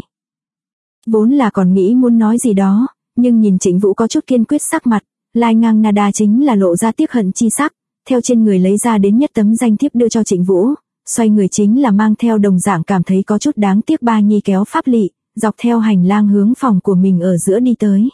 Vốn là còn nghĩ muốn nói gì đó, nhưng nhìn Trịnh Vũ có chút kiên quyết sắc mặt, Lai Ngang Nada chính là lộ ra tiếc hận chi sắc, theo trên người lấy ra đến nhất tấm danh thiếp đưa cho Trịnh Vũ, xoay người chính là mang theo đồng dạng cảm thấy có chút đáng tiếc Ba Nhi kéo pháp lị, dọc theo hành lang hướng phòng của mình ở giữa đi tới.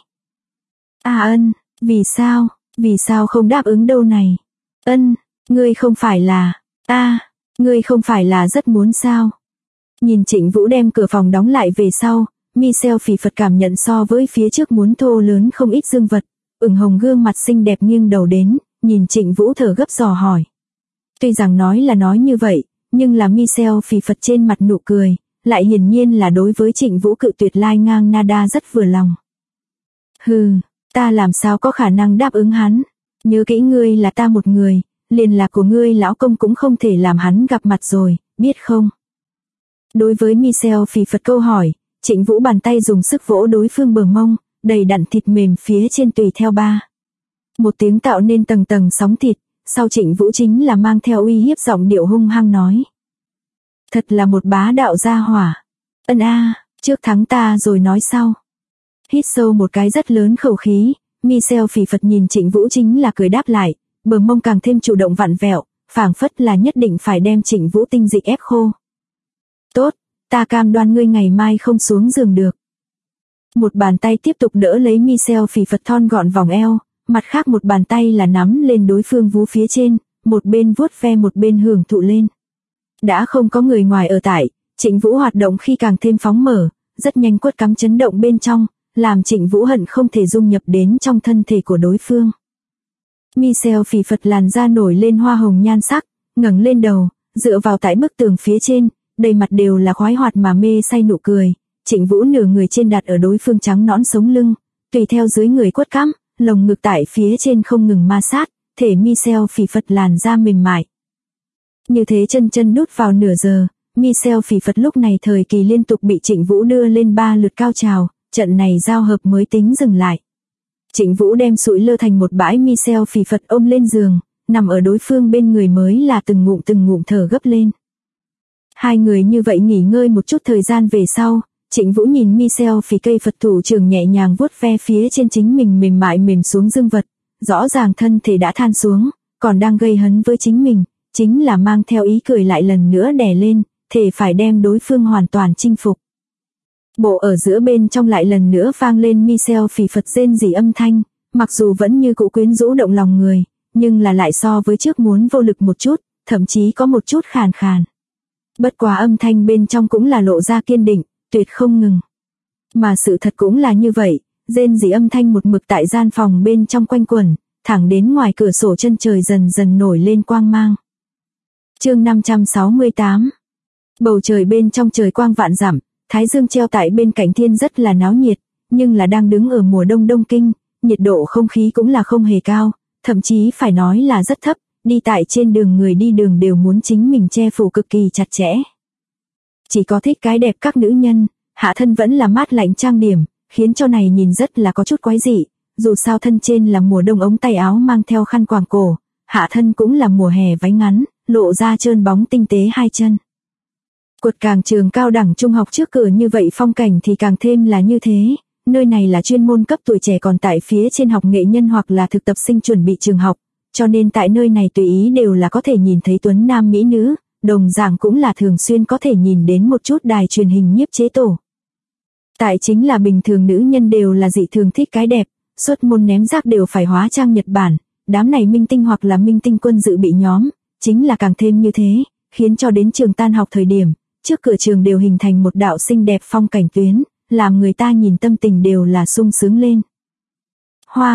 Ân, vì sao không đáp ứng đâu này? Ân, ngươi không phải là, ngươi không phải là rất muốn sao? Nhìn Trịnh Vũ đem cửa phòng đóng lại về sau, Michelle phì phật cảm nhận so với phía trước muốn thô lớn không ít dương vật, ửng hồng gương mặt xinh đẹp nghiêng đầu đến, nhìn Trịnh Vũ thở gấp dò hỏi. Tuy rằng nói là nói như vậy, nhưng là Michelle phì phật trên mặt nụ cười, lại hiển nhiên là đối với Trịnh Vũ cự tuyệt Lai Ngang Nada rất vừa lòng. Hừ, ta làm sao có khả năng đáp ứng hắn, nhớ kỹ ngươi là ta một người, liền lạc của ngươi lão công cũng không thể làm hắn gặp mặt rồi, biết không? Đối với Michelle phì phật câu hỏi, Trịnh Vũ bàn tay dùng sức vỗ đối phương bờ mông, đầy đặn thịt mềm phía trên tùy theo ba. Một tiếng tạo nên tầng tầng sóng thịt, sau Trịnh Vũ chính là mang theo uy hiếp giọng điệu hung hăng nói. Thật là một bá đạo gia hỏa. Trước thắng ta rồi nói sau. Hít sâu một cái rất lớn khẩu khí, Michelle phì phật nhìn Trịnh Vũ chính là cười đáp lại, bờ mông càng thêm chủ động vặn vẹo, phảng phất là nhất định phải đem Trịnh Vũ tinh dịch ép khô. Tốt, ta cam đoan ngươi ngày mai không xuống giường được. Một bàn tay tiếp tục đỡ lấy Michelle phì phật thon gọn vòng eo, mặt khác một bàn tay là nắm lên đối phương vú phía trên, một bên vuốt ve một bên hưởng thụ lên. Đã không có người ngoài ở tại, Trịnh Vũ hoạt động khi càng thêm phóng mở, rất nhanh quất cắm chấn động bên trong, làm Trịnh Vũ hận không thể dung nhập đến trong thân thể của đối phương. Michel phì phật làn da nổi lên hoa hồng nhan sắc, ngẩng lên đầu, dựa vào tại bức tường phía trên, đầy mặt đều là khoái hoạt mà mê say nụ cười. Trịnh Vũ nửa người trên đặt ở đối phương trắng nõn sống lưng, tùy theo dưới người quất cắm, lồng ngực tại phía trên không ngừng ma sát, thể Michel phì phật làn da mềm mại. Như thế chân chân đút vào nửa giờ, Michel phì phật lúc này thời kỳ liên tục bị Trịnh Vũ đưa lên 3 lượt cao trào, trận này giao hợp mới tính dừng lại. Trịnh Vũ đem sụi lơ thành một bãi Michel phì phật ôm lên giường, nằm ở đối phương bên người mới là từng ngụm thở gấp lên. Hai người như vậy nghỉ ngơi một chút thời gian về sau, Trịnh Vũ nhìn Michel phì cây Phật thủ trưởng nhẹ nhàng vuốt ve phía trên chính mình mềm mại mềm xuống dương vật, rõ ràng thân thể đã than xuống, còn đang gây hấn với chính mình, chính là mang theo ý cười lại lần nữa đè lên, thể phải đem đối phương hoàn toàn chinh phục. Bộ ở giữa bên trong lại lần nữa vang lên Michel phì phật rên rỉ âm thanh, mặc dù vẫn như cũ quyến rũ động lòng người, nhưng là lại so với trước muốn vô lực một chút, thậm chí có một chút khàn khàn. Bất quá âm thanh bên trong cũng là lộ ra kiên định, tuyệt không ngừng. Mà sự thật cũng là như vậy, rên rỉ âm thanh một mực tại gian phòng bên trong quanh quẩn, thẳng đến ngoài cửa sổ chân trời dần dần nổi lên quang mang. Chương 568. Bầu trời bên trong trời quang vạn dặm, thái dương treo tại bên cạnh thiên rất là náo nhiệt, nhưng là đang đứng ở mùa đông Đông Kinh, nhiệt độ không khí cũng là không hề cao, thậm chí phải nói là rất thấp, đi tại trên đường người đi đường đều muốn chính mình che phủ cực kỳ chặt chẽ. Chỉ có thích cái đẹp các nữ nhân, hạ thân vẫn là mát lạnh trang điểm, khiến cho này nhìn rất là có chút quái dị, dù sao thân trên là mùa đông ống tay áo mang theo khăn quàng cổ, hạ thân cũng là mùa hè váy ngắn, lộ ra trơn bóng tinh tế hai chân. Quật càng trường cao đẳng trung học trước cửa như vậy phong cảnh thì càng thêm là như thế, nơi này là chuyên môn cấp tuổi trẻ còn tại phía trên học nghệ nhân hoặc là thực tập sinh chuẩn bị trường học, cho nên tại nơi này tùy ý đều là có thể nhìn thấy tuấn nam mỹ nữ, đồng dạng cũng là thường xuyên có thể nhìn đến một chút đài truyền hình nhiếp chế tổ. Tại chính là bình thường nữ nhân đều là dị thường thích cái đẹp, suốt môn ném rác đều phải hóa trang Nhật Bản, đám này minh tinh hoặc là minh tinh quân dự bị nhóm, chính là càng thêm như thế, khiến cho đến trường tan học thời điểm, trước cửa trường đều hình thành một đạo xinh đẹp phong cảnh tuyến, làm người ta nhìn tâm tình đều là sung sướng lên. Hoa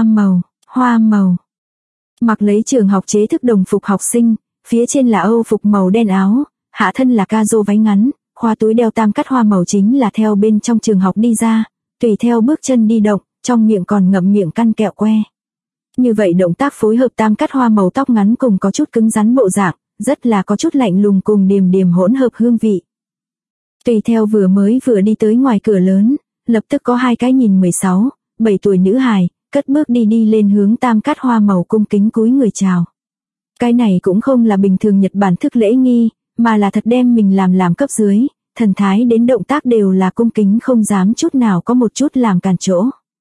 màu. Mặc lấy trường học chế thức đồng phục học sinh, phía trên là Âu phục màu đen áo, hạ thân là ca rô váy ngắn, khoa túi đeo tam cắt hoa màu chính là theo bên trong trường học đi ra, tùy theo bước chân đi động, trong miệng còn ngậm miệng căn kẹo que. Như vậy động tác phối hợp tam cắt hoa màu tóc ngắn cùng có chút cứng rắn bộ dạng, rất là có chút lạnh lùng cùng điềm điềm hỗn hợp hương vị. Tùy theo vừa đi tới ngoài cửa lớn, lập tức có hai cái nhìn 16, 7 tuổi nữ hài, cất bước đi lên hướng tam cắt hoa màu cung kính cúi người chào. Cái này cũng không là bình thường Nhật Bản thức lễ nghi, mà là thật đem mình làm cấp dưới, thần thái đến động tác đều là cung kính không dám chút nào có một chút làm cản chỗ.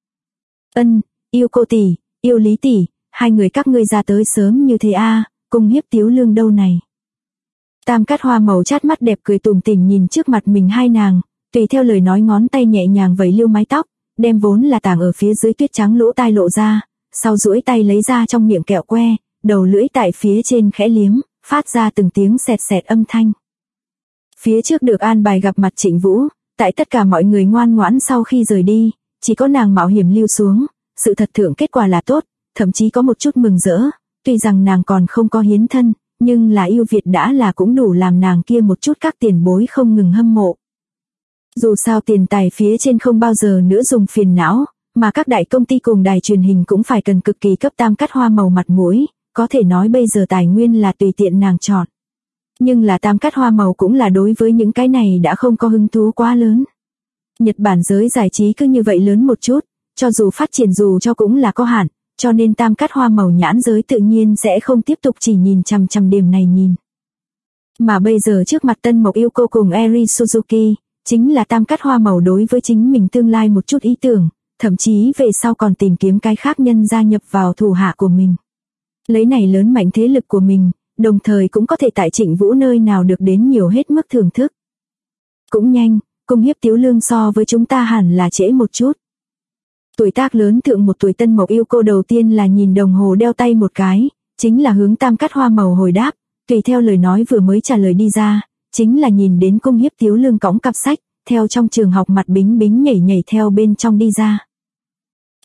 Yêu cô tỷ, yêu Lý tỷ, hai người các ngươi ra tới sớm như thế a, Cung Hiếp Tiếu Lương đâu này. Tam cắt hoa màu chát mắt đẹp cười tủm tỉm nhìn trước mặt mình hai nàng, tùy theo lời nói ngón tay nhẹ nhàng vẩy liêu mái tóc, đem vốn là tàng ở phía dưới tuyết trắng lỗ tai lộ ra, sau duỗi tay lấy ra trong miệng kẹo que, đầu lưỡi tại phía trên khẽ liếm, phát ra từng tiếng sẹt sẹt âm thanh. Phía trước được an bài gặp mặt Trịnh Vũ, tại tất cả mọi người ngoan ngoãn sau khi rời đi, chỉ có nàng mạo hiểm lưu xuống, sự thật thượng kết quả là tốt, thậm chí có một chút mừng rỡ, tuy rằng nàng còn không có hiến thân, nhưng là yêu Việt đã là cũng đủ làm nàng kia một chút các tiền bối không ngừng hâm mộ. Dù sao tiền tài phía trên không bao giờ nữa dùng phiền não, mà các đại công ty cùng đài truyền hình cũng phải cần cực kỳ cấp tam cắt hoa màu mặt mũi, có thể nói bây giờ tài nguyên là tùy tiện nàng chọn. Nhưng là tam cắt hoa màu cũng là đối với những cái này đã không có hứng thú quá lớn. Nhật Bản giới giải trí cứ như vậy lớn một chút, cho dù phát triển dù cho cũng là có hạn, cho nên tam cắt hoa màu nhãn giới tự nhiên sẽ không tiếp tục chỉ nhìn chằm chằm điểm này nhìn. Mà bây giờ trước mặt Tân Mộc Yêu Cô cùng Eri Suzuki, chính là tam cắt hoa màu đối với chính mình tương lai một chút ý tưởng, thậm chí về sau còn tìm kiếm cái khác nhân gia nhập vào thủ hạ của mình. Lấy này lớn mạnh thế lực của mình, đồng thời cũng có thể tại Trịnh Vũ nơi nào được đến nhiều hết mức thưởng thức. Cũng nhanh, Cung Hiếp Tiếu Lương so với chúng ta hẳn là trễ một chút. Tuổi tác lớn thượng một tuổi Tân Mộc Yêu Cô đầu tiên là nhìn đồng hồ đeo tay một cái, chính là hướng tam cắt hoa màu hồi đáp, tùy theo lời nói vừa mới trả lời đi ra, chính là nhìn đến Cung Hiếp Tiếu Lương cõng cặp sách, theo trong trường học mặt bính bính nhảy nhảy theo bên trong đi ra.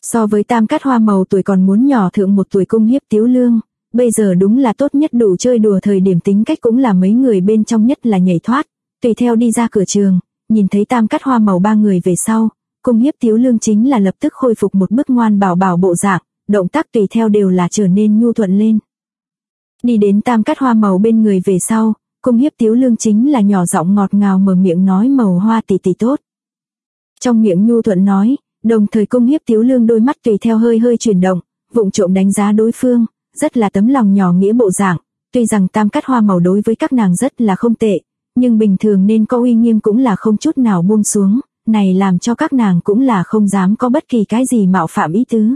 So với Tam Cát Hoa Màu tuổi còn muốn nhỏ thượng một tuổi Cung Hiếp Tiếu Lương, bây giờ đúng là tốt nhất đủ chơi đùa thời điểm, tính cách cũng là mấy người bên trong nhất là nhảy thoát, tùy theo đi ra cửa trường, nhìn thấy Tam Cát Hoa Màu ba người về sau, Cung Hiếp Tiếu Lương chính là lập tức khôi phục một bức ngoan bảo bảo bộ dạng, động tác tùy theo đều là trở nên nhu thuận lên. Đi đến Tam Cát Hoa Màu bên người về sau, Cung Hiếp Tiếu Lương chính là nhỏ giọng ngọt ngào mở miệng nói Màu Hoa tỷ tỷ tốt. Trong miệng nhu thuận nói, đồng thời Cung Hiếp Tiếu Lương đôi mắt tùy theo hơi hơi chuyển động, vụng trộm đánh giá đối phương, rất là tấm lòng nhỏ nghĩa bộ dạng. Tuy rằng Tam Cát Hoa Màu đối với các nàng rất là không tệ, nhưng bình thường nên có uy nghiêm cũng là không chút nào buông xuống, này làm cho các nàng cũng là không dám có bất kỳ cái gì mạo phạm ý tứ.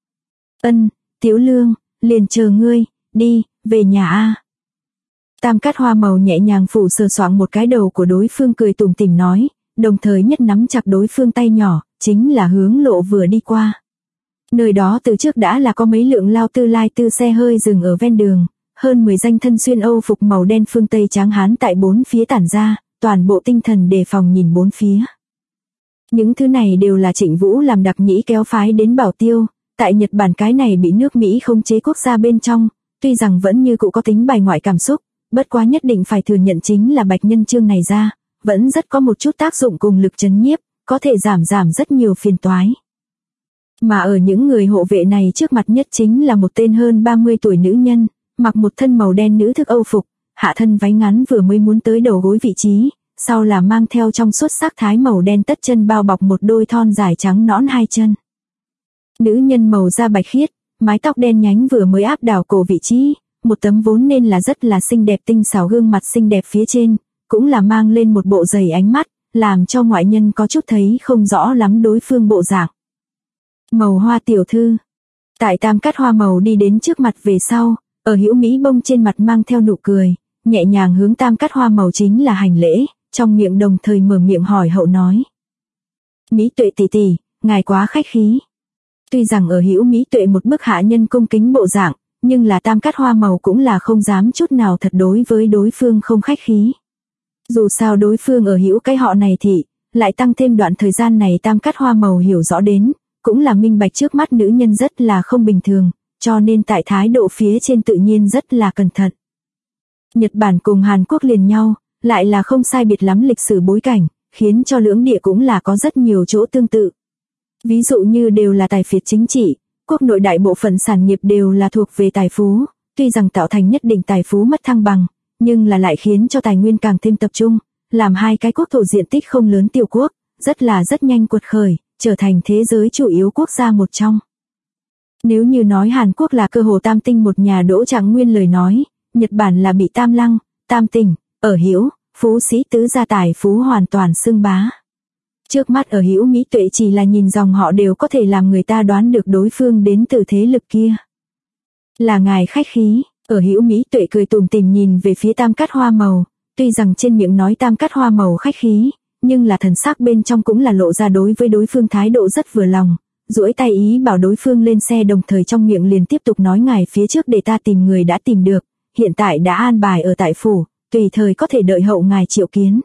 Tiếu Lương, liền chờ ngươi, đi, về nhà a. Tam Cát Hoa Màu nhẹ nhàng phủ sờ soạng một cái đầu của đối phương, cười tủm tỉm nói, đồng thời nhất nắm chặt đối phương tay nhỏ, chính là hướng lộ vừa đi qua. Nơi đó từ trước đã là có mấy lượng lao tư lai tư xe hơi dừng ở ven đường, hơn 10 danh thân xuyên Âu phục màu đen phương Tây tráng hán tại bốn phía tản ra, toàn bộ tinh thần đề phòng nhìn bốn phía. Những thứ này đều là Trịnh Vũ làm đặc nhĩ kéo phái đến bảo tiêu, tại Nhật Bản cái này bị nước Mỹ khống chế quốc gia bên trong, tuy rằng vẫn như cũ có tính bài ngoại cảm xúc, bất quá nhất định phải thừa nhận chính là Bạch Nhân Chương này ra, vẫn rất có một chút tác dụng cùng lực trấn nhiếp, có thể giảm rất nhiều phiền toái. Mà ở những người hộ vệ này trước mặt nhất chính là một tên hơn 30 tuổi nữ nhân, mặc một thân màu đen nữ thức Âu phục, hạ thân váy ngắn vừa mới muốn tới đầu gối vị trí, sau là mang theo trong suốt sắc thái màu đen tất chân bao bọc một đôi thon dài trắng nõn hai chân. Nữ nhân màu da bạch khiết, mái tóc đen nhánh vừa mới áp đảo cổ vị trí, một tấm vốn nên là rất là xinh đẹp tinh xảo gương mặt xinh đẹp phía trên, cũng là mang lên một bộ dày ánh mắt, làm cho ngoại nhân có chút thấy không rõ lắm đối phương bộ dạng. Màu Hoa tiểu thư. Tại Tam Cát Hoa Màu đi đến trước mặt về sau, ở Hữu Mỹ Bông trên mặt mang theo nụ cười, nhẹ nhàng hướng Tam Cát Hoa Màu chính là hành lễ, trong miệng đồng thời mở miệng hỏi hậu nói. Mỹ Tuệ tỷ tỷ, ngài quá khách khí. Tuy rằng ở Hữu Mỹ Tuệ một bức hạ nhân cung kính bộ dạng, nhưng là Tam Cát Hoa Màu cũng là không dám chút nào thật đối với đối phương không khách khí. Dù sao đối phương ở Hữu cái họ này thì, lại tăng thêm đoạn thời gian này Tam Cát Hoa Màu hiểu rõ đến, cũng là minh bạch trước mắt nữ nhân rất là không bình thường, cho nên tại thái độ phía trên tự nhiên rất là cẩn thận. Nhật Bản cùng Hàn Quốc liền nhau, lại là không sai biệt lắm lịch sử bối cảnh, khiến cho lưỡng địa cũng là có rất nhiều chỗ tương tự. Ví dụ như đều là tài phiệt chính trị, quốc nội đại bộ phận sản nghiệp đều là thuộc về tài phú, tuy rằng tạo thành nhất định tài phú mất thăng bằng, nhưng là lại khiến cho tài nguyên càng thêm tập trung, làm hai cái quốc thổ diện tích không lớn tiểu quốc, rất nhanh quật khởi, trở thành thế giới chủ yếu quốc gia một trong. Nếu như nói Hàn Quốc là cơ hồ tam tinh một nhà đỗ trạng nguyên lời nói, Nhật Bản là bị tam lăng, tam tỉnh, ở Hữu, phú sĩ tứ gia tài phú hoàn toàn xưng bá. Trước mắt ở Hữu Mỹ Tuệ chỉ là nhìn dòng họ đều có thể làm người ta đoán được đối phương đến từ thế lực kia. Là ngài khách khí, ở Hữu Mỹ Tuệ cười tủm tỉm nhìn về phía Tam Cát Hoa Màu, tuy rằng trên miệng nói Tam Cát Hoa Màu khách khí, nhưng là thần sắc bên trong cũng là lộ ra đối với đối phương thái độ rất vừa lòng, duỗi tay ý bảo đối phương lên xe, đồng thời trong miệng liền tiếp tục nói ngài phía trước để ta tìm người đã tìm được, hiện tại đã an bài ở tại phủ, tùy thời có thể đợi hậu ngài triệu kiến.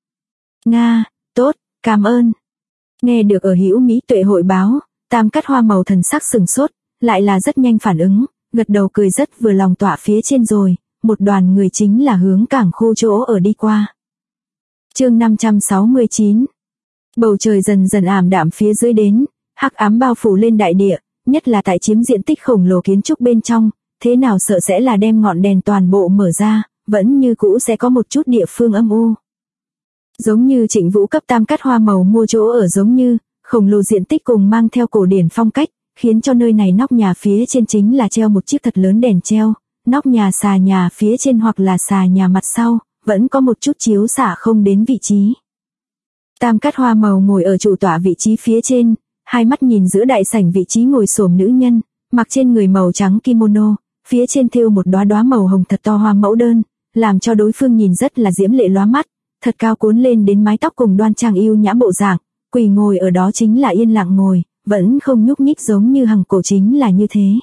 Nga, tốt, cảm ơn. Nghe được ở Hữu Mỹ Tuệ hội báo, Tam Cát Hoa Màu thần sắc sừng sốt, lại là rất nhanh phản ứng, gật đầu cười rất vừa lòng tọa phía trên rồi, một đoàn người chính là hướng cảng khu chỗ ở đi qua. Chương 569. Bầu trời dần dần ảm đạm phía dưới đến, hắc ám bao phủ lên đại địa, nhất là tại chiếm diện tích khổng lồ kiến trúc bên trong, thế nào sợ sẽ là đem ngọn đèn toàn bộ mở ra, vẫn như cũ sẽ có một chút địa phương âm u. Giống như Trịnh Vũ cấp Tam Cát Hoa Màu mua chỗ ở giống như, khổng lồ diện tích cùng mang theo cổ điển phong cách, khiến cho nơi này nóc nhà phía trên chính là treo một chiếc thật lớn đèn treo, nóc nhà xà nhà phía trên hoặc là xà nhà mặt sau, vẫn có một chút chiếu xả không đến vị trí. Tam Cát Hoa Màu ngồi ở chủ tọa vị trí phía trên, hai mắt nhìn giữa đại sảnh vị trí ngồi xổm nữ nhân, mặc trên người màu trắng kimono, phía trên thêu một đóa đóa màu hồng thật to hoa mẫu đơn, làm cho đối phương nhìn rất là diễm lệ lóa mắt, thật cao cuốn lên đến mái tóc cùng đoan trang yêu nhã bộ dạng, quỳ ngồi ở đó chính là yên lặng ngồi, vẫn không nhúc nhích giống như hằng cổ chính là như thế.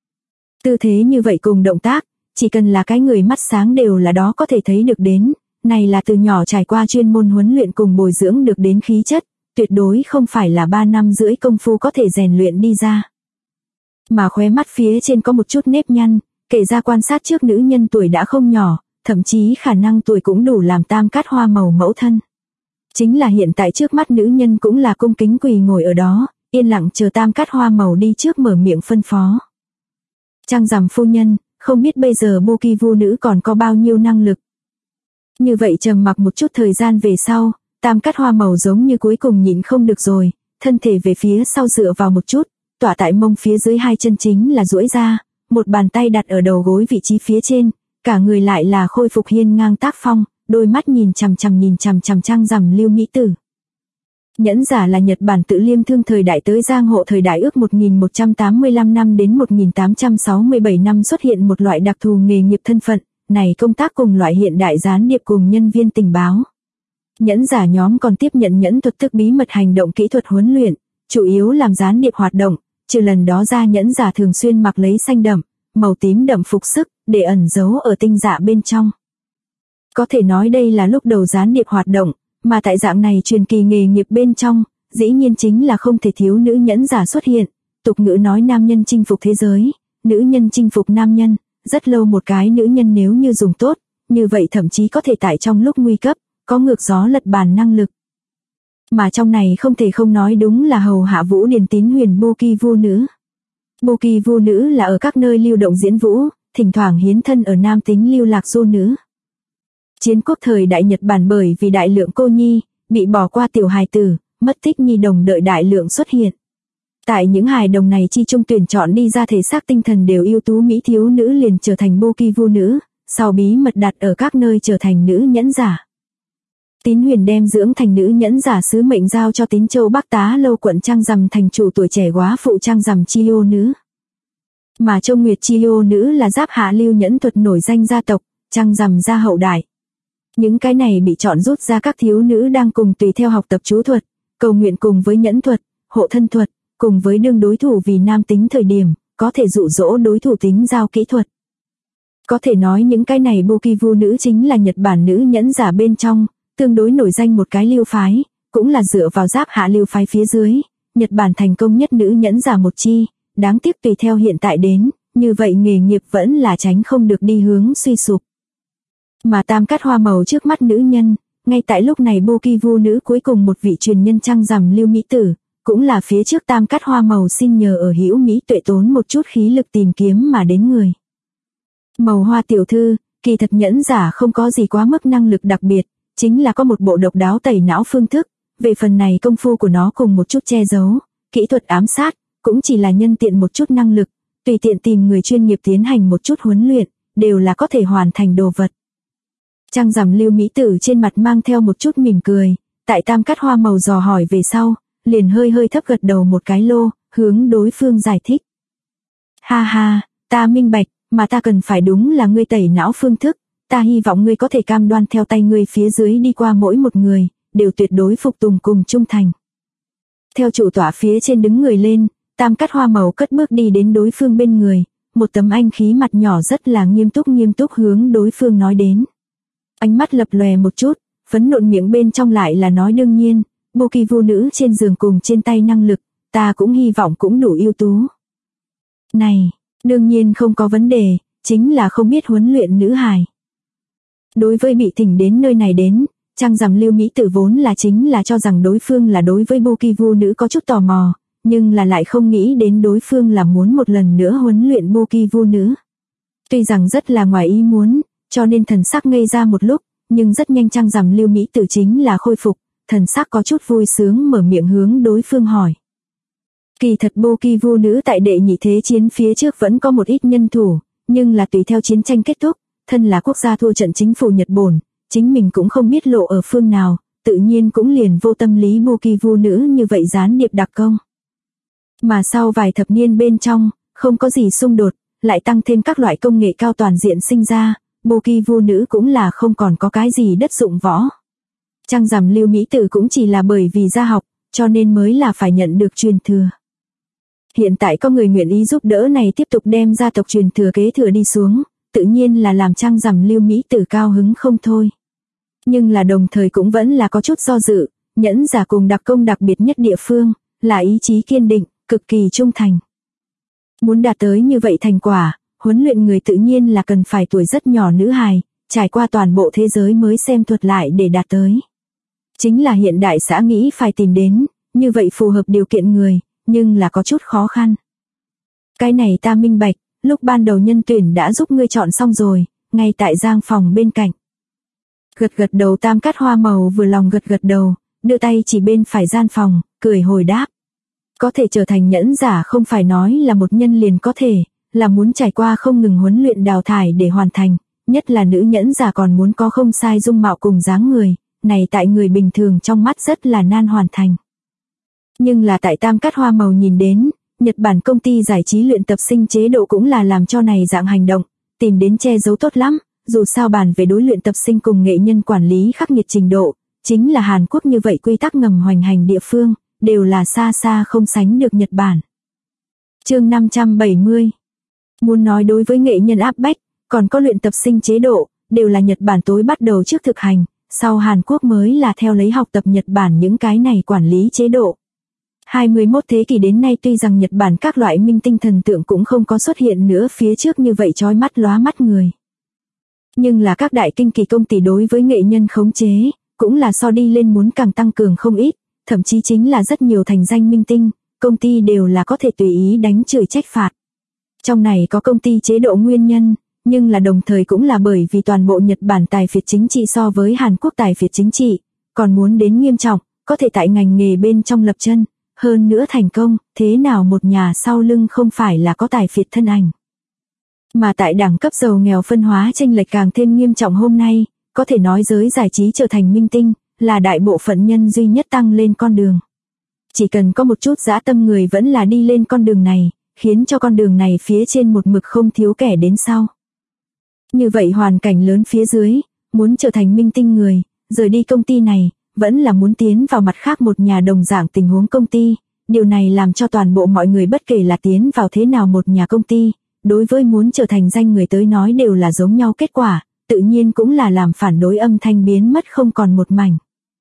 Tư thế như vậy cùng động tác, chỉ cần là cái người mắt sáng đều là đó có thể thấy được đến, này là từ nhỏ trải qua chuyên môn huấn luyện cùng bồi dưỡng được đến khí chất, tuyệt đối không phải là 3 năm rưỡi công phu có thể rèn luyện đi ra. Mà khóe mắt phía trên có một chút nếp nhăn, kể ra quan sát trước nữ nhân tuổi đã không nhỏ, thậm chí khả năng tuổi cũng đủ làm Tam Cát Hoa màu mẫu thân. Chính là hiện tại trước mắt nữ nhân cũng là cung kính quỳ ngồi ở đó, yên lặng chờ Tam Cát Hoa màu đi trước mở miệng phân phó. Trang rằm phu nhân, không biết bây giờ Bu Kỳ Vu nữ còn có bao nhiêu năng lực. Như vậy trầm mặc một chút thời gian về sau, Tam Cát Hoa màu giống như cuối cùng nhịn không được rồi, thân thể về phía sau dựa vào một chút, tỏa tại mông phía dưới hai chân chính là duỗi ra, một bàn tay đặt ở đầu gối vị trí phía trên, cả người lại là khôi phục hiên ngang tác phong, đôi mắt nhìn chằm chằm Trang rằm Lưu Mỹ Tử. Nhẫn giả là Nhật Bản tự Liêm Thương thời đại tới Giang Hộ thời đại ước 1185 năm đến 1867 năm xuất hiện một loại đặc thù nghề nghiệp thân phận, này công tác cùng loại hiện đại gián điệp cùng nhân viên tình báo. Nhẫn giả nhóm còn tiếp nhận nhẫn thuật thức bí mật hành động kỹ thuật huấn luyện, chủ yếu làm gián điệp hoạt động, trừ lần đó ra nhẫn giả thường xuyên mặc lấy xanh đậm, màu tím đậm phục sức, để ẩn giấu ở tinh dạ bên trong. Có thể nói đây là lúc đầu gián điệp hoạt động, mà tại dạng này truyền kỳ nghề nghiệp bên trong, dĩ nhiên chính là không thể thiếu nữ nhẫn giả xuất hiện. Tục ngữ nói nam nhân chinh phục thế giới, nữ nhân chinh phục nam nhân, rất lâu một cái nữ nhân nếu như dùng tốt, như vậy thậm chí có thể tại trong lúc nguy cấp, có ngược gió lật bàn năng lực. Mà trong này không thể không nói đúng là hầu hạ Vũ Điển Tín huyền Bu Kỳ Vu nữ. Bu Kỳ Vu nữ là ở các nơi lưu động diễn vũ, thỉnh thoảng hiến thân ở nam tính lưu lạc du nữ. Chiến quốc thời đại Nhật Bản bởi vì đại lượng cô nhi, bị bỏ qua tiểu hài tử, mất tích nhi đồng đợi đại lượng xuất hiện. Tại những hài đồng này chi trung tuyển chọn đi ra thể xác tinh thần đều ưu tú mỹ thiếu nữ liền trở thành Bu Kỳ Vu nữ, sau bí mật đặt ở các nơi trở thành nữ nhẫn giả. Tín huyền đem dưỡng thành nữ nhẫn giả sứ mệnh giao cho Tín Châu Bắc Tá Lâu quận Trang Rằm thành chủ tuổi trẻ góa phụ Trang Rằm Chi Ô nữ. Mà Châu Nguyệt Chi Ô nữ là giáp hạ lưu nhẫn thuật nổi danh gia tộc, Trang Rằm gia hậu đại. Những cái này bị chọn rút ra các thiếu nữ đang cùng tùy theo học tập chú thuật, cầu nguyện cùng với nhẫn thuật, hộ thân thuật, cùng với đương đối thủ vì nam tính thời điểm, có thể dụ dỗ đối thủ tính giao kỹ thuật. Có thể nói những cái này Bu Kỳ Vu nữ chính là Nhật Bản nữ nhẫn giả bên trong, tương đối nổi danh một cái lưu phái, cũng là dựa vào giáp hạ lưu phái phía dưới, Nhật Bản thành công nhất nữ nhẫn giả một chi, đáng tiếc tùy theo hiện tại đến, như vậy nghề nghiệp vẫn là tránh không được đi hướng suy sụp. Mà Tam Cát Hoa màu trước mắt nữ nhân, ngay tại lúc này Bu Kỳ Vu nữ cuối cùng một vị truyền nhân Trang rằm Lưu Mỹ Tử, cũng là phía trước Tam Cát Hoa màu xin nhờ ở hữu Mỹ Tuệ tốn một chút khí lực tìm kiếm mà đến người. Màu Hoa tiểu thư, kỳ thật nhẫn giả không có gì quá mức năng lực đặc biệt, chính là có một bộ độc đáo tẩy não phương thức, về phần này công phu của nó cùng một chút che giấu, kỹ thuật ám sát, cũng chỉ là nhân tiện một chút năng lực, tùy tiện tìm người chuyên nghiệp tiến hành một chút huấn luyện, đều là có thể hoàn thành đồ vật. Trang rằm Lưu Mỹ Tử trên mặt mang theo một chút mỉm cười, tại Tam Cát Hoa màu dò hỏi về sau, liền hơi thấp gật đầu một cái lô, hướng đối phương giải thích. Ha ha, ta minh bạch, mà ta cần phải đúng là ngươi tẩy não phương thức, ta hy vọng ngươi có thể cam đoan theo tay ngươi phía dưới đi qua mỗi một người, đều tuyệt đối phục tùng cùng trung thành. Theo chủ tọa phía trên đứng người lên, Tam Cát Hoa màu cất bước đi đến đối phương bên người, một tấm anh khí mặt nhỏ rất là nghiêm túc hướng đối phương nói đến. Ánh mắt lập lòe một chút, phấn nộn miệng bên trong lại là nói đương nhiên, Bu Kỳ Vu nữ trên giường cùng trên tay năng lực, ta cũng hy vọng cũng đủ ưu tú. Này, đương nhiên không có vấn đề, chính là không biết huấn luyện nữ hài. Đối với bị thỉnh đến nơi này đến, Trang rằm Lưu Mỹ Tử vốn là chính là cho rằng đối phương là đối với Bu Kỳ Vu nữ có chút tò mò, nhưng là lại không nghĩ đến đối phương là muốn một lần nữa huấn luyện Bu Kỳ Vu nữ. Tuy rằng rất là ngoài ý muốn, cho nên thần sắc ngây ra một lúc, nhưng rất nhanh Trang rằm Lưu Mỹ Tử chính là khôi phục, thần sắc có chút vui sướng mở miệng hướng đối phương hỏi. Kỳ thật Bu Kỳ Vu nữ tại đệ nhị thế chiến phía trước vẫn có một ít nhân thủ, nhưng là tùy theo chiến tranh kết thúc, thân là quốc gia thua trận chính phủ Nhật Bản, chính mình cũng không biết lộ ở phương nào, tự nhiên cũng liền vô tâm lý Bu Kỳ Vu nữ như vậy gián điệp đặc công. Mà sau vài thập niên bên trong, không có gì xung đột, lại tăng thêm các loại công nghệ cao toàn diện sinh ra, Bu Kỳ Vu nữ cũng là không còn có cái gì đất dụng võ. Trang rằm Lưu Mỹ Tử cũng chỉ là bởi vì gia học, cho nên mới là phải nhận được truyền thừa. Hiện tại có người nguyện ý giúp đỡ này tiếp tục đem gia tộc truyền thừa kế thừa đi xuống, tự nhiên là làm Trang rằm Lưu Mỹ Tử cao hứng không thôi. Nhưng là đồng thời cũng vẫn là có chút do dự, nhẫn giả cùng đặc công đặc biệt nhất địa phương, là ý chí kiên định, cực kỳ trung thành. Muốn đạt tới như vậy thành quả, huấn luyện người tự nhiên là cần phải tuổi rất nhỏ nữ hài, trải qua toàn bộ thế giới mới xem thuật lại để đạt tới. Chính là hiện đại xã nghĩ phải tìm đến, như vậy phù hợp điều kiện người, nhưng là có chút khó khăn. Cái này ta minh bạch, lúc ban đầu nhân tuyển đã giúp ngươi chọn xong rồi, ngay tại giang phòng bên cạnh. Gật gật đầu Tam Cát Hoa Màu vừa lòng gật gật đầu, đưa tay chỉ bên phải gian phòng, cười hồi đáp. Có thể trở thành nhẫn giả không phải nói là một nhân liền có thể, là muốn trải qua không ngừng huấn luyện đào thải để hoàn thành, nhất là nữ nhẫn giả còn muốn có không sai dung mạo cùng dáng người, này tại người bình thường trong mắt rất là nan hoàn thành. Nhưng là tại Tam Cát Hoa Màu nhìn đến, Nhật Bản công ty giải trí luyện tập sinh chế độ cũng là làm cho này dạng hành động, tìm đến che giấu tốt lắm, dù sao bàn về đối luyện tập sinh cùng nghệ nhân quản lý khắc nghiệt trình độ, chính là Hàn Quốc như vậy quy tắc ngầm hoành hành địa phương, đều là xa xa không sánh được Nhật Bản. Chương 570. Muốn nói đối với nghệ nhân áp bách, còn có luyện tập sinh chế độ, đều là Nhật Bản tối bắt đầu trước thực hành, sau Hàn Quốc mới là theo lấy học tập Nhật Bản những cái này quản lý chế độ. 21 thế kỷ đến nay tuy rằng Nhật Bản các loại minh tinh thần tượng cũng không có xuất hiện nữa phía trước như vậy chói mắt lóa mắt người. Nhưng là các đại kinh kỳ công ty đối với nghệ nhân khống chế, cũng là so đi lên muốn càng tăng cường không ít, thậm chí chính là rất nhiều thành danh minh tinh, công ty đều là có thể tùy ý đánh chửi trách phạt. Trong này có công ty chế độ nguyên nhân, nhưng là đồng thời cũng là bởi vì toàn bộ Nhật Bản tài phiệt chính trị so với Hàn Quốc tài phiệt chính trị, còn muốn đến nghiêm trọng, có thể tại ngành nghề bên trong lập chân, hơn nữa thành công, thế nào một nhà sau lưng không phải là có tài phiệt thân ảnh. Mà tại đẳng cấp giàu nghèo phân hóa chênh lệch càng thêm nghiêm trọng hôm nay, có thể nói giới giải trí trở thành minh tinh, là đại bộ phận nhân duy nhất tăng lên con đường. Chỉ cần có một chút dã tâm người vẫn là đi lên con đường này, khiến cho con đường này phía trên một mực không thiếu kẻ đến sau. Như vậy hoàn cảnh lớn phía dưới, muốn trở thành minh tinh người, rời đi công ty này, vẫn là muốn tiến vào mặt khác một nhà đồng dạng tình huống công ty, điều này làm cho toàn bộ mọi người bất kể là tiến vào thế nào một nhà công ty, đối với muốn trở thành danh người tới nói đều là giống nhau kết quả, tự nhiên cũng là làm phản đối âm thanh biến mất không còn một mảnh.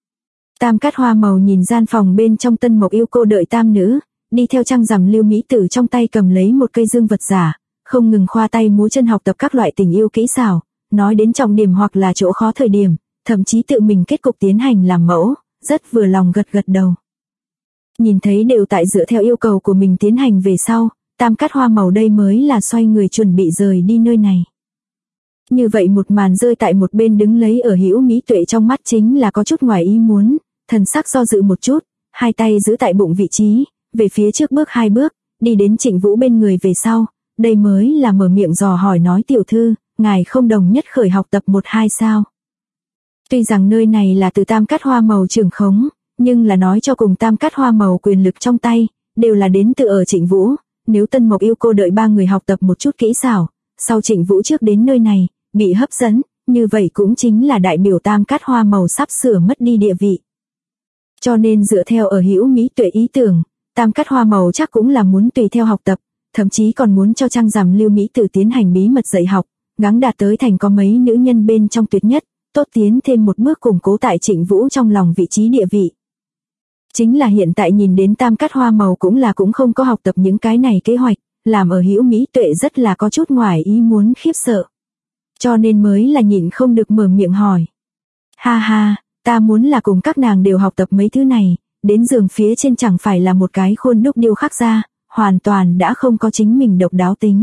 Tam Cát Hoa Màu nhìn gian phòng bên trong Tân Mộc Yêu Cô đợi tam nữ, đi theo trăng rằm Lưu Mỹ Tử trong tay cầm lấy một cây dương vật giả, không ngừng khoa tay múa chân học tập các loại tình yêu kỹ xảo, nói đến trọng điểm hoặc là chỗ khó thời điểm, thậm chí tự mình kết cục tiến hành làm mẫu, rất vừa lòng gật gật đầu. Nhìn thấy đều tại dựa theo yêu cầu của mình tiến hành về sau, Tam Cát Hoa Màu đây mới là xoay người chuẩn bị rời đi nơi này. Như vậy một màn rơi tại một bên đứng lấy ở Hữu Mỹ Tuệ trong mắt chính là có chút ngoài ý muốn, thần sắc do dự một chút, hai tay giữ tại bụng vị trí, về phía trước bước hai bước, đi đến Trịnh Vũ bên người về sau, đây mới là mở miệng dò hỏi nói tiểu thư, ngài không đồng nhất khởi học tập 1-2 sao. Tuy rằng nơi này là từ Tam Cát Hoa Màu trưởng khống, nhưng là nói cho cùng Tam Cát Hoa Màu quyền lực trong tay, đều là đến từ ở Trịnh Vũ, nếu Tân Mộc Yêu Cô đợi ba người học tập một chút kỹ xảo, sau Trịnh Vũ trước đến nơi này, bị hấp dẫn, như vậy cũng chính là đại biểu Tam Cát Hoa Màu sắp sửa mất đi địa vị. Cho nên dựa theo ở Hữu Mỹ Tuệ ý tưởng, Tam Cát Hoa Màu chắc cũng là muốn tùy theo học tập, thậm chí còn muốn cho trăng rằm Lưu Mỹ Tử tiến hành bí mật dạy học, gắng đạt tới thành có mấy nữ nhân bên trong tuyệt nhất, tốt tiến thêm một bước củng cố tại Trịnh Vũ trong lòng vị trí địa vị. Chính là hiện tại nhìn đến Tam Cát Hoa Màu cũng không có học tập những cái này kế hoạch, làm ở Hữu Mỹ Tuệ rất là có chút ngoài ý muốn khiếp sợ. Cho nên mới là nhịn không được mở miệng hỏi. Ha ha, ta muốn là cùng các nàng đều học tập mấy thứ này, đến giường phía trên chẳng phải là một cái khuôn đúc điêu khắc ra, hoàn toàn đã không có chính mình độc đáo tính.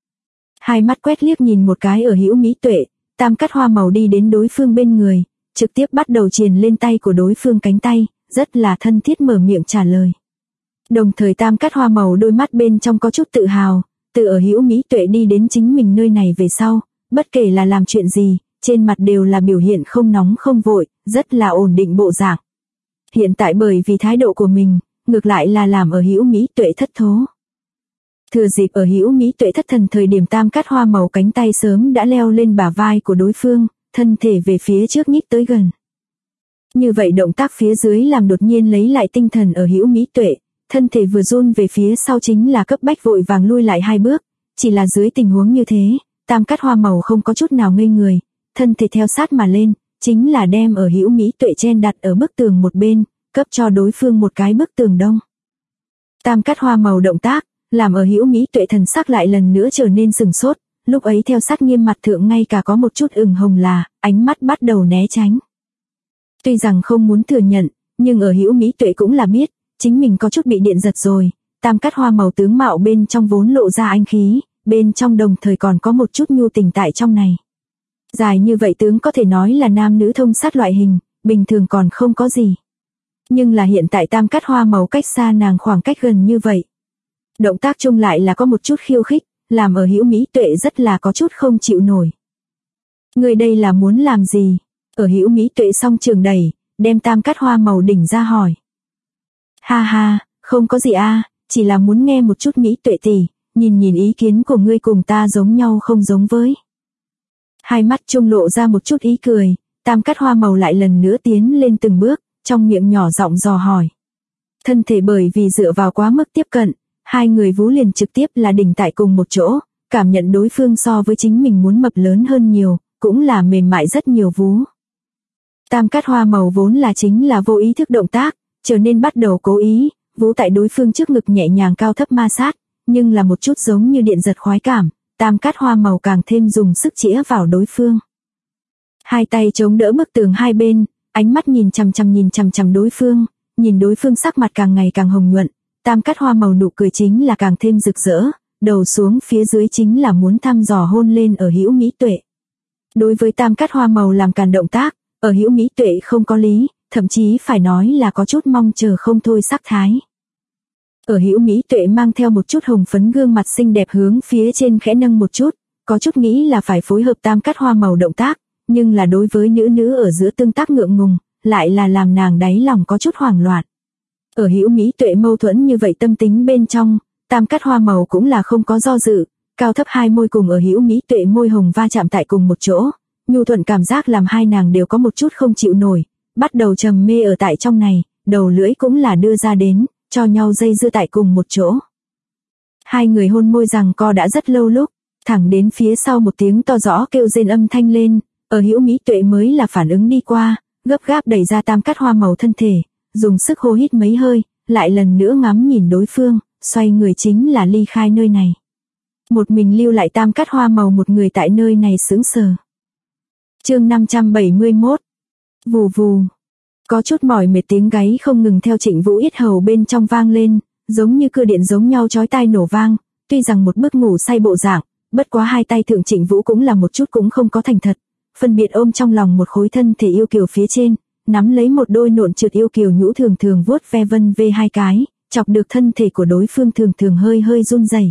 Hai mắt quét liếc nhìn một cái ở Hữu Mỹ Tuệ, Tam Cát Hoa Màu đi đến đối phương bên người, trực tiếp bắt đầu triền lên tay của đối phương cánh tay, rất là thân thiết mở miệng trả lời. Đồng thời Tam Cát Hoa Màu đôi mắt bên trong có chút tự hào, từ ở Hữu Mỹ Tuệ đi đến chính mình nơi này về sau, bất kể là làm chuyện gì, trên mặt đều là biểu hiện không nóng không vội, rất là ổn định bộ dạng. Hiện tại bởi vì thái độ của mình, ngược lại là làm ở Hữu Mỹ Tuệ thất thố. Thừa dịp ở Hữu Mỹ Tuệ thất thần thời điểm Tam Cát Hoa Màu cánh tay sớm đã leo lên bả vai của đối phương, thân thể về phía trước nhích tới gần. Như vậy động tác phía dưới làm đột nhiên lấy lại tinh thần ở Hữu Mỹ Tuệ, thân thể vừa run về phía sau chính là cấp bách vội vàng lui lại hai bước, chỉ là dưới tình huống như thế, Tam Cát Hoa Màu không có chút nào ngây người, thân thể theo sát mà lên, chính là đem ở Hữu Mỹ Tuệ chen đặt ở bức tường một bên, cấp cho đối phương một cái bức tường đông. Tam cát hoa màu động tác, làm ở Hữu Mỹ Tuệ thần sắc lại lần nữa trở nên sừng sốt, lúc ấy theo sát nghiêm mặt thượng ngay cả có một chút ửng hồng là, ánh mắt bắt đầu né tránh. Tuy rằng không muốn thừa nhận, nhưng ở Hữu Mỹ Tuệ cũng là biết, chính mình có chút bị điện giật rồi, tam cát hoa màu tướng mạo bên trong vốn lộ ra anh khí, bên trong đồng thời còn có một chút nhu tình tại trong này. Dài như vậy tướng có thể nói là nam nữ thông sát loại hình, bình thường còn không có gì. Nhưng là hiện tại tam cát hoa màu cách xa nàng khoảng cách gần như vậy. Động tác chung lại là có một chút khiêu khích, làm ở Hữu Mỹ Tuệ rất là có chút không chịu nổi. Người đây là muốn làm gì? Ở Hữu Mỹ Tuệ song trường đẩy, đem tam cát hoa màu đỉnh ra hỏi. Ha ha, không có gì a, chỉ là muốn nghe một chút Mỹ Tuệ tỷ, nhìn ý kiến của ngươi cùng ta giống nhau không giống với. Hai mắt chung lộ ra một chút ý cười, tam cát hoa màu lại lần nữa tiến lên từng bước, trong miệng nhỏ giọng dò hỏi. Thân thể bởi vì dựa vào quá mức tiếp cận, hai người vú liền trực tiếp là đỉnh tại cùng một chỗ, cảm nhận đối phương so với chính mình muốn mập lớn hơn nhiều, cũng là mềm mại rất nhiều vú. Tam cát hoa màu vốn là chính là vô ý thức động tác, trở nên bắt đầu cố ý, vú tại đối phương trước ngực nhẹ nhàng cao thấp ma sát, nhưng là một chút giống như điện giật khoái cảm, tam cát hoa màu càng thêm dùng sức chĩa vào đối phương. Hai tay chống đỡ bức tường hai bên, ánh mắt nhìn chằm chằm đối phương, nhìn đối phương sắc mặt càng ngày càng hồng nhuận, tam cát hoa màu nụ cười chính là càng thêm rực rỡ, đầu xuống phía dưới chính là muốn thăm dò hôn lên ở Hữu Mỹ Tuệ. Đối với tam cát hoa màu làm càn động tác, ở Hữu Mỹ Tuệ không có lý, thậm chí phải nói là có chút mong chờ không thôi sắc thái. Ở Hữu Mỹ Tuệ mang theo một chút hồng phấn gương mặt xinh đẹp hướng phía trên khẽ nâng một chút, có chút nghĩ là phải phối hợp tam cát hoa màu động tác, nhưng là đối với nữ ở giữa tương tác ngượng ngùng, lại là làm nàng đáy lòng có chút hoảng loạn. Ở Hữu Mỹ Tuệ mâu thuẫn như vậy tâm tính bên trong, tam cát hoa màu cũng là không có do dự, cao thấp hai môi cùng ở Hữu Mỹ Tuệ môi hồng va chạm tại cùng một chỗ, nhu thuận cảm giác làm hai nàng đều có một chút không chịu nổi, bắt đầu trầm mê ở tại trong này, đầu lưỡi cũng là đưa ra đến, cho nhau dây dưa tại cùng một chỗ. Hai người hôn môi giằng co đã rất lâu lúc, thẳng đến phía sau một tiếng to rõ kêu rên âm thanh lên, ở Hữu Mỹ Tuệ mới là phản ứng đi qua, gấp gáp đẩy ra tam cát hoa màu thân thể, dùng sức hô hít mấy hơi, lại lần nữa ngắm nhìn đối phương, xoay người chính là ly khai nơi này. Một mình lưu lại tam cát hoa màu một người tại nơi này sững sờ. Chương 571. Vù vù. Có chút mỏi mệt tiếng gáy không ngừng theo Trịnh Vũ yết hầu bên trong vang lên, giống như cưa điện giống nhau chói tai nổ vang, tuy rằng một bức ngủ say bộ dạng, bất quá hai tay thượng Trịnh Vũ cũng là một chút cũng không có thành thật, phân biệt ôm trong lòng một khối thân thể yêu kiều phía trên, nắm lấy một đôi nộn trượt yêu kiều nhũ thường vuốt ve vân vê hai cái, chọc được thân thể của đối phương thường hơi run rẩy.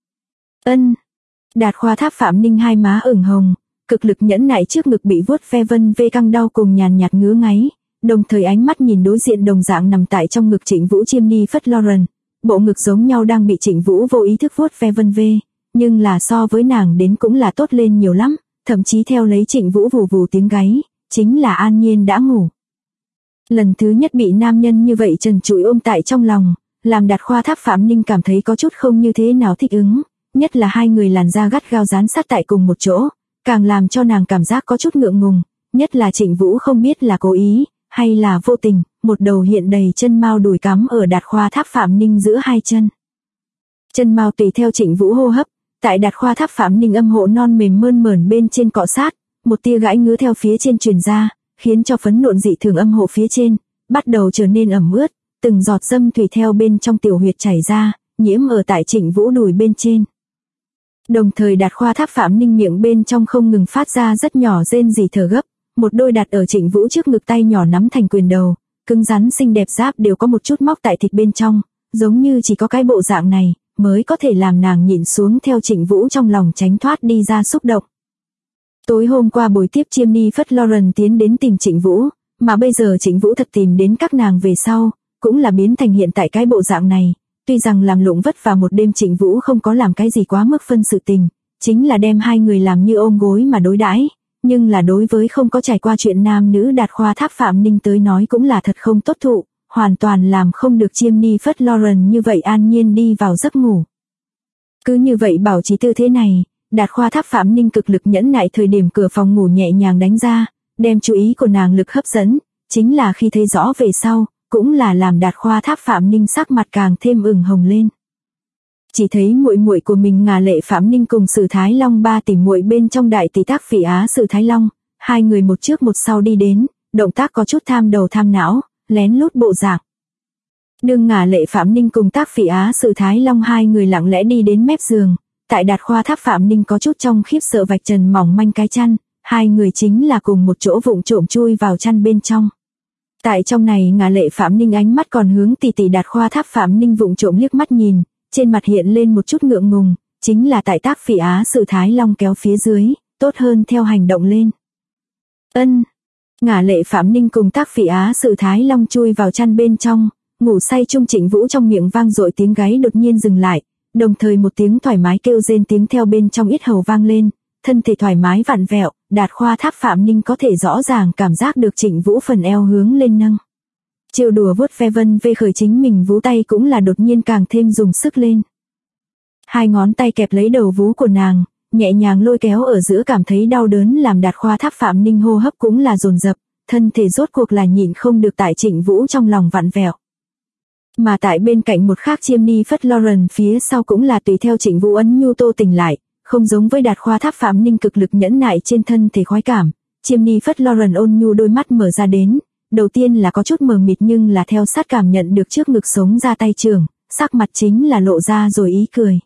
Ân. Đạt Khoa Tháp Phạm Ninh hai má ửng hồng, cực lực nhẫn nại trước ngực bị vuốt ve vân vê căng đau cùng nhàn nhạt ngứa ngáy, đồng thời ánh mắt nhìn đối diện đồng dạng nằm tại trong ngực Trịnh Vũ chiêm ni phất Lauren, bộ ngực giống nhau đang bị Trịnh Vũ vô ý thức vuốt ve vân vê, nhưng là so với nàng đến cũng là tốt lên nhiều lắm, thậm chí theo lấy Trịnh Vũ vù vù tiếng gáy, chính là an nhiên đã ngủ. Lần thứ nhất bị nam nhân như vậy trần trụi ôm tại trong lòng, làm Đạt Khoa Tháp Phạm Ninh cảm thấy có chút không như thế nào thích ứng, nhất là hai người làn da gắt gao dán sát tại cùng một chỗ, càng làm cho nàng cảm giác có chút ngượng ngùng, nhất là Trịnh Vũ không biết là cố ý, hay là vô tình, một đầu hiện đầy chân mao đùi cắm ở Đạt Khoa Tháp Phạm Ninh giữa hai chân. Chân mao tùy theo Trịnh Vũ hô hấp, tại Đạt Khoa Tháp Phạm Ninh âm hộ non mềm mơn mởn bên trên cọ sát, một tia gãi ngứa theo phía trên truyền ra, khiến cho phấn nộn dị thường âm hộ phía trên, bắt đầu trở nên ẩm ướt, từng giọt dâm thủy theo bên trong tiểu huyệt chảy ra, nhiễm ở tại Trịnh Vũ đùi bên trên. Đồng thời Đạt Khoa Tháp Phạm Ninh miệng bên trong không ngừng phát ra rất nhỏ rên rỉ thở gấp, một đôi đặt ở Trịnh Vũ trước ngực tay nhỏ nắm thành quyền đầu, cứng rắn xinh đẹp giáp đều có một chút móc tại thịt bên trong, giống như chỉ có cái bộ dạng này mới có thể làm nàng nhịn xuống theo Trịnh Vũ trong lòng tránh thoát đi ra xúc động. Tối hôm qua buổi tiếp chiêm ni phất Lauren tiến đến tìm Trịnh Vũ, mà bây giờ Trịnh Vũ thật tìm đến các nàng về sau, cũng là biến thành hiện tại cái bộ dạng này. Tuy rằng làm lụng vất vả một đêm Trịnh Vũ không có làm cái gì quá mức phân sự tình, chính là đem hai người làm như ôm gối mà đối đãi, nhưng là đối với không có trải qua chuyện nam nữ Đạt Khoa Tháp Phạm Ninh tới nói cũng là thật không tốt thụ, hoàn toàn làm không được chiêm ni phất Lauren như vậy an nhiên đi vào giấc ngủ. Cứ như vậy bảo trì tư thế này, Đạt Khoa Tháp Phạm Ninh cực lực nhẫn nại thời điểm cửa phòng ngủ nhẹ nhàng đánh ra, đem chú ý của nàng lực hấp dẫn, chính là khi thấy rõ về sau, cũng là làm Đạt Khoa Tháp Phạm Ninh sắc mặt càng thêm ửng hồng lên. Chỉ thấy muội muội của mình Ngà Lệ Phạm Ninh cùng Sử Thái Long ba tỷ muội bên trong đại tỷ Tác Phỉ Á Sử Thái Long, hai người một trước một sau đi đến, động tác có chút tham đầu tham não, lén lút bộ dạng. Đương Ngà Lệ Phạm Ninh cùng Tác Phỉ Á Sử Thái Long hai người lặng lẽ đi đến mép giường, tại Đạt Khoa Tháp Phạm Ninh có chút trong khiếp sợ vạch trần mỏng manh cái chăn, hai người chính là cùng một chỗ vụng trộm chui vào chăn bên trong. Tại trong này Ngà Lệ Phạm Ninh ánh mắt còn hướng tỷ tỷ Đạt Khoa Tháp Phạm Ninh vụng trộm liếc mắt nhìn, trên mặt hiện lên một chút ngượng ngùng, chính là tại Tác Phỉ Á Sử Thái Long kéo phía dưới, tốt hơn theo hành động lên. Ngà Lệ Phạm Ninh cùng Tác Phỉ Á Sử Thái Long chui vào chăn bên trong, ngủ say chung Trịnh Vũ trong miệng vang dội tiếng gáy đột nhiên dừng lại, đồng thời một tiếng thoải mái kêu rên tiếng theo bên trong yết hầu vang lên, thân thể thoải mái vặn vẹo, Đạt Khoa Tháp Phạm Ninh có thể rõ ràng cảm giác được Trịnh Vũ phần eo hướng lên nâng. Trêu đùa vuốt ve vân vê khởi chính mình vú tay cũng là đột nhiên càng thêm dùng sức lên. Hai ngón tay kẹp lấy đầu vú của nàng, nhẹ nhàng lôi kéo ở giữa cảm thấy đau đớn làm Đạt Khoa Tháp Phạm Ninh hô hấp cũng là dồn dập, thân thể rốt cuộc là nhịn không được tại Trịnh Vũ trong lòng vặn vẹo. Mà tại bên cạnh một khác chiêm ni phất Lauren phía sau cũng là tùy theo Trịnh Vũ ấn nhu tô tỉnh lại, không giống với Đạt Khoa Tháp Phạm Ninh cực lực nhẫn nại trên thân thể khoái cảm, chiêm ni phất Lauren ôn nhu đôi mắt mở ra đến, đầu tiên là có chút mờ mịt nhưng là theo sát cảm nhận được trước ngực sống ra tay trường, sắc mặt chính là lộ ra rồi ý cười.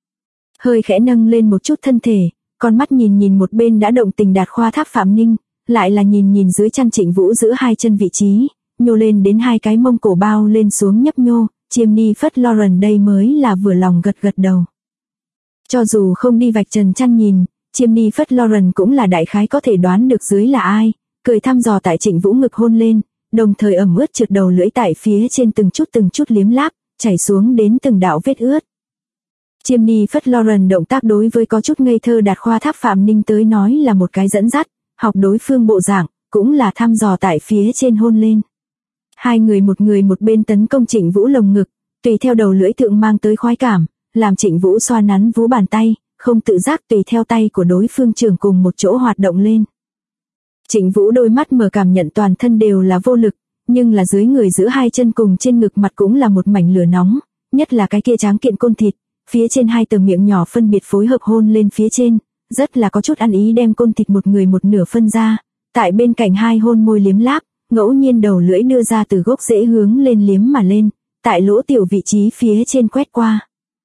Hơi khẽ nâng lên một chút thân thể, con mắt nhìn một bên đã động tình Đạt Khoa Tháp Phạm Ninh, lại là nhìn dưới chăn Trịnh Vũ giữa hai chân vị trí, nhô lên đến hai cái mông cổ bao lên xuống nhấp nhô, chiêm ni phất Lauren đây mới là vừa lòng gật đầu. Cho dù không đi vạch trần chăn nhìn, chiêm ni phất Lauren cũng là đại khái có thể đoán được dưới là ai, cười thăm dò tại Trịnh Vũ ngực hôn lên, đồng thời ẩm ướt trượt đầu lưỡi tại phía trên từng chút liếm láp, chảy xuống đến từng đạo vết ướt. Chiêm ni phất Lauren động tác đối với có chút ngây thơ Đạt Khoa Tháp Phạm Ninh tới nói là một cái dẫn dắt, học đối phương bộ dạng, cũng là thăm dò tại phía trên hôn lên. Hai người một bên tấn công Trịnh Vũ lồng ngực, tùy theo đầu lưỡi thượng mang tới khoái cảm, làm Trịnh Vũ xoa nắn vú bàn tay, không tự giác tùy theo tay của đối phương trưởng cùng một chỗ hoạt động lên. Trịnh Vũ đôi mắt mở cảm nhận toàn thân đều là vô lực, nhưng là dưới người giữa hai chân cùng trên ngực mặt cũng là một mảnh lửa nóng, nhất là cái kia tráng kiện côn thịt, phía trên hai tầng miệng nhỏ phân biệt phối hợp hôn lên phía trên, rất là có chút ăn ý đem côn thịt một người một nửa phân ra, tại bên cạnh hai hôn môi liếm láp, ngẫu nhiên đầu lưỡi đưa ra từ gốc rễ hướng lên liếm mà lên, tại lỗ tiểu vị trí phía trên quét qua.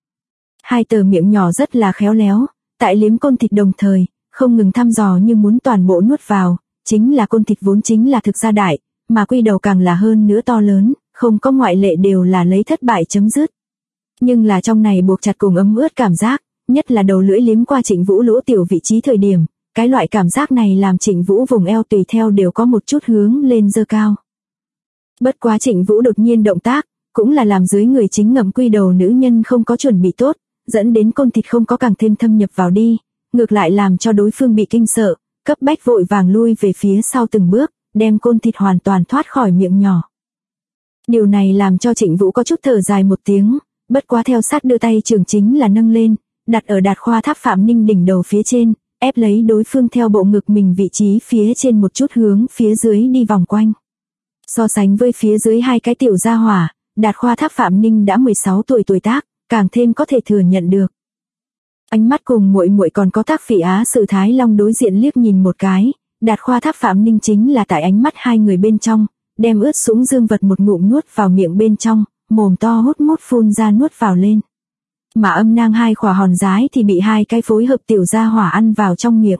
Hai tờ miệng nhỏ rất là khéo léo, tại liếm côn thịt đồng thời, không ngừng thăm dò như muốn toàn bộ nuốt vào, chính là côn thịt vốn chính là thực ra đại, mà quy đầu càng là hơn nữa to lớn, không có ngoại lệ đều là lấy thất bại chấm dứt. Nhưng là trong này buộc chặt cùng ấm ướt cảm giác, nhất là đầu lưỡi liếm qua Trịnh Vũ lỗ tiểu vị trí thời điểm, cái loại cảm giác này làm Trịnh Vũ vùng eo tùy theo đều có một chút hướng lên dơ cao. Bất quá Trịnh Vũ đột nhiên động tác, cũng là làm dưới người chính ngậm quy đầu nữ nhân không có chuẩn bị tốt, dẫn đến côn thịt không có càng thêm thâm nhập vào đi, ngược lại làm cho đối phương bị kinh sợ, cấp bách vội vàng lui về phía sau từng bước, đem côn thịt hoàn toàn thoát khỏi miệng nhỏ. Điều này làm cho Trịnh Vũ có chút thở dài một tiếng, bất quá theo sát đưa tay trường chính là nâng lên, đặt ở Đạt Khoa Tháp Phạm Ninh đỉnh đầu phía trên, ép lấy đối phương theo bộ ngực mình vị trí phía trên một chút hướng phía dưới đi vòng quanh. So sánh với phía dưới hai cái tiểu gia hỏa, Đạt Khoa Tháp Phạm Ninh đã 16 tuổi tuổi tác, càng thêm có thể thừa nhận được. Ánh mắt cùng muội còn có Tác Phỉ Á Sử Thái Long đối diện liếc nhìn một cái, Đạt Khoa Tháp Phạm Ninh chính là tại ánh mắt hai người bên trong, đem ướt sũng dương vật một ngụm nuốt vào miệng bên trong, mồm to hút mút phun ra nuốt vào lên. Mà âm nang hai khỏa hòn rái thì bị hai cái phối hợp tiểu gia hỏa ăn vào trong miệng.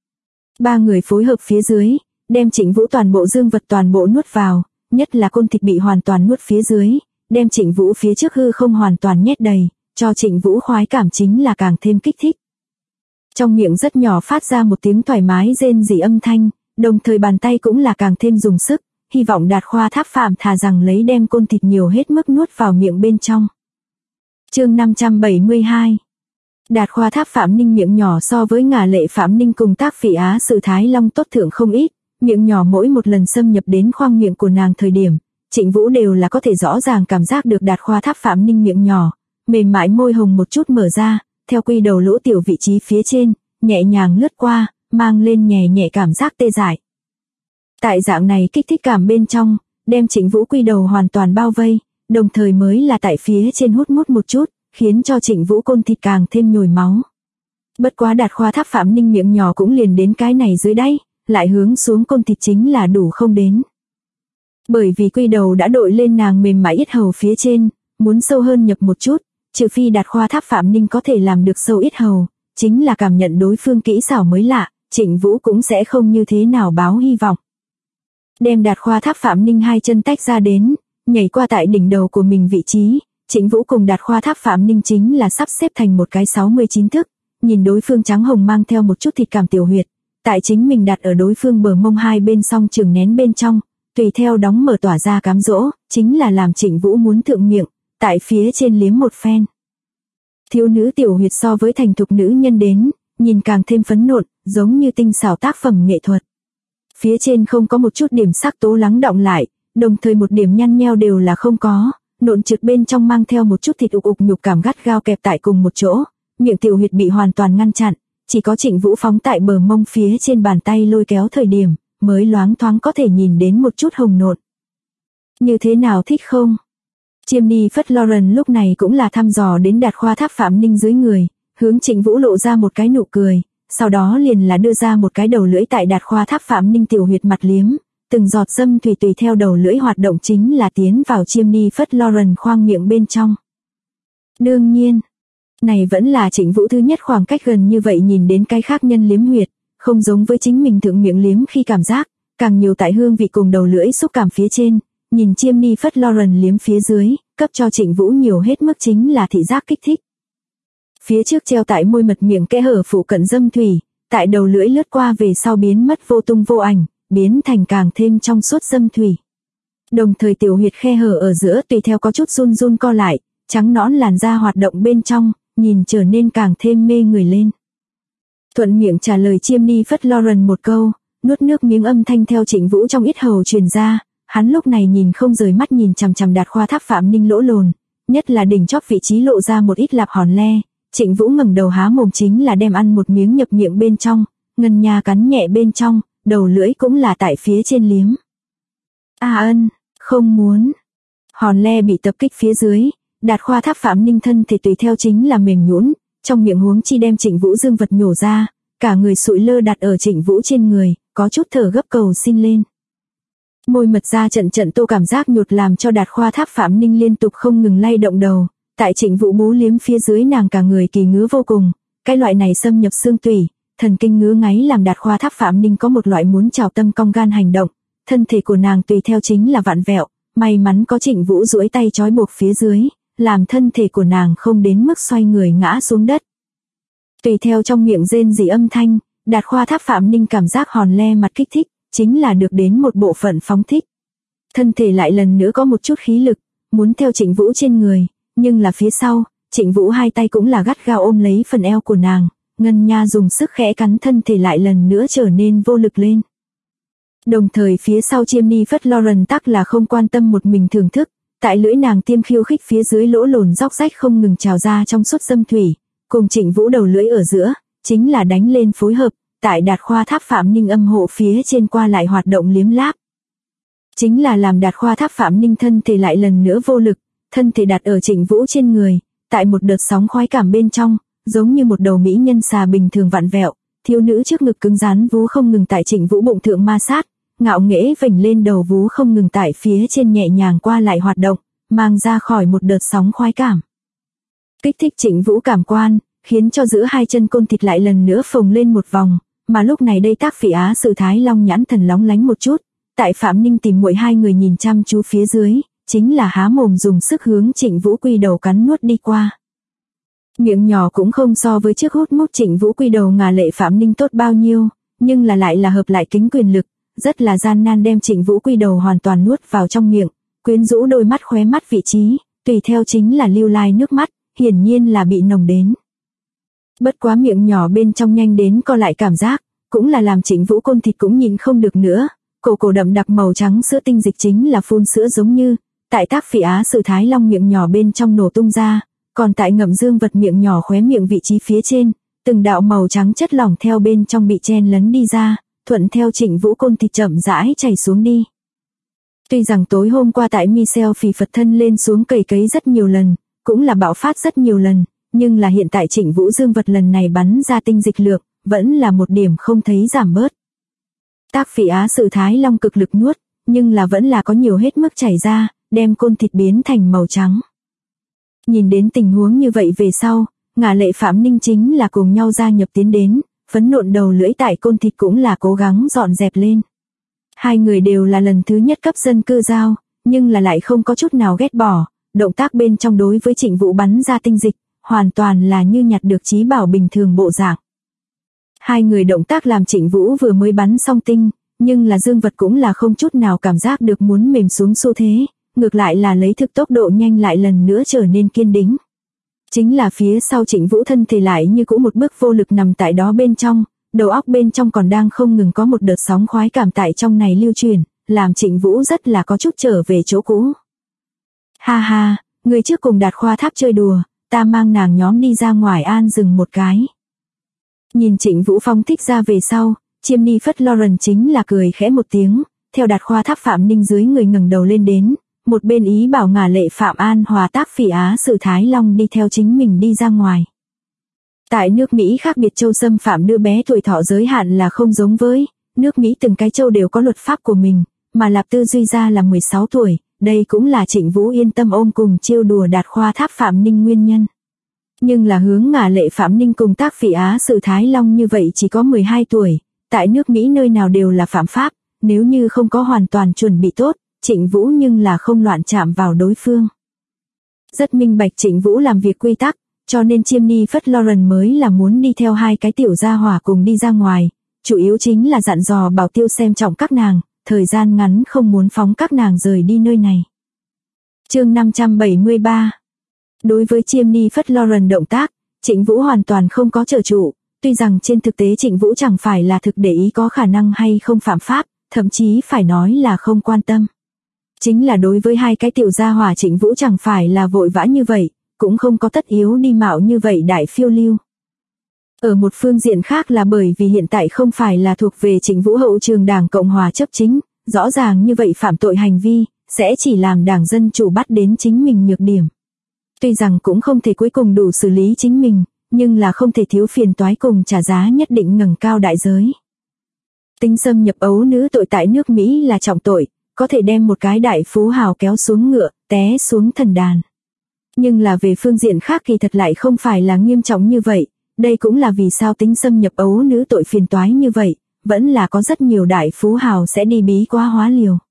Ba người phối hợp phía dưới, đem Trịnh Vũ toàn bộ dương vật toàn bộ nuốt vào, nhất là côn thịt bị hoàn toàn nuốt phía dưới, đem Trịnh Vũ phía trước hư không hoàn toàn nhét đầy, cho Trịnh Vũ khoái cảm chính là càng thêm kích thích. Trong miệng rất nhỏ phát ra một tiếng thoải mái rên rỉ âm thanh, đồng thời bàn tay cũng là càng thêm dùng sức, hy vọng Đạt Khoa Tháp Phạm thà rằng lấy đem côn thịt nhiều hết mức nuốt vào miệng bên trong. Chương 572. Đạt Khoa Tháp Phạm Ninh miệng nhỏ so với Ngà Lệ Phạm Ninh cùng Tác Phỉ Á Sử Thái Long tốt thượng không ít, miệng nhỏ mỗi một lần xâm nhập đến khoang miệng của nàng thời điểm, Trịnh Vũ đều là có thể rõ ràng cảm giác được Đạt Khoa Tháp Phạm Ninh miệng nhỏ, mềm mại môi hồng một chút mở ra, theo quy đầu lỗ tiểu vị trí phía trên, nhẹ nhàng lướt qua, mang lên nhẹ nhẹ cảm giác tê dại. Tại dạng này kích thích cảm bên trong, đem Trịnh Vũ quy đầu hoàn toàn bao vây, đồng thời mới là tại phía trên hút mút một chút, khiến cho Trịnh Vũ côn thịt càng thêm nhồi máu. Bất quá Đạt Khoa Tháp Phạm Ninh miệng nhỏ cũng liền đến cái này dưới đáy, lại hướng xuống côn thịt chính là đủ không đến. Bởi vì quy đầu đã đội lên nàng mềm mại yết hầu phía trên, muốn sâu hơn nhập một chút, trừ phi Đạt Khoa Tháp Phạm Ninh có thể làm được sâu yết hầu, chính là cảm nhận đối phương kỹ xảo mới lạ, Trịnh Vũ cũng sẽ không như thế nào báo hy vọng. Đem Đạt Khoa Tháp Phạm Ninh hai chân tách ra đến, nhảy qua tại đỉnh đầu của mình vị trí, Trịnh Vũ cùng Đạt Khoa Tháp Phạm Ninh chính là sắp xếp thành một cái 69 thức, nhìn đối phương trắng hồng mang theo một chút thịt cảm tiểu huyệt, tại chính mình đặt ở đối phương bờ mông hai bên song trường nén bên trong, tùy theo đóng mở tỏa ra cám dỗ, chính là làm Trịnh Vũ muốn thượng miệng, tại phía trên liếm một phen. Thiếu nữ tiểu huyệt so với thành thục nữ nhân đến, nhìn càng thêm phấn nộn, giống như tinh xảo tác phẩm nghệ thuật. Phía trên không có một chút điểm sắc tố lắng đọng lại, đồng thời một điểm nhăn nheo đều là không có, nộn trực bên trong mang theo một chút thịt ục ục nhục cảm gắt gao kẹp tại cùng một chỗ, miệng tiểu huyệt bị hoàn toàn ngăn chặn, chỉ có Trịnh Vũ phóng tại bờ mông phía trên bàn tay lôi kéo thời điểm, mới loáng thoáng có thể nhìn đến một chút hồng nộn. Như thế nào thích không? Chiêm Ni Phất Lauren lúc này cũng là thăm dò đến Đạt Khoa Tháp Phạm Ninh dưới người, hướng Trịnh Vũ lộ ra một cái nụ cười, sau đó liền là đưa ra một cái đầu lưỡi tại Đạt Khoa Tháp Phạm Ninh tiểu huyệt mặt liếm, từng giọt dâm thủy tùy theo đầu lưỡi hoạt động chính là tiến vào Chiêm Ni Phất Lauren khoang miệng bên trong. Đương nhiên, này vẫn là Trịnh Vũ thứ nhất khoảng cách gần như vậy nhìn đến cái khác nhân liếm huyệt, không giống với chính mình thượng miệng liếm khi cảm giác, càng nhiều tại hương vị cùng đầu lưỡi xúc cảm phía trên, nhìn Chiêm Ni Phất Lauren liếm phía dưới, cấp cho Trịnh Vũ nhiều hết mức chính là thị giác kích thích. Phía trước treo tại môi mật miệng kẽ hở phụ cận dâm thủy, tại đầu lưỡi lướt qua về sau biến mất vô tung vô ảnh, biến thành càng thêm trong suốt dâm thủy. Đồng thời tiểu huyệt khe hở ở giữa tùy theo có chút run run co lại, trắng nõn làn da hoạt động bên trong, nhìn trở nên càng thêm mê người lên. Thuận miệng trả lời Chiêm Ni Phất Lauren một câu, nuốt nước miếng âm thanh theo Trịnh Vũ trong yết hầu truyền ra, hắn lúc này nhìn không rời mắt nhìn chằm chằm Đạt Khoa Tháp Phạm Ninh lỗ lồn, nhất là đỉnh chóp vị trí lộ ra một ít lạp hòn le, Trịnh Vũ ngẩng đầu há mồm chính là đem ăn một miếng nhập miệng bên trong, ngân nha cắn nhẹ bên trong, đầu lưỡi cũng là tại phía trên liếm. Không muốn. Hòn le bị tập kích phía dưới, Đạt Khoa Tháp Phạm Ninh thân thể tùy theo chính là mềm nhũn, trong miệng huống chi đem Trịnh Vũ dương vật nhổ ra, cả người sụi lơ đặt ở Trịnh Vũ trên người, có chút thở gấp cầu xin lên. Môi mật ra trận trận tô cảm giác nhột làm cho Đạt Khoa Tháp Phạm Ninh liên tục không ngừng lay động đầu, tại Trịnh Vũ bú liếm phía dưới nàng cả người kỳ ngứa vô cùng, cái loại này xâm nhập xương tủy, thần kinh ngứa ngáy làm Đạt Khoa Tháp Phạm Ninh có một loại muốn trào tâm cong gan hành động, thân thể của nàng tùy theo chính là vặn vẹo, may mắn có Trịnh Vũ duỗi tay trói buộc phía dưới, làm thân thể của nàng không đến mức xoay người ngã xuống đất. Tùy theo trong miệng rên rỉ âm thanh, Đạt Khoa Tháp Phạm Ninh cảm giác hòn le mặt kích thích, chính là được đến một bộ phận phóng thích. Thân thể lại lần nữa có một chút khí lực, muốn theo Trịnh Vũ trên người, nhưng là phía sau, Trịnh Vũ hai tay cũng là gắt gao ôm lấy phần eo của nàng, ngân nha dùng sức khẽ cắn thân thể lại lần nữa trở nên vô lực lên. Đồng thời phía sau Chiêm Ni Phất Lauren tắc là không quan tâm một mình thưởng thức, tại lưỡi nàng tiêm khiêu khích phía dưới lỗ lồn róc rách không ngừng trào ra trong suốt dâm thủy, cùng Trịnh Vũ đầu lưỡi ở giữa, chính là đánh lên phối hợp, tại Đạt Khoa Tháp Phạm Ninh âm hộ phía trên qua lại hoạt động liếm láp. Chính là làm Đạt Khoa Tháp Phạm Ninh thân thể lại lần nữa vô lực, thân thể đặt ở Trịnh Vũ trên người, tại một đợt sóng khoái cảm bên trong, giống như một đầu mỹ nhân xà bình thường vặn vẹo, thiếu nữ trước ngực cứng rắn vú không ngừng tại Trịnh Vũ bụng thượng ma sát, ngạo nghễ vểnh lên đầu vú không ngừng tại phía trên nhẹ nhàng qua lại hoạt động, mang ra khỏi một đợt sóng khoái cảm. Kích thích Trịnh Vũ cảm quan, khiến cho giữa hai chân côn thịt lại lần nữa phồng lên một vòng, mà lúc này đây Tác Phỉ Á Sự Thái Long nhãn thần lóng lánh một chút, tại Phạm Ninh tìm muội hai người nhìn chăm chú phía dưới, chính là há mồm dùng sức hướng Trịnh Vũ quy đầu cắn nuốt đi qua. Miệng nhỏ cũng không so với trước hút mút Trịnh Vũ quy đầu ngà lệ Phạm Ninh tốt bao nhiêu, nhưng là lại là hợp lại kính quyền lực, rất là gian nan đem Trịnh Vũ quy đầu hoàn toàn nuốt vào trong miệng, quyến rũ đôi mắt khóe mắt vị trí, tùy theo chính là lưu lai nước mắt, hiển nhiên là bị nồng đến. Bất quá miệng nhỏ bên trong nhanh đến co lại cảm giác, cũng là làm Trịnh Vũ côn thịt cũng nhìn không được nữa, cổ đậm đặc màu trắng sữa tinh dịch chính là phun sữa giống như, tại Tác Phỉ Á Sự Thái Long miệng nhỏ bên trong nổ tung ra, còn tại ngậm dương vật miệng nhỏ khóe miệng vị trí phía trên, từng đạo màu trắng chất lỏng theo bên trong bị chen lấn đi ra, thuận theo Trịnh Vũ côn thịt chậm rãi chảy xuống đi. Tuy rằng tối hôm qua tại Michel phì phật thân lên xuống cày cấy rất nhiều lần, cũng là bạo phát rất nhiều lần, nhưng là hiện tại Trịnh Vũ dương vật lần này bắn ra tinh dịch lượng, vẫn là một điểm không thấy giảm bớt. Tác Phỉ Á Sự Thái Long cực lực nuốt, nhưng là vẫn là có nhiều hết mức chảy ra, đem côn thịt biến thành màu trắng. Nhìn đến tình huống như vậy về sau, Ngả Lệ Phạm Ninh chính là cùng nhau gia nhập tiến đến, phấn nộn đầu lưỡi tại côn thịt cũng là cố gắng dọn dẹp lên. Hai người đều là lần thứ nhất cấp dân cư giao, nhưng là lại không có chút nào ghét bỏ, động tác bên trong đối với Trịnh Vũ bắn ra tinh dịch, hoàn toàn là như nhặt được trí bảo bình thường bộ dạng. Hai người động tác làm Trịnh Vũ vừa mới bắn xong tinh, nhưng là dương vật cũng là không chút nào cảm giác được muốn mềm xuống xu thế, ngược lại là lấy thực tốc độ nhanh lại lần nữa trở nên kiên đĩnh. Chính là phía sau Trịnh Vũ thân thể lại như cũ một bước vô lực nằm tại đó bên trong, đầu óc bên trong còn đang không ngừng có một đợt sóng khoái cảm tại trong này lưu truyền, làm Trịnh Vũ rất là có chút trở về chỗ cũ. Ha ha, người trước cùng Đạt Khoa Tháp chơi đùa, ta mang nàng nhóm đi ra ngoài an rừng một cái. Nhìn Trịnh Vũ phóng thích ra về sau, Chiêm Ni Phất Lauren chính là cười khẽ một tiếng, theo Đạt Khoa Tháp Phạm Ninh dưới người ngẩng đầu lên đến, một bên ý bảo Ngả Lệ Phạm An Hòa Tác Phỉ Á Sự Thái Long đi theo chính mình đi ra ngoài. Tại nước Mỹ khác biệt châu xâm phạm đứa bé tuổi thọ giới hạn là không giống với, nước Mỹ từng cái châu đều có luật pháp của mình, mà Lạp Tư Duy ra là 16 tuổi, đây cũng là Trịnh Vũ yên tâm ôm cùng chiêu đùa Đạt Khoa Tháp Phạm Ninh nguyên nhân. Nhưng là hướng Ngả Lệ Phạm Ninh cùng Tác Phỉ Á Sự Thái Long như vậy chỉ có 12 tuổi, tại nước Mỹ nơi nào đều là phạm pháp, nếu như không có hoàn toàn chuẩn bị tốt, Trịnh Vũ nhưng là không loạn chạm vào đối phương. Rất minh bạch Trịnh Vũ làm việc quy tắc, cho nên Chiêm Ni Phất Lauren mới là muốn đi theo hai cái tiểu gia hỏa cùng đi ra ngoài, chủ yếu chính là dặn dò Bảo Tiêu xem trọng các nàng, thời gian ngắn không muốn phóng các nàng rời đi nơi này. Chương 573. Đối với Chiêm Ni Phất Lauren động tác, Trịnh Vũ hoàn toàn không có trợ trụ, tuy rằng trên thực tế Trịnh Vũ chẳng phải là thực để ý có khả năng hay không phạm pháp, thậm chí phải nói là không quan tâm. Chính là đối với hai cái tiểu gia hỏa Trịnh Vũ chẳng phải là vội vã như vậy, cũng không có tất yếu đi mạo như vậy đại phiêu lưu. Ở một phương diện khác là bởi vì hiện tại không phải là thuộc về Trịnh Vũ hậu trường Đảng Cộng Hòa chấp chính, rõ ràng như vậy phạm tội hành vi, sẽ chỉ làm Đảng Dân Chủ bắt đến chính mình nhược điểm. Tuy rằng cũng không thể cuối cùng đủ xử lý chính mình, nhưng là không thể thiếu phiền toái cùng trả giá nhất định ngẩng cao đại giới. Tính xâm nhập ấu nữ tội tại nước Mỹ là trọng tội, có thể đem một cái đại phú hào kéo xuống ngựa, té xuống thần đàn. Nhưng là về phương diện khác kỳ thật lại không phải là nghiêm trọng như vậy, đây cũng là vì sao tính xâm nhập ấu nữ tội phiền toái như vậy, vẫn là có rất nhiều đại phú hào sẽ đi bí quá hóa liều.